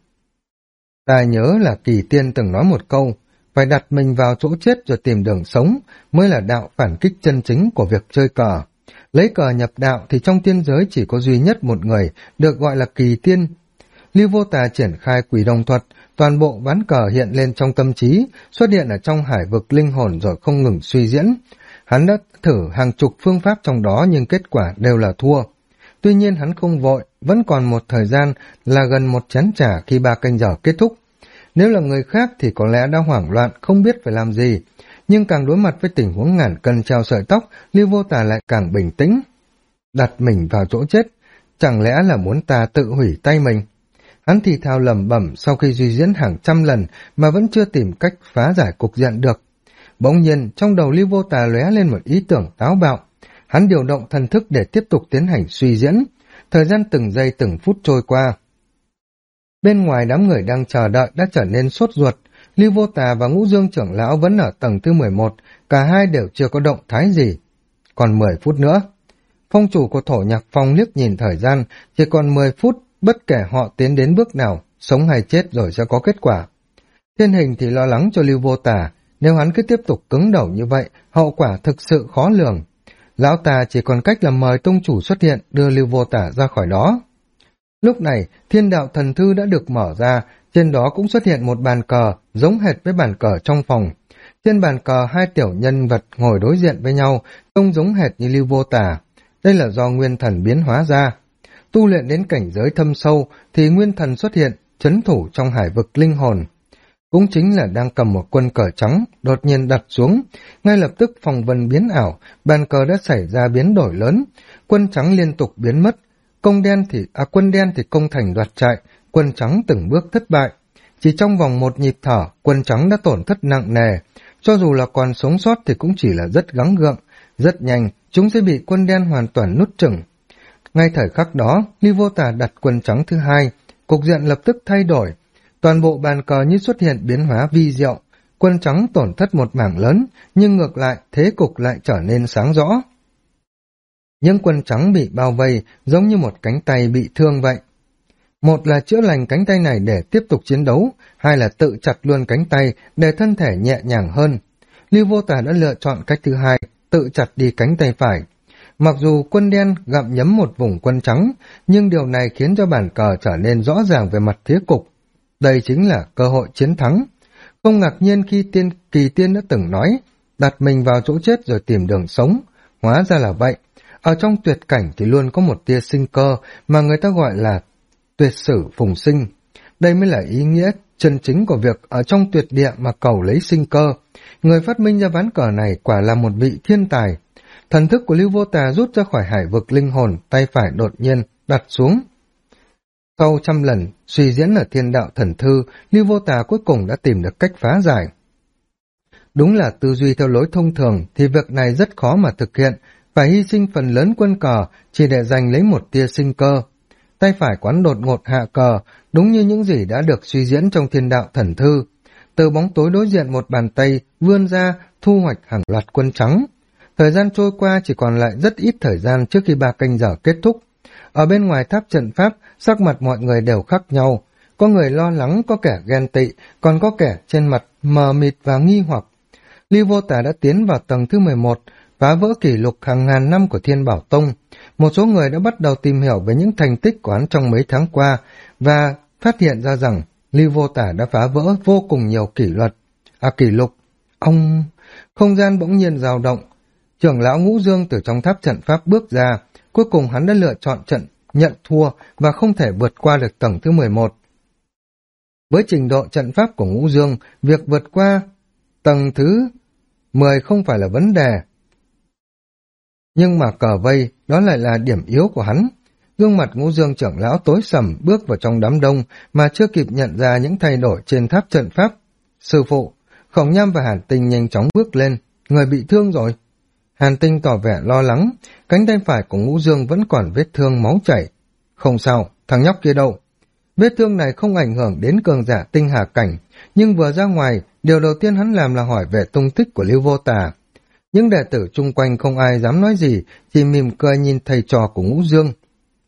Ta nhớ là Kỳ Tiên từng nói một câu, phải đặt mình vào chỗ chết rồi tìm đường sống mới là đạo phản kích chân chính của việc chơi cờ. Lấy cờ nhập đạo thì trong tiên giới chỉ có duy nhất một người được gọi là Kỳ Tiên. Lưu Vô Tà triển khai Quỷ Đồng thuật, toàn bộ ván cờ hiện lên trong tâm trí, xuất hiện ở trong hải vực linh hồn rồi không ngừng suy diễn. Hắn đã thử hàng chục phương pháp trong đó nhưng kết quả đều là thua. Tuy nhiên hắn không vội, vẫn còn một thời gian là gần một chén trà khi 3 canh giờ kết thúc. Nếu là người khác thì có lẽ đã hoảng loạn, không biết phải làm gì. Nhưng càng đối mặt với tình huống ngàn cân treo sợi tóc, Lưu Vô Tà lại càng bình tĩnh. Đặt mình vào chỗ chết, chẳng lẽ là muốn ta tự hủy tay mình? Hắn thì thào lẩm bẩm sau khi suy diễn hàng trăm lần mà vẫn chưa tìm cách phá giải cục diện được. Bỗng nhiên, trong đầu Lưu Vô Tà lóe lên một ý tưởng táo bạo. Hắn điều động thần thức để tiếp tục tiến hành suy diễn. Thời gian từng giây từng phút trôi qua. Bên ngoài đám người đang chờ đợi đã trở nên sốt ruột. Lưu Vô Tà và Ngũ Dương trưởng lão vẫn ở tầng thứ 11, cả hai đều chưa có động thái gì. Còn 10 phút nữa. Phong chủ của Thổ Nhạc Phong liếc nhìn thời gian, chỉ còn 10 phút, bất kể họ tiến đến bước nào, sống hay chết rồi sẽ có kết quả. Thiên Hình thì lo lắng cho Lưu Vô Tà, nếu hắn cứ tiếp tục cứng đầu như vậy, hậu quả thực sự khó lường. Lão ta chỉ còn cách là mời tông chủ xuất hiện đưa Lưu Vô Tà ra khỏi đó. Lúc này, Thiên Đạo Thần Thư đã được mở ra, trên đó cũng xuất hiện một bàn cờ, giống hệt với bàn cờ trong phòng. Trên bàn cờ 2 tiểu nhân vật ngồi đối diện với nhau, trông giống hệt như Lưu Vô Tà. Đây là do nguyên thần biến hóa ra. Tu luyện đến cảnh giới thâm sâu thì nguyên thần xuất hiện, trấn thủ trong hải vực linh hồn. Cũng chính là đang cầm một quân cờ trắng, đột nhiên đặt xuống. Ngay lập tức phong vân biến ảo, bàn cờ đã xảy ra biến đổi lớn. Quân trắng liên tục biến mất. Quân đen thì công thành đoạt trại, quân trắng từng bước thất bại. Chỉ trong vòng một nhịp thở, quân trắng đã tổn thất nặng nề. Cho dù là còn sống sót thì cũng chỉ là rất gắng gượng. Rất nhanh, chúng sẽ bị quân đen hoàn toàn nuốt chửng. Ngay thời khắc đó, Lưu Vô Tà đặt quân trắng thứ 2, cục diện lập tức thay đổi. Toàn bộ bàn cờ như xuất hiện biến hóa vi diệu, quân trắng tổn thất một mảng lớn, nhưng ngược lại thế cục lại trở nên sáng rõ. Những quân trắng bị bao vây giống như một cánh tay bị thương vậy. Một là chữa lành cánh tay này để tiếp tục chiến đấu, hai là tự chặt luôn cánh tay để thân thể nhẹ nhàng hơn. Lưu Vô Tà đã lựa chọn cách thứ 2, tự chặt đi cánh tay phải. Mặc dù quân đen gặm nhấm một vùng quân trắng, nhưng điều này khiến cho bàn cờ trở nên rõ ràng về mặt thế cục. Đây chính là cơ hội chiến thắng. Không ngạc nhiên khi Kỳ Tiên đã từng nói, đặt mình vào chỗ chết rồi tìm đường sống. Hóa ra là vậy. Ở trong tuyệt cảnh thì luôn có một tia sinh cơ mà người ta gọi là tuyệt sử phùng sinh. Đây mới là ý nghĩa chân chính của việc ở trong tuyệt địa mà cầu lấy sinh cơ. Người phát minh ra ván cờ này quả là một vị thiên tài. Thần thức của Lưu Vô Tà rút ra khỏi hải vực linh hồn, tay phải đột nhiên đặt xuống. Sau trăm lần suy diễn ở Thiên Đạo Thần Thư, Lưu Vô Tà cuối cùng đã tìm được cách phá giải. Đúng là tư duy theo lối thông thường thì việc này rất khó mà thực hiện, phải hy sinh phần lớn quân cờ chỉ để giành lấy một tia sinh cơ. Tay phải quán đột ngột hạ cờ, đúng như những gì đã được suy diễn trong Thiên Đạo Thần Thư. Từ bóng tối đối diện một bàn tay vươn ra thu hoạch hàng loạt quân trắng. Thời gian trôi qua chỉ còn lại rất ít thời gian trước khi 3 canh giờ kết thúc. Ở bên ngoài tháp trận pháp, sắc mặt mọi người đều khác nhau. Có người lo lắng, có kẻ ghen tị, còn có kẻ trên mặt mờ mịt và nghi hoặc. Lưu Vô Tà đã tiến vào tầng thứ 11, phá vỡ kỷ lục hàng ngàn năm của Thiên Bảo Tông. Một số người đã bắt đầu tìm hiểu về những thành tích của hắn trong mấy tháng qua và phát hiện ra rằng Lưu Vô Tà đã phá vỡ vô cùng nhiều kỷ lục. Không gian bỗng nhiên dao động. Trưởng lão Ngũ Dương từ trong tháp trận pháp bước ra, cuối cùng hắn đã lựa chọn nhận thua và không thể vượt qua được tầng thứ 11. Với trình độ trận pháp của Ngũ Dương, việc vượt qua tầng thứ 10 không phải là vấn đề. Nhưng mà cờ vây, đó lại là điểm yếu của hắn. Gương mặt Ngũ Dương trưởng lão tối sầm bước vào trong đám đông mà chưa kịp nhận ra những thay đổi trên tháp trận pháp. Sư phụ, Khổng Nham và Hàn Tinh nhanh chóng bước lên, người bị thương rồi. Hàn Tinh tỏ vẻ lo lắng, cánh tay phải của Ngũ Dương vẫn còn vết thương máu chảy. Không sao, thằng nhóc kia đâu? Vết thương này không ảnh hưởng đến cường giả tinh hà cảnh, nhưng vừa ra ngoài, điều đầu tiên hắn làm là hỏi về tung tích của Lưu Vô Tà. Những đệ tử chung quanh không ai dám nói gì, chỉ mỉm cười nhìn thầy trò của Ngũ Dương.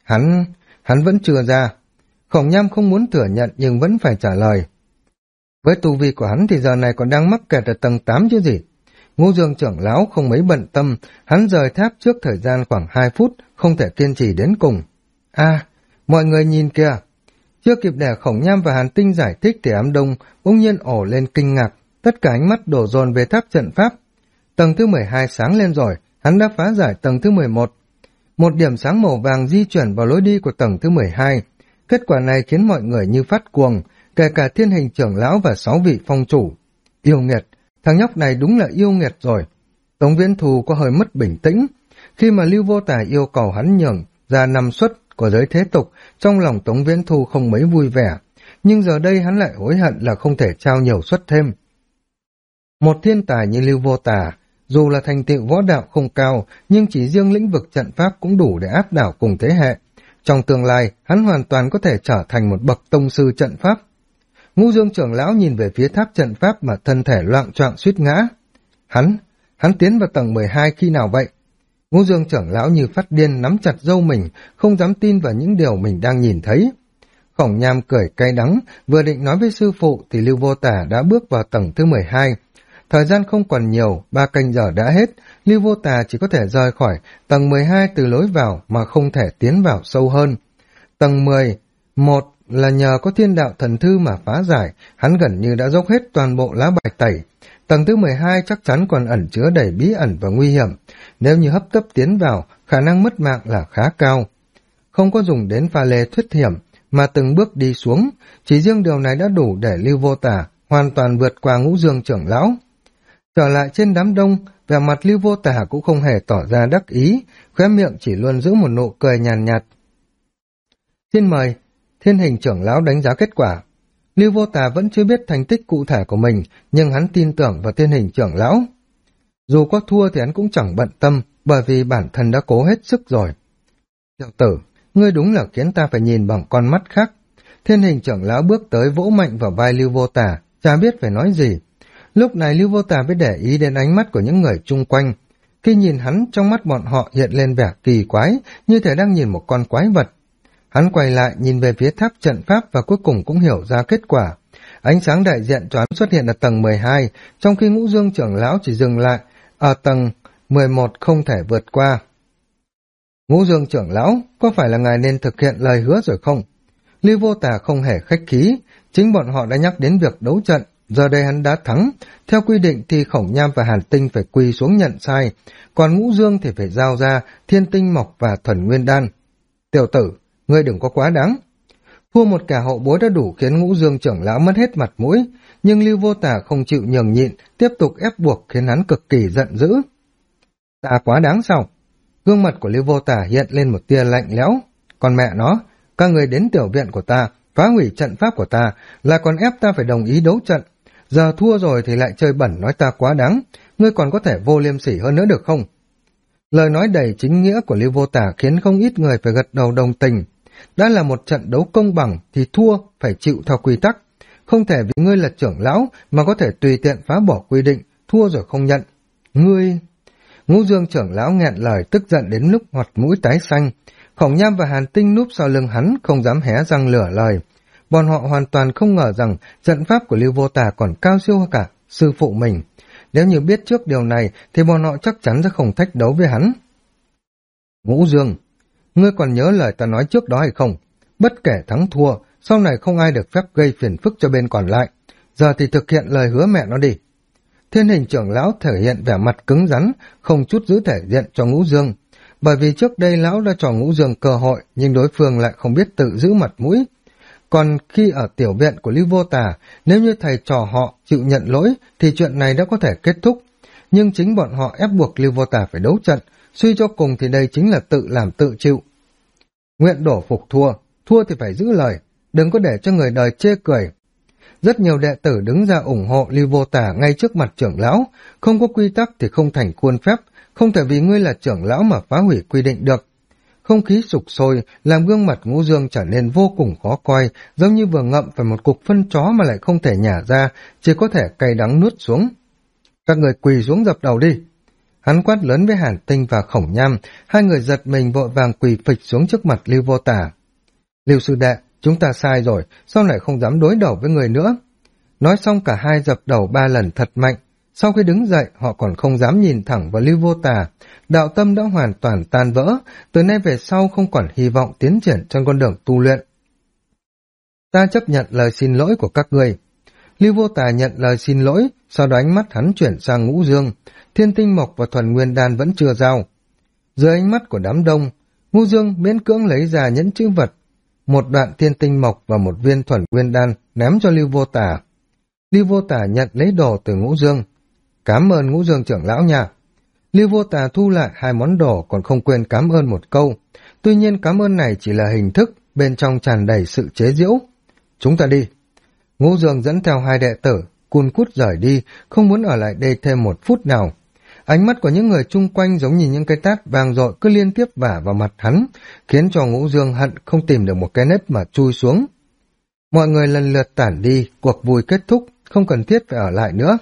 Hắn vẫn chưa ra. Khổng Nham không muốn thừa nhận nhưng vẫn phải trả lời. Với tu vi của hắn thì giờ này còn đang mắc kẹt ở tầng 8 chứ gì. Ngũ Dương trưởng lão không mấy bận tâm, hắn rời tháp trước thời gian khoảng 2 phút, không thể kiên trì đến cùng. Mọi người nhìn kìa. Chưa kịp để Khổng Nham và Hàn Tinh giải thích thì Ám Đông bỗng nhiên ồ lên kinh ngạc, tất cả ánh mắt đổ dồn về tháp trận pháp. Tầng thứ 12 sáng lên rồi, hắn đã phá giải tầng thứ 11. Một điểm sáng màu vàng di chuyển vào lối đi của tầng thứ 12. Kết quả này khiến mọi người như phát cuồng, kể cả Thiên Hình trưởng lão và 6 vị phong chủ. Yêu nghiệt, thằng nhóc này đúng là yêu nghiệt rồi. Tống Viễn Thù có hơi mất bình tĩnh. Khi mà Lưu Vô Tà yêu cầu hắn nhường ra 5 suất của giới thế tục, trong lòng Tống Viễn Thù không mấy vui vẻ. Nhưng giờ đây hắn lại hối hận là không thể trao nhiều suất thêm. Một thiên tài như Lưu Vô Tà, dù là thành tựu võ đạo không cao, nhưng chỉ riêng lĩnh vực trận pháp cũng đủ để áp đảo cùng thế hệ. Trong tương lai, hắn hoàn toàn có thể trở thành một bậc tông sư trận pháp. Ngũ Dương trưởng lão nhìn về phía tháp trận pháp mà thân thể loạng choạng suýt ngã. Hắn tiến vào tầng 12 khi nào vậy? Ngũ Dương trưởng lão như phát điên nắm chặt râu mình, không dám tin vào những điều mình đang nhìn thấy. Khổng Nham cười cay đắng, vừa định nói với sư phụ thì Lưu Vô Tà đã bước vào tầng thứ 12. Thời gian không còn nhiều, 3 canh giờ đã hết, Lưu Vô Tà chỉ có thể rời khỏi tầng 12 từ lối vào mà không thể tiến vào sâu hơn. Tầng 11 là nhờ có thiên đạo thần thư mà phá giải, hắn gần như đã dốc hết toàn bộ lá bài tẩy. Tầng thứ 12 chắc chắn còn ẩn chứa đầy bí ẩn và nguy hiểm, nếu như hấp tấp tiến vào, khả năng mất mạng là khá cao. Không có dùng đến pha lê thuyết hiểm, mà từng bước đi xuống, chỉ riêng điều này đã đủ để Lưu Vô Tà hoàn toàn vượt qua Ngũ Dương trưởng lão. Trở lại trên đám đông, vẻ mặt Lưu Vô Tà cũng không hề tỏ ra đắc ý, khóe miệng chỉ luôn giữ một nụ cười nhàn nhạt. Xin mời, Thiên Hình trưởng lão đánh giá kết quả. Lưu Vô Tà vẫn chưa biết thành tích cụ thể của mình, nhưng hắn tin tưởng vào Thiên Hình trưởng lão. Dù có thua thì hắn cũng chẳng bận tâm, bởi vì bản thân đã cố hết sức rồi. Tiểu tử, ngươi đúng là khiến ta phải nhìn bằng con mắt khác. Thiên Hình trưởng lão bước tới vỗ mạnh vào vai Lưu Vô Tà, chả biết phải nói gì. Lúc này Lưu Vô Tà mới để ý đến ánh mắt của những người chung quanh. Khi nhìn hắn, trong mắt bọn họ hiện lên vẻ kỳ quái, như thể đang nhìn một con quái vật. Hắn quay lại nhìn về phía tháp trận pháp và cuối cùng cũng hiểu ra kết quả. Ánh sáng đại diện cho hắn xuất hiện ở tầng 12, trong khi Ngũ Dương trưởng lão chỉ dừng lại ở tầng 11 không thể vượt qua. Ngũ Dương trưởng lão, có phải là ngài nên thực hiện lời hứa rồi không? Lưu Vô Tà không hề khách khí, chính bọn họ đã nhắc đến việc đấu trận, giờ đây hắn đã thắng. Theo quy định thì Khổng Nham và Hàn Tinh phải quỳ xuống nhận sai, còn Ngũ Dương thì phải giao ra Thiên Tinh Mộc và Thuần Nguyên Đan. Tiểu tử, ngươi đừng có quá đáng. Thua một kẻ hậu bối đã đủ khiến Ngũ Dương trưởng lão mất hết mặt mũi, nhưng Lưu Vô Tà không chịu nhường nhịn, tiếp tục ép buộc khiến hắn cực kỳ giận dữ. Ta quá đáng sao? Gương mặt của Lưu Vô Tà hiện lên một tia lạnh lẽo. Còn mẹ nó, các người đến tiểu viện của ta, phá hủy trận pháp của ta, là còn ép ta phải đồng ý đấu trận. Giờ thua rồi thì lại chơi bẩn nói ta quá đáng, ngươi còn có thể vô liêm sỉ hơn nữa được không? Lời nói đầy chính nghĩa của Lưu Vô Tà khiến không ít người phải gật đầu đồng tình. Đã là một trận đấu công bằng thì thua phải chịu theo quy tắc. Không thể vì ngươi là trưởng lão mà có thể tùy tiện phá bỏ quy định, thua rồi không nhận. Ngươi... Ngũ Dương trưởng lão nghẹn lời tức giận đến lúc mặt mũi tái xanh. Khổng Nham và Hàn Tinh núp sau lưng hắn không dám hé răng lửa lời. Bọn họ hoàn toàn không ngờ rằng trận pháp của Lưu Vô Tà còn cao siêu hơn cả sư phụ mình. Nếu như biết trước điều này thì bọn họ chắc chắn sẽ không thách đấu với hắn. Ngũ Dương, ngươi còn nhớ lời ta nói trước đó hay không? Bất kể thắng thua, sau này không ai được phép gây phiền phức cho bên còn lại. Giờ thì thực hiện lời hứa mẹ nó đi. Thiên Hình trưởng lão thể hiện vẻ mặt cứng rắn, không chút giữ thể diện cho Ngũ Dương. Bởi vì trước đây lão đã cho Ngũ Dương cơ hội, nhưng đối phương lại không biết tự giữ mặt mũi. Còn khi ở tiểu viện của Lưu Vô Tà, nếu như thầy trò họ chịu nhận lỗi, thì chuyện này đã có thể kết thúc. Nhưng chính bọn họ ép buộc Lưu Vô Tà phải đấu trận, suy cho cùng thì đây chính là tự làm tự chịu. Nguyện đổ phục thua, thua thì phải giữ lời, đừng có để cho người đời chê cười. Rất nhiều đệ tử đứng ra ủng hộ Lưu Vô Tà ngay trước mặt trưởng lão, không có quy tắc thì không thành khuôn phép, không thể vì ngươi là trưởng lão mà phá hủy quy định được. Không khí sục sôi làm gương mặt Ngũ Dương trở nên vô cùng khó coi, giống như vừa ngậm phải một cục phân chó mà lại không thể nhả ra, chỉ có thể cay đắng nuốt xuống. Các người quỳ xuống dập đầu đi. Hắn quát lớn với Hàn Tinh và Khổng Nham, hai người giật mình vội vàng quỳ phịch xuống trước mặt Lưu Vô Tả. Lưu sư đệ, chúng ta sai rồi, sau này không dám đối đầu với người nữa. Nói xong cả hai dập đầu 3 lần thật mạnh, sau khi đứng dậy họ còn không dám nhìn thẳng vào Lưu Vô Tả, đạo tâm đã hoàn toàn tan vỡ, từ nay về sau không còn hy vọng tiến triển trên con đường tu luyện. Ta chấp nhận lời xin lỗi của các ngươi. Lưu Vô Tả nhận lời xin lỗi, sau đó ánh mắt hắn chuyển sang Ngũ Dương, Thiên Tinh Mộc và Thuần Nguyên Đan vẫn chưa giao. Dưới ánh mắt của đám đông, Ngũ Dương miễn cưỡng lấy ra nhẫn chữ vật, một đoạn Thiên Tinh Mộc và một viên Thuần Nguyên Đan ném cho Lưu Vô Tả. Lưu Vô Tả nhận lấy đồ từ Ngũ Dương. Cảm ơn Ngũ Dương trưởng lão nha. Lưu Vô Tả thu lại 2 món đồ còn không quên cảm ơn một câu. Tuy nhiên cảm ơn này chỉ là hình thức, bên trong tràn đầy sự chế giễu. Chúng ta đi. Ngũ Dương dẫn theo 2 đệ tử, cun cút rời đi, không muốn ở lại đây thêm 1 phút nào. Ánh mắt của những người chung quanh giống như những cái tát vang dội cứ liên tiếp vả vào mặt hắn, khiến cho Ngũ Dương hận không tìm được một cái nếp mà chui xuống. Mọi người lần lượt tản đi, cuộc vui kết thúc, không cần thiết phải ở lại nữa.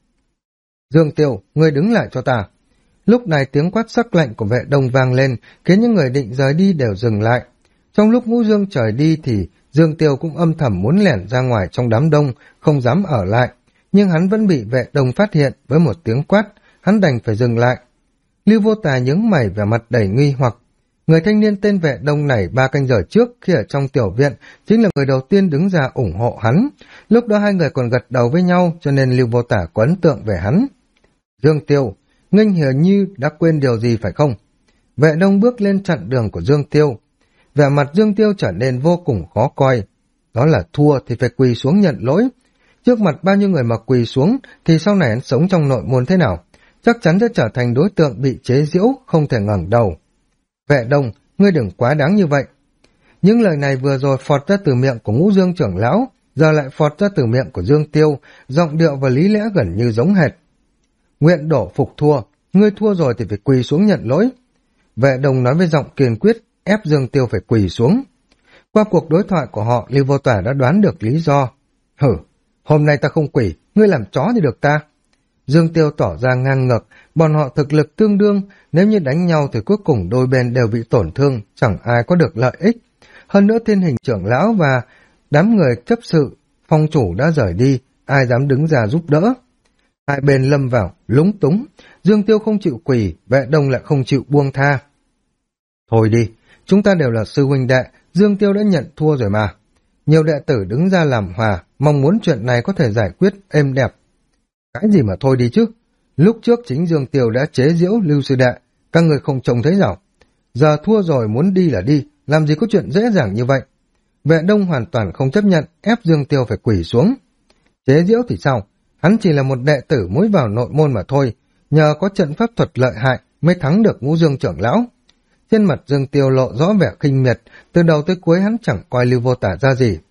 Dương Tiêu, ngươi đứng lại cho ta. Lúc này tiếng quát sắc lạnh của Vệ Đông vang lên, khiến những người định rời đi đều dừng lại. Trong lúc Ngũ Dương trời đi thì Dương Tiêu cũng âm thầm muốn lẻn ra ngoài trong đám đông, không dám ở lại. Nhưng hắn vẫn bị Vệ Đông phát hiện với một tiếng quát, hắn đành phải dừng lại. Lưu Vô Tà nhướng mày vẻ mặt đầy nghi hoặc. Người thanh niên tên Vệ Đông này 3 canh giờ trước khi ở trong tiểu viện chính là người đầu tiên đứng ra ủng hộ hắn. Lúc đó hai người còn gật đầu với nhau cho nên Lưu Vô Tà có ấn tượng về hắn. Dương Tiêu, Nghênh hình như đã quên điều gì phải không? Vệ Đông bước lên chặn đường của Dương Tiêu. Vẻ mặt Dương Tiêu trở nên vô cùng khó coi. Đó là thua thì phải quỳ xuống nhận lỗi. Trước mặt bao nhiêu người mà quỳ xuống thì sau này hắn sống trong nội môn thế nào? Chắc chắn sẽ trở thành đối tượng bị chế giễu, không thể ngẩng đầu. Vệ Đông, ngươi đừng quá đáng như vậy. Những lời này vừa rồi phọt ra từ miệng của Ngũ Dương trưởng lão, giờ lại phọt ra từ miệng của Dương Tiêu, giọng điệu và lý lẽ gần như giống hệt. Nguyện đổ phục thua, ngươi thua rồi thì phải quỳ xuống nhận lỗi. Vệ Đông nói với giọng kiên quyết, ép Dương Tiêu phải quỳ xuống. Qua cuộc đối thoại của họ, Lưu Vô Tả đã đoán được lý do. Hử, hôm nay ta không quỳ, ngươi làm chó thì được ta. Dương Tiêu tỏ ra ngang ngược, bọn họ thực lực tương đương, nếu như đánh nhau thì cuối cùng đôi bên đều bị tổn thương, chẳng ai có được lợi ích. Hơn nữa Thiên Hình trưởng lão và đám người chấp sự, phong chủ đã rời đi, ai dám đứng ra giúp đỡ. Hai bên lâm vào, lúng túng, Dương Tiêu không chịu quỳ, Vệ Đông lại không chịu buông tha. Thôi đi, chúng ta đều là sư huynh đệ, Dương Tiêu đã nhận thua rồi mà. Nhiều đệ tử đứng ra làm hòa, mong muốn chuyện này có thể giải quyết êm đẹp. Cái gì mà thôi đi chứ, lúc trước chính Dương Tiêu đã chế giễu Lưu sư đệ, các người không trông thấy nào. Giờ thua rồi muốn đi là đi, làm gì có chuyện dễ dàng như vậy. Vệ Đông hoàn toàn không chấp nhận, ép Dương Tiêu phải quỳ xuống. Chế giễu thì sao? Hắn chỉ là một đệ tử mới vào nội môn mà thôi, nhờ có trận pháp thuật lợi hại mới thắng được Ngũ Dương trưởng lão. Trên mặt Dương Tiêu lộ rõ vẻ khinh miệt, từ đầu tới cuối hắn chẳng coi Lưu Vô Tả ra gì.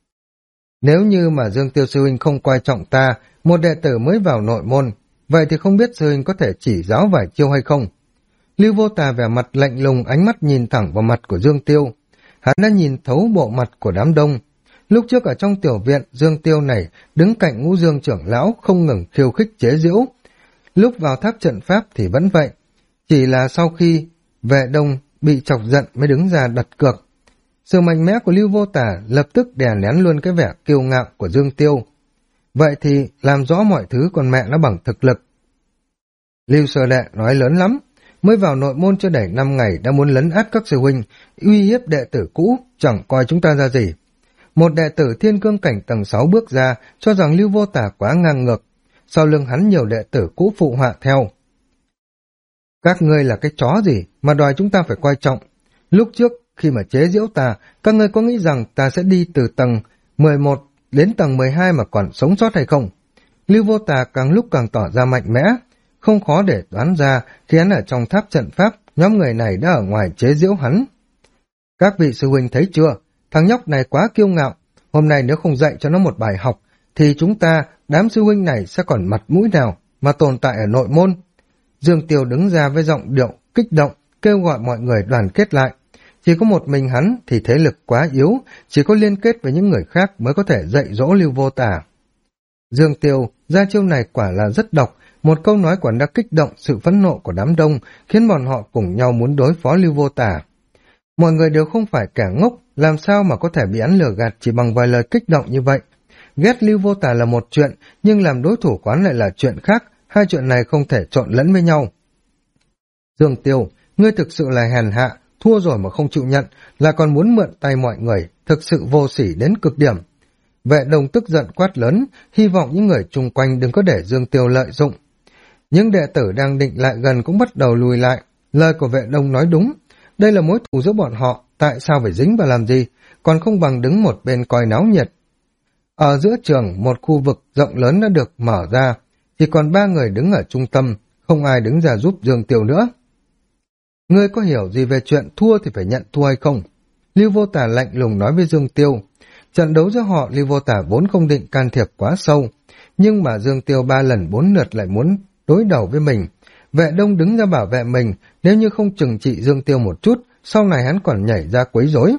Nếu như mà Dương Tiêu sư huynh không coi trọng ta, một đệ tử mới vào nội môn, vậy thì không biết sư huynh có thể chỉ giáo vài chiêu hay không? Lưu Vô Tả vẻ mặt lạnh lùng, ánh mắt nhìn thẳng vào mặt của Dương Tiêu. Hắn đã nhìn thấu bộ mặt của đám đông. Lúc trước ở trong tiểu viện, Dương Tiêu này đứng cạnh Ngũ Dương trưởng lão không ngừng khiêu khích chế giễu. Lúc vào tháp trận pháp thì vẫn vậy, chỉ là sau khi Vệ Đông bị chọc giận mới đứng ra đặt cược. Sự mạnh mẽ của Lưu Vô Tả lập tức đè nén luôn cái vẻ kiêu ngạo của Dương Tiêu. Vậy thì làm rõ mọi thứ còn mẹ nó bằng thực lực. Lưu Sơ Đệ nói lớn lắm, mới vào nội môn chưa đầy 5 ngày đã muốn lấn át các sư huynh, uy hiếp đệ tử cũ, chẳng coi chúng ta ra gì. Một đệ tử thiên cương cảnh tầng 6 bước ra, cho rằng Lưu Vô Tả quá ngang ngược. Sau lưng hắn nhiều đệ tử cũ phụ họa theo. Các ngươi là cái chó gì mà đòi chúng ta phải coi trọng? Lúc trước khi mà chế giễu ta, các ngươi có nghĩ rằng ta sẽ đi từ tầng 11 đến tầng 12 mà còn sống sót hay không? Lưu Vô Tả càng lúc càng tỏ ra mạnh mẽ, không khó để đoán ra khi hắn ở trong tháp trận pháp, nhóm người này đã ở ngoài chế giễu hắn. Các vị sư huynh thấy chưa? Thằng nhóc này quá kiêu ngạo, hôm nay nếu không dạy cho nó một bài học, thì chúng ta, đám sư huynh này sẽ còn mặt mũi nào mà tồn tại ở nội môn. Dương Tiêu đứng ra với giọng điệu kích động, kêu gọi mọi người đoàn kết lại. Chỉ có một mình hắn thì thế lực quá yếu, chỉ có liên kết với những người khác mới có thể dạy dỗ Lưu Vô Tả. Dương Tiêu ra chiêu này quả là rất độc, Một câu nói của hắn đã kích động sự phẫn nộ của đám đông, khiến bọn họ cùng nhau muốn đối phó Lưu Vô Tả. Mọi người đều không phải kẻ ngốc, làm sao mà có thể bị hắn lừa gạt chỉ bằng vài lời kích động như vậy. Ghét Lưu Vô Tả là một chuyện, nhưng làm đối thủ quán lại là chuyện khác, hai chuyện này không thể trộn lẫn với nhau. Dương Tiêu, ngươi thực sự là hèn hạ, thua rồi mà không chịu nhận, là còn muốn mượn tay mọi người, thực sự vô sỉ đến cực điểm. Vệ Đông tức giận quát lớn, hy vọng những người chung quanh đừng có để Dương Tiêu lợi dụng. Những đệ tử đang định lại gần cũng bắt đầu lùi lại, lời của Vệ Đông nói đúng, đây là mối thù giữa bọn họ, tại sao phải dính vào làm gì, còn không bằng đứng một bên coi náo nhiệt. Ở giữa trường, một khu vực rộng lớn đã được mở ra, chỉ còn 3 người đứng ở trung tâm, không ai đứng ra giúp Dương Tiêu nữa. Ngươi có hiểu gì về chuyện thua thì phải nhận thua hay không? Lưu Vô Tả lạnh lùng nói với Dương Tiêu. Trận đấu giữa họ, Lưu Vô Tả vốn không định can thiệp quá sâu, nhưng mà Dương Tiêu 3 lần 4 lượt lại muốn đối đầu với mình. Vệ Đông đứng ra bảo vệ mình, nếu như không trừng trị Dương Tiêu một chút, sau này hắn còn nhảy ra quấy rối.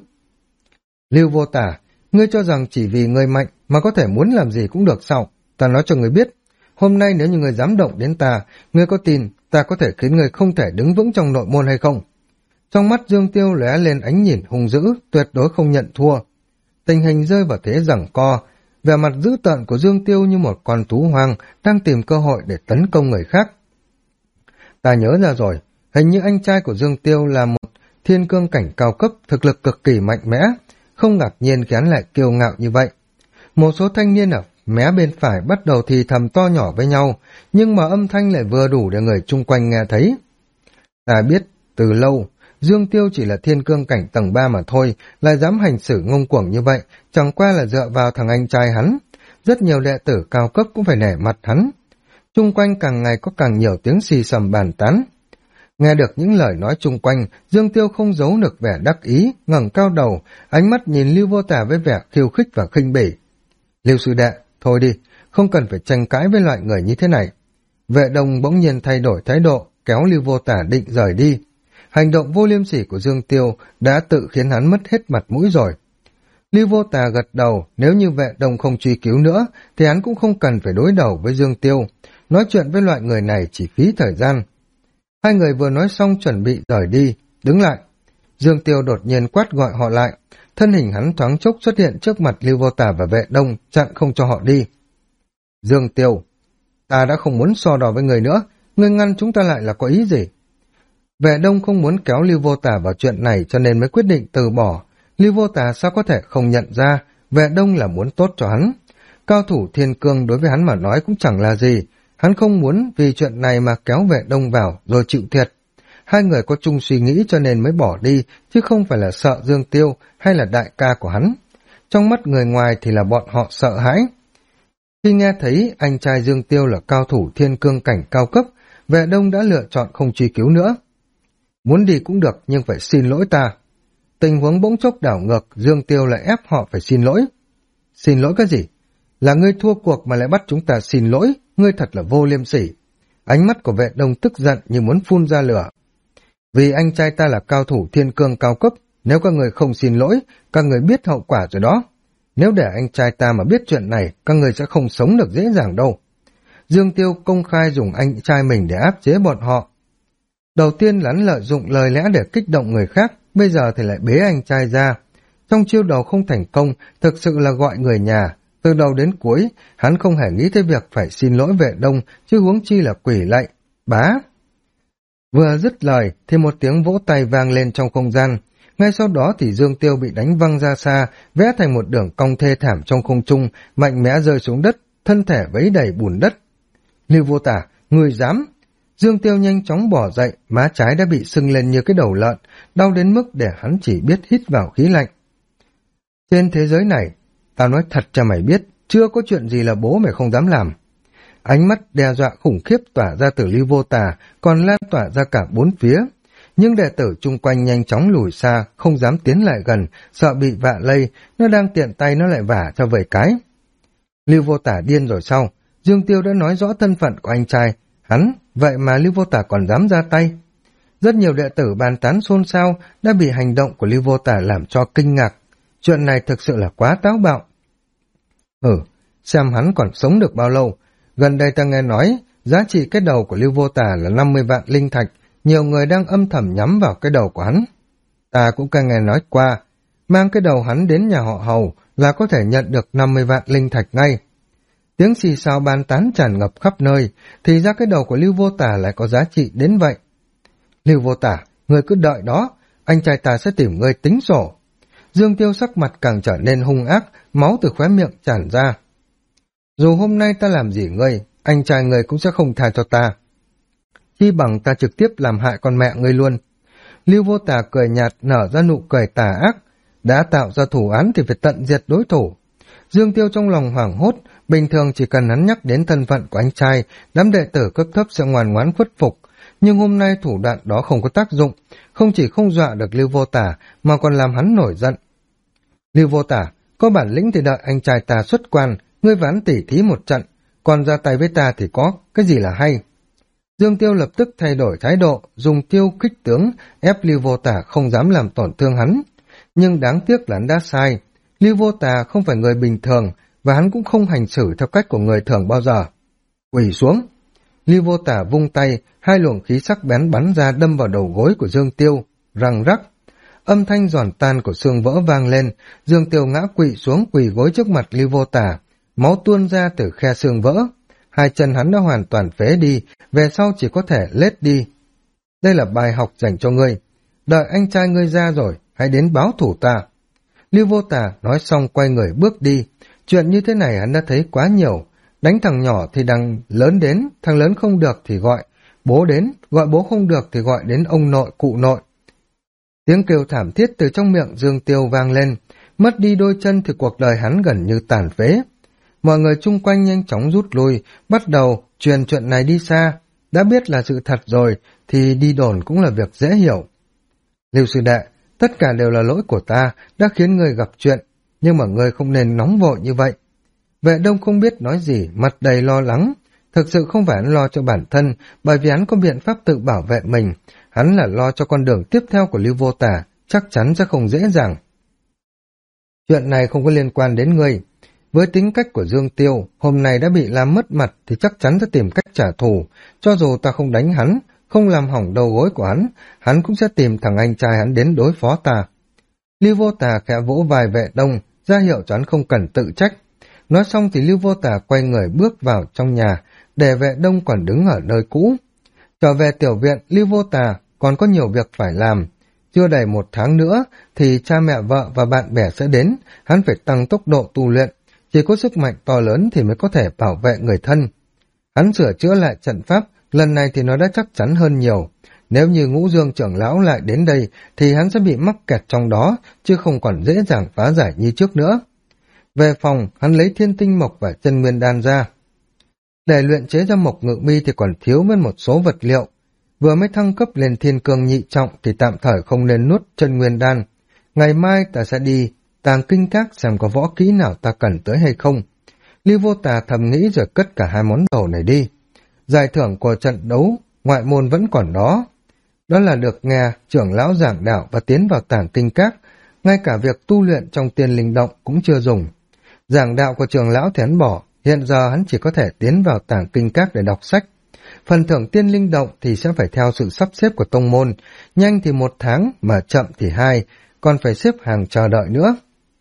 Lưu Vô Tả, ngươi cho rằng chỉ vì ngươi mạnh mà có thể muốn làm gì cũng được sao? Ta nói cho ngươi biết, hôm nay nếu như ngươi dám động đến ta, ngươi có tin ta có thể khiến ngươi không thể đứng vững trong nội môn hay không? Trong mắt Dương Tiêu lóe lên ánh nhìn hung dữ, tuyệt đối không nhận thua. Tình hình rơi vào thế giằng co, vẻ mặt dữ tợn của Dương Tiêu như một con thú hoang đang tìm cơ hội để tấn công người khác. Ta nhớ ra rồi, hình như anh trai của Dương Tiêu là một thiên cương cảnh cao cấp, thực lực cực kỳ mạnh mẽ, không ngạc nhiên khi hắn lại kiêu ngạo như vậy. Một số thanh niên ở mé bên phải bắt đầu thì thầm to nhỏ với nhau, nhưng mà âm thanh lại vừa đủ để người chung quanh nghe thấy. Ta biết, từ lâu, Dương Tiêu chỉ là thiên cương cảnh tầng 3 mà thôi, lại dám hành xử ngông cuồng như vậy, chẳng qua là dựa vào thằng anh trai hắn. Rất nhiều đệ tử cao cấp cũng phải nể mặt hắn. Chung quanh càng ngày có càng nhiều tiếng xì xầm bàn tán. Nghe được những lời nói chung quanh, Dương Tiêu không giấu được vẻ đắc ý, ngẩng cao đầu, ánh mắt nhìn Lưu Vô Tả với vẻ khiêu khích và khinh bỉ. Lưu sư đệ, thôi đi, không cần phải tranh cãi với loại người như thế này. Vệ Đông bỗng nhiên thay đổi thái độ, kéo Lưu Vô Tả định rời đi. Hành động vô liêm sỉ của Dương Tiêu đã tự khiến hắn mất hết mặt mũi rồi. Lưu Vô Tả gật đầu, nếu như Vệ Đông không truy cứu nữa, thì hắn cũng không cần phải đối đầu với Dương Tiêu. Nói chuyện với loại người này chỉ phí thời gian. Hai người vừa nói xong chuẩn bị rời đi, đứng lại. Dương Tiêu đột nhiên quát gọi họ lại, thân hình hắn thoáng chốc xuất hiện trước mặt Lưu Vô Tả và Vệ Đông, chặn không cho họ đi. Dương Tiêu, ta đã không muốn so đo với người nữa, ngươi ngăn chúng ta lại là có ý gì? Vệ Đông không muốn kéo Lưu Vô Tả vào chuyện này cho nên mới quyết định từ bỏ. Lưu Vô Tả sao có thể không nhận ra, Vệ Đông là muốn tốt cho hắn. Cao thủ thiên cương đối với hắn mà nói cũng chẳng là gì, hắn không muốn vì chuyện này mà kéo Vệ Đông vào rồi chịu thiệt. Hai người có chung suy nghĩ cho nên mới bỏ đi, chứ không phải là sợ Dương Tiêu hay là đại ca của hắn. Trong mắt người ngoài thì là bọn họ sợ hãi. Khi nghe thấy anh trai Dương Tiêu là cao thủ thiên cương cảnh cao cấp, Vệ Đông đã lựa chọn không truy cứu nữa. Muốn đi cũng được nhưng phải xin lỗi ta. Tình huống bỗng chốc đảo ngược, Dương Tiêu lại ép họ phải xin lỗi. Xin lỗi cái gì? Là ngươi thua cuộc mà lại bắt chúng ta xin lỗi, ngươi thật là vô liêm sỉ. Ánh mắt của Vệ Đông tức giận như muốn phun ra lửa. Vì anh trai ta là cao thủ thiên cương cao cấp, nếu các người không xin lỗi, các người biết hậu quả rồi đó. Nếu để anh trai ta mà biết chuyện này, các người sẽ không sống được dễ dàng đâu. Dương Tiêu công khai dùng anh trai mình để áp chế bọn họ. Đầu tiên là hắn lợi dụng lời lẽ để kích động người khác, bây giờ thì lại bế anh trai ra. Trong chiêu đầu không thành công, thực sự là gọi người nhà. Từ đầu đến cuối, hắn không hề nghĩ tới việc phải xin lỗi Vệ Đông, chứ huống chi là quỷ lạy. Bá! Vừa dứt lời thì một tiếng vỗ tay vang lên trong không gian. Ngay sau đó thì Dương Tiêu bị đánh văng ra xa, vẽ thành một đường cong thê thảm trong không trung, mạnh mẽ rơi xuống đất, thân thể vấy đầy bùn đất. Lưu Vô Tả, người dám! Dương Tiêu nhanh chóng bỏ dậy, má trái đã bị sưng lên như cái đầu lợn, đau đến mức để hắn chỉ biết hít vào khí lạnh. Trên thế giới này, tao nói thật cho mày biết, chưa có chuyện gì là bố mày không dám làm. Ánh mắt đe dọa khủng khiếp tỏa ra từ Lưu Vô Tả, còn lan tỏa ra cả bốn phía. Nhưng đệ tử chung quanh nhanh chóng lùi xa, không dám tiến lại gần, sợ bị vạ lây, nó đang tiện tay nó lại vả cho vài cái. Lưu Vô Tả điên rồi sao? Dương Tiêu đã nói rõ thân phận của anh trai, hắn, vậy mà Lưu Vô Tả còn dám ra tay. Rất nhiều đệ tử bàn tán xôn xao đã bị hành động của Lưu Vô Tả làm cho kinh ngạc. Chuyện này thực sự là quá táo bạo. Xem hắn còn sống được bao lâu. Gần đây ta nghe nói, Giá trị cái đầu của Lưu Vô Tà là 50 vạn linh thạch, nhiều người đang âm thầm nhắm vào cái đầu của hắn. Ta cũng càng nghe nói qua, mang cái đầu hắn đến nhà họ Hầu là có thể nhận được 50 vạn linh thạch ngay. Tiếng xì xào bàn tán tràn ngập khắp nơi, thì ra cái đầu của Lưu Vô Tà lại có giá trị đến vậy. Lưu Vô Tà, ngươi cứ đợi đó, anh trai ta sẽ tìm ngươi tính sổ. Dương Tiêu sắc mặt càng trở nên hung ác, máu từ khóe miệng tràn ra. Dù hôm nay ta làm gì ngươi, anh trai ngươi cũng sẽ không tha cho ta. Chi bằng ta trực tiếp làm hại con mẹ ngươi luôn. Lưu Vô Tà cười nhạt nở ra nụ cười tà ác, đã tạo ra thủ án thì phải tận diệt đối thủ. Dương Tiêu trong lòng hoảng hốt, bình thường chỉ cần hắn nhắc đến thân phận của anh trai, đám đệ tử cấp thấp sẽ ngoan ngoãn khuất phục. Nhưng hôm nay thủ đoạn đó không có tác dụng, không chỉ không dọa được Lưu Vô Tà mà còn làm hắn nổi giận. Lưu Vô Tà, có bản lĩnh thì đợi anh trai ta xuất quan, ngươi và hắn tỉ thí một trận, còn ra tay với ta thì có cái gì là hay. Dương Tiêu lập tức thay đổi thái độ, dùng tiêu kích tướng, ép Lưu Vô Tà không dám làm tổn thương hắn. Nhưng đáng tiếc là hắn đã sai. Lưu Vô Tà không phải người bình thường, và hắn cũng không hành xử theo cách của người thường bao giờ. Quỳ xuống. Lưu Vô Tà vung tay, hai luồng khí sắc bén bắn ra đâm vào đầu gối của Dương Tiêu, răng rắc. Âm thanh giòn tan của xương vỡ vang lên, Dương Tiêu ngã quỵ xuống quỳ gối trước mặt Lưu Vô Tà, máu tuôn ra từ khe xương vỡ. Hai chân hắn đã hoàn toàn phế đi, về sau chỉ có thể lết đi. Đây là bài học dành cho ngươi. Đợi anh trai ngươi ra rồi, hãy đến báo thủ ta. Lưu Vô Tà nói xong quay người bước đi. Chuyện như thế này hắn đã thấy quá nhiều. Đánh thằng nhỏ thì đằng lớn đến, thằng lớn không được thì gọi bố đến, gọi bố không được thì gọi đến ông nội, cụ nội. Tiếng kêu thảm thiết từ trong miệng Dương Tiêu vang lên. Mất đi đôi chân thì cuộc đời hắn gần như tàn phế. Mọi người chung quanh nhanh chóng rút lui, bắt đầu truyền chuyện này đi xa. Đã biết là sự thật rồi, thì đi đồn cũng là việc dễ hiểu. Lưu sư đệ, tất cả đều là lỗi của ta, đã khiến người gặp chuyện, nhưng mà người không nên nóng vội như vậy. Vệ Đông không biết nói gì, mặt đầy lo lắng. Thực sự không phải hắn lo cho bản thân, bởi vì hắn có biện pháp tự bảo vệ mình. Hắn là lo cho con đường tiếp theo của Lưu Vô Tà, chắc chắn sẽ không dễ dàng. Chuyện này không có liên quan đến ngươi. Với tính cách của Dương Tiêu, hôm nay đã bị làm mất mặt thì chắc chắn sẽ tìm cách trả thù. Cho dù ta không đánh hắn, không làm hỏng đầu gối của hắn cũng sẽ tìm thằng anh trai hắn đến đối phó ta. Lưu Vô Tà khẽ vỗ vai Vệ Đông, ra hiệu cho hắn không cần tự trách. Nói xong thì Lưu Vô Tà quay người bước vào trong nhà, để Vệ Đông còn đứng ở nơi cũ. Trở về tiểu viện, Lưu Vô Tà còn có nhiều việc phải làm. Chưa đầy 1 tháng nữa thì cha mẹ vợ và bạn bè sẽ đến, hắn phải tăng tốc độ tu luyện. Chỉ có sức mạnh to lớn thì mới có thể bảo vệ người thân. Hắn sửa chữa lại trận pháp, lần này thì nó đã chắc chắn hơn nhiều. Nếu như Ngũ Dương trưởng lão lại đến đây thì hắn sẽ bị mắc kẹt trong đó, chứ không còn dễ dàng phá giải như trước nữa. Về phòng, hắn lấy thiên tinh mộc và chân nguyên đan ra. Để luyện chế ra mộc ngự mi thì còn thiếu mất một số vật liệu. Vừa mới thăng cấp lên thiên cương nhị trọng thì tạm thời không nên nuốt chân nguyên đan. Ngày mai ta sẽ đi Tàng Kinh Các xem có võ kỹ nào ta cần tới hay không. Lưu Vô Tà thầm nghĩ rồi cất cả hai món đồ này đi. Giải thưởng của trận đấu ngoại môn vẫn còn đó. Đó là được nghe trưởng lão giảng đạo và tiến vào Tàng Kinh Các. Ngay cả việc tu luyện trong tiên linh động cũng chưa dùng. Giảng đạo của trưởng lão thì hắn bỏ, hiện giờ hắn chỉ có thể tiến vào Tàng Kinh Các để đọc sách. Phần thưởng tiên linh động thì sẽ phải theo sự sắp xếp của tông môn, nhanh thì 1 tháng mà chậm thì 2, còn phải xếp hàng chờ đợi nữa.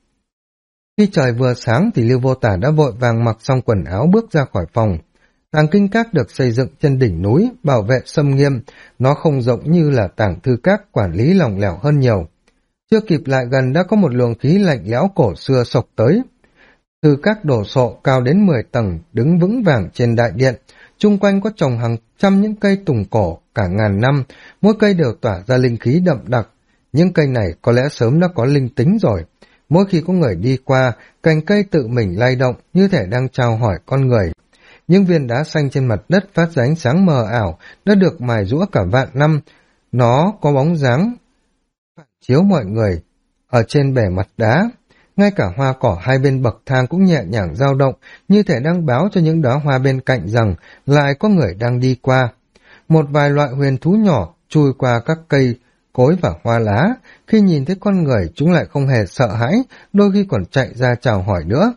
Khi trời vừa sáng thì Lưu Vô Tà đã vội vàng mặc xong quần áo bước ra khỏi phòng. Tàng Kinh Các được xây dựng trên đỉnh núi, bảo vệ xâm nghiêm, nó không rộng như là Tàng Thư Các, quản lý lỏng lẻo hơn nhiều. Chưa kịp lại gần đã có một luồng khí lạnh lẽo cổ xưa sộc tới. Thư Các đổ sộ cao đến 10 tầng, đứng vững vàng trên đại điện, chung quanh có trồng hàng trăm những cây tùng cổ, cả ngàn năm, mỗi cây đều tỏa ra linh khí đậm đặc. Những cây này có lẽ sớm đã có linh tính rồi. Mỗi khi có người đi qua, cành cây tự mình lay động như thể đang chào hỏi con người. Những viên đá xanh trên mặt đất phát ra ánh sáng mờ ảo, đã được mài giũa cả vạn năm. Nó có bóng dáng phản chiếu mọi người ở trên bề mặt đá. Ngay cả hoa cỏ hai bên bậc thang cũng nhẹ nhàng dao động, như thể đang báo cho những đóa hoa bên cạnh rằng lại có người đang đi qua. Một vài loại huyền thú nhỏ chui qua các cây cối và hoa lá, khi nhìn thấy con người chúng lại không hề sợ hãi, đôi khi còn chạy ra chào hỏi nữa.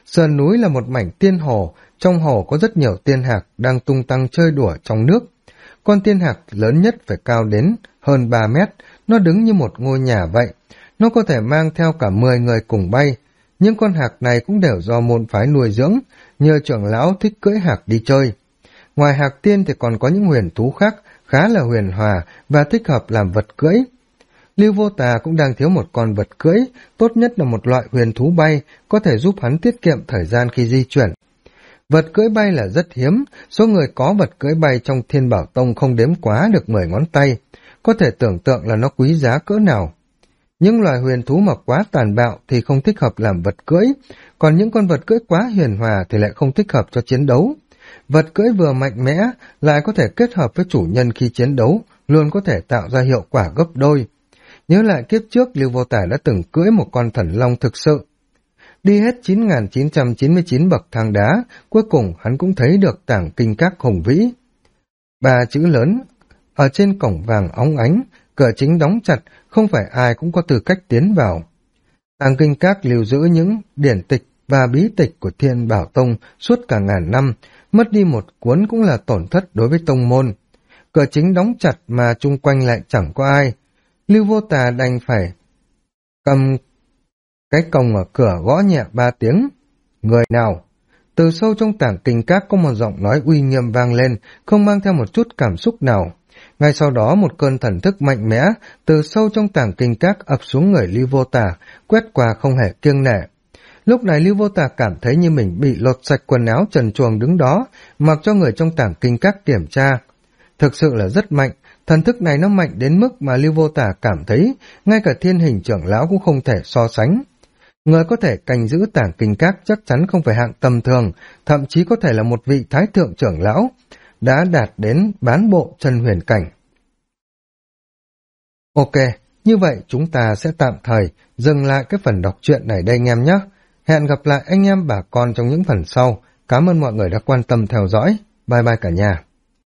Sườn núi là một mảnh tiên hồ, trong hồ có rất nhiều tiên hạc đang tung tăng chơi đùa trong nước. Con tiên hạc lớn nhất phải cao đến hơn 3 mét, nó đứng như một ngôi nhà vậy. Nó có thể mang theo cả 10 người cùng bay. Những con hạc này cũng đều do môn phái nuôi dưỡng, nhờ trưởng lão thích cưỡi hạc đi chơi. Ngoài hạc tiên thì còn có những huyền thú khác khá là huyền hòa và thích hợp làm vật cưỡi. Lưu Vô Tà cũng đang thiếu một con vật cưỡi, tốt nhất là một loại huyền thú bay, có thể giúp hắn tiết kiệm thời gian khi di chuyển. Vật cưỡi bay là rất hiếm, số người có vật cưỡi bay trong Thiên Bảo Tông không đếm quá được 10 ngón tay, có thể tưởng tượng là nó quý giá cỡ nào. Những loài huyền thú mà quá tàn bạo thì không thích hợp làm vật cưỡi, còn những con vật cưỡi quá huyền hòa thì lại không thích hợp cho chiến đấu. Vật cưỡi vừa mạnh mẽ, lại có thể kết hợp với chủ nhân khi chiến đấu, luôn có thể tạo ra hiệu quả gấp đôi. Nhớ lại kiếp trước, Lưu Vô Tà đã từng cưỡi một con thần long thực sự. Đi hết 9.999 bậc thang đá, cuối cùng hắn cũng thấy được tảng kinh các hùng vĩ. 3 chữ lớn, ở trên cổng vàng óng ánh, cửa chính đóng chặt, không phải ai cũng có tư cách tiến vào. Tảng kinh các lưu giữ những điển tịch và bí tịch của Thiên Bảo Tông suốt cả ngàn năm, mất đi một cuốn cũng là tổn thất đối với tông môn. Cửa chính đóng chặt mà chung quanh lại chẳng có ai. Lưu Vô Tà đành phải cầm cái còng ở cửa gõ nhẹ 3 tiếng. Người nào? Từ sâu trong tảng kinh các có một giọng nói uy nghiêm vang lên, không mang theo một chút cảm xúc nào. Ngay sau đó một cơn thần thức mạnh mẽ từ sâu trong tảng kinh các ập xuống người Lưu Vô Tà, quét qua không hề kiêng nể. Lúc này Lưu Vô Tà cảm thấy như mình bị lột sạch quần áo trần truồng đứng đó, mặc cho người trong tảng kinh các kiểm tra. Thực sự là rất mạnh, thần thức này nó mạnh đến mức mà Lưu Vô Tà cảm thấy ngay cả Thiên Hình trưởng lão cũng không thể so sánh. Người có thể canh giữ tảng kinh các chắc chắn không phải hạng tầm thường, thậm chí có thể là một vị thái thượng trưởng lão, đã đạt đến bán bộ chân huyền cảnh. Ok, như vậy chúng ta sẽ tạm thời dừng lại cái phần đọc truyện này đây anh em nhé. Hẹn gặp lại anh em bà con trong những phần sau. Cảm ơn mọi người đã quan tâm theo dõi. Bye bye cả nhà.